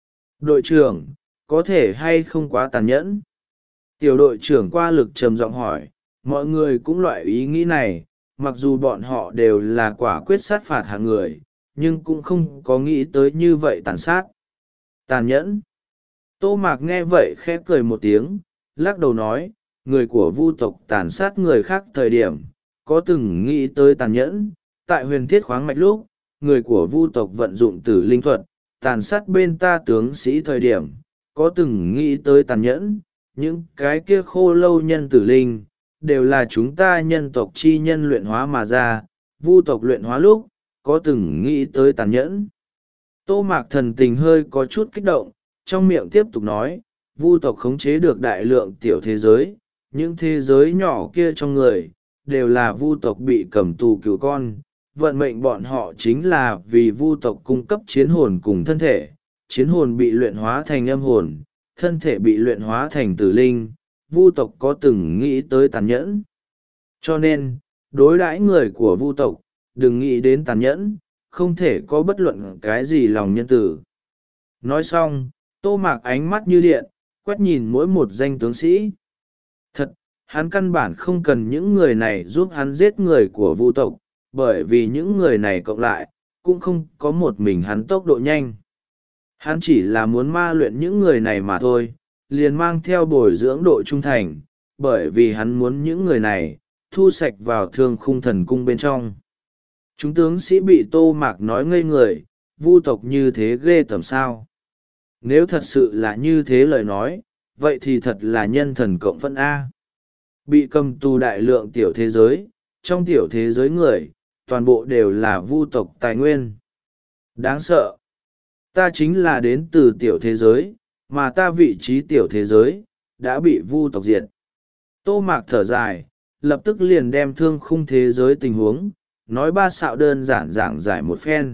S1: Đội trưởng, có thể hay không quá tàn nhẫn? Tiểu đội trưởng Qua Lực trầm giọng hỏi, mọi người cũng loại ý nghĩ này, mặc dù bọn họ đều là quả quyết sát phạt hạng người, nhưng cũng không có nghĩ tới như vậy tàn sát. Tàn nhẫn. Tô Mạc nghe vậy khẽ cười một tiếng, lắc đầu nói, người của vu tộc tàn sát người khác thời điểm, có từng nghĩ tới tàn nhẫn. Tại huyền thiết khoáng mạch lúc, người của vu tộc vận dụng tử linh thuật, tàn sát bên ta tướng sĩ thời điểm, có từng nghĩ tới tàn nhẫn. Những cái kia khô lâu nhân tử linh, đều là chúng ta nhân tộc chi nhân luyện hóa mà ra, vu tộc luyện hóa lúc, có từng nghĩ tới tàn nhẫn. Tô Mạc thần tình hơi có chút kích động, trong miệng tiếp tục nói, vu tộc khống chế được đại lượng tiểu thế giới, những thế giới nhỏ kia trong người, đều là vu tộc bị cầm tù cứu con, vận mệnh bọn họ chính là vì vu tộc cung cấp chiến hồn cùng thân thể, chiến hồn bị luyện hóa thành âm hồn, thân thể bị luyện hóa thành tử linh, vu tộc có từng nghĩ tới tàn nhẫn. Cho nên, đối đãi người của vu tộc, đừng nghĩ đến tàn nhẫn, không thể có bất luận cái gì lòng nhân tử. Nói xong, Tô Mạc ánh mắt như điện, quét nhìn mỗi một danh tướng sĩ. Thật, hắn căn bản không cần những người này giúp hắn giết người của vu tộc, bởi vì những người này cộng lại, cũng không có một mình hắn tốc độ nhanh. Hắn chỉ là muốn ma luyện những người này mà thôi, liền mang theo bồi dưỡng độ trung thành, bởi vì hắn muốn những người này, thu sạch vào thương khung thần cung bên trong. Chúng tướng sĩ bị Tô Mạc nói ngây người, vu tộc như thế ghê tởm sao? Nếu thật sự là như thế lời nói, vậy thì thật là nhân thần cộng phân A. Bị cầm tù đại lượng tiểu thế giới, trong tiểu thế giới người, toàn bộ đều là vu tộc tài nguyên. Đáng sợ. Ta chính là đến từ tiểu thế giới, mà ta vị trí tiểu thế giới, đã bị vu tộc diệt. Tô Mạc thở dài, lập tức liền đem thương khung thế giới tình huống, nói ba xạo đơn giản giảng giải một phen.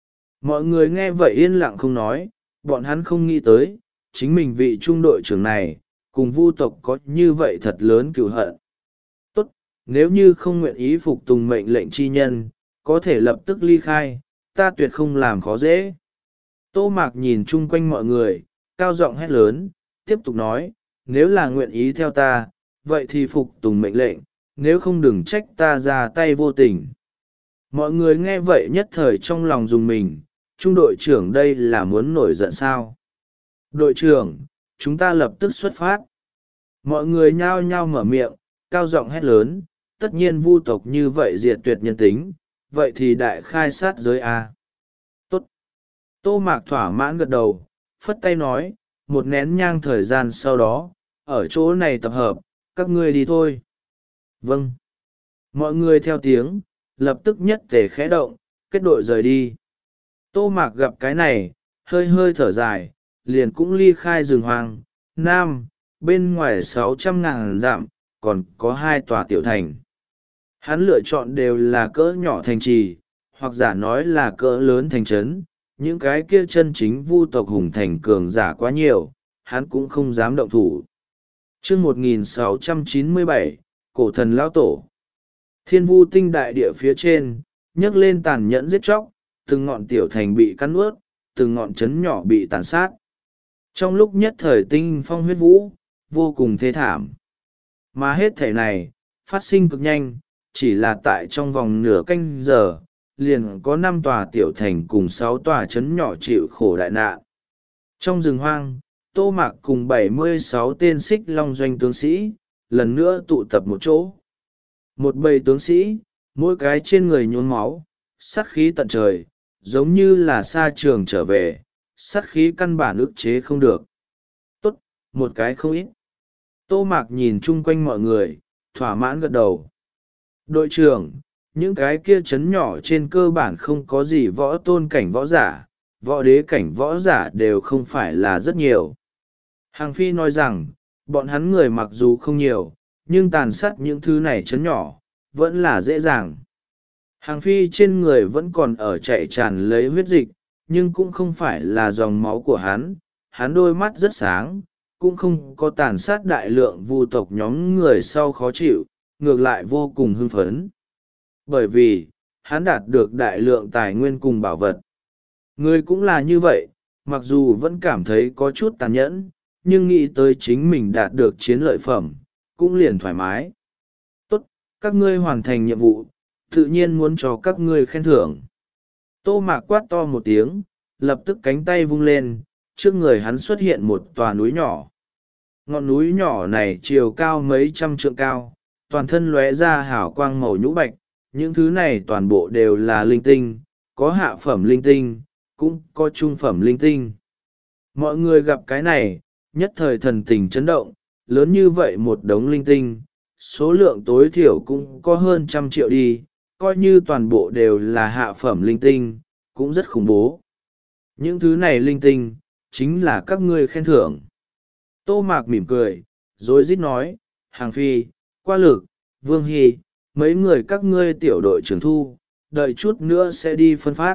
S1: Mọi người nghe vậy yên lặng không nói, bọn hắn không nghĩ tới, chính mình vị trung đội trưởng này, cùng vu tộc có như vậy thật lớn cựu hận. Tốt, nếu như không nguyện ý phục tùng mệnh lệnh chi nhân, có thể lập tức ly khai, ta tuyệt không làm khó dễ. Tô Mạc nhìn chung quanh mọi người, cao giọng hét lớn, tiếp tục nói, nếu là nguyện ý theo ta, vậy thì phục tùng mệnh lệnh, nếu không đừng trách ta ra tay vô tình. Mọi người nghe vậy nhất thời trong lòng dùng mình, trung đội trưởng đây là muốn nổi giận sao? Đội trưởng, chúng ta lập tức xuất phát. Mọi người nhao nhao mở miệng, cao giọng hét lớn, tất nhiên vu tộc như vậy diệt tuyệt nhân tính, vậy thì đại khai sát giới A. Tốt. Tô Mạc thỏa mãn gật đầu, phất tay nói, một nén nhang thời gian sau đó, ở chỗ này tập hợp, các ngươi đi thôi. Vâng. Mọi người theo tiếng, lập tức nhất tề khẽ động, kết đội rời đi. Tô Mạc gặp cái này, hơi hơi thở dài, liền cũng ly khai rừng hoang, nam, bên ngoài sáu trăm ngàn dặm, còn có hai tòa tiểu thành. Hắn lựa chọn đều là cỡ nhỏ thành trì, hoặc giả nói là cỡ lớn thành trấn, những cái kia chân chính vu tộc hùng thành cường giả quá nhiều, hắn cũng không dám động thủ. Chương một nghìn sáu trăm chín mươi bảy, Cổ thần lão tổ. Thiên vu tinh đại địa phía trên, nhấc lên tàn nhẫn giết chóc, từng ngọn tiểu thành bị cắn ướt, từng ngọn trấn nhỏ bị tàn sát. Trong lúc nhất thời tinh phong huyết vũ, vô cùng thê thảm. Mà hết thể này, phát sinh cực nhanh, chỉ là tại trong vòng nửa canh giờ, liền có năm tòa tiểu thành cùng sáu tòa trấn nhỏ chịu khổ đại nạn. Trong rừng hoang, Tô Mạc cùng bảy mươi sáu tên xích long doanh tướng sĩ, lần nữa tụ tập một chỗ. Một bầy tướng sĩ, mỗi cái trên người nhuốm máu, sát khí tận trời, giống như là sa trường trở về, sát khí căn bản ức chế không được. Tốt, một cái không ít. Tô Mạc nhìn chung quanh mọi người, thỏa mãn gật đầu. Đội trưởng, những cái kia chấn nhỏ trên cơ bản không có gì võ tôn cảnh võ giả, võ đế cảnh võ giả đều không phải là rất nhiều. Hàng Phi nói rằng, bọn hắn người mặc dù không nhiều, nhưng tàn sát những thứ này chấn nhỏ, vẫn là dễ dàng. Hàng Phi trên người vẫn còn ở chạy tràn lấy huyết dịch, nhưng cũng không phải là dòng máu của hắn, hắn đôi mắt rất sáng, cũng không có tàn sát đại lượng vu tộc nhóm người sau khó chịu, ngược lại vô cùng hưng phấn. Bởi vì, hắn đạt được đại lượng tài nguyên cùng bảo vật. Người cũng là như vậy, mặc dù vẫn cảm thấy có chút tàn nhẫn, nhưng nghĩ tới chính mình đạt được chiến lợi phẩm, cũng liền thoải mái. Tốt, các ngươi hoàn thành nhiệm vụ, tự nhiên muốn cho các ngươi khen thưởng. Tô Mạc quát to một tiếng, lập tức cánh tay vung lên, trước người hắn xuất hiện một tòa núi nhỏ. Ngọn núi nhỏ này chiều cao mấy trăm trượng cao, toàn thân lóe ra hào quang màu nhũ bạch, những thứ này toàn bộ đều là linh tinh, có hạ phẩm linh tinh, cũng có trung phẩm linh tinh. Mọi người gặp cái này, nhất thời thần tình chấn động, lớn như vậy một đống linh tinh, số lượng tối thiểu cũng có hơn trăm triệu đi, coi như toàn bộ đều là hạ phẩm linh tinh, cũng rất khủng bố. Những thứ này linh tinh, chính là các ngươi khen thưởng. Tô Mạc mỉm cười, rồi rít nói, Hàng Phi, Qua Lực, Vương Hy, mấy người các ngươi tiểu đội trưởng thu, đợi chút nữa sẽ đi phân phát.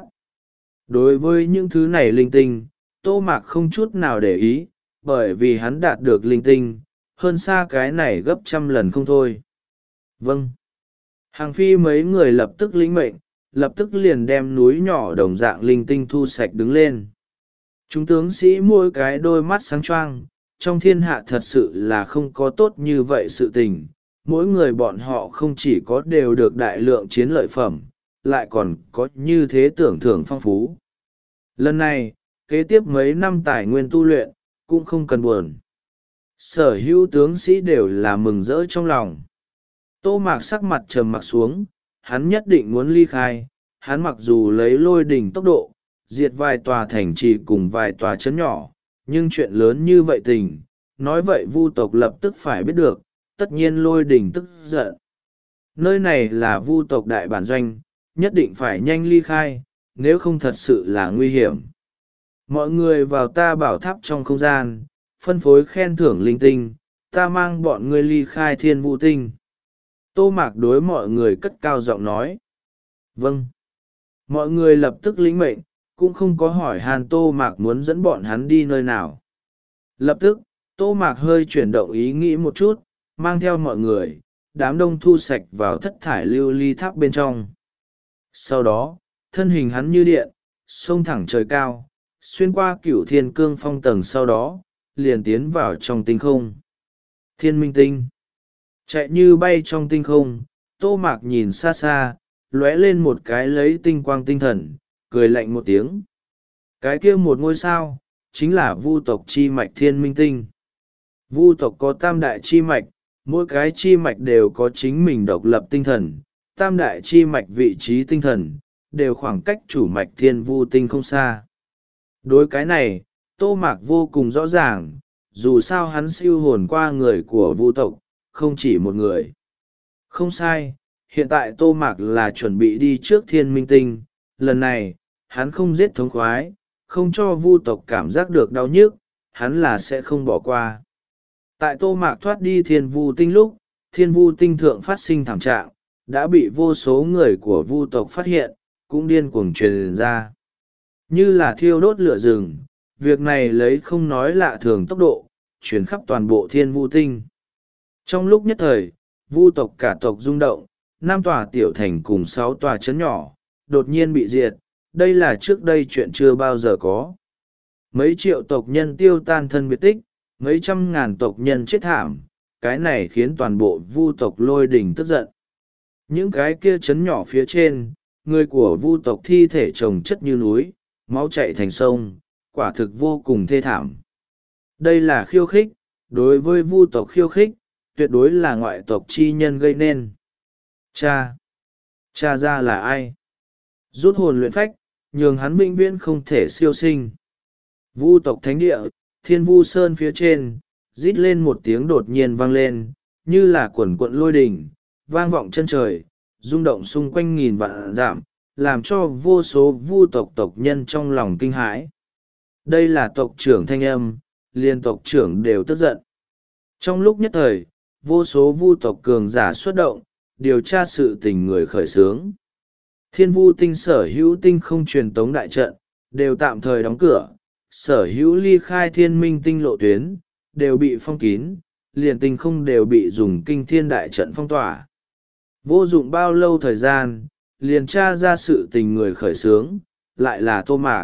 S1: Đối với những thứ này linh tinh, Tô Mạc không chút nào để ý, bởi vì hắn đạt được linh tinh, hơn xa cái này gấp trăm lần không thôi. Vâng. Hàng Phi mấy người lập tức lĩnh mệnh, lập tức liền đem núi nhỏ đồng dạng linh tinh thu sạch đứng lên. Chúng tướng sĩ mỗi cái đôi mắt sáng choang, trong thiên hạ thật sự là không có tốt như vậy sự tình. Mỗi người bọn họ không chỉ có đều được đại lượng chiến lợi phẩm, lại còn có như thế tưởng thưởng phong phú. Lần này, kế tiếp mấy năm tài nguyên tu luyện, cũng không cần buồn. Sở hữu tướng sĩ đều là mừng rỡ trong lòng. Tô Mạc sắc mặt trầm mặc xuống, hắn nhất định muốn ly khai, hắn mặc dù lấy lôi đỉnh tốc độ, diệt vài tòa thành trì cùng vài tòa trấn nhỏ, nhưng chuyện lớn như vậy tình, nói vậy vu tộc lập tức phải biết được, tất nhiên lôi đình tức giận. Nơi này là vu tộc đại bản doanh, nhất định phải nhanh ly khai, nếu không thật sự là nguy hiểm. Mọi người vào ta bảo tháp trong không gian, phân phối khen thưởng linh tinh, ta mang bọn ngươi ly khai thiên vu tinh. Tô Mạc đối mọi người cất cao giọng nói. Vâng. Mọi người lập tức lĩnh mệnh, cũng không có hỏi han Tô Mạc muốn dẫn bọn hắn đi nơi nào. Lập tức, Tô Mạc hơi chuyển động ý nghĩ một chút, mang theo mọi người, đám đông thu sạch vào thất thải lưu ly tháp bên trong. Sau đó, thân hình hắn như điện, xông thẳng trời cao, xuyên qua cửu thiên cương phong tầng, sau đó, liền tiến vào trong tinh không. Thiên minh tinh. Chạy như bay trong tinh không, Tô Mạc nhìn xa xa, lóe lên một cái lấy tinh quang tinh thần, cười lạnh một tiếng. Cái kia một ngôi sao, chính là vu tộc chi mạch thiên minh tinh. Vu tộc có tam đại chi mạch, mỗi cái chi mạch đều có chính mình độc lập tinh thần, tam đại chi mạch vị trí tinh thần, đều khoảng cách chủ mạch thiên vu tinh không xa. Đối cái này, Tô Mạc vô cùng rõ ràng, dù sao hắn siêu hồn qua người của vu tộc, không chỉ một người. Không sai, hiện tại Tô Mạc là chuẩn bị đi trước thiên minh tinh, lần này, hắn không giết thống khoái, không cho vu tộc cảm giác được đau nhức, hắn là sẽ không bỏ qua. Tại Tô Mạc thoát đi thiên vu tinh lúc, thiên vu tinh thượng phát sinh thảm trạng, đã bị vô số người của vu tộc phát hiện, cũng điên cuồng truyền ra. Như là thiêu đốt lửa rừng, việc này lấy không nói lạ thường tốc độ, chuyển khắp toàn bộ thiên vu tinh. Trong lúc nhất thời, vu tộc cả tộc rung động, năm tòa tiểu thành cùng sáu tòa trấn nhỏ, đột nhiên bị diệt, đây là trước đây chuyện chưa bao giờ có. Mấy triệu tộc nhân tiêu tan thân biệt tích, mấy trăm ngàn tộc nhân chết thảm, cái này khiến toàn bộ vu tộc lôi đình tức giận. Những cái kia trấn nhỏ phía trên, người của vu tộc thi thể chồng chất như núi, máu chảy thành sông, quả thực vô cùng thê thảm. Đây là khiêu khích, đối với vu tộc khiêu khích, tuyệt đối là ngoại tộc chi nhân gây nên. Cha! Cha ra là ai? Rút hồn luyện phách, nhường hắn vĩnh viễn không thể siêu sinh. Vu tộc thánh địa, thiên vu sơn phía trên, rít lên một tiếng đột nhiên vang lên, như là quần quận lôi đình, vang vọng chân trời, rung động xung quanh nghìn vạn dặm, làm cho vô số vu tộc tộc nhân trong lòng kinh hãi. Đây là tộc trưởng thanh âm, liên tộc trưởng đều tức giận. Trong lúc nhất thời, vô số vu tộc cường giả xuất động, điều tra sự tình người khởi xướng. Thiên vu tinh sở hữu tinh không truyền tống đại trận, đều tạm thời đóng cửa, sở hữu ly khai thiên minh tinh lộ tuyến, đều bị phong kín, liền tinh không đều bị dùng kinh thiên đại trận phong tỏa. Vô dụng bao lâu thời gian, liền tra ra sự tình người khởi xướng, lại là Tô Mạc.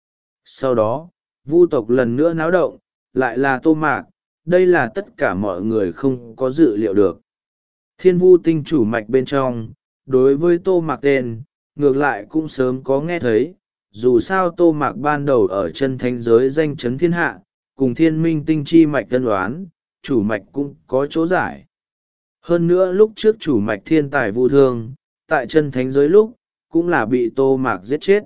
S1: Sau đó, vu tộc lần nữa náo động, lại là Tô Mạc, đây là tất cả mọi người không có dự liệu được. Thiên vu tinh chủ mạch bên trong, đối với Tô Mạc tên, ngược lại cũng sớm có nghe thấy, dù sao Tô Mạc ban đầu ở chân thánh giới danh chấn thiên hạ, cùng thiên minh tinh chi mạch tân đoán, chủ mạch cũng có chỗ giải. Hơn nữa lúc trước chủ mạch thiên tài vu thương, tại chân thánh giới lúc, cũng là bị Tô Mạc giết chết.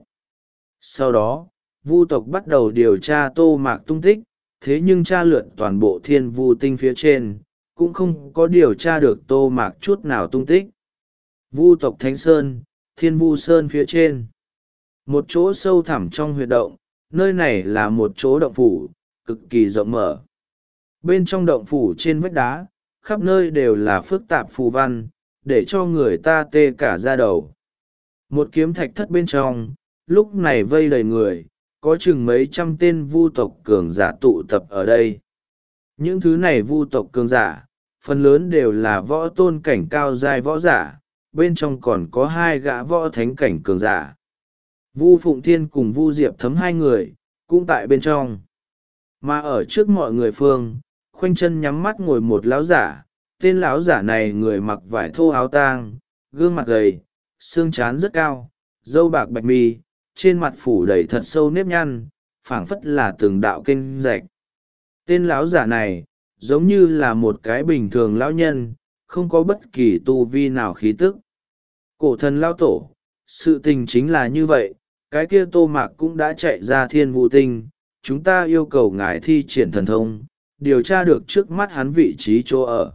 S1: Sau đó, vu tộc bắt đầu điều tra Tô Mạc tung tích, thế nhưng tra lượn toàn bộ thiên vu tinh phía trên, cũng không có điều tra được Tô Mạc chút nào tung tích. Vu tộc Thánh Sơn, thiên vu sơn phía trên. Một chỗ sâu thẳm trong huyệt động, nơi này là một chỗ động phủ, cực kỳ rộng mở. Bên trong động phủ trên vách đá, khắp nơi đều là phức tạp phù văn, để cho người ta tê cả da đầu. Một kiếm thạch thất bên trong, lúc này vây đầy người, có chừng mấy trăm tên vu tộc cường giả tụ tập ở đây. Những thứ này vu tộc cường giả, phần lớn đều là võ tôn cảnh cao giai võ giả, bên trong còn có hai gã võ thánh cảnh cường giả. Vu Phụng Thiên cùng Vu Diệp Thấm hai người, cũng tại bên trong. Mà ở trước mọi người phương, khoanh chân nhắm mắt ngồi một lão giả, tên lão giả này người mặc vải thô áo tang, gương mặt gầy, xương trán rất cao, râu bạc bạch mi, trên mặt phủ đầy thật sâu nếp nhăn, phảng phất là từng đạo kênh rạch. Tên lão giả này, giống như là một cái bình thường lão nhân, không có bất kỳ tu vi nào khí tức. Cổ thần lão tổ, sự tình chính là như vậy, cái kia Tô Mạc cũng đã chạy ra Thiên Vũ Tinh, chúng ta yêu cầu ngài thi triển thần thông, điều tra được trước mắt hắn vị trí chỗ ở.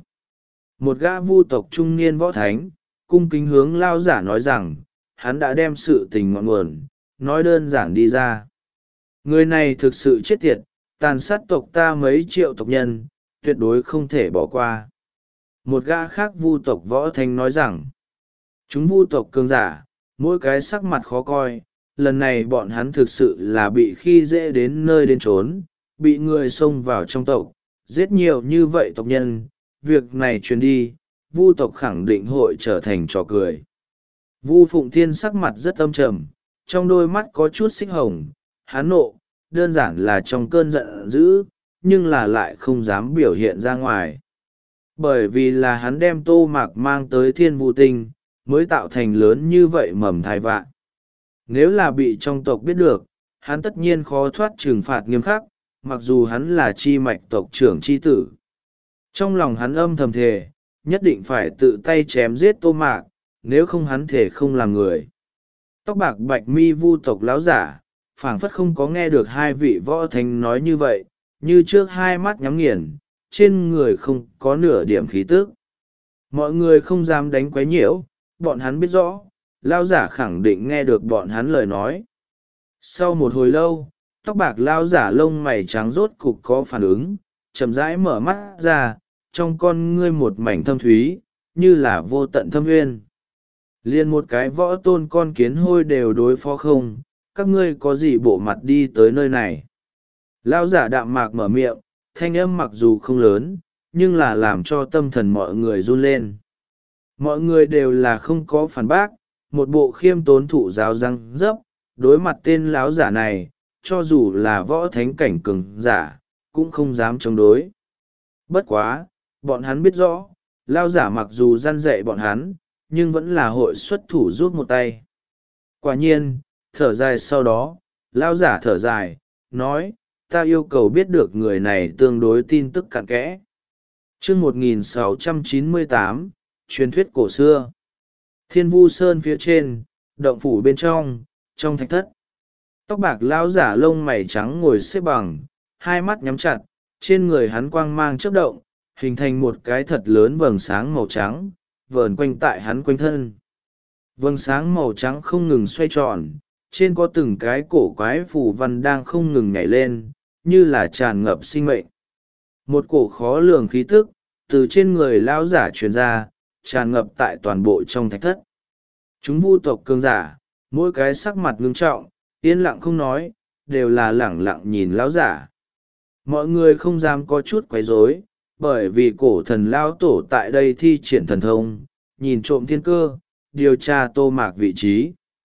S1: Một gã vu tộc trung niên võ thánh, cung kính hướng lao giả nói rằng, hắn đã đem sự tình ngọn nguồn, nói đơn giản đi ra. Người này thực sự chết tiệt, tàn sát tộc ta mấy triệu tộc nhân, tuyệt đối không thể bỏ qua. Một gã khác vu tộc võ thánh nói rằng, chúng vu tộc cường giả, mỗi cái sắc mặt khó coi, lần này bọn hắn thực sự là bị khi dễ đến nơi đến trốn, bị người xông vào trong tộc, giết nhiều như vậy tộc nhân, việc này truyền đi, vu tộc khẳng định hội trở thành trò cười. Vu Phụng Thiên sắc mặt rất âm trầm, trong đôi mắt có chút xích hồng, hắn nộ, đơn giản là trong cơn giận dữ, nhưng là lại không dám biểu hiện ra ngoài. Bởi vì là hắn đem Tô Mạc mang tới Thiên Vũ Tinh, mới tạo thành lớn như vậy mầm thai vạn. Nếu là bị trong tộc biết được, hắn tất nhiên khó thoát trừng phạt nghiêm khắc, mặc dù hắn là chi mạch tộc trưởng chi tử. Trong lòng hắn âm thầm thề, nhất định phải tự tay chém giết Tô Mạc, nếu không hắn thể không làm người. Tóc bạc bạch mi vu tộc láo giả, phảng phất không có nghe được hai vị võ thánh nói như vậy, như trước hai mắt nhắm nghiền, trên người không có nửa điểm khí tức. Mọi người không dám đánh quấy nhiễu, bọn hắn biết rõ, lao giả khẳng định nghe được bọn hắn lời nói. Sau một hồi lâu, tóc bạc lao giả lông mày trắng rốt cục có phản ứng, chậm rãi mở mắt ra, trong con ngươi một mảnh thâm thúy, như là vô tận thâm nguyên. Liên một cái võ tôn con kiến hôi đều đối phó không, các ngươi có gì bộ mặt đi tới nơi này. Lao giả đạm mạc mở miệng, thanh âm mặc dù không lớn, nhưng là làm cho tâm thần mọi người run lên. Mọi người đều là không có phản bác, một bộ khiêm tốn thụ giáo răng dấp, đối mặt tên láo giả này, cho dù là võ thánh cảnh cường giả, cũng không dám chống đối. Bất quá, bọn hắn biết rõ, lao giả mặc dù răn dạy bọn hắn, nhưng vẫn là hội xuất thủ rút một tay. Quả nhiên, thở dài sau đó, lao giả thở dài, nói, ta yêu cầu biết được người này tương đối tin tức cặn kẽ. chương một nghìn sáu trăm chín mươi tám, truyền thuyết cổ xưa. Thiên Vu Sơn phía trên, động phủ bên trong, trong thạch thất. Tóc bạc lao giả lông mày trắng ngồi xếp bằng, hai mắt nhắm chặt, trên người hắn quang mang chớp động, hình thành một cái thật lớn vầng sáng màu trắng, vờn quanh tại hắn quanh thân. Vầng sáng màu trắng không ngừng xoay tròn, trên có từng cái cổ quái phù văn đang không ngừng nhảy lên, như là tràn ngập sinh mệnh. Một cổ khó lường khí tức, từ trên người lão giả truyền ra, tràn ngập tại toàn bộ trong thạch thất. Chúng vu tộc cường giả, mỗi cái sắc mặt ngưng trọng, yên lặng không nói, đều là lẳng lặng nhìn lão giả. Mọi người không dám có chút quấy rối, bởi vì cổ thần lao tổ tại đây thi triển thần thông, nhìn trộm thiên cơ, điều tra Tô Mạc vị trí.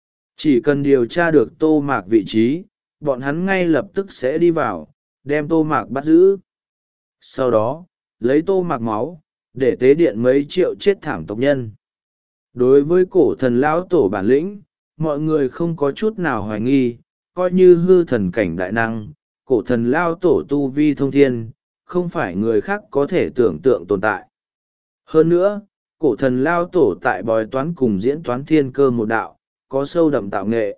S1: Chỉ cần điều tra được Tô Mạc vị trí, bọn hắn ngay lập tức sẽ đi vào, đem Tô Mạc bắt giữ. Sau đó, lấy Tô Mạc máu, để tế điện mấy triệu chết thảm tộc nhân. Đối với cổ thần lão tổ bản lĩnh, mọi người không có chút nào hoài nghi, coi như hư thần cảnh đại năng, cổ thần lao tổ tu vi thông thiên, không phải người khác có thể tưởng tượng tồn tại. Hơn nữa, cổ thần lao tổ tại bói toán cùng diễn toán thiên cơ một đạo, có sâu đậm tạo nghệ.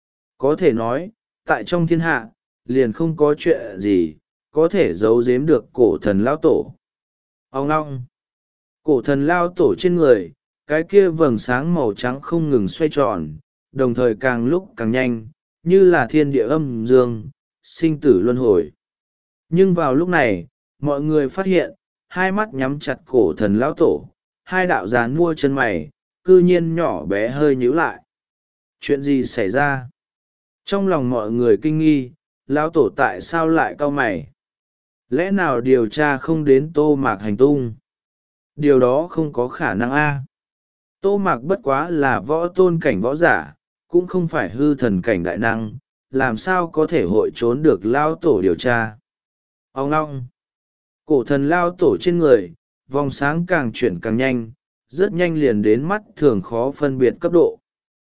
S1: Có thể nói, tại trong thiên hạ, liền không có chuyện gì, có thể giấu giếm được cổ thần lao tổ. Ông ngong, cổ thần lao tổ trên người, cái kia vầng sáng màu trắng không ngừng xoay tròn, đồng thời càng lúc càng nhanh, như là thiên địa âm dương, sinh tử luân hồi. Nhưng vào lúc này, mọi người phát hiện, hai mắt nhắm chặt cổ thần lão tổ, hai đạo dán mua chân mày, cư nhiên nhỏ bé hơi nhíu lại. Chuyện gì xảy ra? Trong lòng mọi người kinh nghi, lão tổ tại sao lại cau mày? Lẽ nào điều tra không đến Tô Mạc hành tung? Điều đó không có khả năng a. Tô Mạc bất quá là võ tôn cảnh võ giả, cũng không phải hư thần cảnh đại năng, làm sao có thể hội trốn được lao tổ điều tra. Ông ngong, cổ thần lao tổ trên người, vòng sáng càng chuyển càng nhanh, rất nhanh liền đến mắt thường khó phân biệt cấp độ.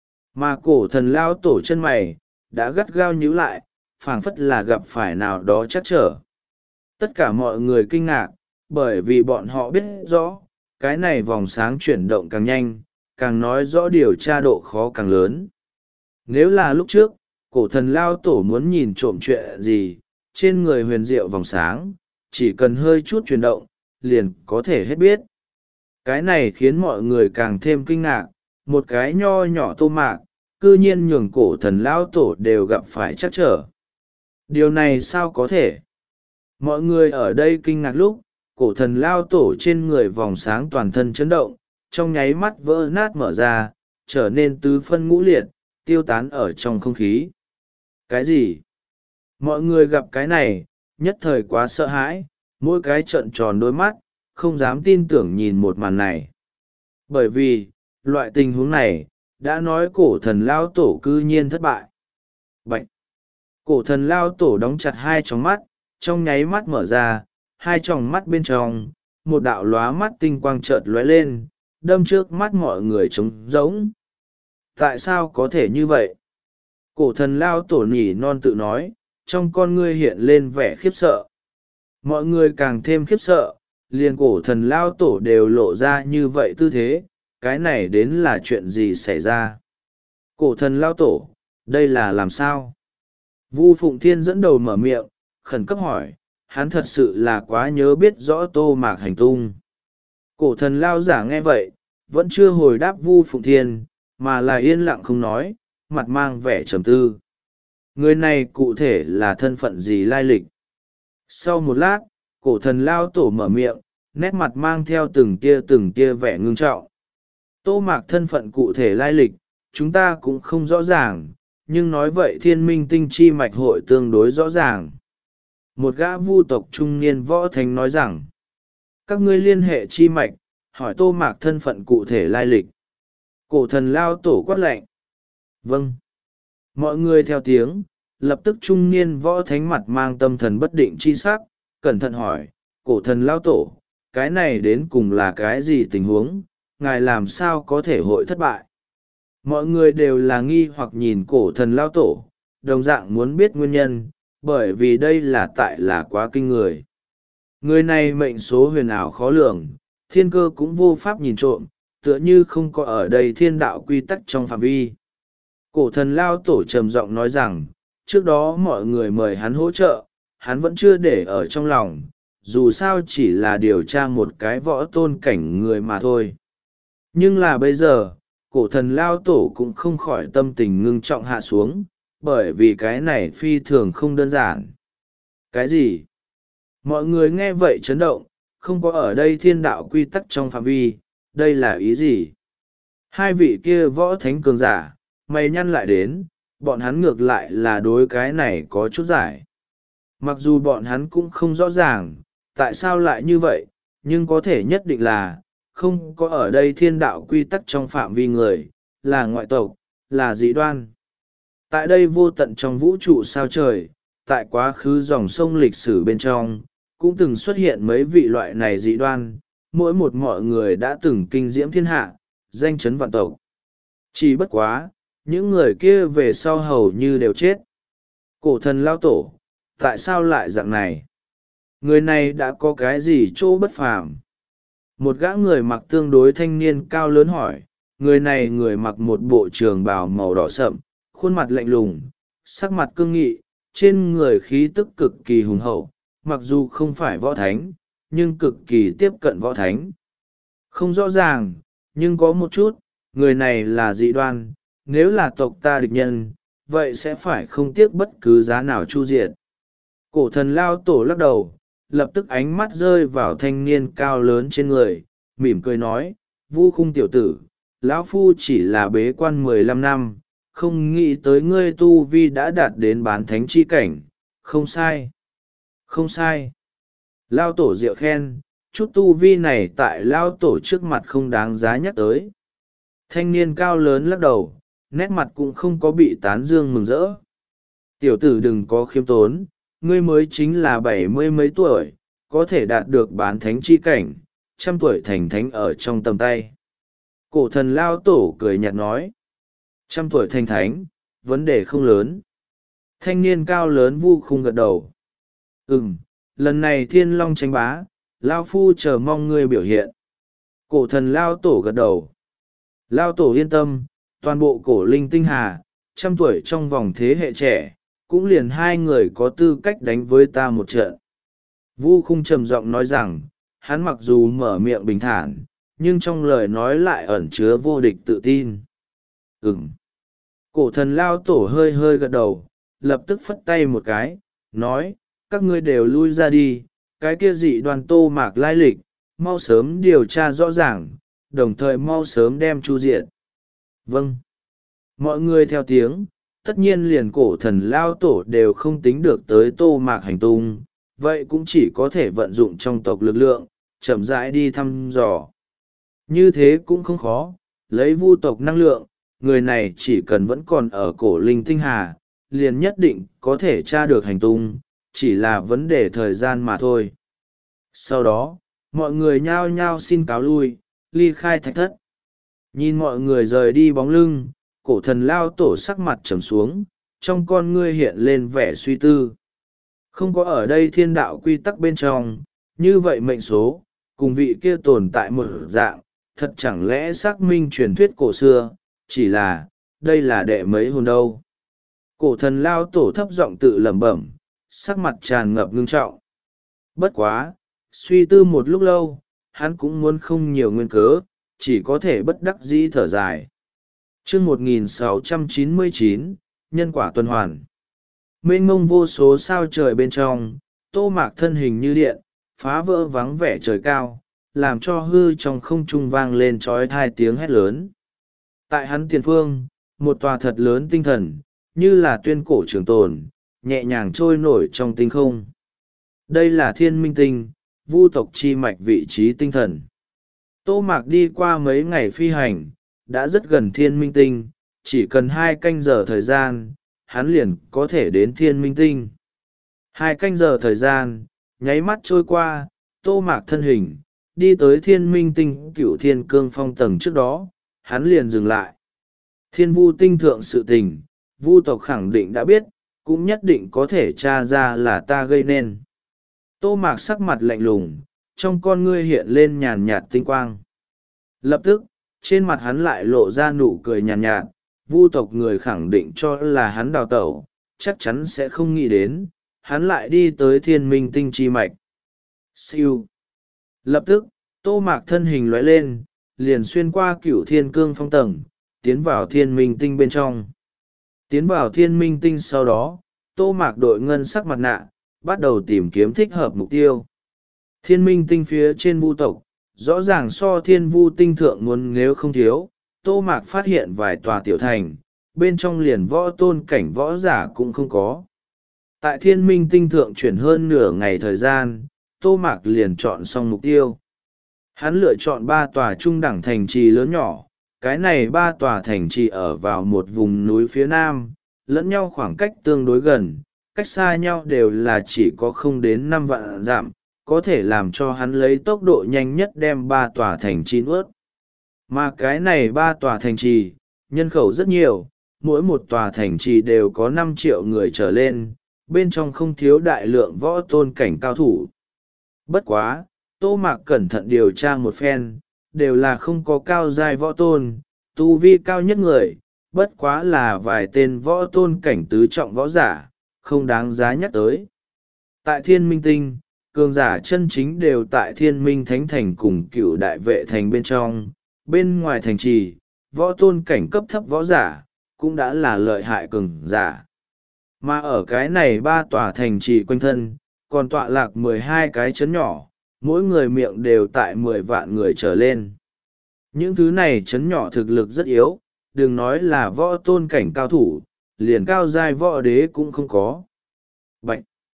S1: Mà cổ thần lao tổ chân mày, đã gắt gao nhíu lại, phảng phất là gặp phải nào đó chắc trở. Tất cả mọi người kinh ngạc, bởi vì bọn họ biết rõ, cái này vòng sáng chuyển động càng nhanh, càng nói rõ điều tra độ khó càng lớn. Nếu là lúc trước, Cổ thần lao tổ muốn nhìn trộm chuyện gì, trên người huyền diệu vòng sáng, chỉ cần hơi chút chuyển động, liền có thể hết biết. Cái này khiến mọi người càng thêm kinh ngạc, một cái nho nhỏ tô mạc, cư nhiên nhường cổ thần lao tổ đều gặp phải trắc trở. Điều này sao có thể? Mọi người ở đây kinh ngạc lúc, cổ thần lao tổ trên người vòng sáng toàn thân chấn động, trong nháy mắt vỡ nát mở ra, trở nên tứ phân ngũ liệt, tiêu tán ở trong không khí. Cái gì? Mọi người gặp cái này, nhất thời quá sợ hãi, mỗi cái trợn tròn đôi mắt, không dám tin tưởng nhìn một màn này. Bởi vì, loại tình huống này, đã nói cổ thần lao tổ cư nhiên thất bại. Bạch! Cổ thần lao tổ đóng chặt hai tròng mắt, trong nháy mắt mở ra, hai tròng mắt bên trong, một đạo lóa mắt tinh quang chợt lóe lên, đâm trước mắt mọi người trống rỗng. Tại sao có thể như vậy? Cổ thần lao tổ nhỉ non tự nói, trong con ngươi hiện lên vẻ khiếp sợ. Mọi người càng thêm khiếp sợ, liền cổ thần lao tổ đều lộ ra như vậy tư thế, cái này đến là chuyện gì xảy ra? Cổ thần lao tổ, đây là làm sao? Vu Phụng Thiên dẫn đầu mở miệng, khẩn cấp hỏi, hắn thật sự là quá nhớ biết rõ Tô Mạc hành tung. Cổ thần lao giả nghe vậy, vẫn chưa hồi đáp Vu Phụng Thiên, mà là yên lặng không nói, mặt mang vẻ trầm tư. Người này cụ thể là thân phận gì lai lịch? Sau một lát, cổ thần lao tổ mở miệng, nét mặt mang theo từng tia từng tia vẻ ngưng trọng. Tô Mạc thân phận cụ thể lai lịch, chúng ta cũng không rõ ràng, nhưng nói vậy thiên minh tinh chi mạch hội tương đối rõ ràng. Một gã vu tộc trung niên võ thánh nói rằng, các ngươi liên hệ chi mạch, hỏi Tô Mạc thân phận cụ thể lai lịch. Cổ thần lao tổ quát lệnh. Vâng. Mọi người theo tiếng, lập tức trung niên võ thánh mặt mang tâm thần bất định chi sắc, cẩn thận hỏi, cổ thần lao tổ, cái này đến cùng là cái gì tình huống, ngài làm sao có thể hội thất bại? Mọi người đều là nghi hoặc nhìn cổ thần lao tổ, đồng dạng muốn biết nguyên nhân, bởi vì đây là tại là quá kinh người. Người này mệnh số huyền ảo khó lường, thiên cơ cũng vô pháp nhìn trộm, tựa như không có ở đây thiên đạo quy tắc trong phạm vi. Cổ thần lao tổ trầm giọng nói rằng, trước đó mọi người mời hắn hỗ trợ, hắn vẫn chưa để ở trong lòng, dù sao chỉ là điều tra một cái võ tôn cảnh người mà thôi. Nhưng là bây giờ, cổ thần lao tổ cũng không khỏi tâm tình ngưng trọng hạ xuống, bởi vì cái này phi thường không đơn giản. Cái gì? Mọi người nghe vậy chấn động, không có ở đây thiên đạo quy tắc trong phạm vi, đây là ý gì? Hai vị kia võ thánh cường giả, mày nhăn lại đến, bọn hắn ngược lại là đối cái này có chút giải. Mặc dù bọn hắn cũng không rõ ràng, tại sao lại như vậy, nhưng có thể nhất định là, không có ở đây thiên đạo quy tắc trong phạm vi người, là ngoại tộc, là dị đoan. Tại đây vô tận trong vũ trụ sao trời, tại quá khứ dòng sông lịch sử bên trong, cũng từng xuất hiện mấy vị loại này dị đoan, mỗi một mọi người đã từng kinh diễm thiên hạ, danh chấn vạn tộc. Chỉ bất quá, những người kia về sau hầu như đều chết. Cổ thần lao tổ, tại sao lại dạng này? Người này đã có cái gì chỗ bất phàm? Một gã người mặc tương đối thanh niên cao lớn hỏi, người này người mặc một bộ trường bào màu đỏ sậm, khuôn mặt lạnh lùng, sắc mặt cương nghị, trên người khí tức cực kỳ hùng hậu, mặc dù không phải võ thánh, nhưng cực kỳ tiếp cận võ thánh. Không rõ ràng, nhưng có một chút, người này là dị đoan, nếu là tộc ta địch nhân, vậy sẽ phải không tiếc bất cứ giá nào chu diệt. Cổ thần lao tổ lắc đầu, lập tức ánh mắt rơi vào thanh niên cao lớn trên người, mỉm cười nói, Vu Khung tiểu tử, lão phu chỉ là bế quan mười lăm năm, không nghĩ tới ngươi tu vi đã đạt đến bán thánh chi cảnh, không sai. Không sai. Lao tổ diệu khen, chút tu vi này tại lao tổ trước mặt không đáng giá nhắc tới. Thanh niên cao lớn lắc đầu, nét mặt cũng không có bị tán dương mừng rỡ. Tiểu tử đừng có khiêm tốn, ngươi mới chính là bảy mươi mấy tuổi, có thể đạt được bán thánh chi cảnh, trăm tuổi thành thánh ở trong tầm tay. Cổ thần lao tổ cười nhạt nói, trăm tuổi thành thánh, vấn đề không lớn. Thanh niên cao lớn Vu Khung gật đầu. Ừm, lần này thiên long tranh bá, lao phu chờ mong ngươi biểu hiện. Cổ thần lao tổ gật đầu. Lao tổ yên tâm, toàn bộ cổ linh tinh hà, trăm tuổi trong vòng thế hệ trẻ, cũng liền hai người có tư cách đánh với ta một trận. Vu Khung trầm giọng nói rằng, hắn mặc dù mở miệng bình thản, nhưng trong lời nói lại ẩn chứa vô địch tự tin. Ừm. Cổ thần lao tổ hơi hơi gật đầu, lập tức phất tay một cái, nói, các ngươi đều lui ra đi, cái kia dị đoàn Tô Mạc lai lịch, mau sớm điều tra rõ ràng, đồng thời mau sớm đem chu diện. Vâng. Mọi người theo tiếng, tất nhiên liền cổ thần lao tổ đều không tính được tới Tô Mạc hành tung, vậy cũng chỉ có thể vận dụng trong tộc lực lượng, chậm rãi đi thăm dò. Như thế cũng không khó, lấy vu tộc năng lượng, người này chỉ cần vẫn còn ở cổ linh tinh hà, liền nhất định có thể tra được hành tung, chỉ là vấn đề thời gian mà thôi. Sau đó, mọi người nhao nhao xin cáo lui, ly khai thạch thất. Nhìn mọi người rời đi bóng lưng, cổ thần lao tổ sắc mặt trầm xuống, trong con ngươi hiện lên vẻ suy tư. Không có ở đây thiên đạo quy tắc bên trong, như vậy mệnh số, cùng vị kia tồn tại một dạng, thật chẳng lẽ xác minh truyền thuyết cổ xưa, chỉ là, đây là đệ mấy hồn đâu. Cổ thần lao tổ thấp giọng tự lẩm bẩm, sắc mặt tràn ngập ngưng trọng. Bất quá, suy tư một lúc lâu, hắn cũng muốn không nhiều nguyên cớ, chỉ có thể bất đắc dĩ thở dài. Chương một nghìn sáu trăm chín mươi chín, nhân quả tuần hoàn. Mênh mông vô số sao trời bên trong, Tô Mạc thân hình như điện, phá vỡ vắng vẻ trời cao, làm cho hư trong không trung vang lên trói thai tiếng hét lớn. Tại hắn tiền phương, một tòa thật lớn tinh thần, như là tuyên cổ trường tồn, nhẹ nhàng trôi nổi trong tinh không. Đây là thiên minh tinh, vu tộc chi mạch vị trí tinh thần. Tô Mạc đi qua mấy ngày phi hành, đã rất gần thiên minh tinh, chỉ cần hai canh giờ thời gian, hắn liền có thể đến thiên minh tinh. Hai canh giờ thời gian, nháy mắt trôi qua, Tô Mạc thân hình, đi tới thiên minh tinh cửu thiên cương phong tầng trước đó, hắn liền dừng lại. Thiên vu tinh thượng sự tình, vu tộc khẳng định đã biết, cũng nhất định có thể tra ra là ta gây nên. Tô Mạc sắc mặt lạnh lùng, trong con ngươi hiện lên nhàn nhạt tinh quang. Lập tức, trên mặt hắn lại lộ ra nụ cười nhàn nhạt, vu tộc người khẳng định cho là hắn đào tẩu, chắc chắn sẽ không nghĩ đến, hắn lại đi tới thiên minh tinh chi mạch. Siêu. Lập tức, Tô Mạc thân hình lóe lên, liền xuyên qua cửu thiên cương phong tầng, tiến vào thiên minh tinh bên trong. Tiến vào thiên minh tinh sau đó, Tô Mạc đội ngân sắc mặt nạ, bắt đầu tìm kiếm thích hợp mục tiêu. Thiên minh tinh phía trên vu tộc, rõ ràng so thiên vu tinh thượng muốn nếu không thiếu, Tô Mạc phát hiện vài tòa tiểu thành, bên trong liền võ tôn cảnh võ giả cũng không có. Tại thiên minh tinh thượng chuyển hơn nửa ngày thời gian, Tô Mạc liền chọn xong mục tiêu. Hắn lựa chọn ba tòa trung đẳng thành trì lớn nhỏ, cái này ba tòa thành trì ở vào một vùng núi phía nam, lẫn nhau khoảng cách tương đối gần, cách xa nhau đều là chỉ có không đến năm vạn dặm, có thể làm cho hắn lấy tốc độ nhanh nhất đem ba tòa thành trì nuốt. Mà cái này ba tòa thành trì, nhân khẩu rất nhiều, mỗi một tòa thành trì đều có năm triệu người trở lên, bên trong không thiếu đại lượng võ tôn cảnh cao thủ. Bất quá, Tô Mạc cẩn thận điều tra một phen, đều là không có cao giai võ tôn, tu vi cao nhất người, bất quá là vài tên võ tôn cảnh tứ trọng võ giả, không đáng giá nhắc tới. Tại thiên minh tinh, cường giả chân chính đều tại thiên minh thánh thành cùng cựu đại vệ thành bên trong, bên ngoài thành trì, võ tôn cảnh cấp thấp võ giả, cũng đã là lợi hại cường giả. Mà ở cái này ba tòa thành trì quanh thân, còn tọa lạc mười hai cái chấn nhỏ, mỗi người miệng đều tại mười vạn người trở lên. Những thứ này chấn nhỏ thực lực rất yếu, đừng nói là võ tôn cảnh cao thủ, liền cao giai võ đế cũng không có. Bạch!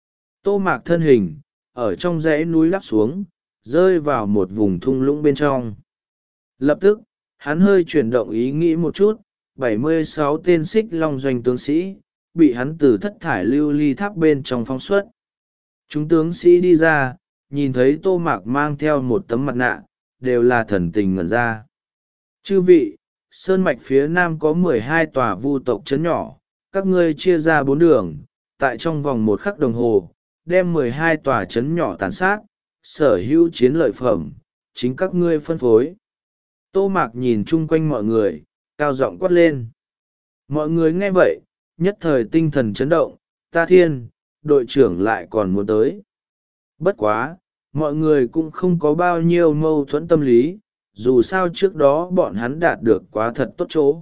S1: Tô Mạc thân hình, ở trong dãy núi lắp xuống, rơi vào một vùng thung lũng bên trong. Lập tức, hắn hơi chuyển động ý nghĩ một chút, bảy mươi sáu tên xích long doanh tướng sĩ, bị hắn từ thất thải lưu ly tháp bên trong phóng xuất. Chúng tướng sĩ đi ra, nhìn thấy Tô Mạc mang theo một tấm mặt nạ, đều là thần tình ngẩn ra. Chư vị, sơn mạch phía nam có mười hai tòa vu tộc trấn nhỏ, các ngươi chia ra bốn đường, tại trong vòng một khắc đồng hồ, đem mười hai tòa trấn nhỏ tàn sát, sở hữu chiến lợi phẩm, chính các ngươi phân phối. Tô Mạc nhìn chung quanh mọi người, cao giọng quát lên. Mọi người nghe vậy, nhất thời tinh thần chấn động, ta thiên, đội trưởng lại còn muốn tới. Bất quá, mọi người cũng không có bao nhiêu mâu thuẫn tâm lý, dù sao trước đó bọn hắn đạt được quá thật tốt chỗ.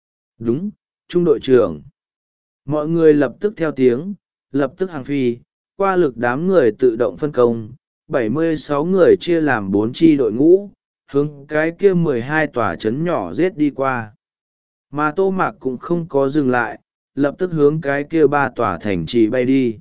S1: Đúng, trung đội trưởng. Mọi người lập tức theo tiếng, lập tức hàng phi, qua lực đám người tự động phân công, bảy mươi sáu người chia làm bốn chi đội ngũ, hướng cái kia mười hai tòa trấn nhỏ giết đi qua. Mà Tô Mạc cũng không có dừng lại, lập tức hướng cái kia ba tòa thành trì bay đi.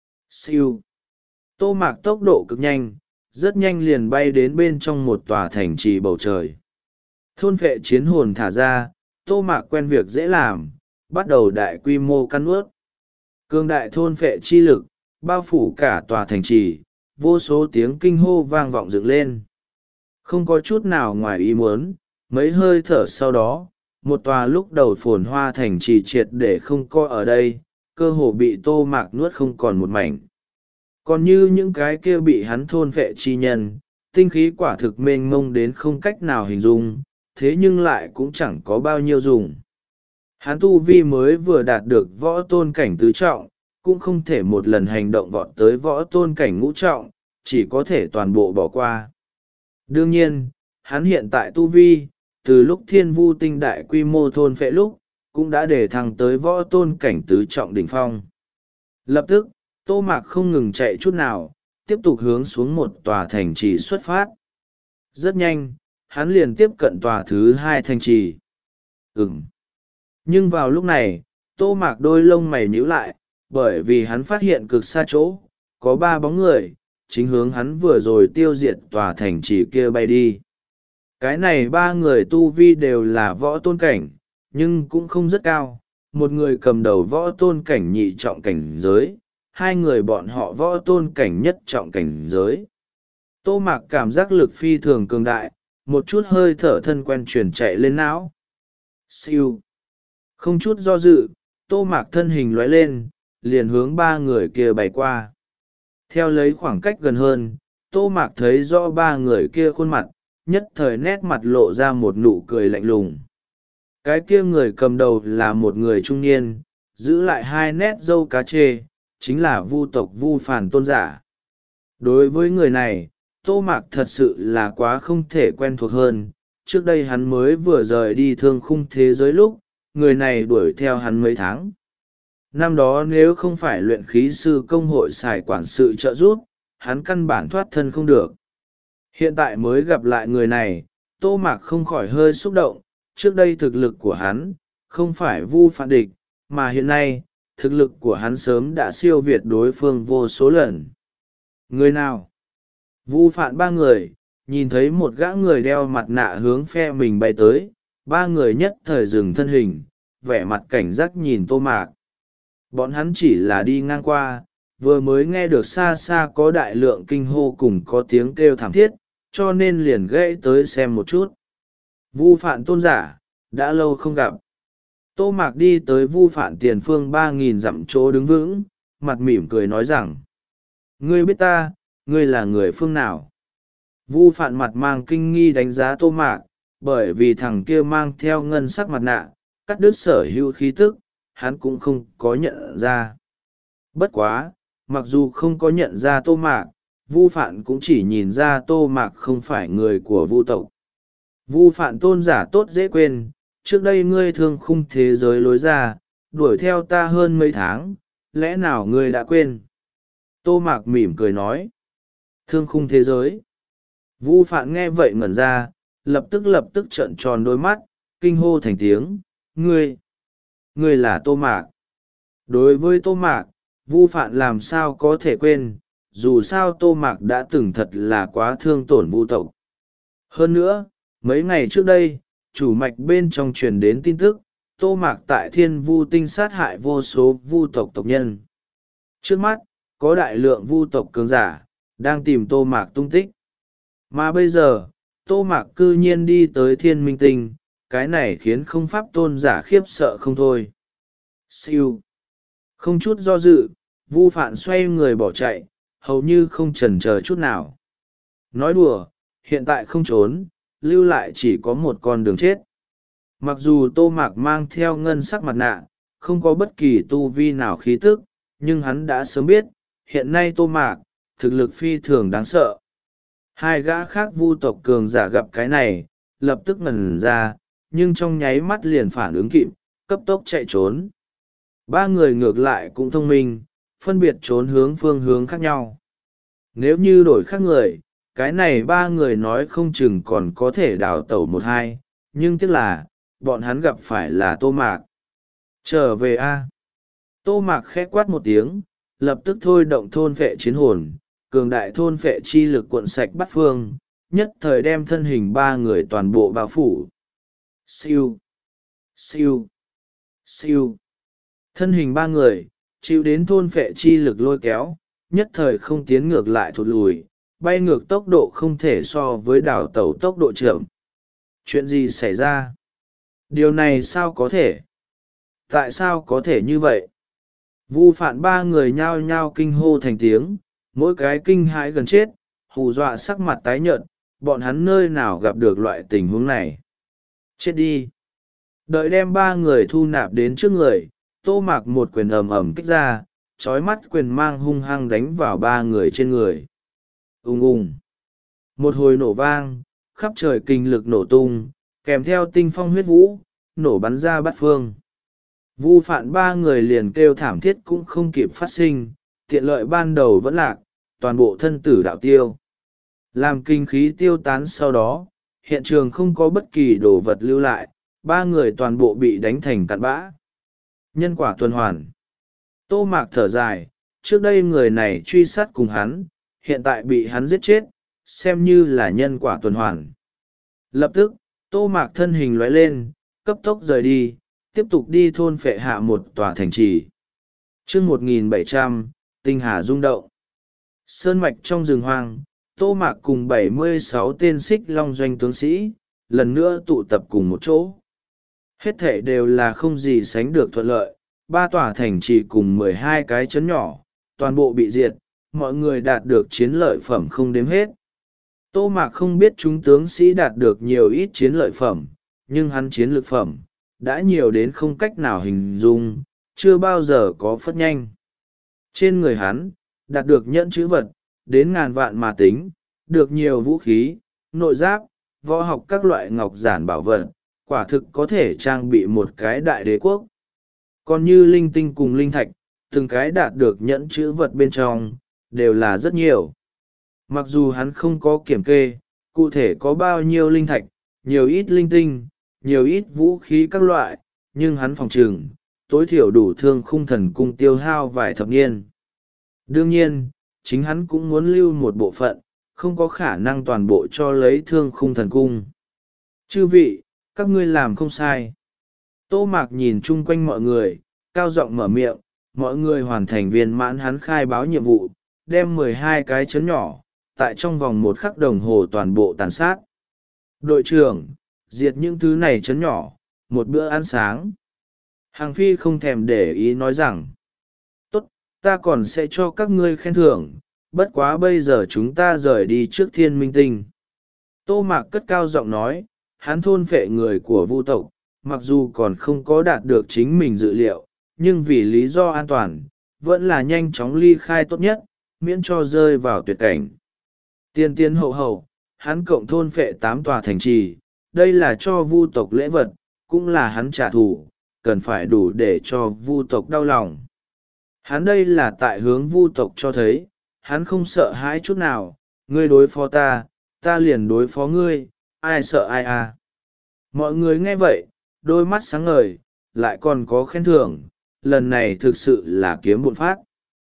S1: Siêu. Tô Mạc tốc độ cực nhanh, rất nhanh liền bay đến bên trong một tòa thành trì bầu trời. Thôn vệ chiến hồn thả ra, Tô Mạc quen việc dễ làm, bắt đầu đại quy mô căn ướt. Cương đại thôn vệ chi lực, bao phủ cả tòa thành trì, vô số tiếng kinh hô vang vọng dựng lên. Không có chút nào ngoài ý muốn, mấy hơi thở sau đó, một tòa lúc đầu phồn hoa thành trì triệt để không coi ở đây, cơ hồ bị Tô Mạc nuốt không còn một mảnh. Còn như những cái kia bị hắn thôn vệ chi nhân, tinh khí quả thực mênh mông đến không cách nào hình dung, thế nhưng lại cũng chẳng có bao nhiêu dùng. Hắn tu vi mới vừa đạt được võ tôn cảnh tứ trọng, cũng không thể một lần hành động vọt tới võ tôn cảnh ngũ trọng, chỉ có thể toàn bộ bỏ qua. Đương nhiên, hắn hiện tại tu vi, từ lúc thiên vu tinh đại quy mô thôn phệ lúc, cũng đã để thăng tới võ tôn cảnh tứ trọng đỉnh phong. Lập tức, Tô Mạc không ngừng chạy chút nào, tiếp tục hướng xuống một tòa thành trì xuất phát. Rất nhanh, hắn liền tiếp cận tòa thứ hai thành trì. Ừm. Nhưng vào lúc này, Tô Mạc đôi lông mày nhíu lại, bởi vì hắn phát hiện cực xa chỗ, có ba bóng người, chính hướng hắn vừa rồi tiêu diệt tòa thành trì kia bay đi. Cái này ba người tu vi đều là võ tôn cảnh, nhưng cũng không rất cao. Một người cầm đầu võ tôn cảnh nhị trọng cảnh giới, hai người bọn họ võ tôn cảnh nhất trọng cảnh giới. Tô Mạc cảm giác lực phi thường cường đại, một chút hơi thở thân quen truyền chạy lên não. Siêu. Không chút do dự, Tô Mạc thân hình lóe lên, liền hướng ba người kia bay qua. Theo lấy khoảng cách gần hơn, Tô Mạc thấy rõ ba người kia khuôn mặt, nhất thời nét mặt lộ ra một nụ cười lạnh lùng. Cái kia người cầm đầu là một người trung niên, giữ lại hai nét râu cá chê, chính là Vu tộc Vu Phàn tôn giả. Đối với người này, Tô Mạc thật sự là quá không thể quen thuộc hơn. Trước đây hắn mới vừa rời đi thương khung thế giới lúc, người này đuổi theo hắn mấy tháng. Năm đó nếu không phải luyện khí sư công hội xài quản sự trợ giúp, hắn căn bản thoát thân không được. Hiện tại mới gặp lại người này, Tô Mạc không khỏi hơi xúc động. Trước đây thực lực của hắn, không phải Vu Phạn địch, mà hiện nay, thực lực của hắn sớm đã siêu việt đối phương vô số lần. Người nào? Vu Phạn ba người, nhìn thấy một gã người đeo mặt nạ hướng phe mình bay tới, ba người nhất thời dừng thân hình, vẻ mặt cảnh giác nhìn Tô Mạc. Bọn hắn chỉ là đi ngang qua, vừa mới nghe được xa xa có đại lượng kinh hô cùng có tiếng kêu thảm thiết, cho nên liền gãy tới xem một chút. Vu Phạn tôn giả, đã lâu không gặp. Tô Mạc đi tới Vu Phạn tiền phương ba nghìn dặm chỗ đứng vững, mặt mỉm cười nói rằng: Ngươi biết ta, ngươi là người phương nào? Vu Phạn mặt mang kinh nghi đánh giá Tô Mạc, bởi vì thằng kia mang theo ngân sắc mặt nạ, cắt đứt sở hữu khí tức, hắn cũng không có nhận ra. Bất quá, mặc dù không có nhận ra Tô Mạc, Vu Phạn cũng chỉ nhìn ra Tô Mạc không phải người của Vu tộc. Vu Phạn tôn giả tốt dễ quên, trước đây ngươi thương khung thế giới lối ra, đuổi theo ta hơn mấy tháng, lẽ nào ngươi đã quên? Tô Mạc mỉm cười nói. Thương khung thế giới. Vu Phạn nghe vậy ngẩn ra, lập tức lập tức trợn tròn đôi mắt, kinh hô thành tiếng, ngươi, ngươi là Tô Mạc. Đối với Tô Mạc, Vu Phạn làm sao có thể quên, dù sao Tô Mạc đã từng thật là quá thương tổn Vu tộc. Hơn nữa, mấy ngày trước đây, chủ mạch bên trong truyền đến tin tức, Tô Mạc tại Thiên Vu tinh sát hại vô số Vu tộc tộc nhân. Trước mắt, có đại lượng Vu tộc cường giả, đang tìm Tô Mạc tung tích. Mà bây giờ, Tô Mạc cư nhiên đi tới Thiên Minh tinh, cái này khiến không pháp tôn giả khiếp sợ không thôi. Siêu. Không chút do dự, Vu Phạn xoay người bỏ chạy, hầu như không chần chờ chút nào. Nói đùa, hiện tại không trốn, lưu lại chỉ có một con đường chết. Mặc dù tô mạc mang theo ngân sắc mặt nạ, không có bất kỳ tu vi nào khí tức, nhưng hắn đã sớm biết, hiện nay tô mạc, thực lực phi thường đáng sợ. Hai gã khác vu tộc cường giả gặp cái này, lập tức ngần ra, nhưng trong nháy mắt liền phản ứng kịp, cấp tốc chạy trốn. Ba người ngược lại cũng thông minh, phân biệt trốn hướng phương hướng khác nhau. Nếu như đổi khác người, cái này ba người nói không chừng còn có thể đào tẩu một hai, nhưng tiếc là, bọn hắn gặp phải là tô mạc. Trở về a. Tô mạc khẽ quát một tiếng, lập tức thôi động thôn phệ chiến hồn, cường đại thôn phệ chi lực cuộn sạch bắt phương, nhất thời đem thân hình ba người toàn bộ bao phủ. Siêu, siêu, siêu. Thân hình ba người, chịu đến thôn phệ chi lực lôi kéo, nhất thời không tiến ngược lại thụt lùi, bay ngược tốc độ không thể so với đảo tàu tốc độ chậm. Chuyện gì xảy ra? Điều này sao có thể? Tại sao có thể như vậy? Vu phản ba người nhao nhao kinh hô thành tiếng, mỗi cái kinh hãi gần chết, hù dọa sắc mặt tái nhợt, bọn hắn nơi nào gặp được loại tình huống này. Chết đi! Đợi đem ba người thu nạp đến trước người, tô mạc một quyền ầm ầm kích ra, trói mắt quyền mang hung hăng đánh vào ba người trên người. Ùng ùng! Một hồi nổ vang, khắp trời kinh lực nổ tung, kèm theo tinh phong huyết vũ, nổ bắn ra bát phương. Vu phản ba người liền kêu thảm thiết cũng không kịp phát sinh, tiện lợi ban đầu vẫn lạc, toàn bộ thân tử đạo tiêu. Làm kinh khí tiêu tán sau đó, hiện trường không có bất kỳ đồ vật lưu lại, ba người toàn bộ bị đánh thành cặn bã. Nhân quả tuần hoàn. Tô mạc thở dài, trước đây người này truy sát cùng hắn, hiện tại bị hắn giết chết, xem như là nhân quả tuần hoàn. Lập tức, tô mạc thân hình lóe lên, cấp tốc rời đi, tiếp tục đi thôn phệ hạ một tòa thành trì. chương một nghìn bảy trăm, tinh hà rung động. Sơn mạch trong rừng hoang, tô mạc cùng bảy mươi sáu tên xích long doanh tướng sĩ, lần nữa tụ tập cùng một chỗ. Hết thể đều là không gì sánh được thuận lợi, ba tòa thành trì cùng mười hai cái trấn nhỏ, toàn bộ bị diệt, mọi người đạt được chiến lợi phẩm không đếm hết. Tô mạc không biết chúng tướng sĩ đạt được nhiều ít chiến lợi phẩm, nhưng hắn chiến lược phẩm, đã nhiều đến không cách nào hình dung, chưa bao giờ có phất nhanh. Trên người hắn, đạt được nhẫn chữ vật, đến ngàn vạn mà tính, được nhiều vũ khí, nội giáp, võ học các loại ngọc giản bảo vật, quả thực có thể trang bị một cái đại đế quốc. Còn như linh tinh cùng linh thạch, từng cái đạt được nhẫn chữ vật bên trong, đều là rất nhiều. Mặc dù hắn không có kiểm kê, cụ thể có bao nhiêu linh thạch, nhiều ít linh tinh, nhiều ít vũ khí các loại, nhưng hắn phòng trừng, tối thiểu đủ thương khung thần cung tiêu hao vài thập niên. Đương nhiên, chính hắn cũng muốn lưu một bộ phận, không có khả năng toàn bộ cho lấy thương khung thần cung. Chư vị, các ngươi làm không sai. Tô mạc nhìn chung quanh mọi người, cao giọng mở miệng, mọi người hoàn thành viên mãn hắn khai báo nhiệm vụ, đem mười hai cái chấn nhỏ, tại trong vòng một khắc đồng hồ toàn bộ tàn sát. Đội trưởng, diệt những thứ này chấn nhỏ, một bữa ăn sáng. Hàng Phi không thèm để ý nói rằng, tốt, ta còn sẽ cho các ngươi khen thưởng, bất quá bây giờ chúng ta rời đi trước Thiên Minh Tinh. Tô mạc cất cao giọng nói, hắn thôn phệ người của vu tộc, mặc dù còn không có đạt được chính mình dự liệu, nhưng vì lý do an toàn, vẫn là nhanh chóng ly khai tốt nhất, miễn cho rơi vào tuyệt cảnh. Tiên tiến hậu hậu, hắn cộng thôn phệ tám tòa thành trì, đây là cho vu tộc lễ vật, cũng là hắn trả thù, cần phải đủ để cho vu tộc đau lòng. Hắn đây là tại hướng vu tộc cho thấy, hắn không sợ hãi chút nào, ngươi đối phó ta, ta liền đối phó ngươi, ai sợ ai à. Mọi người nghe vậy, đôi mắt sáng ngời, lại còn có khen thưởng, lần này thực sự là kiếm bộn phát.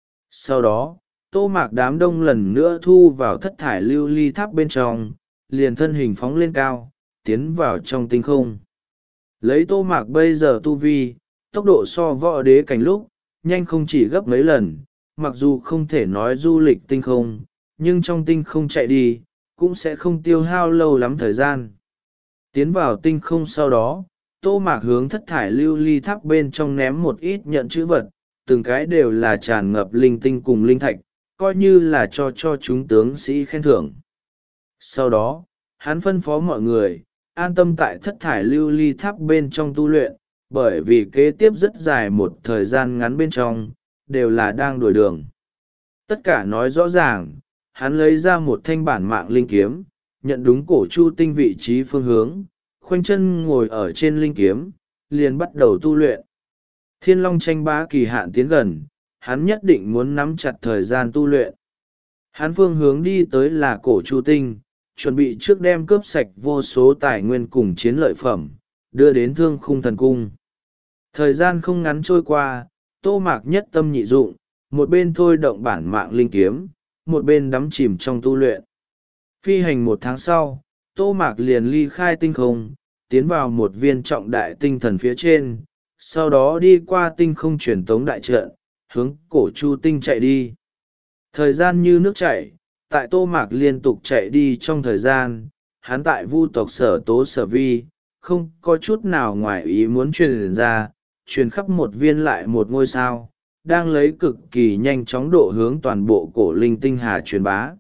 S1: Sau đó, tô mạc đám đông lần nữa thu vào thất thải lưu ly tháp bên trong, liền thân hình phóng lên cao, tiến vào trong tinh không. Lấy tô mạc bây giờ tu vi, tốc độ so võ đế cảnh lúc, nhanh không chỉ gấp mấy lần, mặc dù không thể nói du lịch tinh không, nhưng trong tinh không chạy đi, cũng sẽ không tiêu hao lâu lắm thời gian. Tiến vào tinh không sau đó, tô mạc hướng thất thải lưu ly tháp bên trong ném một ít nhận chữ vật, từng cái đều là tràn ngập linh tinh cùng linh thạch, coi như là cho cho chúng tướng sĩ khen thưởng. Sau đó, hắn phân phó mọi người, an tâm tại thất thải lưu ly tháp bên trong tu luyện, bởi vì kế tiếp rất dài một thời gian ngắn bên trong đều là đang đổi đường. Tất cả nói rõ ràng, hắn lấy ra một thanh bản mạng linh kiếm, nhận đúng cổ chu tinh vị trí phương hướng, khoanh chân ngồi ở trên linh kiếm, liền bắt đầu tu luyện. Thiên long tranh bá kỳ hạn tiến gần, hắn nhất định muốn nắm chặt thời gian tu luyện. Hắn phương hướng đi tới là cổ chu tinh, chuẩn bị trước đem cướp sạch vô số tài nguyên cùng chiến lợi phẩm, đưa đến thương khung thần cung. Thời gian không ngắn trôi qua, Tô Mạc nhất tâm nhị dụng, một bên thôi động bản mạng linh kiếm, một bên đắm chìm trong tu luyện. Phi hành một tháng sau, Tô Mạc liền ly khai tinh không, tiến vào một viên trọng đại tinh thần phía trên, sau đó đi qua tinh không truyền tống đại trận, hướng cổ chu tinh chạy đi. Thời gian như nước chảy, tại Tô Mạc liên tục chạy đi trong thời gian, hắn tại vu tộc Sở Tố Sở Vi, không có chút nào ngoài ý muốn truyền ra, truyền khắp một viên lại một ngôi sao, đang lấy cực kỳ nhanh chóng độ hướng toàn bộ cổ linh tinh hà truyền bá.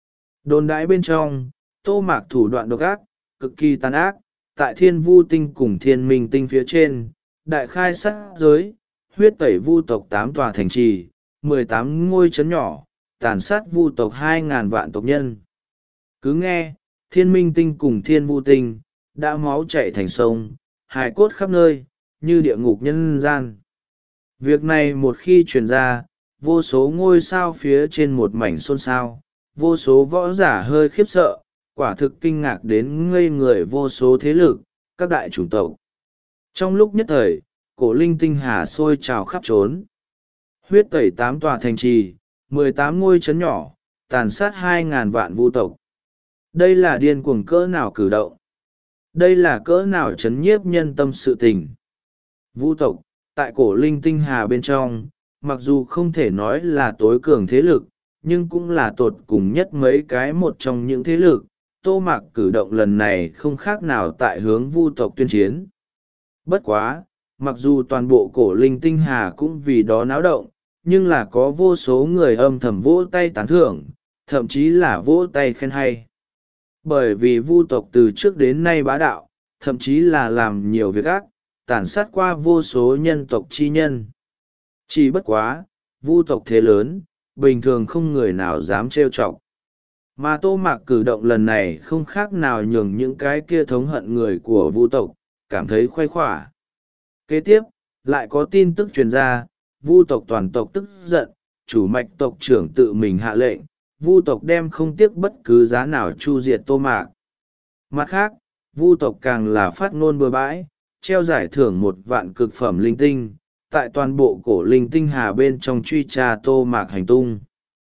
S1: Đồn đãi bên trong, Tô Mạc thủ đoạn độc ác, cực kỳ tàn ác, tại thiên vu tinh cùng thiên minh tinh phía trên, đại khai sát giới, huyết tẩy vu tộc tám tòa thành trì, mười tám ngôi trấn nhỏ, tàn sát vu tộc hai ngàn vạn tộc nhân. Cứ nghe, thiên minh tinh cùng thiên vu tinh, đã máu chảy thành sông, hài cốt khắp nơi, như địa ngục nhân gian. Việc này một khi truyền ra, vô số ngôi sao phía trên một mảnh xôn xao, vô số võ giả hơi khiếp sợ, quả thực kinh ngạc đến ngây người vô số thế lực, các đại chủng tộc. Trong lúc nhất thời, cổ linh tinh hà sôi trào khắp trốn. Huyết tẩy tám tòa thành trì, mười tám ngôi trấn nhỏ, tàn sát hai ngàn vạn vu tộc. Đây là điên cuồng cỡ nào cử động? Đây là cỡ nào chấn nhiếp nhân tâm sự tình? Vu tộc, tại cổ linh tinh hà bên trong, mặc dù không thể nói là tối cường thế lực, nhưng cũng là tột cùng nhất mấy cái một trong những thế lực. Tô Mạc cử động lần này không khác nào tại hướng vu tộc tuyên chiến. Bất quá, mặc dù toàn bộ cổ linh tinh hà cũng vì đó náo động, nhưng là có vô số người âm thầm vỗ tay tán thưởng, thậm chí là vỗ tay khen hay. Bởi vì vu tộc từ trước đến nay bá đạo, thậm chí là làm nhiều việc ác, tàn sát qua vô số nhân tộc chi nhân. Chỉ bất quá, vu tộc thế lớn, bình thường không người nào dám trêu chọc. Mà Tô Mạc cử động lần này không khác nào nhường những cái kia thống hận người của vu tộc, cảm thấy khoái khỏa. Kế tiếp, lại có tin tức truyền ra, vu tộc toàn tộc tức giận, chủ mạch tộc trưởng tự mình hạ lệnh, vu tộc đem không tiếc bất cứ giá nào chu diệt Tô Mạc. Mặt khác, vu tộc càng là phát ngôn bừa bãi, treo giải thưởng một vạn cực phẩm linh tinh, tại toàn bộ cổ linh tinh hà bên trong truy tra Tô Mạc hành tung.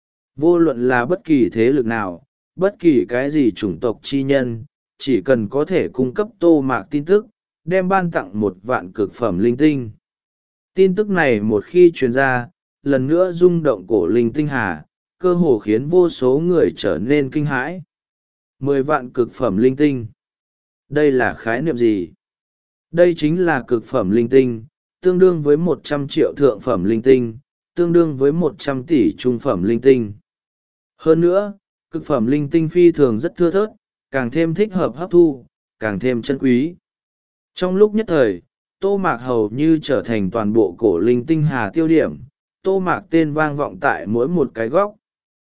S1: Vô luận là bất kỳ thế lực nào, bất kỳ cái gì chủng tộc chi nhân, chỉ cần có thể cung cấp Tô Mạc tin tức, đem ban tặng một vạn cực phẩm linh tinh. Tin tức này một khi truyền ra, lần nữa rung động cổ linh tinh hà, cơ hồ khiến vô số người trở nên kinh hãi. Mười vạn cực phẩm linh tinh. Đây là khái niệm gì? Đây chính là cực phẩm linh tinh, tương đương với một trăm triệu thượng phẩm linh tinh, tương đương với một trăm tỷ trung phẩm linh tinh. Hơn nữa, cực phẩm linh tinh phi thường rất thưa thớt, càng thêm thích hợp hấp thu, càng thêm chân quý. Trong lúc nhất thời, Tô Mạc hầu như trở thành toàn bộ cổ linh tinh hà tiêu điểm, Tô Mạc tên vang vọng tại mỗi một cái góc.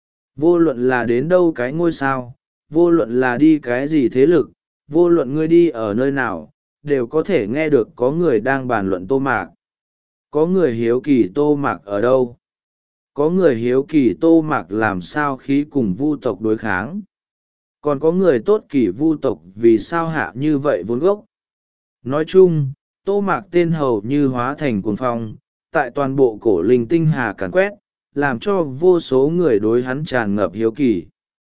S1: Vô luận là đến đâu cái ngôi sao, vô luận là đi cái gì thế lực, vô luận ngươi đi ở nơi nào, đều có thể nghe được có người đang bàn luận Tô Mạc. Có người hiếu kỳ Tô Mạc ở đâu? Có người hiếu kỳ Tô Mạc làm sao khí cùng vu tộc đối kháng? Còn có người tốt kỳ vu tộc vì sao hạ như vậy vốn gốc? Nói chung, Tô Mạc tên hầu như hóa thành cuồng phong, tại toàn bộ cổ linh tinh hà càn quét, làm cho vô số người đối hắn tràn ngập hiếu kỳ.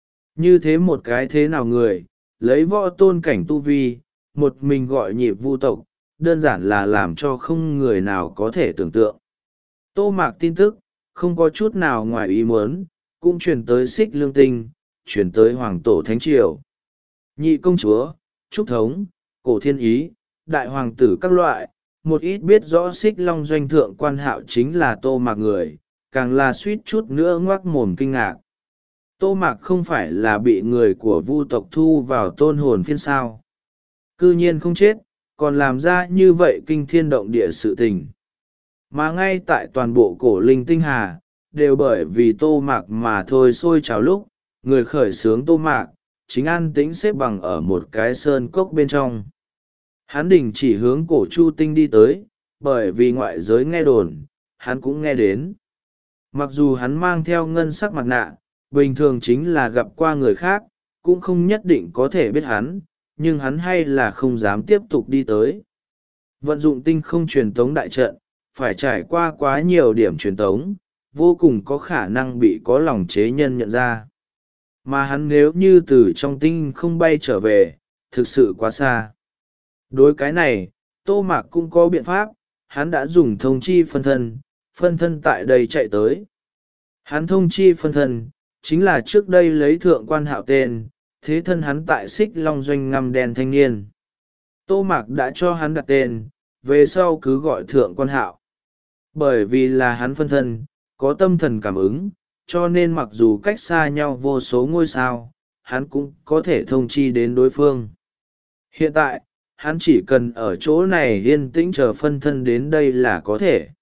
S1: Như thế một cái thế nào người, lấy võ tôn cảnh tu vi, một mình gọi nhịp vu tộc, đơn giản là làm cho không người nào có thể tưởng tượng. Tô Mạc tin tức, không có chút nào ngoài ý muốn, cũng truyền tới Xích Lương Tinh, truyền tới Hoàng Tổ Thánh Triều. Nhị công chúa, Trúc Thống, Cổ Thiên Ý, Đại Hoàng tử các loại, một ít biết rõ Xích Long doanh thượng quan hạo chính là Tô Mạc người, càng là suýt chút nữa ngoác mồm kinh ngạc. Tô Mạc không phải là bị người của vu tộc thu vào tôn hồn phiên sao. Cư nhiên không chết, còn làm ra như vậy kinh thiên động địa sự tình. Mà ngay tại toàn bộ cổ linh tinh hà, đều bởi vì Tô Mạc mà thôi sôi trào lúc, người khởi xướng Tô Mạc, chính an tĩnh xếp bằng ở một cái sơn cốc bên trong. Hắn đình chỉ hướng cổ Chu Tinh đi tới, bởi vì ngoại giới nghe đồn, hắn cũng nghe đến. Mặc dù hắn mang theo ngân sắc mặt nạ, bình thường chính là gặp qua người khác, cũng không nhất định có thể biết hắn, nhưng hắn hay là không dám tiếp tục đi tới. Vận dụng tinh không truyền tống đại trận, phải trải qua quá nhiều điểm truyền tống, vô cùng có khả năng bị có lòng chế nhân nhận ra. Mà hắn nếu như từ trong tinh không bay trở về, thực sự quá xa. Đối cái này, Tô Mạc cũng có biện pháp, hắn đã dùng thông chi phân thân, phân thân tại đây chạy tới. Hắn thông chi phân thân, chính là trước đây lấy thượng quan hạo tên, thế thân hắn tại xích long doanh ngăm đen thanh niên. Tô Mạc đã cho hắn đặt tên, về sau cứ gọi thượng quan hạo. Bởi vì là hắn phân thân, có tâm thần cảm ứng, cho nên mặc dù cách xa nhau vô số ngôi sao, hắn cũng có thể thông chi đến đối phương. Hiện tại, hắn chỉ cần ở chỗ này yên tĩnh chờ phân thân đến đây là có thể.